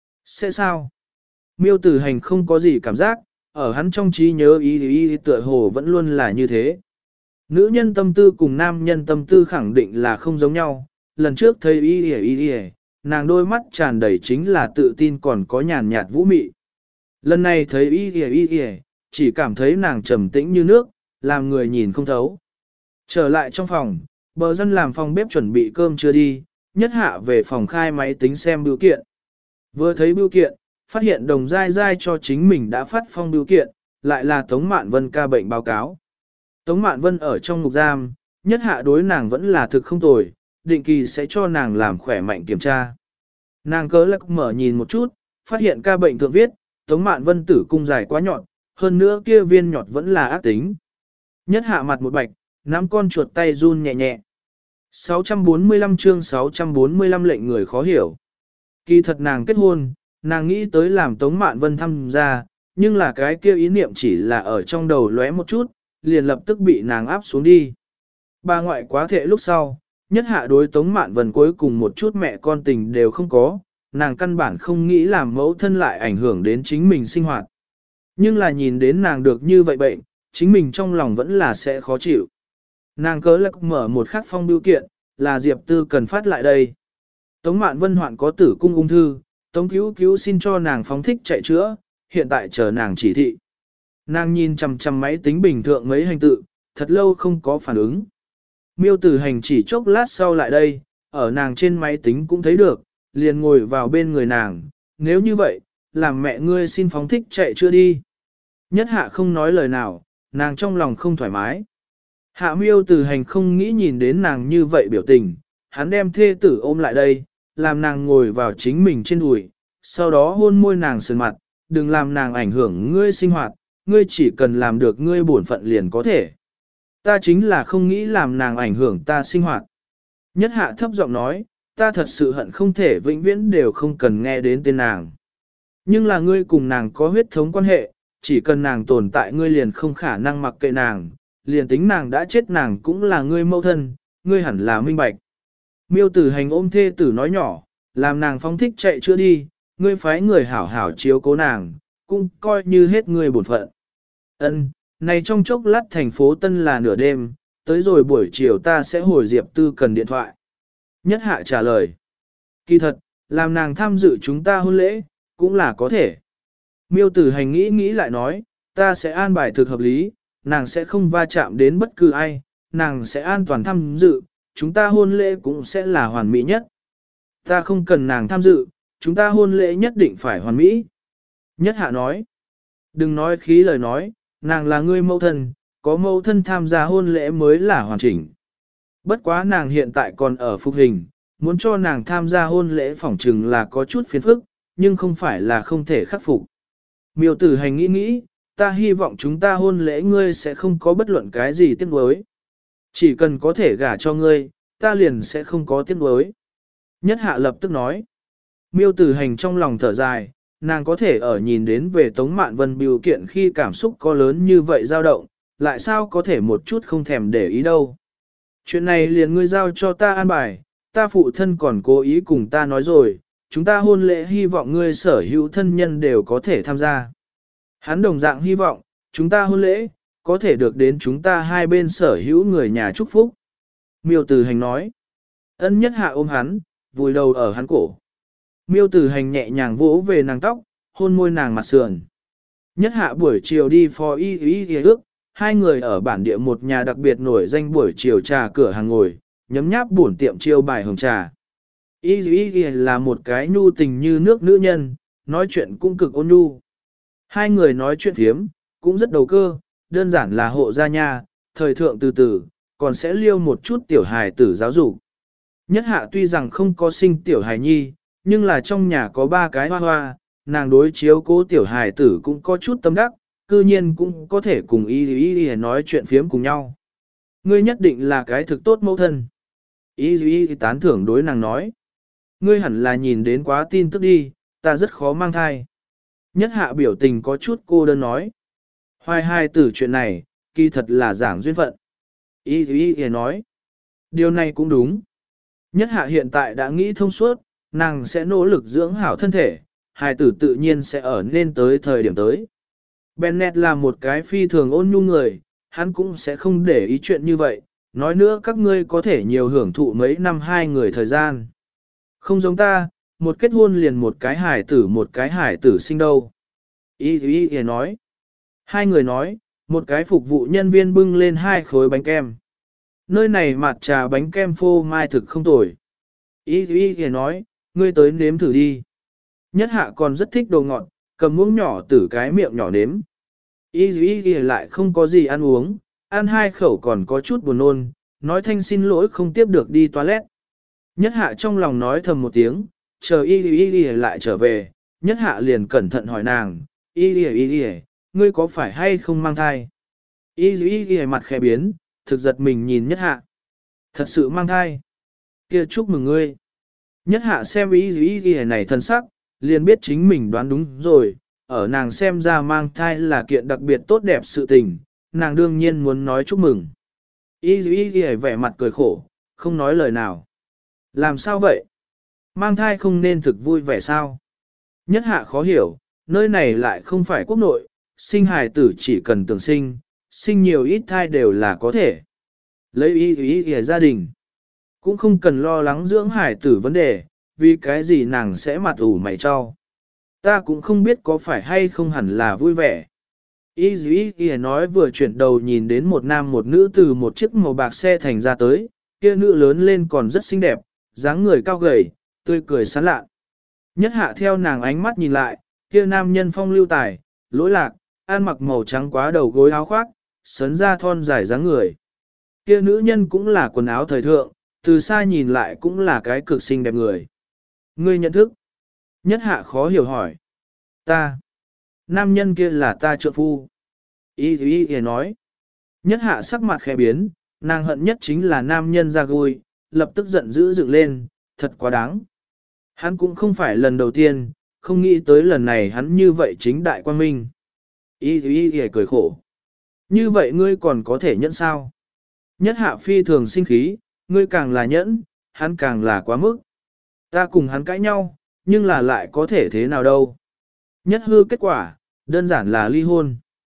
Sẽ sao? Miêu tử hành không có gì cảm giác, ở hắn trong trí nhớ y y tựa hồ vẫn luôn là như thế. Nữ nhân tâm tư cùng nam nhân tâm tư khẳng định là không giống nhau, lần trước thấy y y y, nàng đôi mắt tràn đầy chính là tự tin còn có nhàn nhạt vũ mị. Lần này thấy y y y, chỉ cảm thấy nàng trầm tĩnh như nước, làm người nhìn không thấu. Trở lại trong phòng, bờ dân làm phòng bếp chuẩn bị cơm chưa đi, nhất hạ về phòng khai máy tính xem bưu kiện. Vừa thấy bưu kiện, phát hiện đồng dai dai cho chính mình đã phát phong bưu kiện, lại là Tống Mạn Vân ca bệnh báo cáo. Tống Mạn Vân ở trong ngục giam, nhất hạ đối nàng vẫn là thực không tồi, định kỳ sẽ cho nàng làm khỏe mạnh kiểm tra. Nàng cớ lắc mở nhìn một chút, phát hiện ca bệnh thượng viết, Tống Mạn Vân tử cung dài quá nhọn, hơn nữa kia viên nhọt vẫn là ác tính. Nhất hạ mặt một bạch, nắm con chuột tay run nhẹ nhẹ. sáu trăm bốn mươi lăm chương sáu trăm bốn mươi lăm lệnh người khó hiểu. Kỳ thật nàng kết hôn, nàng nghĩ tới làm Tống Mạn Vân tham gia, nhưng là cái kia ý niệm chỉ là ở trong đầu lóe một chút, liền lập tức bị nàng áp xuống đi. Bà ngoại quá thệ lúc sau, nhất hạ đối Tống Mạn Vân cuối cùng một chút mẹ con tình đều không có, nàng căn bản không nghĩ làm mẫu thân lại ảnh hưởng đến chính mình sinh hoạt. Nhưng là nhìn đến nàng được như vậy bệnh, chính mình trong lòng vẫn là sẽ khó chịu. Nàng cớ lạc mở một khắc phong bưu kiện, là Diệp Tư cần phát lại đây. Tống Mạn Vân hoạn có tử cung ung thư, Tống Cứu Cứu xin cho nàng phóng thích chạy chữa, hiện tại chờ nàng chỉ thị. Nàng nhìn chằm chằm máy tính bình thường mấy hành tự, thật lâu không có phản ứng. Miêu Tử Hành chỉ chốc lát sau lại đây, ở nàng trên máy tính cũng thấy được, liền ngồi vào bên người nàng, nếu như vậy, làm mẹ ngươi xin phóng thích chạy chữa đi. Nhất hạ không nói lời nào, nàng trong lòng không thoải mái. Hạ Miêu Tử Hành không nghĩ nhìn đến nàng như vậy biểu tình, hắn đem thê tử ôm lại đây, làm nàng ngồi vào chính mình trên đùi, sau đó hôn môi nàng sườn mặt, đừng làm nàng ảnh hưởng ngươi sinh hoạt, ngươi chỉ cần làm được ngươi bổn phận liền có thể. Ta chính là không nghĩ làm nàng ảnh hưởng ta sinh hoạt. Nhất hạ thấp giọng nói, ta thật sự hận không thể vĩnh viễn đều không cần nghe đến tên nàng. Nhưng là ngươi cùng nàng có huyết thống quan hệ, chỉ cần nàng tồn tại ngươi liền không khả năng mặc kệ nàng, liền tính nàng đã chết nàng cũng là ngươi mẫu thân, ngươi hẳn là minh bạch. Miêu Tử Hành ôm thê tử nói nhỏ, làm nàng phóng thích chạy chữa đi, ngươi phái người hảo hảo chiếu cố nàng, cũng coi như hết ngươi bổn phận. Ân, này trong chốc lát thành phố Tân là nửa đêm, tới rồi buổi chiều ta sẽ hồi Diệp Tư cần điện thoại. Nhất hạ trả lời. Kỳ thật, làm nàng tham dự chúng ta hôn lễ, cũng là có thể. Miêu Tử Hành nghĩ nghĩ lại nói, ta sẽ an bài thực hợp lý, nàng sẽ không va chạm đến bất cứ ai, nàng sẽ an toàn tham dự, chúng ta hôn lễ cũng sẽ là hoàn mỹ nhất. Ta không cần nàng tham dự, chúng ta hôn lễ nhất định phải hoàn mỹ. Nhất hạ nói, đừng nói khí lời nói, nàng là ngươi mẫu thân, có mẫu thân tham gia hôn lễ mới là hoàn chỉnh. Bất quá nàng hiện tại còn ở phục hình, muốn cho nàng tham gia hôn lễ phỏng chừng là có chút phiền phức, nhưng không phải là không thể khắc phục. Miêu Tử Hành nghĩ nghĩ, ta hy vọng chúng ta hôn lễ ngươi sẽ không có bất luận cái gì tiếc nuối. Chỉ cần có thể gả cho ngươi, ta liền sẽ không có tiếc nuối. Nhất hạ lập tức nói. Miêu Tử Hành trong lòng thở dài, nàng có thể ở nhìn đến về Tống Mạn Vân biểu kiện khi cảm xúc có lớn như vậy dao động, lại sao có thể một chút không thèm để ý đâu. Chuyện này liền ngươi giao cho ta an bài, ta phụ thân còn cố ý cùng ta nói rồi, chúng ta hôn lễ hy vọng ngươi sở hữu thân nhân đều có thể tham gia. Hắn đồng dạng hy vọng, chúng ta hôn lễ, có thể được đến chúng ta hai bên sở hữu người nhà chúc phúc. Miêu Tử Hành nói. Ân nhất hạ ôm hắn, vùi đầu ở hắn cổ. Miêu Tử Hành nhẹ nhàng vỗ về nàng tóc, hôn môi nàng mặt sườn. Nhất hạ buổi chiều đi phò y y y ước, hai người ở bản địa một nhà đặc biệt nổi danh buổi chiều trà cửa hàng ngồi, nhấm nháp buồn tiệm chiêu bài hồng trà. Y Y Y là một cái nhu tình như nước nữ nhân, nói chuyện cũng cực ôn nhu. Hai người nói chuyện thiếm, cũng rất đầu cơ, đơn giản là hộ gia nha, thời thượng từ từ, còn sẽ liêu một chút tiểu hài tử giáo dục. Nhất hạ tuy rằng không có sinh tiểu hài nhi, nhưng là trong nhà có ba cái hoa hoa, nàng đối chiếu cố tiểu hài tử cũng có chút tâm đắc, cư nhiên cũng có thể cùng Y Y Y nói chuyện phiếm cùng nhau. Ngươi nhất định là cái thực tốt mẫu thân. Y Y Y tán thưởng đối nàng nói. Ngươi hẳn là nhìn đến quá tin tức đi, ta rất khó mang thai. Nhất hạ biểu tình có chút cô đơn nói. Hoài hai tử chuyện này, kỳ thật là giảng duyên phận. Y Y Y nói. Điều này cũng đúng. Nhất hạ hiện tại đã nghĩ thông suốt, nàng sẽ nỗ lực dưỡng hảo thân thể, hài tử tự nhiên sẽ ở nên tới thời điểm tới. Bennett là một cái phi thường ôn nhu người, hắn cũng sẽ không để ý chuyện như vậy, nói nữa các ngươi có thể nhiều hưởng thụ mấy năm hai người thời gian. Không giống ta, một kết hôn liền một cái hải tử một cái hải tử sinh đâu. Y Y Y nói. Hai người nói, một cái phục vụ nhân viên bưng lên hai khối bánh kem. Nơi này mặt trà bánh kem phô mai thực không tồi. Y Y Y nói, ngươi tới nếm thử đi. Nhất hạ còn rất thích đồ ngọt, cầm muỗng nhỏ từ cái miệng nhỏ nếm. Y Y Y lại không có gì ăn uống, ăn hai khẩu còn có chút buồn nôn, nói thanh xin lỗi không tiếp được đi toilet. Nhất hạ trong lòng nói thầm một tiếng, chờ Y Y Y lại trở về, nhất hạ liền cẩn thận hỏi nàng, Y Y Y Y, ngươi có phải hay không mang thai? Y Y Y mặt khẽ biến, thực giật mình nhìn nhất hạ. Thật sự mang thai. Kia chúc mừng ngươi. Nhất hạ xem Y Y Y này thân sắc, liền biết chính mình đoán đúng rồi, ở nàng xem ra mang thai là kiện đặc biệt tốt đẹp sự tình, nàng đương nhiên muốn nói chúc mừng. Y Y Y vẻ mặt cười khổ, không nói lời nào. Làm sao vậy? Mang thai không nên thực vui vẻ sao? Nhất hạ khó hiểu, nơi này lại không phải quốc nội, sinh hài tử chỉ cần tưởng sinh, sinh nhiều ít thai đều là có thể. Lấy ý ý ý gia đình, cũng không cần lo lắng dưỡng hài tử vấn đề, vì cái gì nàng sẽ mặt ủ mày cho. Ta cũng không biết có phải hay không hẳn là vui vẻ. Y ý ý nói vừa chuyển đầu nhìn đến một nam một nữ từ một chiếc màu bạc xe thành ra tới, kia nữ lớn lên còn rất xinh đẹp, dáng người cao gầy, tươi cười sán lạ. Nhất hạ theo nàng ánh mắt nhìn lại, kia nam nhân phong lưu tài, lỗi lạc, ăn mặc màu trắng quá đầu gối áo khoác, sấn ra thon dài dáng người. Kia nữ nhân cũng là quần áo thời thượng, từ xa nhìn lại cũng là cái cực xinh đẹp người. Ngươi nhận thức. Nhất hạ khó hiểu hỏi. Ta. Nam nhân kia là ta trợ phu. Y Y Y nói. Nhất hạ sắc mặt khẽ biến, nàng hận nhất chính là nam nhân ra gôi, lập tức giận dữ dựng lên, thật quá đáng. Hắn cũng không phải lần đầu tiên, không nghĩ tới lần này hắn như vậy chính đại quang minh. Y Y Y cười khổ. Như vậy ngươi còn có thể nhẫn sao? Nhất hạ phi thường sinh khí, ngươi càng là nhẫn, hắn càng là quá mức. Ta cùng hắn cãi nhau, nhưng là lại có thể thế nào đâu. Nhất hư kết quả, đơn giản là ly hôn.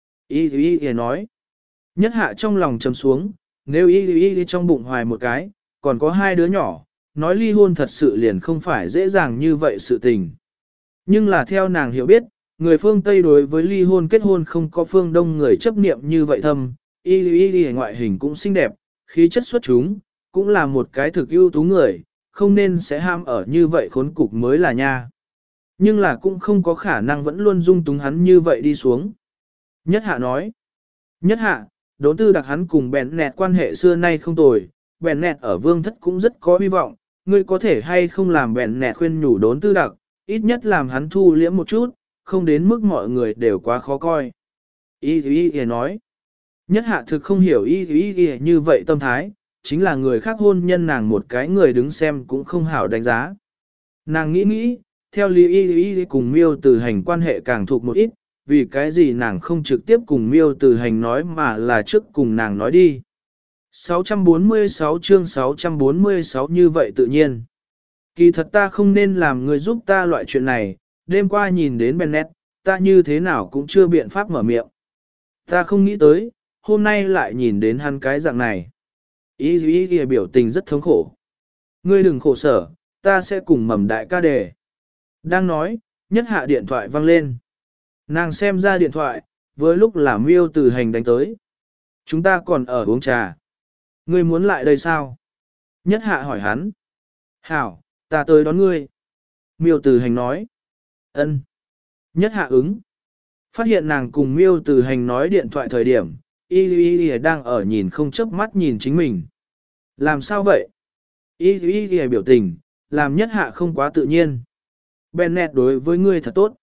Y Y Y nói. Nhất hạ trong lòng trầm xuống, nếu Y Y Y trong bụng hoài một cái, còn có hai đứa nhỏ, nói ly hôn thật sự liền không phải dễ dàng như vậy sự tình. Nhưng là theo nàng hiểu biết, người phương Tây đối với ly hôn kết hôn không có phương Đông người chấp niệm như vậy thâm, Y Y Y ngoại hình cũng xinh đẹp, khí chất xuất chúng, cũng là một cái thực ưu tú người, không nên sẽ ham ở như vậy khốn cục mới là nha. Nhưng là cũng không có khả năng vẫn luôn dung túng hắn như vậy đi xuống. Nhất hạ nói, nhất hạ, đốn tư đặc hắn cùng bèn nẹt quan hệ xưa nay không tồi, bèn nẹt ở vương thất cũng rất có hy vọng, ngươi có thể hay không làm bèn nẹt khuyên nhủ đốn tư đặc, ít nhất làm hắn thu liễm một chút, không đến mức mọi người đều quá khó coi. Y Y Y nói, nhất hạ thực không hiểu Y Y Y như vậy tâm thái, chính là người khác hôn nhân nàng một cái người đứng xem cũng không hảo đánh giá. Nàng nghĩ nghĩ, theo lý Y Y cùng miêu từ hành quan hệ càng thuộc một ít, vì cái gì nàng không trực tiếp cùng miêu từ hành nói mà là trước cùng nàng nói đi. sáu trăm bốn mươi sáu chương sáu trăm bốn mươi sáu như vậy tự nhiên. Kỳ thật ta không nên làm người giúp ta loại chuyện này, đêm qua nhìn đến Bennett, ta như thế nào cũng chưa biện pháp mở miệng. Ta không nghĩ tới, hôm nay lại nhìn đến hắn cái dạng này. Ý ý ý biểu tình rất thống khổ. Ngươi đừng khổ sở, ta sẽ cùng mầm đại ca đề. Đang nói, nhất hạ điện thoại vang lên. Nàng xem ra điện thoại, với lúc là miêu từ hành đánh tới. Chúng ta còn ở uống trà. Ngươi muốn lại đây sao? Nhất hạ hỏi hắn. Hảo, ta tới đón ngươi. Miêu Tử Hành nói. Ân. Nhất hạ ứng. Phát hiện nàng cùng Miêu Tử Hành nói điện thoại thời điểm, Y Y Y đang ở nhìn không chớp mắt nhìn chính mình. Làm sao vậy? Y Y Y biểu tình, làm nhất hạ không quá tự nhiên. Bennett đối với ngươi thật tốt.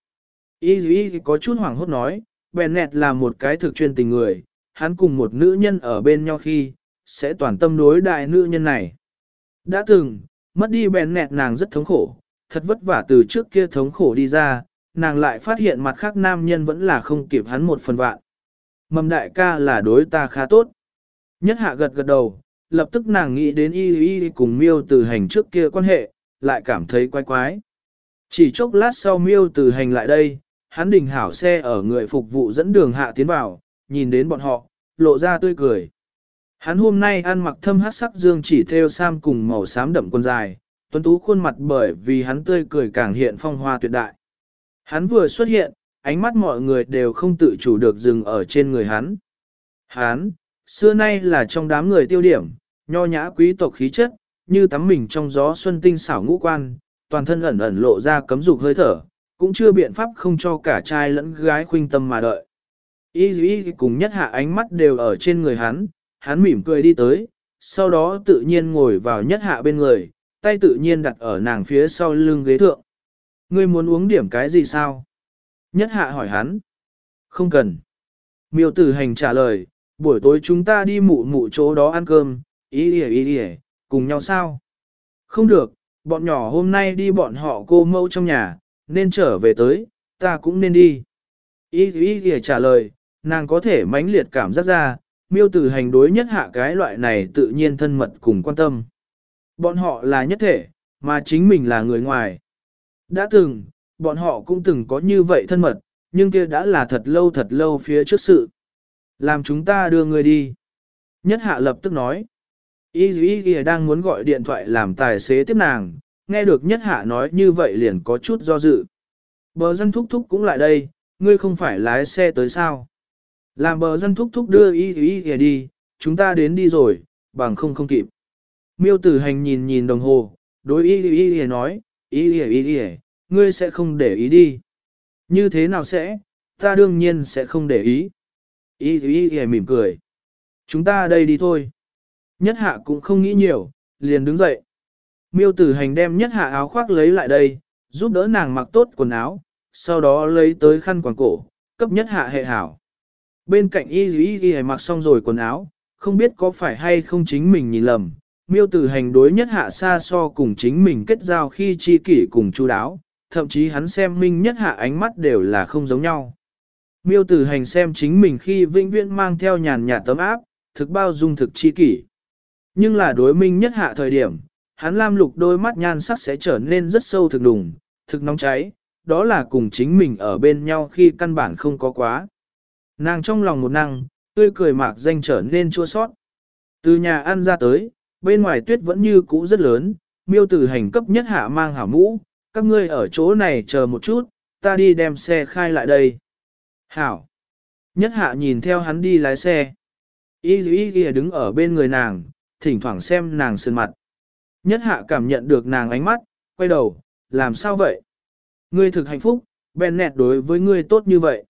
Y Y có chút hoảng hốt nói, Bennett là một cái thực chuyên tình người, hắn cùng một nữ nhân ở bên nhau khi, sẽ toàn tâm đối đại nữ nhân này. Đã từng, mất đi Bennett nàng rất thống khổ, thật vất vả từ trước kia thống khổ đi ra, nàng lại phát hiện mặt khác nam nhân vẫn là không kịp hắn một phần vạn. Mầm đại ca là đối ta khá tốt. Nhất hạ gật gật đầu, lập tức nàng nghĩ đến Y Y cùng Miêu Tử Hành trước kia quan hệ, lại cảm thấy quái quái. Chỉ chốc lát sau Miêu Tử Hành lại đây, hắn đình hảo xe ở người phục vụ dẫn đường hạ tiến vào, nhìn đến bọn họ, lộ ra tươi cười. Hắn hôm nay ăn mặc thâm hát sắc dương chỉ theo sam cùng màu xám đậm quần dài, tuấn tú khuôn mặt bởi vì hắn tươi cười càng hiện phong hoa tuyệt đại. Hắn vừa xuất hiện, ánh mắt mọi người đều không tự chủ được dừng ở trên người hắn. Hắn, xưa nay là trong đám người tiêu điểm, nho nhã quý tộc khí chất, như tắm mình trong gió xuân tinh xảo ngũ quan, toàn thân ẩn ẩn lộ ra cấm dục hơi thở, cũng chưa biện pháp không cho cả trai lẫn gái khuynh tâm mà đợi. Y Y cùng nhất hạ ánh mắt đều ở trên người hắn, hắn mỉm cười đi tới, sau đó tự nhiên ngồi vào nhất hạ bên người, tay tự nhiên đặt ở nàng phía sau lưng ghế thượng. Ngươi muốn uống điểm cái gì sao? Nhất hạ hỏi hắn. Không cần. Miêu Tử Hành trả lời, buổi tối chúng ta đi mụ mụ chỗ đó ăn cơm, ý đi ý đi cùng nhau sao? Không được, bọn nhỏ hôm nay đi bọn họ cô mâu trong nhà, nên trở về tới, ta cũng nên đi. Ý ý ý trả lời, nàng có thể mãnh liệt cảm giác ra, Miêu Tử Hành đối nhất hạ cái loại này tự nhiên thân mật cùng quan tâm. Bọn họ là nhất thể, mà chính mình là người ngoài. Đã từng, bọn họ cũng từng có như vậy thân mật, nhưng kia đã là thật lâu thật lâu phía trước sự. Làm chúng ta đưa người đi. Nhất hạ lập tức nói. Y Y Y đang muốn gọi điện thoại làm tài xế tiếp nàng, nghe được nhất hạ nói như vậy liền có chút do dự. Bờ dân thúc thúc cũng lại đây, ngươi không phải lái xe tới sao? Làm bờ dân thúc thúc đưa Y Y Y đi, chúng ta đến đi rồi, bằng không không kịp. Miêu Tử Hành nhìn nhìn đồng hồ, đối Y Y Y nói, Y Y Y, ngươi sẽ không để ý đi. Như thế nào sẽ, ta đương nhiên sẽ không để ý. Y Y Y mỉm cười. Chúng ta đây đi thôi. Nhất hạ cũng không nghĩ nhiều, liền đứng dậy. Miêu Tử Hành đem nhất hạ áo khoác lấy lại đây, giúp đỡ nàng mặc tốt quần áo, sau đó lấy tới khăn quàng cổ, cấp nhất hạ hệ hảo. Bên cạnh Y Y Y mặc xong rồi quần áo, không biết có phải hay không chính mình nhìn lầm. Miêu Tử Hành đối nhất hạ xa so cùng chính mình kết giao khi chi kỷ cùng chu đáo, thậm chí hắn xem minh nhất hạ ánh mắt đều là không giống nhau. Miêu Tử Hành xem chính mình khi vĩnh viễn mang theo nhàn nhạt tấm áp, thực bao dung thực chi kỷ. Nhưng là đối minh nhất hạ thời điểm, hắn lam lục đôi mắt nhan sắc sẽ trở nên rất sâu thực đùng, thực nóng cháy, đó là cùng chính mình ở bên nhau khi căn bản không có quá. Nàng trong lòng một năng, tươi cười mạc danh trở nên chua sót. Từ nhà ăn ra tới, bên ngoài tuyết vẫn như cũ rất lớn, Miêu Tử Hành cấp nhất hạ mang hảo mũ, các ngươi ở chỗ này chờ một chút, ta đi đem xe khai lại đây. Hảo. Nhất hạ nhìn theo hắn đi lái xe. Y Y Y đứng ở bên người nàng, thỉnh thoảng xem nàng sơn mặt. Nhất hạ cảm nhận được nàng ánh mắt, quay đầu, làm sao vậy? Ngươi thực hạnh phúc, Bennett đối với ngươi tốt như vậy.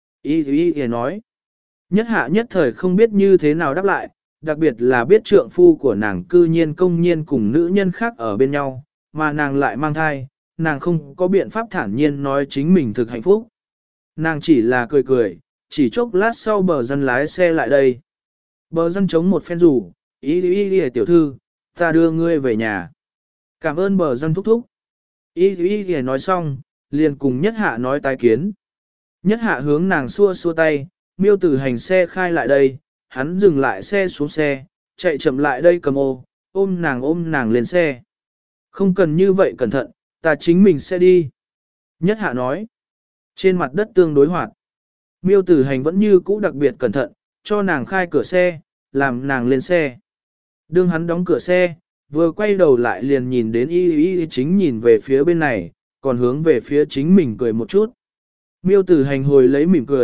Y Y Y nói. Nhất hạ nhất thời không biết như thế nào đáp lại, đặc biệt là biết trượng phu của nàng cư nhiên công nhiên cùng nữ nhân khác ở bên nhau, mà nàng lại mang thai, nàng không có biện pháp thản nhiên nói chính mình thực hạnh phúc. Nàng chỉ là cười cười, chỉ chốc lát sau bờ dân lái xe lại đây. Bờ dân chống một phen rủ, ý ý ý tiểu thư, ta đưa ngươi về nhà. Cảm ơn bờ dân thúc thúc. Ý ý ý nói xong, liền cùng nhất hạ nói tái kiến. Nhất hạ hướng nàng xua xua tay, Miêu Tử Hành xe khai lại đây, hắn dừng lại xe xuống xe, chạy chậm lại đây cầm ô, ôm nàng ôm nàng lên xe. Không cần như vậy cẩn thận, ta chính mình sẽ đi. Nhất hạ nói, trên mặt đất tương đối hoạt. Miêu Tử Hành vẫn như cũ đặc biệt cẩn thận, cho nàng khai cửa xe, làm nàng lên xe. Đương hắn đóng cửa xe, vừa quay đầu lại liền nhìn đến Y Y chính nhìn về phía bên này, còn hướng về phía chính mình cười một chút. Miêu Tử Hành hồi lấy mỉm cười,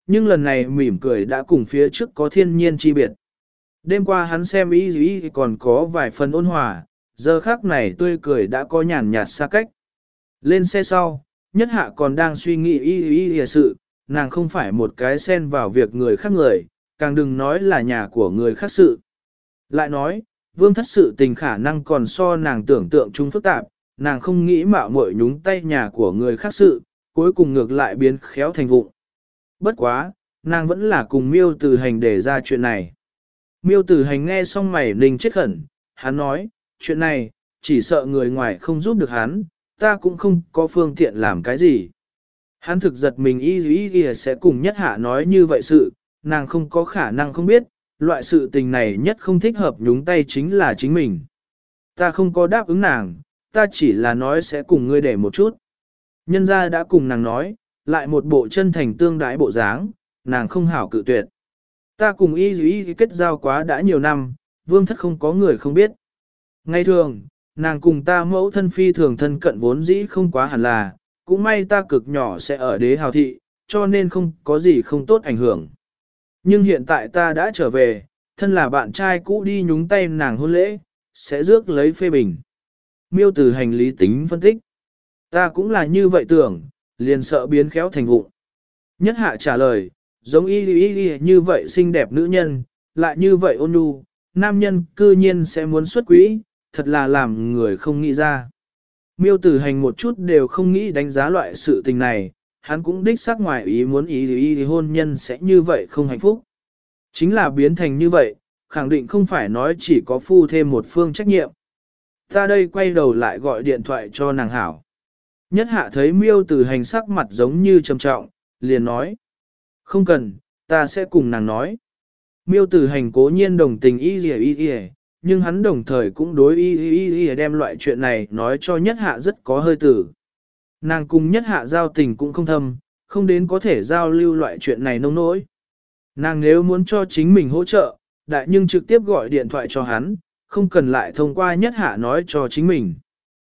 Nhưng lần này mỉm cười đã cùng phía trước có thiên nhiên chi biệt. Đêm qua hắn xem ý ý còn có vài phần ôn hòa, giờ khác này tươi cười đã có nhàn nhạt xa cách. Lên xe sau, nhất hạ còn đang suy nghĩ ý ý ý sự, nàng không phải một cái xen vào việc người khác người, càng đừng nói là nhà của người khác sự. Lại nói, vương thất sự tình khả năng còn so nàng tưởng tượng chung phức tạp, nàng không nghĩ mạo muội nhúng tay nhà của người khác sự, cuối cùng ngược lại biến khéo thành vụng. Bất quá, nàng vẫn là cùng miêu tử hành để ra chuyện này. Miêu tử hành nghe xong mày ninh chết khẩn, hắn nói, chuyện này, chỉ sợ người ngoài không giúp được hắn, ta cũng không có phương tiện làm cái gì. Hắn thực giật mình y y y sẽ cùng nhất hạ nói như vậy sự, nàng không có khả năng không biết, loại sự tình này nhất không thích hợp nhúng tay chính là chính mình. Ta không có đáp ứng nàng, ta chỉ là nói sẽ cùng ngươi để một chút. Nhân gia đã cùng nàng nói, lại một bộ chân thành tương đái bộ dáng, nàng không hảo cự tuyệt. Ta cùng y y kết giao quá đã nhiều năm, vương thất không có người không biết. Ngày thường, nàng cùng ta mẫu thân phi thường thân cận vốn dĩ không quá hẳn là, cũng may ta cực nhỏ sẽ ở đế hào thị, cho nên không có gì không tốt ảnh hưởng. Nhưng hiện tại ta đã trở về, thân là bạn trai cũ đi nhúng tay nàng hôn lễ, sẽ rước lấy phê bình. Miêu từ hành lý tính phân tích. Ta cũng là như vậy tưởng, liền sợ biến khéo thành vụng. Nhất hạ trả lời, giống y y y như vậy xinh đẹp nữ nhân, lại như vậy ôn nhu, nam nhân cư nhiên sẽ muốn xuất quỹ, thật là làm người không nghĩ ra. Miêu tử hành một chút đều không nghĩ đánh giá loại sự tình này, hắn cũng đích xác ngoài ý muốn ý ý thì hôn nhân sẽ như vậy không hạnh phúc. Chính là biến thành như vậy, khẳng định không phải nói chỉ có phu thêm một phương trách nhiệm. Ta đây quay đầu lại gọi điện thoại cho nàng hảo. Nhất hạ thấy miêu tử hành sắc mặt giống như trầm trọng, liền nói. Không cần, ta sẽ cùng nàng nói. Miêu tử hành cố nhiên đồng tình y y y y, nhưng hắn đồng thời cũng đối y y y đem loại chuyện này nói cho nhất hạ rất có hơi tử. Nàng cùng nhất hạ giao tình cũng không thâm, không đến có thể giao lưu loại chuyện này nông nỗi. Nàng nếu muốn cho chính mình hỗ trợ, đại nhưng trực tiếp gọi điện thoại cho hắn, không cần lại thông qua nhất hạ nói cho chính mình.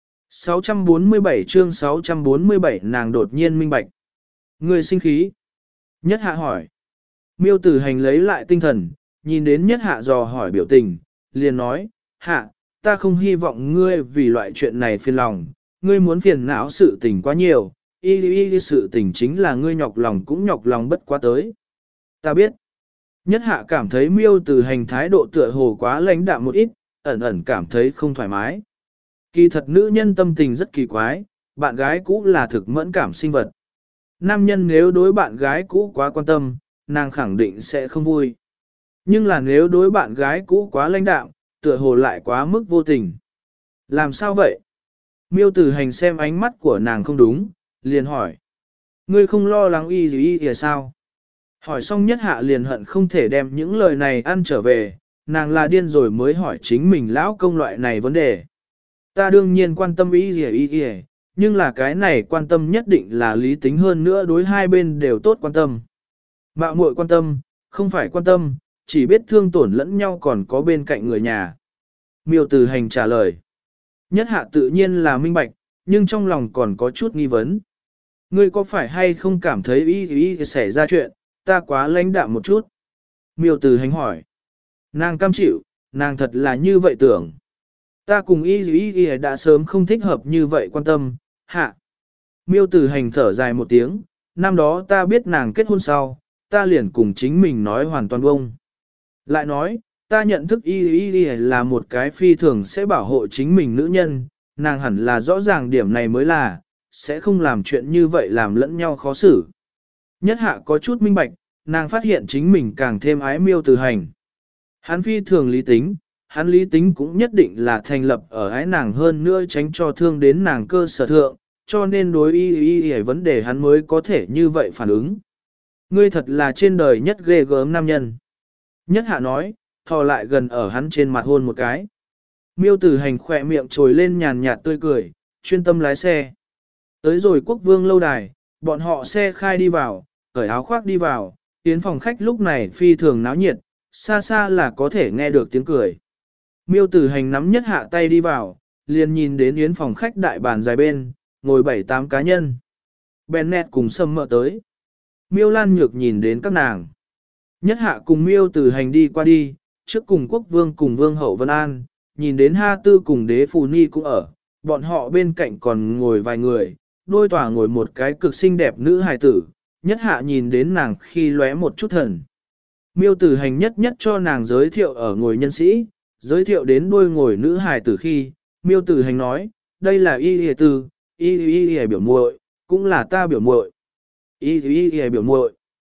sáu trăm bốn mươi bảy chương sáu trăm bốn mươi bảy nàng đột nhiên minh bạch. Người sinh khí. Nhất hạ hỏi. Miêu tử hành lấy lại tinh thần, nhìn đến nhất hạ dò hỏi biểu tình, liền nói, hạ, ta không hy vọng ngươi vì loại chuyện này phiền lòng, ngươi muốn phiền não sự tình quá nhiều, y y sự tình chính là ngươi nhọc lòng cũng nhọc lòng bất quá tới. Ta biết. Nhất hạ cảm thấy miêu tử hành thái độ tựa hồ quá lãnh đạm một ít, ẩn ẩn cảm thấy không thoải mái. Kỳ thật nữ nhân tâm tình rất kỳ quái, bạn gái cũ là thực mẫn cảm sinh vật. Nam nhân nếu đối bạn gái cũ quá quan tâm, nàng khẳng định sẽ không vui. Nhưng là nếu đối bạn gái cũ quá lãnh đạm, tựa hồ lại quá mức vô tình. Làm sao vậy? Miêu tử hành xem ánh mắt của nàng không đúng, liền hỏi. Ngươi không lo lắng y gì y sao? Hỏi xong nhất hạ liền hận không thể đem những lời này ăn trở về, nàng là điên rồi mới hỏi chính mình lão công loại này vấn đề. Ta đương nhiên quan tâm y gì y gì, nhưng là cái này quan tâm nhất định là lý tính hơn nữa đối hai bên đều tốt quan tâm. Mạo muội quan tâm, không phải quan tâm, chỉ biết thương tổn lẫn nhau còn có bên cạnh người nhà. Miêu Từ Hành trả lời. Nhất hạ tự nhiên là minh bạch, nhưng trong lòng còn có chút nghi vấn. Ngươi có phải hay không cảm thấy ý ý xảy ra chuyện, ta quá lãnh đạm một chút? Miêu Từ Hành hỏi. Nàng cam chịu, nàng thật là như vậy tưởng. Ta cùng ý ý ý đã sớm không thích hợp như vậy quan tâm, hạ. Miêu Từ Hành thở dài một tiếng, năm đó ta biết nàng kết hôn sau, ta liền cùng chính mình nói hoàn toàn bông. Lại nói, ta nhận thức y y y là một cái phi thường sẽ bảo hộ chính mình nữ nhân, nàng hẳn là rõ ràng điểm này mới là, sẽ không làm chuyện như vậy làm lẫn nhau khó xử. Nhất hạ có chút minh bạch, nàng phát hiện chính mình càng thêm ái Miêu Từ Hành. Hắn phi thường lý tính, hắn lý tính cũng nhất định là thành lập ở ái nàng hơn nữa tránh cho thương đến nàng cơ sở thượng, cho nên đối y y y vấn đề hắn mới có thể như vậy phản ứng. Ngươi thật là trên đời nhất ghê gớm nam nhân. Nhất hạ nói, thò lại gần ở hắn trên mặt hôn một cái. Miêu Tử Hành khỏe miệng trồi lên nhàn nhạt tươi cười, chuyên tâm lái xe. Tới rồi quốc vương lâu đài, bọn họ xe khai đi vào, cởi áo khoác đi vào, tiến phòng khách lúc này phi thường náo nhiệt, xa xa là có thể nghe được tiếng cười. Miêu Tử Hành nắm nhất hạ tay đi vào, liền nhìn đến yến phòng khách đại bàn dài bên, ngồi bảy tám cá nhân. Bennett cùng Sâm Mợ tới. Miêu Lan Nhược nhìn đến các nàng. Nhất hạ cùng Miêu Tử Hành đi qua đi, trước cùng quốc vương cùng vương hậu Vân An, nhìn đến Ha Tư cùng đế Phù Ni cũng ở, bọn họ bên cạnh còn ngồi vài người, đôi tòa ngồi một cái cực xinh đẹp nữ hài tử, nhất hạ nhìn đến nàng khi lóe một chút thần. Miêu Tử Hành nhất nhất cho nàng giới thiệu ở ngồi nhân sĩ, giới thiệu đến đôi ngồi nữ hài tử khi, Miêu Tử Hành nói, đây là y y tư, y y y biểu muội, cũng là ta biểu muội. Y y y biểu muội,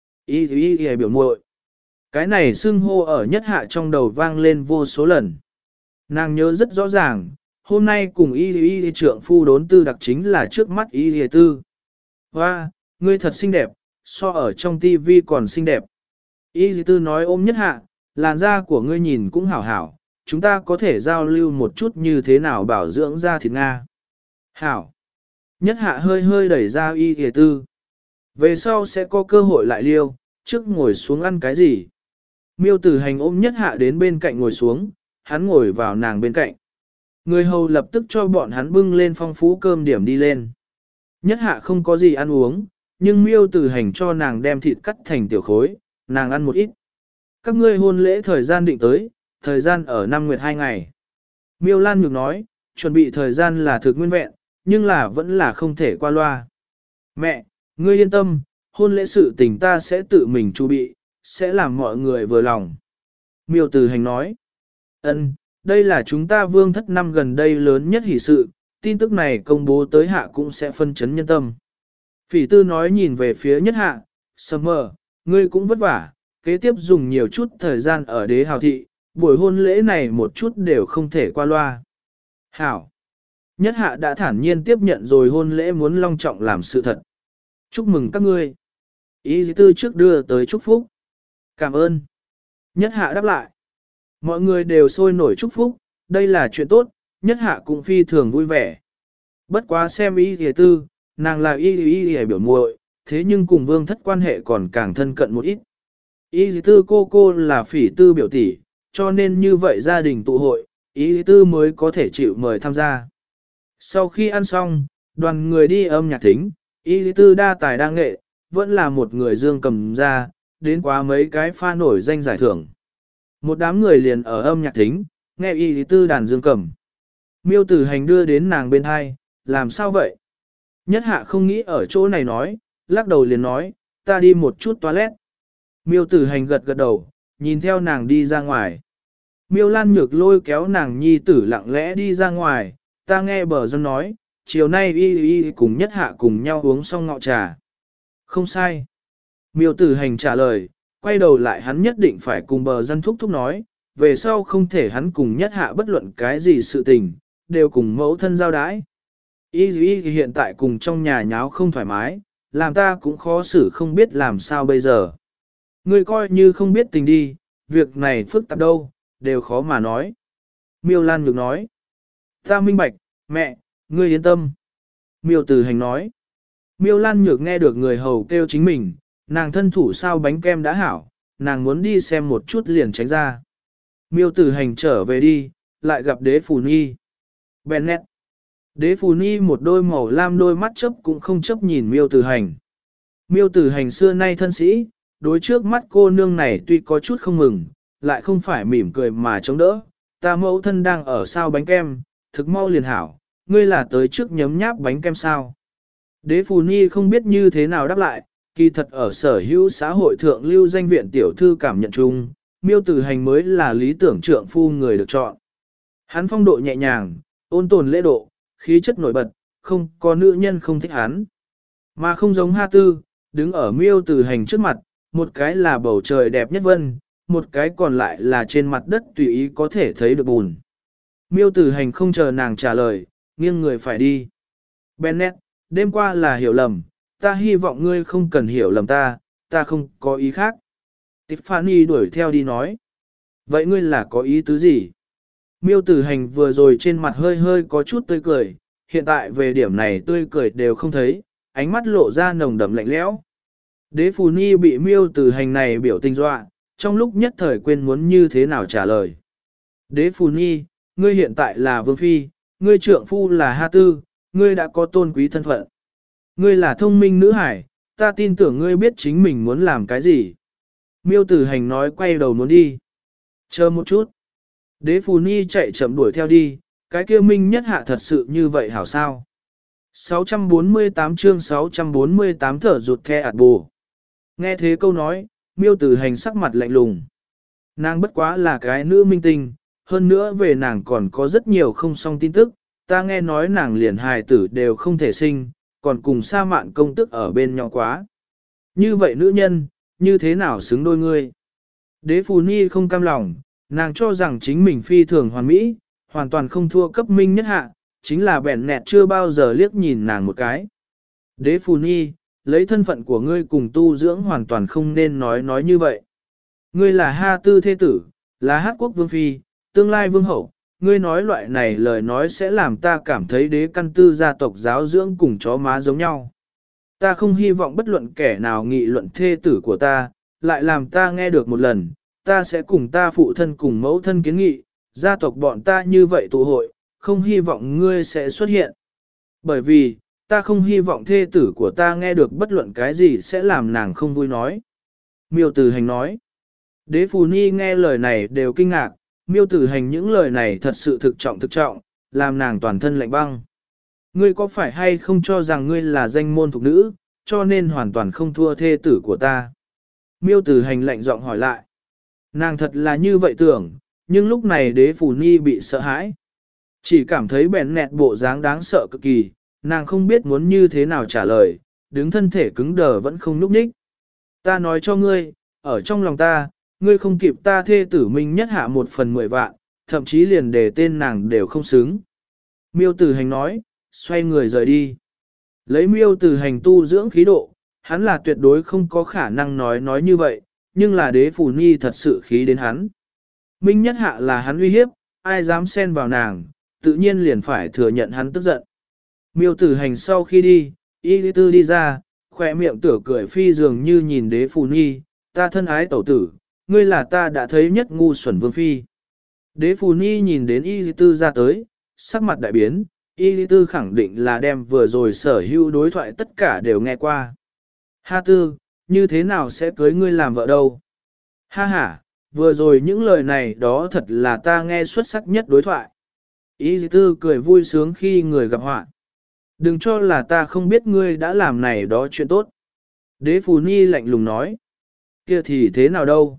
y y y biểu muội. Cái này xưng hô ở nhất hạ trong đầu vang lên vô số lần. Nàng nhớ rất rõ ràng, hôm nay cùng y y trượng phu đốn tư đặc chính là trước mắt y y tư. Hoa, ngươi thật xinh đẹp, so ở trong tivi còn xinh đẹp. Y y tư nói ôm nhất hạ, làn da của ngươi nhìn cũng hảo hảo, chúng ta có thể giao lưu một chút như thế nào bảo dưỡng da thịt Nga. Hảo. Nhất hạ hơi hơi đẩy ra y y tư. Về sau sẽ có cơ hội lại liêu, trước ngồi xuống ăn cái gì. Miêu Tử Hành ôm nhất hạ đến bên cạnh ngồi xuống, hắn ngồi vào nàng bên cạnh. Người hầu lập tức cho bọn hắn bưng lên phong phú cơm điểm đi lên. Nhất hạ không có gì ăn uống, nhưng Miêu Tử Hành cho nàng đem thịt cắt thành tiểu khối, nàng ăn một ít. Các ngươi hôn lễ thời gian định tới, thời gian ở năm nguyệt hai ngày. Miêu Lan Nhược nói, chuẩn bị thời gian là thực nguyên vẹn, nhưng là vẫn là không thể qua loa. Mẹ, ngươi yên tâm, hôn lễ sự tình ta sẽ tự mình chuẩn bị, sẽ làm mọi người vừa lòng. Miêu Tử Hành nói, ân, đây là chúng ta vương thất năm gần đây lớn nhất hỷ sự, tin tức này công bố tới hạ cũng sẽ phân chấn nhân tâm. Phỉ Tư nói nhìn về phía nhất hạ, Summer, ngươi cũng vất vả, kế tiếp dùng nhiều chút thời gian ở đế hào thị, buổi hôn lễ này một chút đều không thể qua loa. Hảo. Nhất hạ đã thản nhiên tiếp nhận rồi hôn lễ muốn long trọng làm sự thật. Chúc mừng các ngươi. Ý tư trước đưa tới chúc phúc. Cảm ơn. Nhất hạ đáp lại. Mọi người đều sôi nổi chúc phúc, đây là chuyện tốt, nhất hạ cũng phi thường vui vẻ. Bất quá xem ý thề tư, nàng là y y y biểu muội, thế nhưng cùng vương thất quan hệ còn càng thân cận một ít. Y tư cô cô là Phỉ Tư biểu tỷ, cho nên như vậy gia đình tụ hội, y tư mới có thể chịu mời tham gia. Sau khi ăn xong, đoàn người đi âm nhạc thính, y tư đa tài đa nghệ, vẫn là một người dương cầm ra, đến quá mấy cái pha nổi danh giải thưởng. Một đám người liền ở âm nhạc thính, nghe y tư đàn dương cầm. Miêu Tử Hành đưa đến nàng bên hai, làm sao vậy? Nhất hạ không nghĩ ở chỗ này nói, lắc đầu liền nói, ta đi một chút toilet. Miêu Tử Hành gật gật đầu, nhìn theo nàng đi ra ngoài. Miêu Lan Nhược lôi kéo nàng nhi tử lặng lẽ đi ra ngoài, ta nghe bờ dân nói, chiều nay y y cùng nhất hạ cùng nhau uống xong ngọ trà. Không sai. Miêu Tử Hành trả lời, quay đầu lại hắn nhất định phải cùng bờ dân thúc thúc nói, về sau không thể hắn cùng nhất hạ bất luận cái gì sự tình, đều cùng mẫu thân giao đái. Y y hiện tại cùng trong nhà nháo không thoải mái, làm ta cũng khó xử không biết làm sao bây giờ. Ngươi coi như không biết tình đi, việc này phức tạp đâu, đều khó mà nói. Miêu Lan Nhược nói. Ta minh bạch, mẹ, ngươi yên tâm. Miêu Tử Hành nói. Miêu Lan Nhược nghe được người hầu kêu chính mình, nàng thân thủ sao bánh kem đã hảo, nàng muốn đi xem một chút liền tránh ra. Miêu Tử Hành trở về đi, lại gặp đế Phù Ni. Bennett. Đế Phù Ni một đôi màu lam đôi mắt chớp cũng không chớp nhìn Miêu Tử Hành. Miêu Tử Hành xưa nay thân sĩ, đối trước mắt cô nương này tuy có chút không mừng, lại không phải mỉm cười mà chống đỡ. Ta mẫu thân đang ở sao bánh kem, thực mau liền hảo, ngươi là tới trước nhấm nháp bánh kem sao. Đế Phù Ni không biết như thế nào đáp lại, kỳ thật ở sở hữu xã hội thượng lưu danh viện tiểu thư cảm nhận chung, Miêu Tử Hành mới là lý tưởng trượng phu người được chọn. Hắn phong độ nhẹ nhàng, ôn tồn lễ độ, khí chất nổi bật, không có nữ nhân không thích hắn. Mà không giống Ha Tư, đứng ở Miêu Tử Hành trước mặt, một cái là bầu trời đẹp nhất vân, một cái còn lại là trên mặt đất tùy ý có thể thấy được bùn. Miêu Tử Hành không chờ nàng trả lời, nghiêng người phải đi. Bennett, đêm qua là hiểu lầm, ta hy vọng ngươi không cần hiểu lầm ta, ta không có ý khác. Tiffany đuổi theo đi nói. Vậy ngươi là có ý tứ gì? Miêu Tử Hành vừa rồi trên mặt hơi hơi có chút tươi cười, hiện tại về điểm này tươi cười đều không thấy, ánh mắt lộ ra nồng đậm lạnh lẽo. Đế Phù Ni bị Miêu Tử Hành này biểu tình dọa, trong lúc nhất thời quên muốn như thế nào trả lời. Đế Phù Ni, ngươi hiện tại là vương phi, ngươi trượng phu là Ha Tư, ngươi đã có tôn quý thân phận. Ngươi là thông minh nữ hải, ta tin tưởng ngươi biết chính mình muốn làm cái gì. Miêu tử hành nói quay đầu muốn đi. Chờ một chút. Đế Phù Ni chạy chậm đuổi theo đi, cái kia minh nhất hạ thật sự như vậy hảo sao. sáu trăm bốn mươi tám chương sáu trăm bốn mươi tám thở rụt the ạt bù. Nghe thế câu nói, miêu tử hành sắc mặt lạnh lùng. Nàng bất quá là cái nữ minh tinh, hơn nữa về nàng còn có rất nhiều không song tin tức, ta nghe nói nàng liền hài tử đều không thể sinh, còn cùng sa mạn công tức ở bên nhau quá. Như vậy nữ nhân, như thế nào xứng đôi ngươi? Đế Phù Ni không cam lòng, nàng cho rằng chính mình phi thường hoàn mỹ, hoàn toàn không thua cấp minh nhất hạ, chính là bẻn nẹt chưa bao giờ liếc nhìn nàng một cái. Đế Phù Ni, lấy thân phận của ngươi cùng tu dưỡng hoàn toàn không nên nói nói như vậy. Ngươi là Ha Tư thế tử, là Hát quốc vương phi, tương lai vương hậu, ngươi nói loại này lời nói sẽ làm ta cảm thấy đế căn tư gia tộc giáo dưỡng cùng chó má giống nhau. Ta không hy vọng bất luận kẻ nào nghị luận thê tử của ta, lại làm ta nghe được một lần, ta sẽ cùng ta phụ thân cùng mẫu thân kiến nghị, gia tộc bọn ta như vậy tụ hội, không hy vọng ngươi sẽ xuất hiện. Bởi vì, ta không hy vọng thê tử của ta nghe được bất luận cái gì sẽ làm nàng không vui nói. Miêu Tử Hành nói. Đế Phù Ni nghe lời này đều kinh ngạc, Miêu Tử Hành những lời này thật sự thực trọng thực trọng, làm nàng toàn thân lạnh băng. Ngươi có phải hay không cho rằng ngươi là danh môn thục nữ, cho nên hoàn toàn không thua thê tử của ta? Miêu Tử Hành lạnh giọng hỏi lại. Nàng thật là như vậy tưởng, nhưng lúc này Đế Phù Ni bị sợ hãi. Chỉ cảm thấy bèn nẹt bộ dáng đáng sợ cực kỳ, nàng không biết muốn như thế nào trả lời, đứng thân thể cứng đờ vẫn không nhúc nhích. Ta nói cho ngươi, ở trong lòng ta, ngươi không kịp ta thê tử minh nhất hạ một phần mười vạn, thậm chí liền đề tên nàng đều không xứng. Miêu Tử Hành nói, xoay người rời đi. Lấy Miêu Tử Hành tu dưỡng khí độ, hắn là tuyệt đối không có khả năng nói nói như vậy, nhưng là Đế Phù Ni thật sự khí đến hắn. Minh nhất hạ là hắn uy hiếp, ai dám xen vào nàng, tự nhiên liền phải thừa nhận hắn tức giận. Miêu Tử Hành sau khi đi, Y Lý Tư đi ra, khỏe miệng tửa cười phi dường như nhìn Đế Phù Ni, ta thân ái tẩu tử, ngươi là ta đã thấy nhất ngu xuẩn vương phi. Đế Phù Ni nhìn đến Y Lý Tư ra tới, sắc mặt đại biến, Y Lý Tư khẳng định là đem vừa rồi sở hữu đối thoại tất cả đều nghe qua. Ha Tư, như thế nào sẽ cưới ngươi làm vợ đâu? Ha ha, vừa rồi những lời này đó thật là ta nghe xuất sắc nhất đối thoại. Y Lý Tư cười vui sướng khi người gặp họa. Đừng cho là ta không biết ngươi đã làm này đó chuyện tốt. Đế Phù Ni lạnh lùng nói. Kia thì thế nào đâu?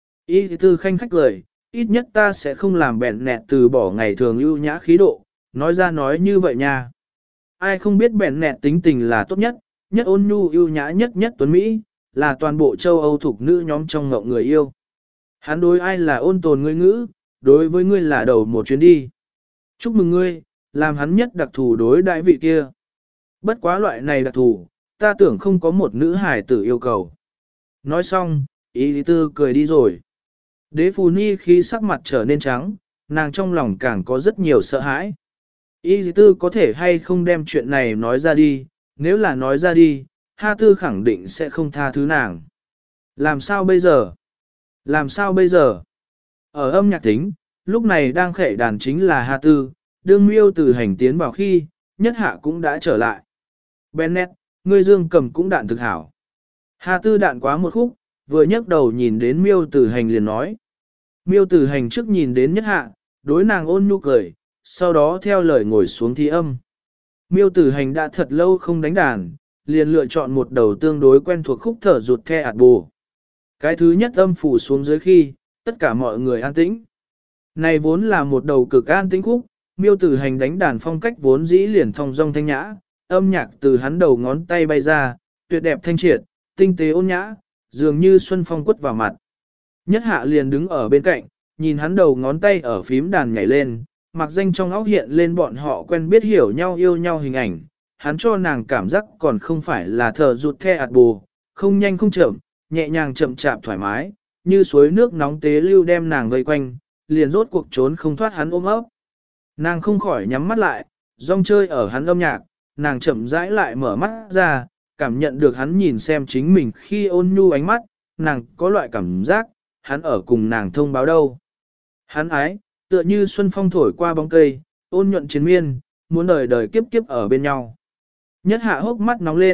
Y Lý Tư khanh khách cười, ít nhất ta sẽ không làm bẹn nẹt từ bỏ ngày thường ưu nhã khí độ, nói ra nói như vậy nha. Ai không biết bẹn nẹt tính tình là tốt nhất, nhất ôn nhu ưu nhã nhất nhất tuấn Mỹ, là toàn bộ châu Âu thuộc nữ nhóm trong ngộng người yêu. Hắn đối ai là ôn tồn ngươi ngữ, đối với ngươi là đầu một chuyến đi. Chúc mừng ngươi, làm hắn nhất đặc thù đối đại vị kia. Bất quá loại này đặc thù, ta tưởng không có một nữ hài tử yêu cầu. Nói xong, Y Lý Tư cười đi rồi. Đế Phù Ni khi sắc mặt trở nên trắng, nàng trong lòng càng có rất nhiều sợ hãi. Y Lý Tư có thể hay không đem chuyện này nói ra đi, nếu là nói ra đi, Ha Tư khẳng định sẽ không tha thứ nàng. Làm sao bây giờ? Làm sao bây giờ? Ở âm nhạc thính, lúc này đang khệ đàn chính là Ha Tư, đương Miêu Tử Hành tiến vào khi, nhất hạ cũng đã trở lại. Bennett, ngươi dương cầm cũng đạn thực hảo. Ha Tư đạn quá một khúc, vừa nhấc đầu nhìn đến Miêu Tử Hành liền nói. Miêu Tử Hành trước nhìn đến nhất hạ, đối nàng ôn nhu cười, sau đó theo lời ngồi xuống thi âm. Miêu Tử Hành đã thật lâu không đánh đàn, liền lựa chọn một đầu tương đối quen thuộc khúc thở rụt the ạt bù. Cái thứ nhất âm phủ xuống dưới khi, tất cả mọi người an tĩnh. Này vốn là một đầu cực an tĩnh khúc, Miêu Tử Hành đánh đàn phong cách vốn dĩ liền thong dong thanh nhã, âm nhạc từ hắn đầu ngón tay bay ra, tuyệt đẹp thanh triệt, tinh tế ôn nhã, dường như xuân phong quất vào mặt. Nhất hạ liền đứng ở bên cạnh, nhìn hắn đầu ngón tay ở phím đàn nhảy lên, mặc danh trong óc hiện lên bọn họ quen biết hiểu nhau yêu nhau hình ảnh, hắn cho nàng cảm giác còn không phải là thở rụt the ạt bù, không nhanh không chậm, nhẹ nhàng chậm chạp thoải mái, như suối nước nóng tế lưu đem nàng vây quanh, liền rốt cuộc trốn không thoát hắn ôm ấp. Nàng không khỏi nhắm mắt lại, rong chơi ở hắn âm nhạc, nàng chậm rãi lại mở mắt ra, cảm nhận được hắn nhìn xem chính mình khi ôn nhu ánh mắt, nàng có loại cảm giác, hắn ở cùng nàng thông báo đâu. Hắn ái, tựa như xuân phong thổi qua bóng cây, ôn nhuận chiến miên, muốn đời đời kiếp kiếp ở bên nhau. Nhất hạ hốc mắt nóng lên,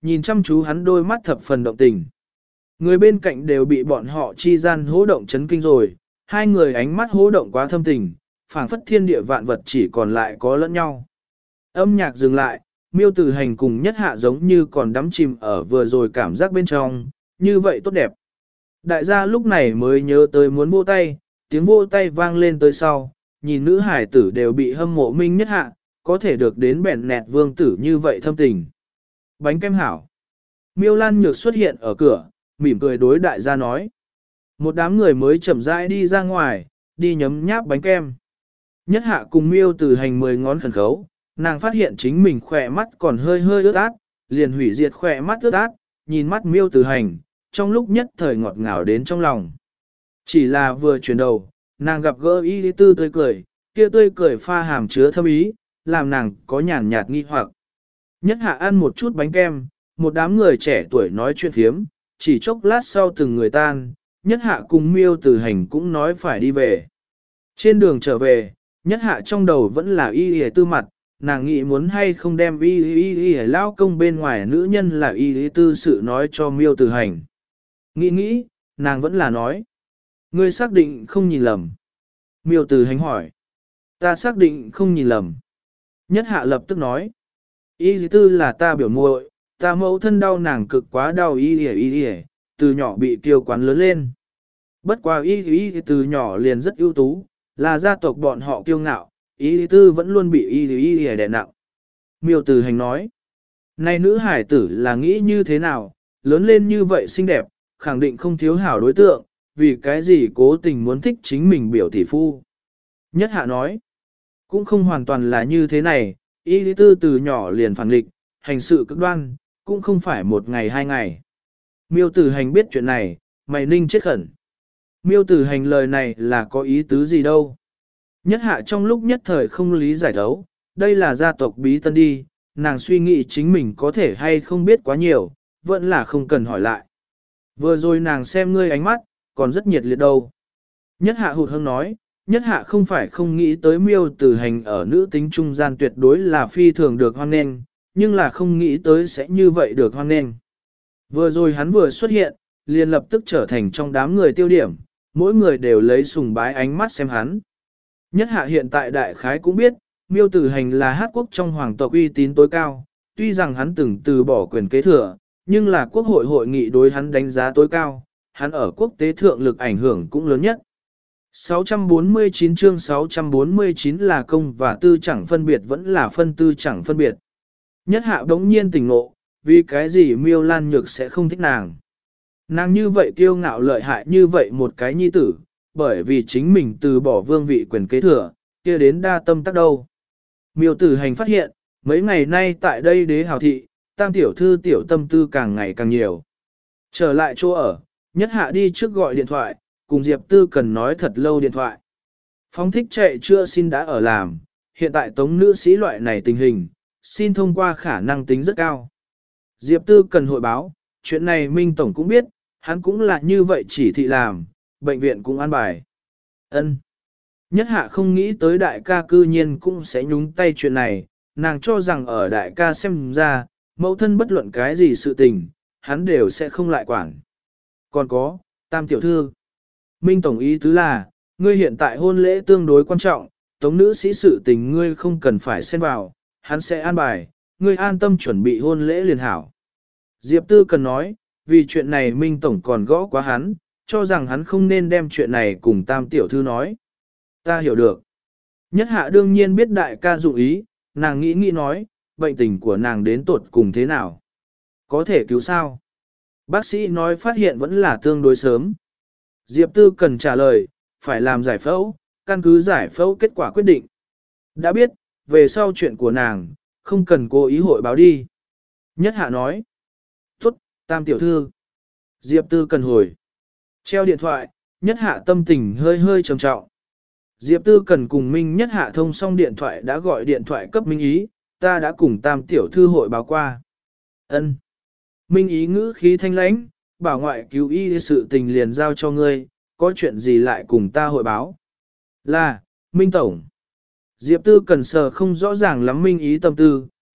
nhìn chăm chú hắn đôi mắt thập phần động tình. Người bên cạnh đều bị bọn họ chi gian hố động chấn kinh rồi, hai người ánh mắt hố động quá thâm tình, phảng phất thiên địa vạn vật chỉ còn lại có lẫn nhau. Âm nhạc dừng lại, Miêu Tử Hành cùng Nhất Hạ giống như còn đắm chìm ở vừa rồi cảm giác bên trong, như vậy tốt đẹp. Đại gia lúc này mới nhớ tới muốn vô tay, tiếng vô tay vang lên tới sau, nhìn nữ hải tử đều bị hâm mộ Minh Nhất Hạ, có thể được đến bẻn nẹt vương tử như vậy thâm tình. Bánh kem hảo. Miêu Lan Nhược xuất hiện ở cửa, mỉm cười đối đại gia nói. Một đám người mới chậm rãi đi ra ngoài, đi nhấm nháp bánh kem. Nhất Hạ cùng Miêu Tử Hành mười ngón khẩn khấu, nàng phát hiện chính mình khỏe mắt còn hơi hơi ướt át, liền hủy diệt khỏe mắt ướt át, nhìn mắt Miêu Tử Hành, trong lúc nhất thời ngọt ngào đến trong lòng. Chỉ là vừa chuyển đầu, nàng gặp gỡ Y Lý Tư tươi cười, kia tươi cười pha hàm chứa thâm ý, làm nàng có nhàn nhạt nghi hoặc. Nhất Hạ ăn một chút bánh kem, một đám người trẻ tuổi nói chuyện phiếm, chỉ chốc lát sau từng người tan, Nhất Hạ cùng Miêu Tử Hành cũng nói phải đi về. Trên đường trở về, Nhất Hạ trong đầu vẫn là Y Lý Tư mặt, nàng nghĩ muốn hay không đem Y Lý Y lao công bên ngoài nữ nhân là Y Lý Tư sự nói cho Miêu Tử Hành. Nghĩ nghĩ, nàng vẫn là nói. Ngươi xác định không nhìn lầm. Miêu Tử Hành hỏi. Ta xác định không nhìn lầm. Nhất Hạ lập tức nói. Y Lý Tư là ta biểu muội, ta mẫu thân đau nàng cực quá đau y y y y, từ nhỏ bị tiêu quán lớn lên. Bất quá y y từ nhỏ liền rất ưu tú, là gia tộc bọn họ kiêu ngạo, y Lý Tư vẫn luôn bị y y y đè nặng. Miêu Tử Hành nói. Này nữ hải tử là nghĩ như thế nào, lớn lên như vậy xinh đẹp, khẳng định không thiếu hảo đối tượng, vì cái gì cố tình muốn thích chính mình biểu tỷ phu. Nhất Hạ nói, cũng không hoàn toàn là như thế này, Y Lý Tư từ nhỏ liền phản nghịch, hành sự cực đoan, cũng không phải một ngày hai ngày. Miêu Tử Hành biết chuyện này, mày ninh chết khẩn. Miêu Tử Hành lời này là có ý tứ gì đâu. Nhất Hạ trong lúc nhất thời không lý giải thấu, đây là gia tộc bí tân đi, nàng suy nghĩ chính mình có thể hay không biết quá nhiều, vẫn là không cần hỏi lại. Vừa rồi nàng xem ngươi ánh mắt, còn rất nhiệt liệt đâu. Nhất Hạ hụt hẫng nói, Nhất Hạ không phải không nghĩ tới Miêu Tử Hành ở nữ tính trung gian tuyệt đối là phi thường được hoan nghênh, nhưng là không nghĩ tới sẽ như vậy được hoan nghênh. Vừa rồi hắn vừa xuất hiện, liền lập tức trở thành trong đám người tiêu điểm, mỗi người đều lấy sùng bái ánh mắt xem hắn. Nhất Hạ hiện tại đại khái cũng biết, Miêu Tử Hành là hát quốc trong hoàng tộc uy tín tối cao, tuy rằng hắn từng từ bỏ quyền kế thừa, nhưng là quốc hội hội nghị đối hắn đánh giá tối cao, hắn ở quốc tế thượng lực ảnh hưởng cũng lớn nhất. sáu trăm bốn mươi chín chương sáu trăm bốn mươi chín là công và tư chẳng phân biệt vẫn là phân tư chẳng phân biệt. Nhất Hạ đống nhiên tỉnh ngộ, vì cái gì Miêu Lan Nhược sẽ không thích nàng. Nàng như vậy kiêu ngạo lợi hại như vậy một cái nhi tử, bởi vì chính mình từ bỏ vương vị quyền kế thừa, kia đến đa tâm tác đâu. Miêu Tử Hành phát hiện, mấy ngày nay tại đây đế hào thị, tam tiểu thư tiểu tâm tư càng ngày càng nhiều. Trở lại chỗ ở, Nhất Hạ đi trước gọi điện thoại, cùng Diệp Tư cần nói thật lâu điện thoại. Phóng thích chạy chưa xin đã ở làm, hiện tại tống nữ sĩ loại này tình hình, xin thông qua khả năng tính rất cao. Diệp Tư cần hội báo, chuyện này Minh Tổng cũng biết, hắn cũng là như vậy chỉ thị làm, bệnh viện cũng an bài. Ân. Nhất Hạ không nghĩ tới đại ca cư nhiên cũng sẽ nhúng tay chuyện này, nàng cho rằng ở đại ca xem ra, mẫu thân bất luận cái gì sự tình, hắn đều sẽ không lại quản. Còn có, tam tiểu thư. Minh Tổng ý tứ là, ngươi hiện tại hôn lễ tương đối quan trọng, tống nữ sĩ sự tình ngươi không cần phải xen vào, hắn sẽ an bài, ngươi an tâm chuẩn bị hôn lễ liền hảo. Diệp Tư cần nói, vì chuyện này Minh Tổng còn gõ quá hắn, cho rằng hắn không nên đem chuyện này cùng tam tiểu thư nói. Ta hiểu được. Nhất Hạ đương nhiên biết đại ca dụng ý, nàng nghĩ nghĩ nói, bệnh tình của nàng đến tột cùng thế nào. Có thể cứu sao? Bác sĩ nói phát hiện vẫn là tương đối sớm. Diệp Tư cần trả lời, phải làm giải phẫu, căn cứ giải phẫu kết quả quyết định. Đã biết, về sau chuyện của nàng, không cần cố ý hội báo đi. Nhất Hạ nói. Tốt, tam tiểu thư. Diệp Tư cần hồi. Treo điện thoại, Nhất Hạ tâm tình hơi hơi trầm trọng. Diệp Tư cần cùng Minh Nhất Hạ thông xong điện thoại đã gọi điện thoại cấp Minh Ý, ta đã cùng tam tiểu thư hội báo qua. Ân. Minh Ý ngữ khí thanh lãnh, bảo ngoại cứu y sự tình liền giao cho ngươi, có chuyện gì lại cùng ta hội báo. Là, Minh Tổng. Diệp Tư cần sờ không rõ ràng lắm Minh Ý tâm tư,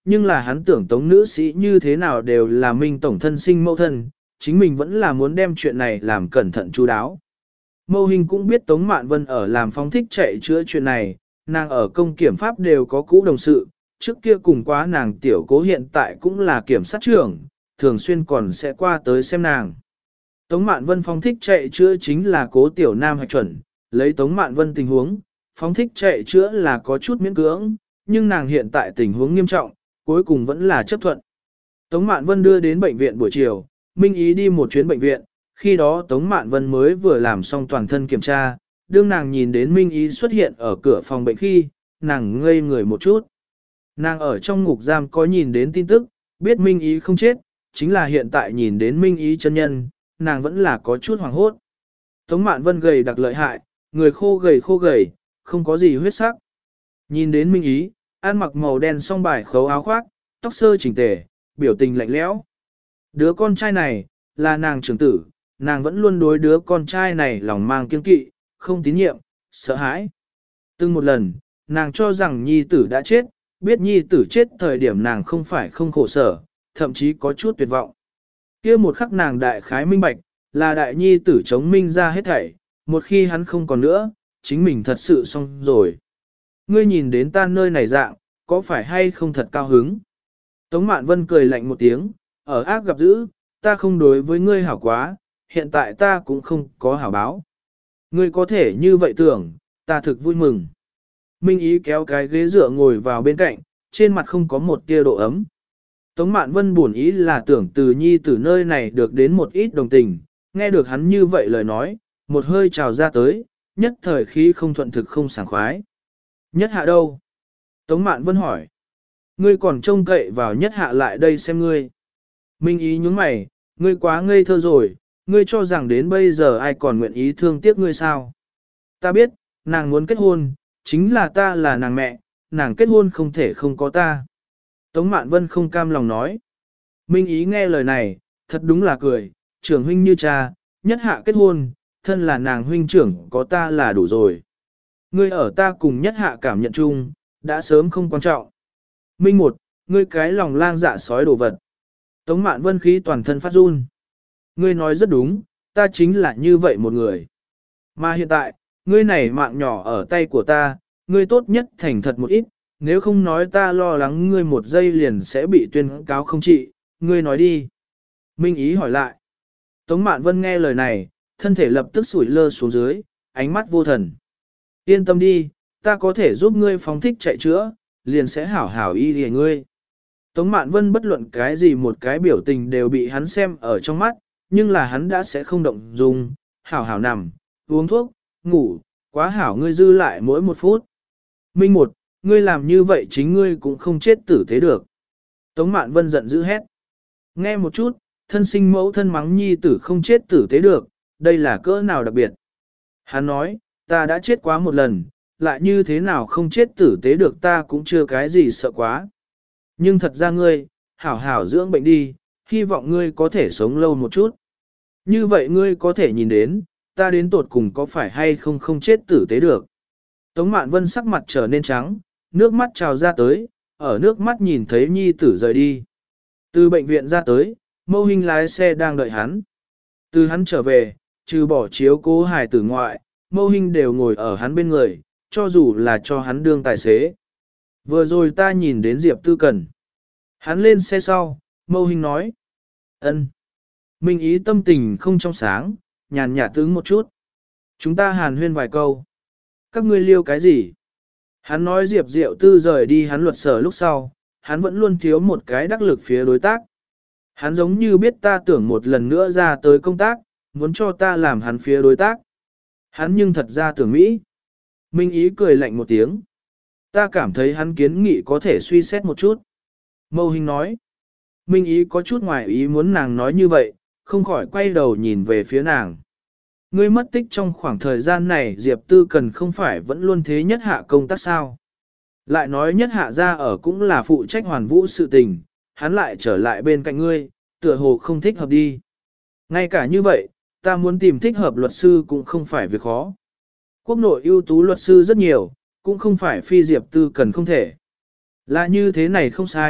nhưng là hắn tưởng tống nữ sĩ như thế nào đều là Minh tổng thân sinh mẫu thân, chính mình vẫn là muốn đem chuyện này làm cẩn thận chú đáo. Mâu Hình cũng biết Tống Mạn Vân ở làm phóng thích chạy chữa chuyện này, nàng ở công kiểm pháp đều có cũ đồng sự, trước kia cùng quá nàng tiểu cố hiện tại cũng là kiểm sát trưởng, thường xuyên còn sẽ qua tới xem nàng. Tống Mạn Vân phóng thích chạy chữa chính là cố tiểu nam hạch chuẩn, lấy Tống Mạn Vân tình huống, phóng thích chạy chữa là có chút miễn cưỡng, nhưng nàng hiện tại tình huống nghiêm trọng, cuối cùng vẫn là chấp thuận. Tống Mạn Vân đưa đến bệnh viện buổi chiều, Minh Ý đi một chuyến bệnh viện, khi đó Tống Mạn Vân mới vừa làm xong toàn thân kiểm tra, đương nàng nhìn đến Minh Ý xuất hiện ở cửa phòng bệnh khi, nàng ngây người một chút. Nàng ở trong ngục giam có nhìn đến tin tức, biết Minh Ý không chết, chính là hiện tại nhìn đến Minh Ý chân nhân, nàng vẫn là có chút hoảng hốt. Tống Mạn Vân gầy đặc lợi hại, người khô gầy khô gầy, không có gì huyết sắc. Nhìn đến Minh Ý, ăn mặc màu đen song bài khấu áo khoác, tóc sơ chỉnh tề, biểu tình lạnh lẽo. Đứa con trai này, là nàng trưởng tử, nàng vẫn luôn đối đứa con trai này lòng mang kiêng kỵ, không tín nhiệm, sợ hãi. Từng một lần, nàng cho rằng nhi tử đã chết, biết nhi tử chết thời điểm nàng không phải không khổ sở, thậm chí có chút tuyệt vọng. Kia một khắc nàng đại khái minh bạch, là đại nhi tử chống minh ra hết thảy, một khi hắn không còn nữa, chính mình thật sự xong rồi. Ngươi nhìn đến ta nơi này dạng, có phải hay không thật cao hứng? Tống Mạn Vân cười lạnh một tiếng, ở ác gặp dữ, ta không đối với ngươi hảo quá, hiện tại ta cũng không có hảo báo. Ngươi có thể như vậy tưởng, ta thực vui mừng. Minh Ý kéo cái ghế dựa ngồi vào bên cạnh, trên mặt không có một tia độ ấm. Tống Mạn Vân buồn ý là tưởng từ nhi từ nơi này được đến một ít đồng tình, nghe được hắn như vậy lời nói, một hơi trào ra tới, nhất thời khí không thuận thực không sảng khoái. Nhất hạ đâu? Tống Mạn Vân hỏi. Ngươi còn trông cậy vào nhất hạ lại đây xem ngươi. Minh Ý nhướng mày, ngươi quá ngây thơ rồi, ngươi cho rằng đến bây giờ ai còn nguyện ý thương tiếc ngươi sao? Ta biết, nàng muốn kết hôn, chính là ta là nàng mẹ, nàng kết hôn không thể không có ta. Tống Mạn Vân không cam lòng nói. Minh Ý nghe lời này, thật đúng là cười, trưởng huynh như cha, nhất hạ kết hôn, thân là nàng huynh trưởng có ta là đủ rồi. Ngươi ở ta cùng nhất hạ cảm nhận chung, đã sớm không quan trọng. Minh một, ngươi cái lòng lang dạ sói đồ vật. Tống Mạn Vân khí toàn thân phát run. Ngươi nói rất đúng, ta chính là như vậy một người. Mà hiện tại, ngươi này mạng nhỏ ở tay của ta, ngươi tốt nhất thành thật một ít, nếu không nói ta lo lắng ngươi một giây liền sẽ bị tuyên cáo không trị, ngươi nói đi. Minh Ý hỏi lại. Tống Mạn Vân nghe lời này, thân thể lập tức sủi lơ xuống dưới, ánh mắt vô thần. Yên tâm đi, ta có thể giúp ngươi phóng thích chạy chữa, liền sẽ hảo hảo y lìa ngươi. Tống Mạn Vân bất luận cái gì một cái biểu tình đều bị hắn xem ở trong mắt, nhưng là hắn đã sẽ không động dung, hảo hảo nằm, uống thuốc, ngủ, quá hảo ngươi dư lại mỗi một phút. Minh một, ngươi làm như vậy chính ngươi cũng không chết tử tế được. Tống Mạn Vân giận dữ hét. Nghe một chút, thân sinh mẫu thân mắng nhi tử không chết tử tế được, đây là cỡ nào đặc biệt. Hắn nói, ta đã chết quá một lần, lại như thế nào không chết tử tế được ta cũng chưa cái gì sợ quá. Nhưng thật ra ngươi, hảo hảo dưỡng bệnh đi, hy vọng ngươi có thể sống lâu một chút. Như vậy ngươi có thể nhìn đến, ta đến tột cùng có phải hay không không chết tử tế được. Tống Mạn Vân sắc mặt trở nên trắng, nước mắt trào ra tới, ở nước mắt nhìn thấy nhi tử rời đi. Từ bệnh viện ra tới, Mâu Hinh lái xe đang đợi hắn. Từ hắn trở về, trừ bỏ chiếu cố hài tử ngoại, Mâu Hinh đều ngồi ở hắn bên người, cho dù là cho hắn đương tài xế. Vừa rồi ta nhìn đến Diệp Tư Cần. Hắn lên xe sau, Mâu Hinh nói. Ân. Minh Ý tâm tình không trong sáng, nhàn nhạt tướng một chút. Chúng ta hàn huyên vài câu. Các ngươi liêu cái gì? Hắn nói Diệp Diệu Tư rời đi hắn luật sở lúc sau, hắn vẫn luôn thiếu một cái đắc lực phía đối tác. Hắn giống như biết ta tưởng một lần nữa ra tới công tác, muốn cho ta làm hắn phía đối tác. Hắn nhưng thật ra tưởng Mỹ. Minh Ý cười lạnh một tiếng. Ta cảm thấy hắn kiến nghị có thể suy xét một chút. Mâu Hinh nói. Minh Ý có chút ngoài ý muốn nàng nói như vậy, không khỏi quay đầu nhìn về phía nàng. Ngươi mất tích trong khoảng thời gian này Diệp Tư Cần không phải vẫn luôn thế nhất hạ công tác sao. Lại nói nhất hạ ra ở cũng là phụ trách hoàn vũ sự tình, hắn lại trở lại bên cạnh ngươi, tựa hồ không thích hợp đi. Ngay cả như vậy, ta muốn tìm thích hợp luật sư cũng không phải việc khó. Quốc nội ưu tú luật sư rất nhiều, cũng không phải phi Diệp Tư Cần không thể. Là như thế này không sai,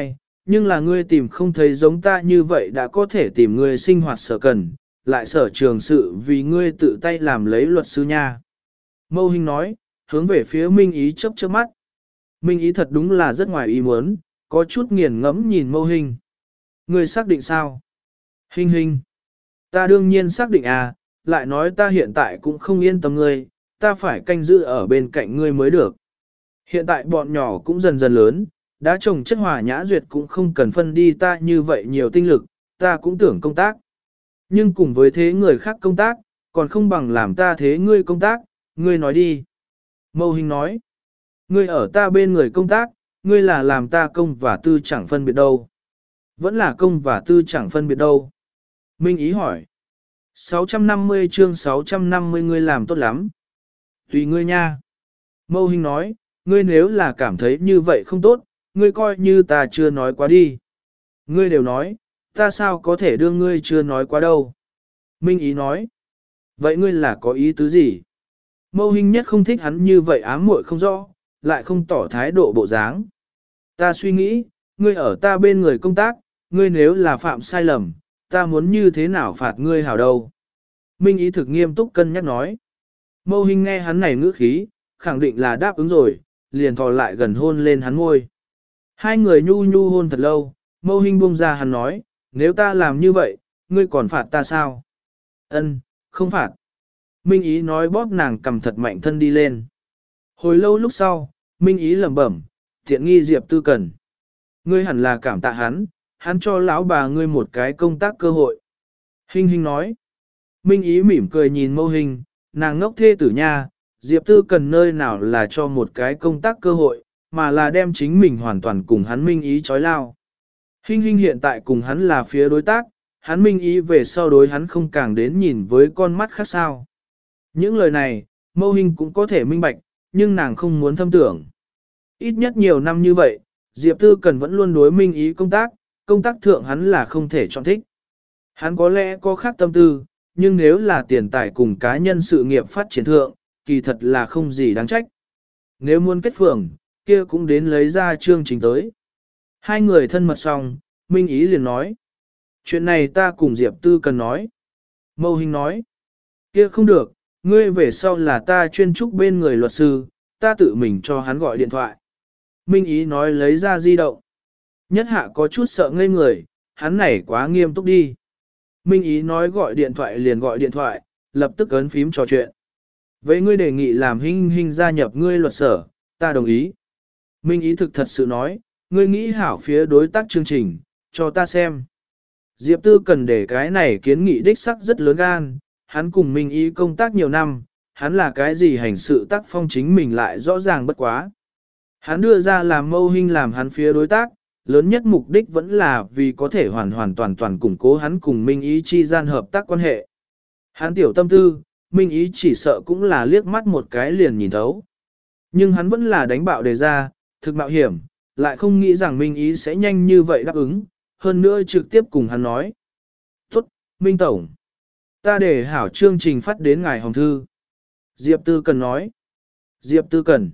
Nhưng là ngươi tìm không thấy giống ta như vậy đã có thể tìm ngươi sinh hoạt sở cần, lại sở trường sự vì ngươi tự tay làm lấy luật sư nha. Mâu Hinh nói, hướng về phía Minh Ý chớp chớp mắt. Minh Ý thật đúng là rất ngoài ý muốn, có chút nghiền ngẫm nhìn Mâu Hinh. Ngươi xác định sao? Hinh Hinh. Ta đương nhiên xác định à, lại nói ta hiện tại cũng không yên tâm ngươi, ta phải canh giữ ở bên cạnh ngươi mới được. Hiện tại bọn nhỏ cũng dần dần lớn, đã trồng chất hòa nhã duyệt cũng không cần phân đi ta như vậy nhiều tinh lực, ta cũng tưởng công tác. Nhưng cùng với thế người khác công tác, còn không bằng làm ta thế ngươi công tác, ngươi nói đi. Mâu Hinh nói, ngươi ở ta bên người công tác, ngươi là làm ta công và tư chẳng phân biệt đâu. Vẫn là công và tư chẳng phân biệt đâu. Minh Ý hỏi, sáu trăm năm mươi chương sáu trăm năm mươi ngươi làm tốt lắm. Tùy ngươi nha. Mâu Hinh nói, ngươi nếu là cảm thấy như vậy không tốt, ngươi coi như ta chưa nói quá đi. Ngươi đều nói, ta sao có thể đưa ngươi chưa nói quá đâu. Minh Ý nói, vậy ngươi là có ý tứ gì? Mâu Hinh nhất không thích hắn như vậy ám muội không rõ, lại không tỏ thái độ bộ dáng. Ta suy nghĩ, ngươi ở ta bên người công tác, ngươi nếu là phạm sai lầm, ta muốn như thế nào phạt ngươi hảo đâu. Minh Ý thực nghiêm túc cân nhắc nói. Mâu Hinh nghe hắn này ngữ khí, khẳng định là đáp ứng rồi, liền thò lại gần hôn lên hắn ngôi. Hai người nhu nhu hôn thật lâu, Mâu Hinh buông ra hắn nói, nếu ta làm như vậy, ngươi còn phạt ta sao? Ân, không phạt. Minh Ý nói bóp nàng cầm thật mạnh thân đi lên. Hồi lâu lúc sau, Minh Ý lẩm bẩm, thiện nghi Diệp Tư Cần. Ngươi hẳn là cảm tạ hắn, hắn cho lão bà ngươi một cái công tác cơ hội. Hinh Hinh nói. Minh Ý mỉm cười nhìn Mâu Hinh, nàng ngốc thê tử nha, Diệp Tư Cần nơi nào là cho một cái công tác cơ hội, mà là đem chính mình hoàn toàn cùng hắn Minh Ý chói lao. Hinh Hinh hiện tại cùng hắn là phía đối tác, hắn Minh Ý về sau đối hắn không càng đến nhìn với con mắt khác sao. Những lời này, Mâu Hinh cũng có thể minh bạch, nhưng nàng không muốn thâm tưởng. Ít nhất nhiều năm như vậy, Diệp Tư Cần vẫn luôn đối Minh Ý công tác, công tác thượng hắn là không thể chọn thích. Hắn có lẽ có khác tâm tư, nhưng nếu là tiền tài cùng cá nhân sự nghiệp phát triển thượng, kỳ thật là không gì đáng trách. Nếu muốn kết phường, kia cũng đến lấy ra chương trình tới. Hai người thân mật xong, Minh Ý liền nói. Chuyện này ta cùng Diệp Tư Cần nói. Mâu Hinh nói. Kia không được, ngươi về sau là ta chuyên trúc bên người luật sư, ta tự mình cho hắn gọi điện thoại. Minh Ý nói lấy ra di động. Nhất hạ có chút sợ ngây người, hắn này quá nghiêm túc đi. Minh Ý nói gọi điện thoại liền gọi điện thoại, lập tức ấn phím trò chuyện. Vậy ngươi đề nghị làm Hinh Hinh gia nhập ngươi luật sở, ta đồng ý. Minh Ý thực thật sự nói, ngươi nghĩ hảo phía đối tác chương trình, cho ta xem. Diệp Tư Cần để cái này kiến nghị đích sắc rất lớn gan, hắn cùng Minh Ý công tác nhiều năm, hắn là cái gì hành sự tác phong chính mình lại rõ ràng bất quá. Hắn đưa ra làm Mâu Hinh làm hắn phía đối tác, lớn nhất mục đích vẫn là vì có thể hoàn hoàn toàn toàn củng cố hắn cùng Minh Ý chi gian hợp tác quan hệ. Hắn tiểu tâm tư, Minh Ý chỉ sợ cũng là liếc mắt một cái liền nhìn thấu. Nhưng hắn vẫn là đánh bạo đề ra, thực mạo hiểm, lại không nghĩ rằng Minh Ý sẽ nhanh như vậy đáp ứng, hơn nữa trực tiếp cùng hắn nói. Tốt, Minh Tổng. Ta để hảo chương trình phát đến ngài hồng thư. Diệp Tư Cần nói. Diệp Tư Cần.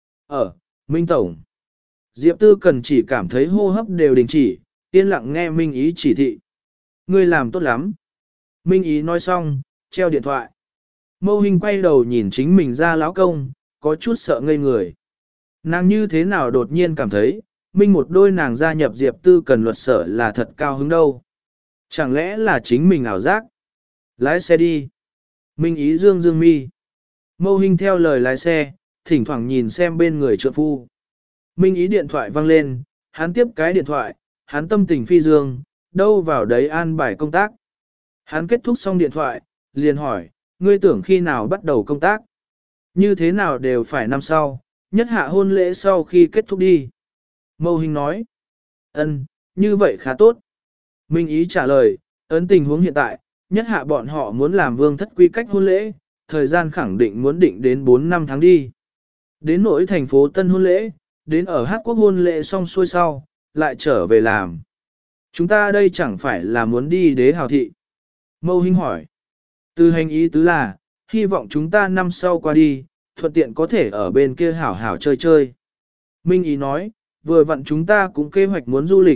Ở, Minh Tổng. Diệp Tư Cần chỉ cảm thấy hô hấp đều đình chỉ, yên lặng nghe Minh Ý chỉ thị. Ngươi làm tốt lắm. Minh Ý nói xong, treo điện thoại. Mâu Hinh quay đầu nhìn chính mình ra lão công, có chút sợ ngây người. Nàng như thế nào đột nhiên cảm thấy, Minh một đôi nàng gia nhập Diệp Tư Cần luật sở là thật cao hứng đâu. Chẳng lẽ là chính mình ảo giác? Lái xe đi. Minh Ý dương dương mi. Mâu Hinh theo lời lái xe, thỉnh thoảng nhìn xem bên người trợ phu. Minh Ý điện thoại vang lên, hắn tiếp cái điện thoại, hắn tâm tình phi dương, đâu vào đấy an bài công tác. Hắn kết thúc xong điện thoại, liền hỏi, ngươi tưởng khi nào bắt đầu công tác? Như thế nào đều phải năm sau, nhất hạ hôn lễ sau khi kết thúc đi. Mâu Hinh nói, ân, như vậy khá tốt. Minh Ý trả lời, ấn tình huống hiện tại, nhất hạ bọn họ muốn làm vương thất quy cách hôn lễ, thời gian khẳng định muốn định đến bốn năm tháng đi. Đến nỗi thành phố Tân hôn lễ, đến ở Hát Quốc hôn lễ xong xuôi sau, lại trở về làm. Chúng ta đây chẳng phải là muốn đi đế hào thị. Mâu Hinh hỏi, từ hành ý tứ là, hy vọng chúng ta năm sau qua đi, thuận tiện có thể ở bên kia hảo hảo chơi chơi. Minh Ý nói, vừa vặn chúng ta cũng kế hoạch muốn du lịch,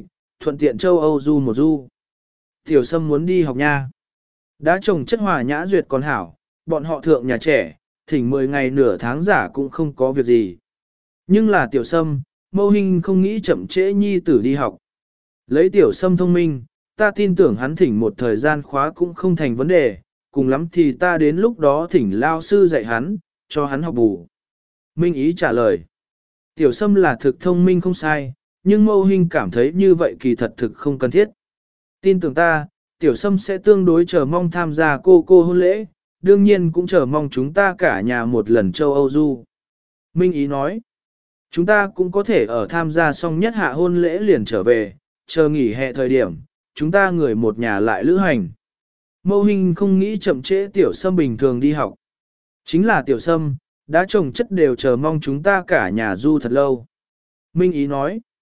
thuận tiện châu Âu du một du. Tiểu Sâm muốn đi học nha. Đã trồng chất hòa nhã duyệt còn hảo, bọn họ thượng nhà trẻ, thỉnh mười ngày nửa tháng giả cũng không có việc gì. Nhưng là Tiểu Sâm, Mâu Hinh không nghĩ chậm trễ nhi tử đi học. Lấy Tiểu Sâm thông minh, ta tin tưởng hắn thỉnh một thời gian khóa cũng không thành vấn đề, cùng lắm thì ta đến lúc đó thỉnh lao sư dạy hắn, cho hắn học bù. Minh Ý trả lời. Tiểu Sâm là thực thông minh không sai, nhưng Mâu Hinh cảm thấy như vậy kỳ thật thực không cần thiết. Tin tưởng ta, Tiểu Sâm sẽ tương đối chờ mong tham gia cô cô hôn lễ, đương nhiên cũng chờ mong chúng ta cả nhà một lần châu Âu du. Minh Ý nói, chúng ta cũng có thể ở tham gia xong nhất hạ hôn lễ liền trở về, chờ nghỉ hè thời điểm, chúng ta người một nhà lại lữ hành. Mâu Hinh không nghĩ chậm trễ Tiểu Sâm bình thường đi học. Chính là Tiểu Sâm, đã trồng chất đều chờ mong chúng ta cả nhà du thật lâu. Minh Ý nói,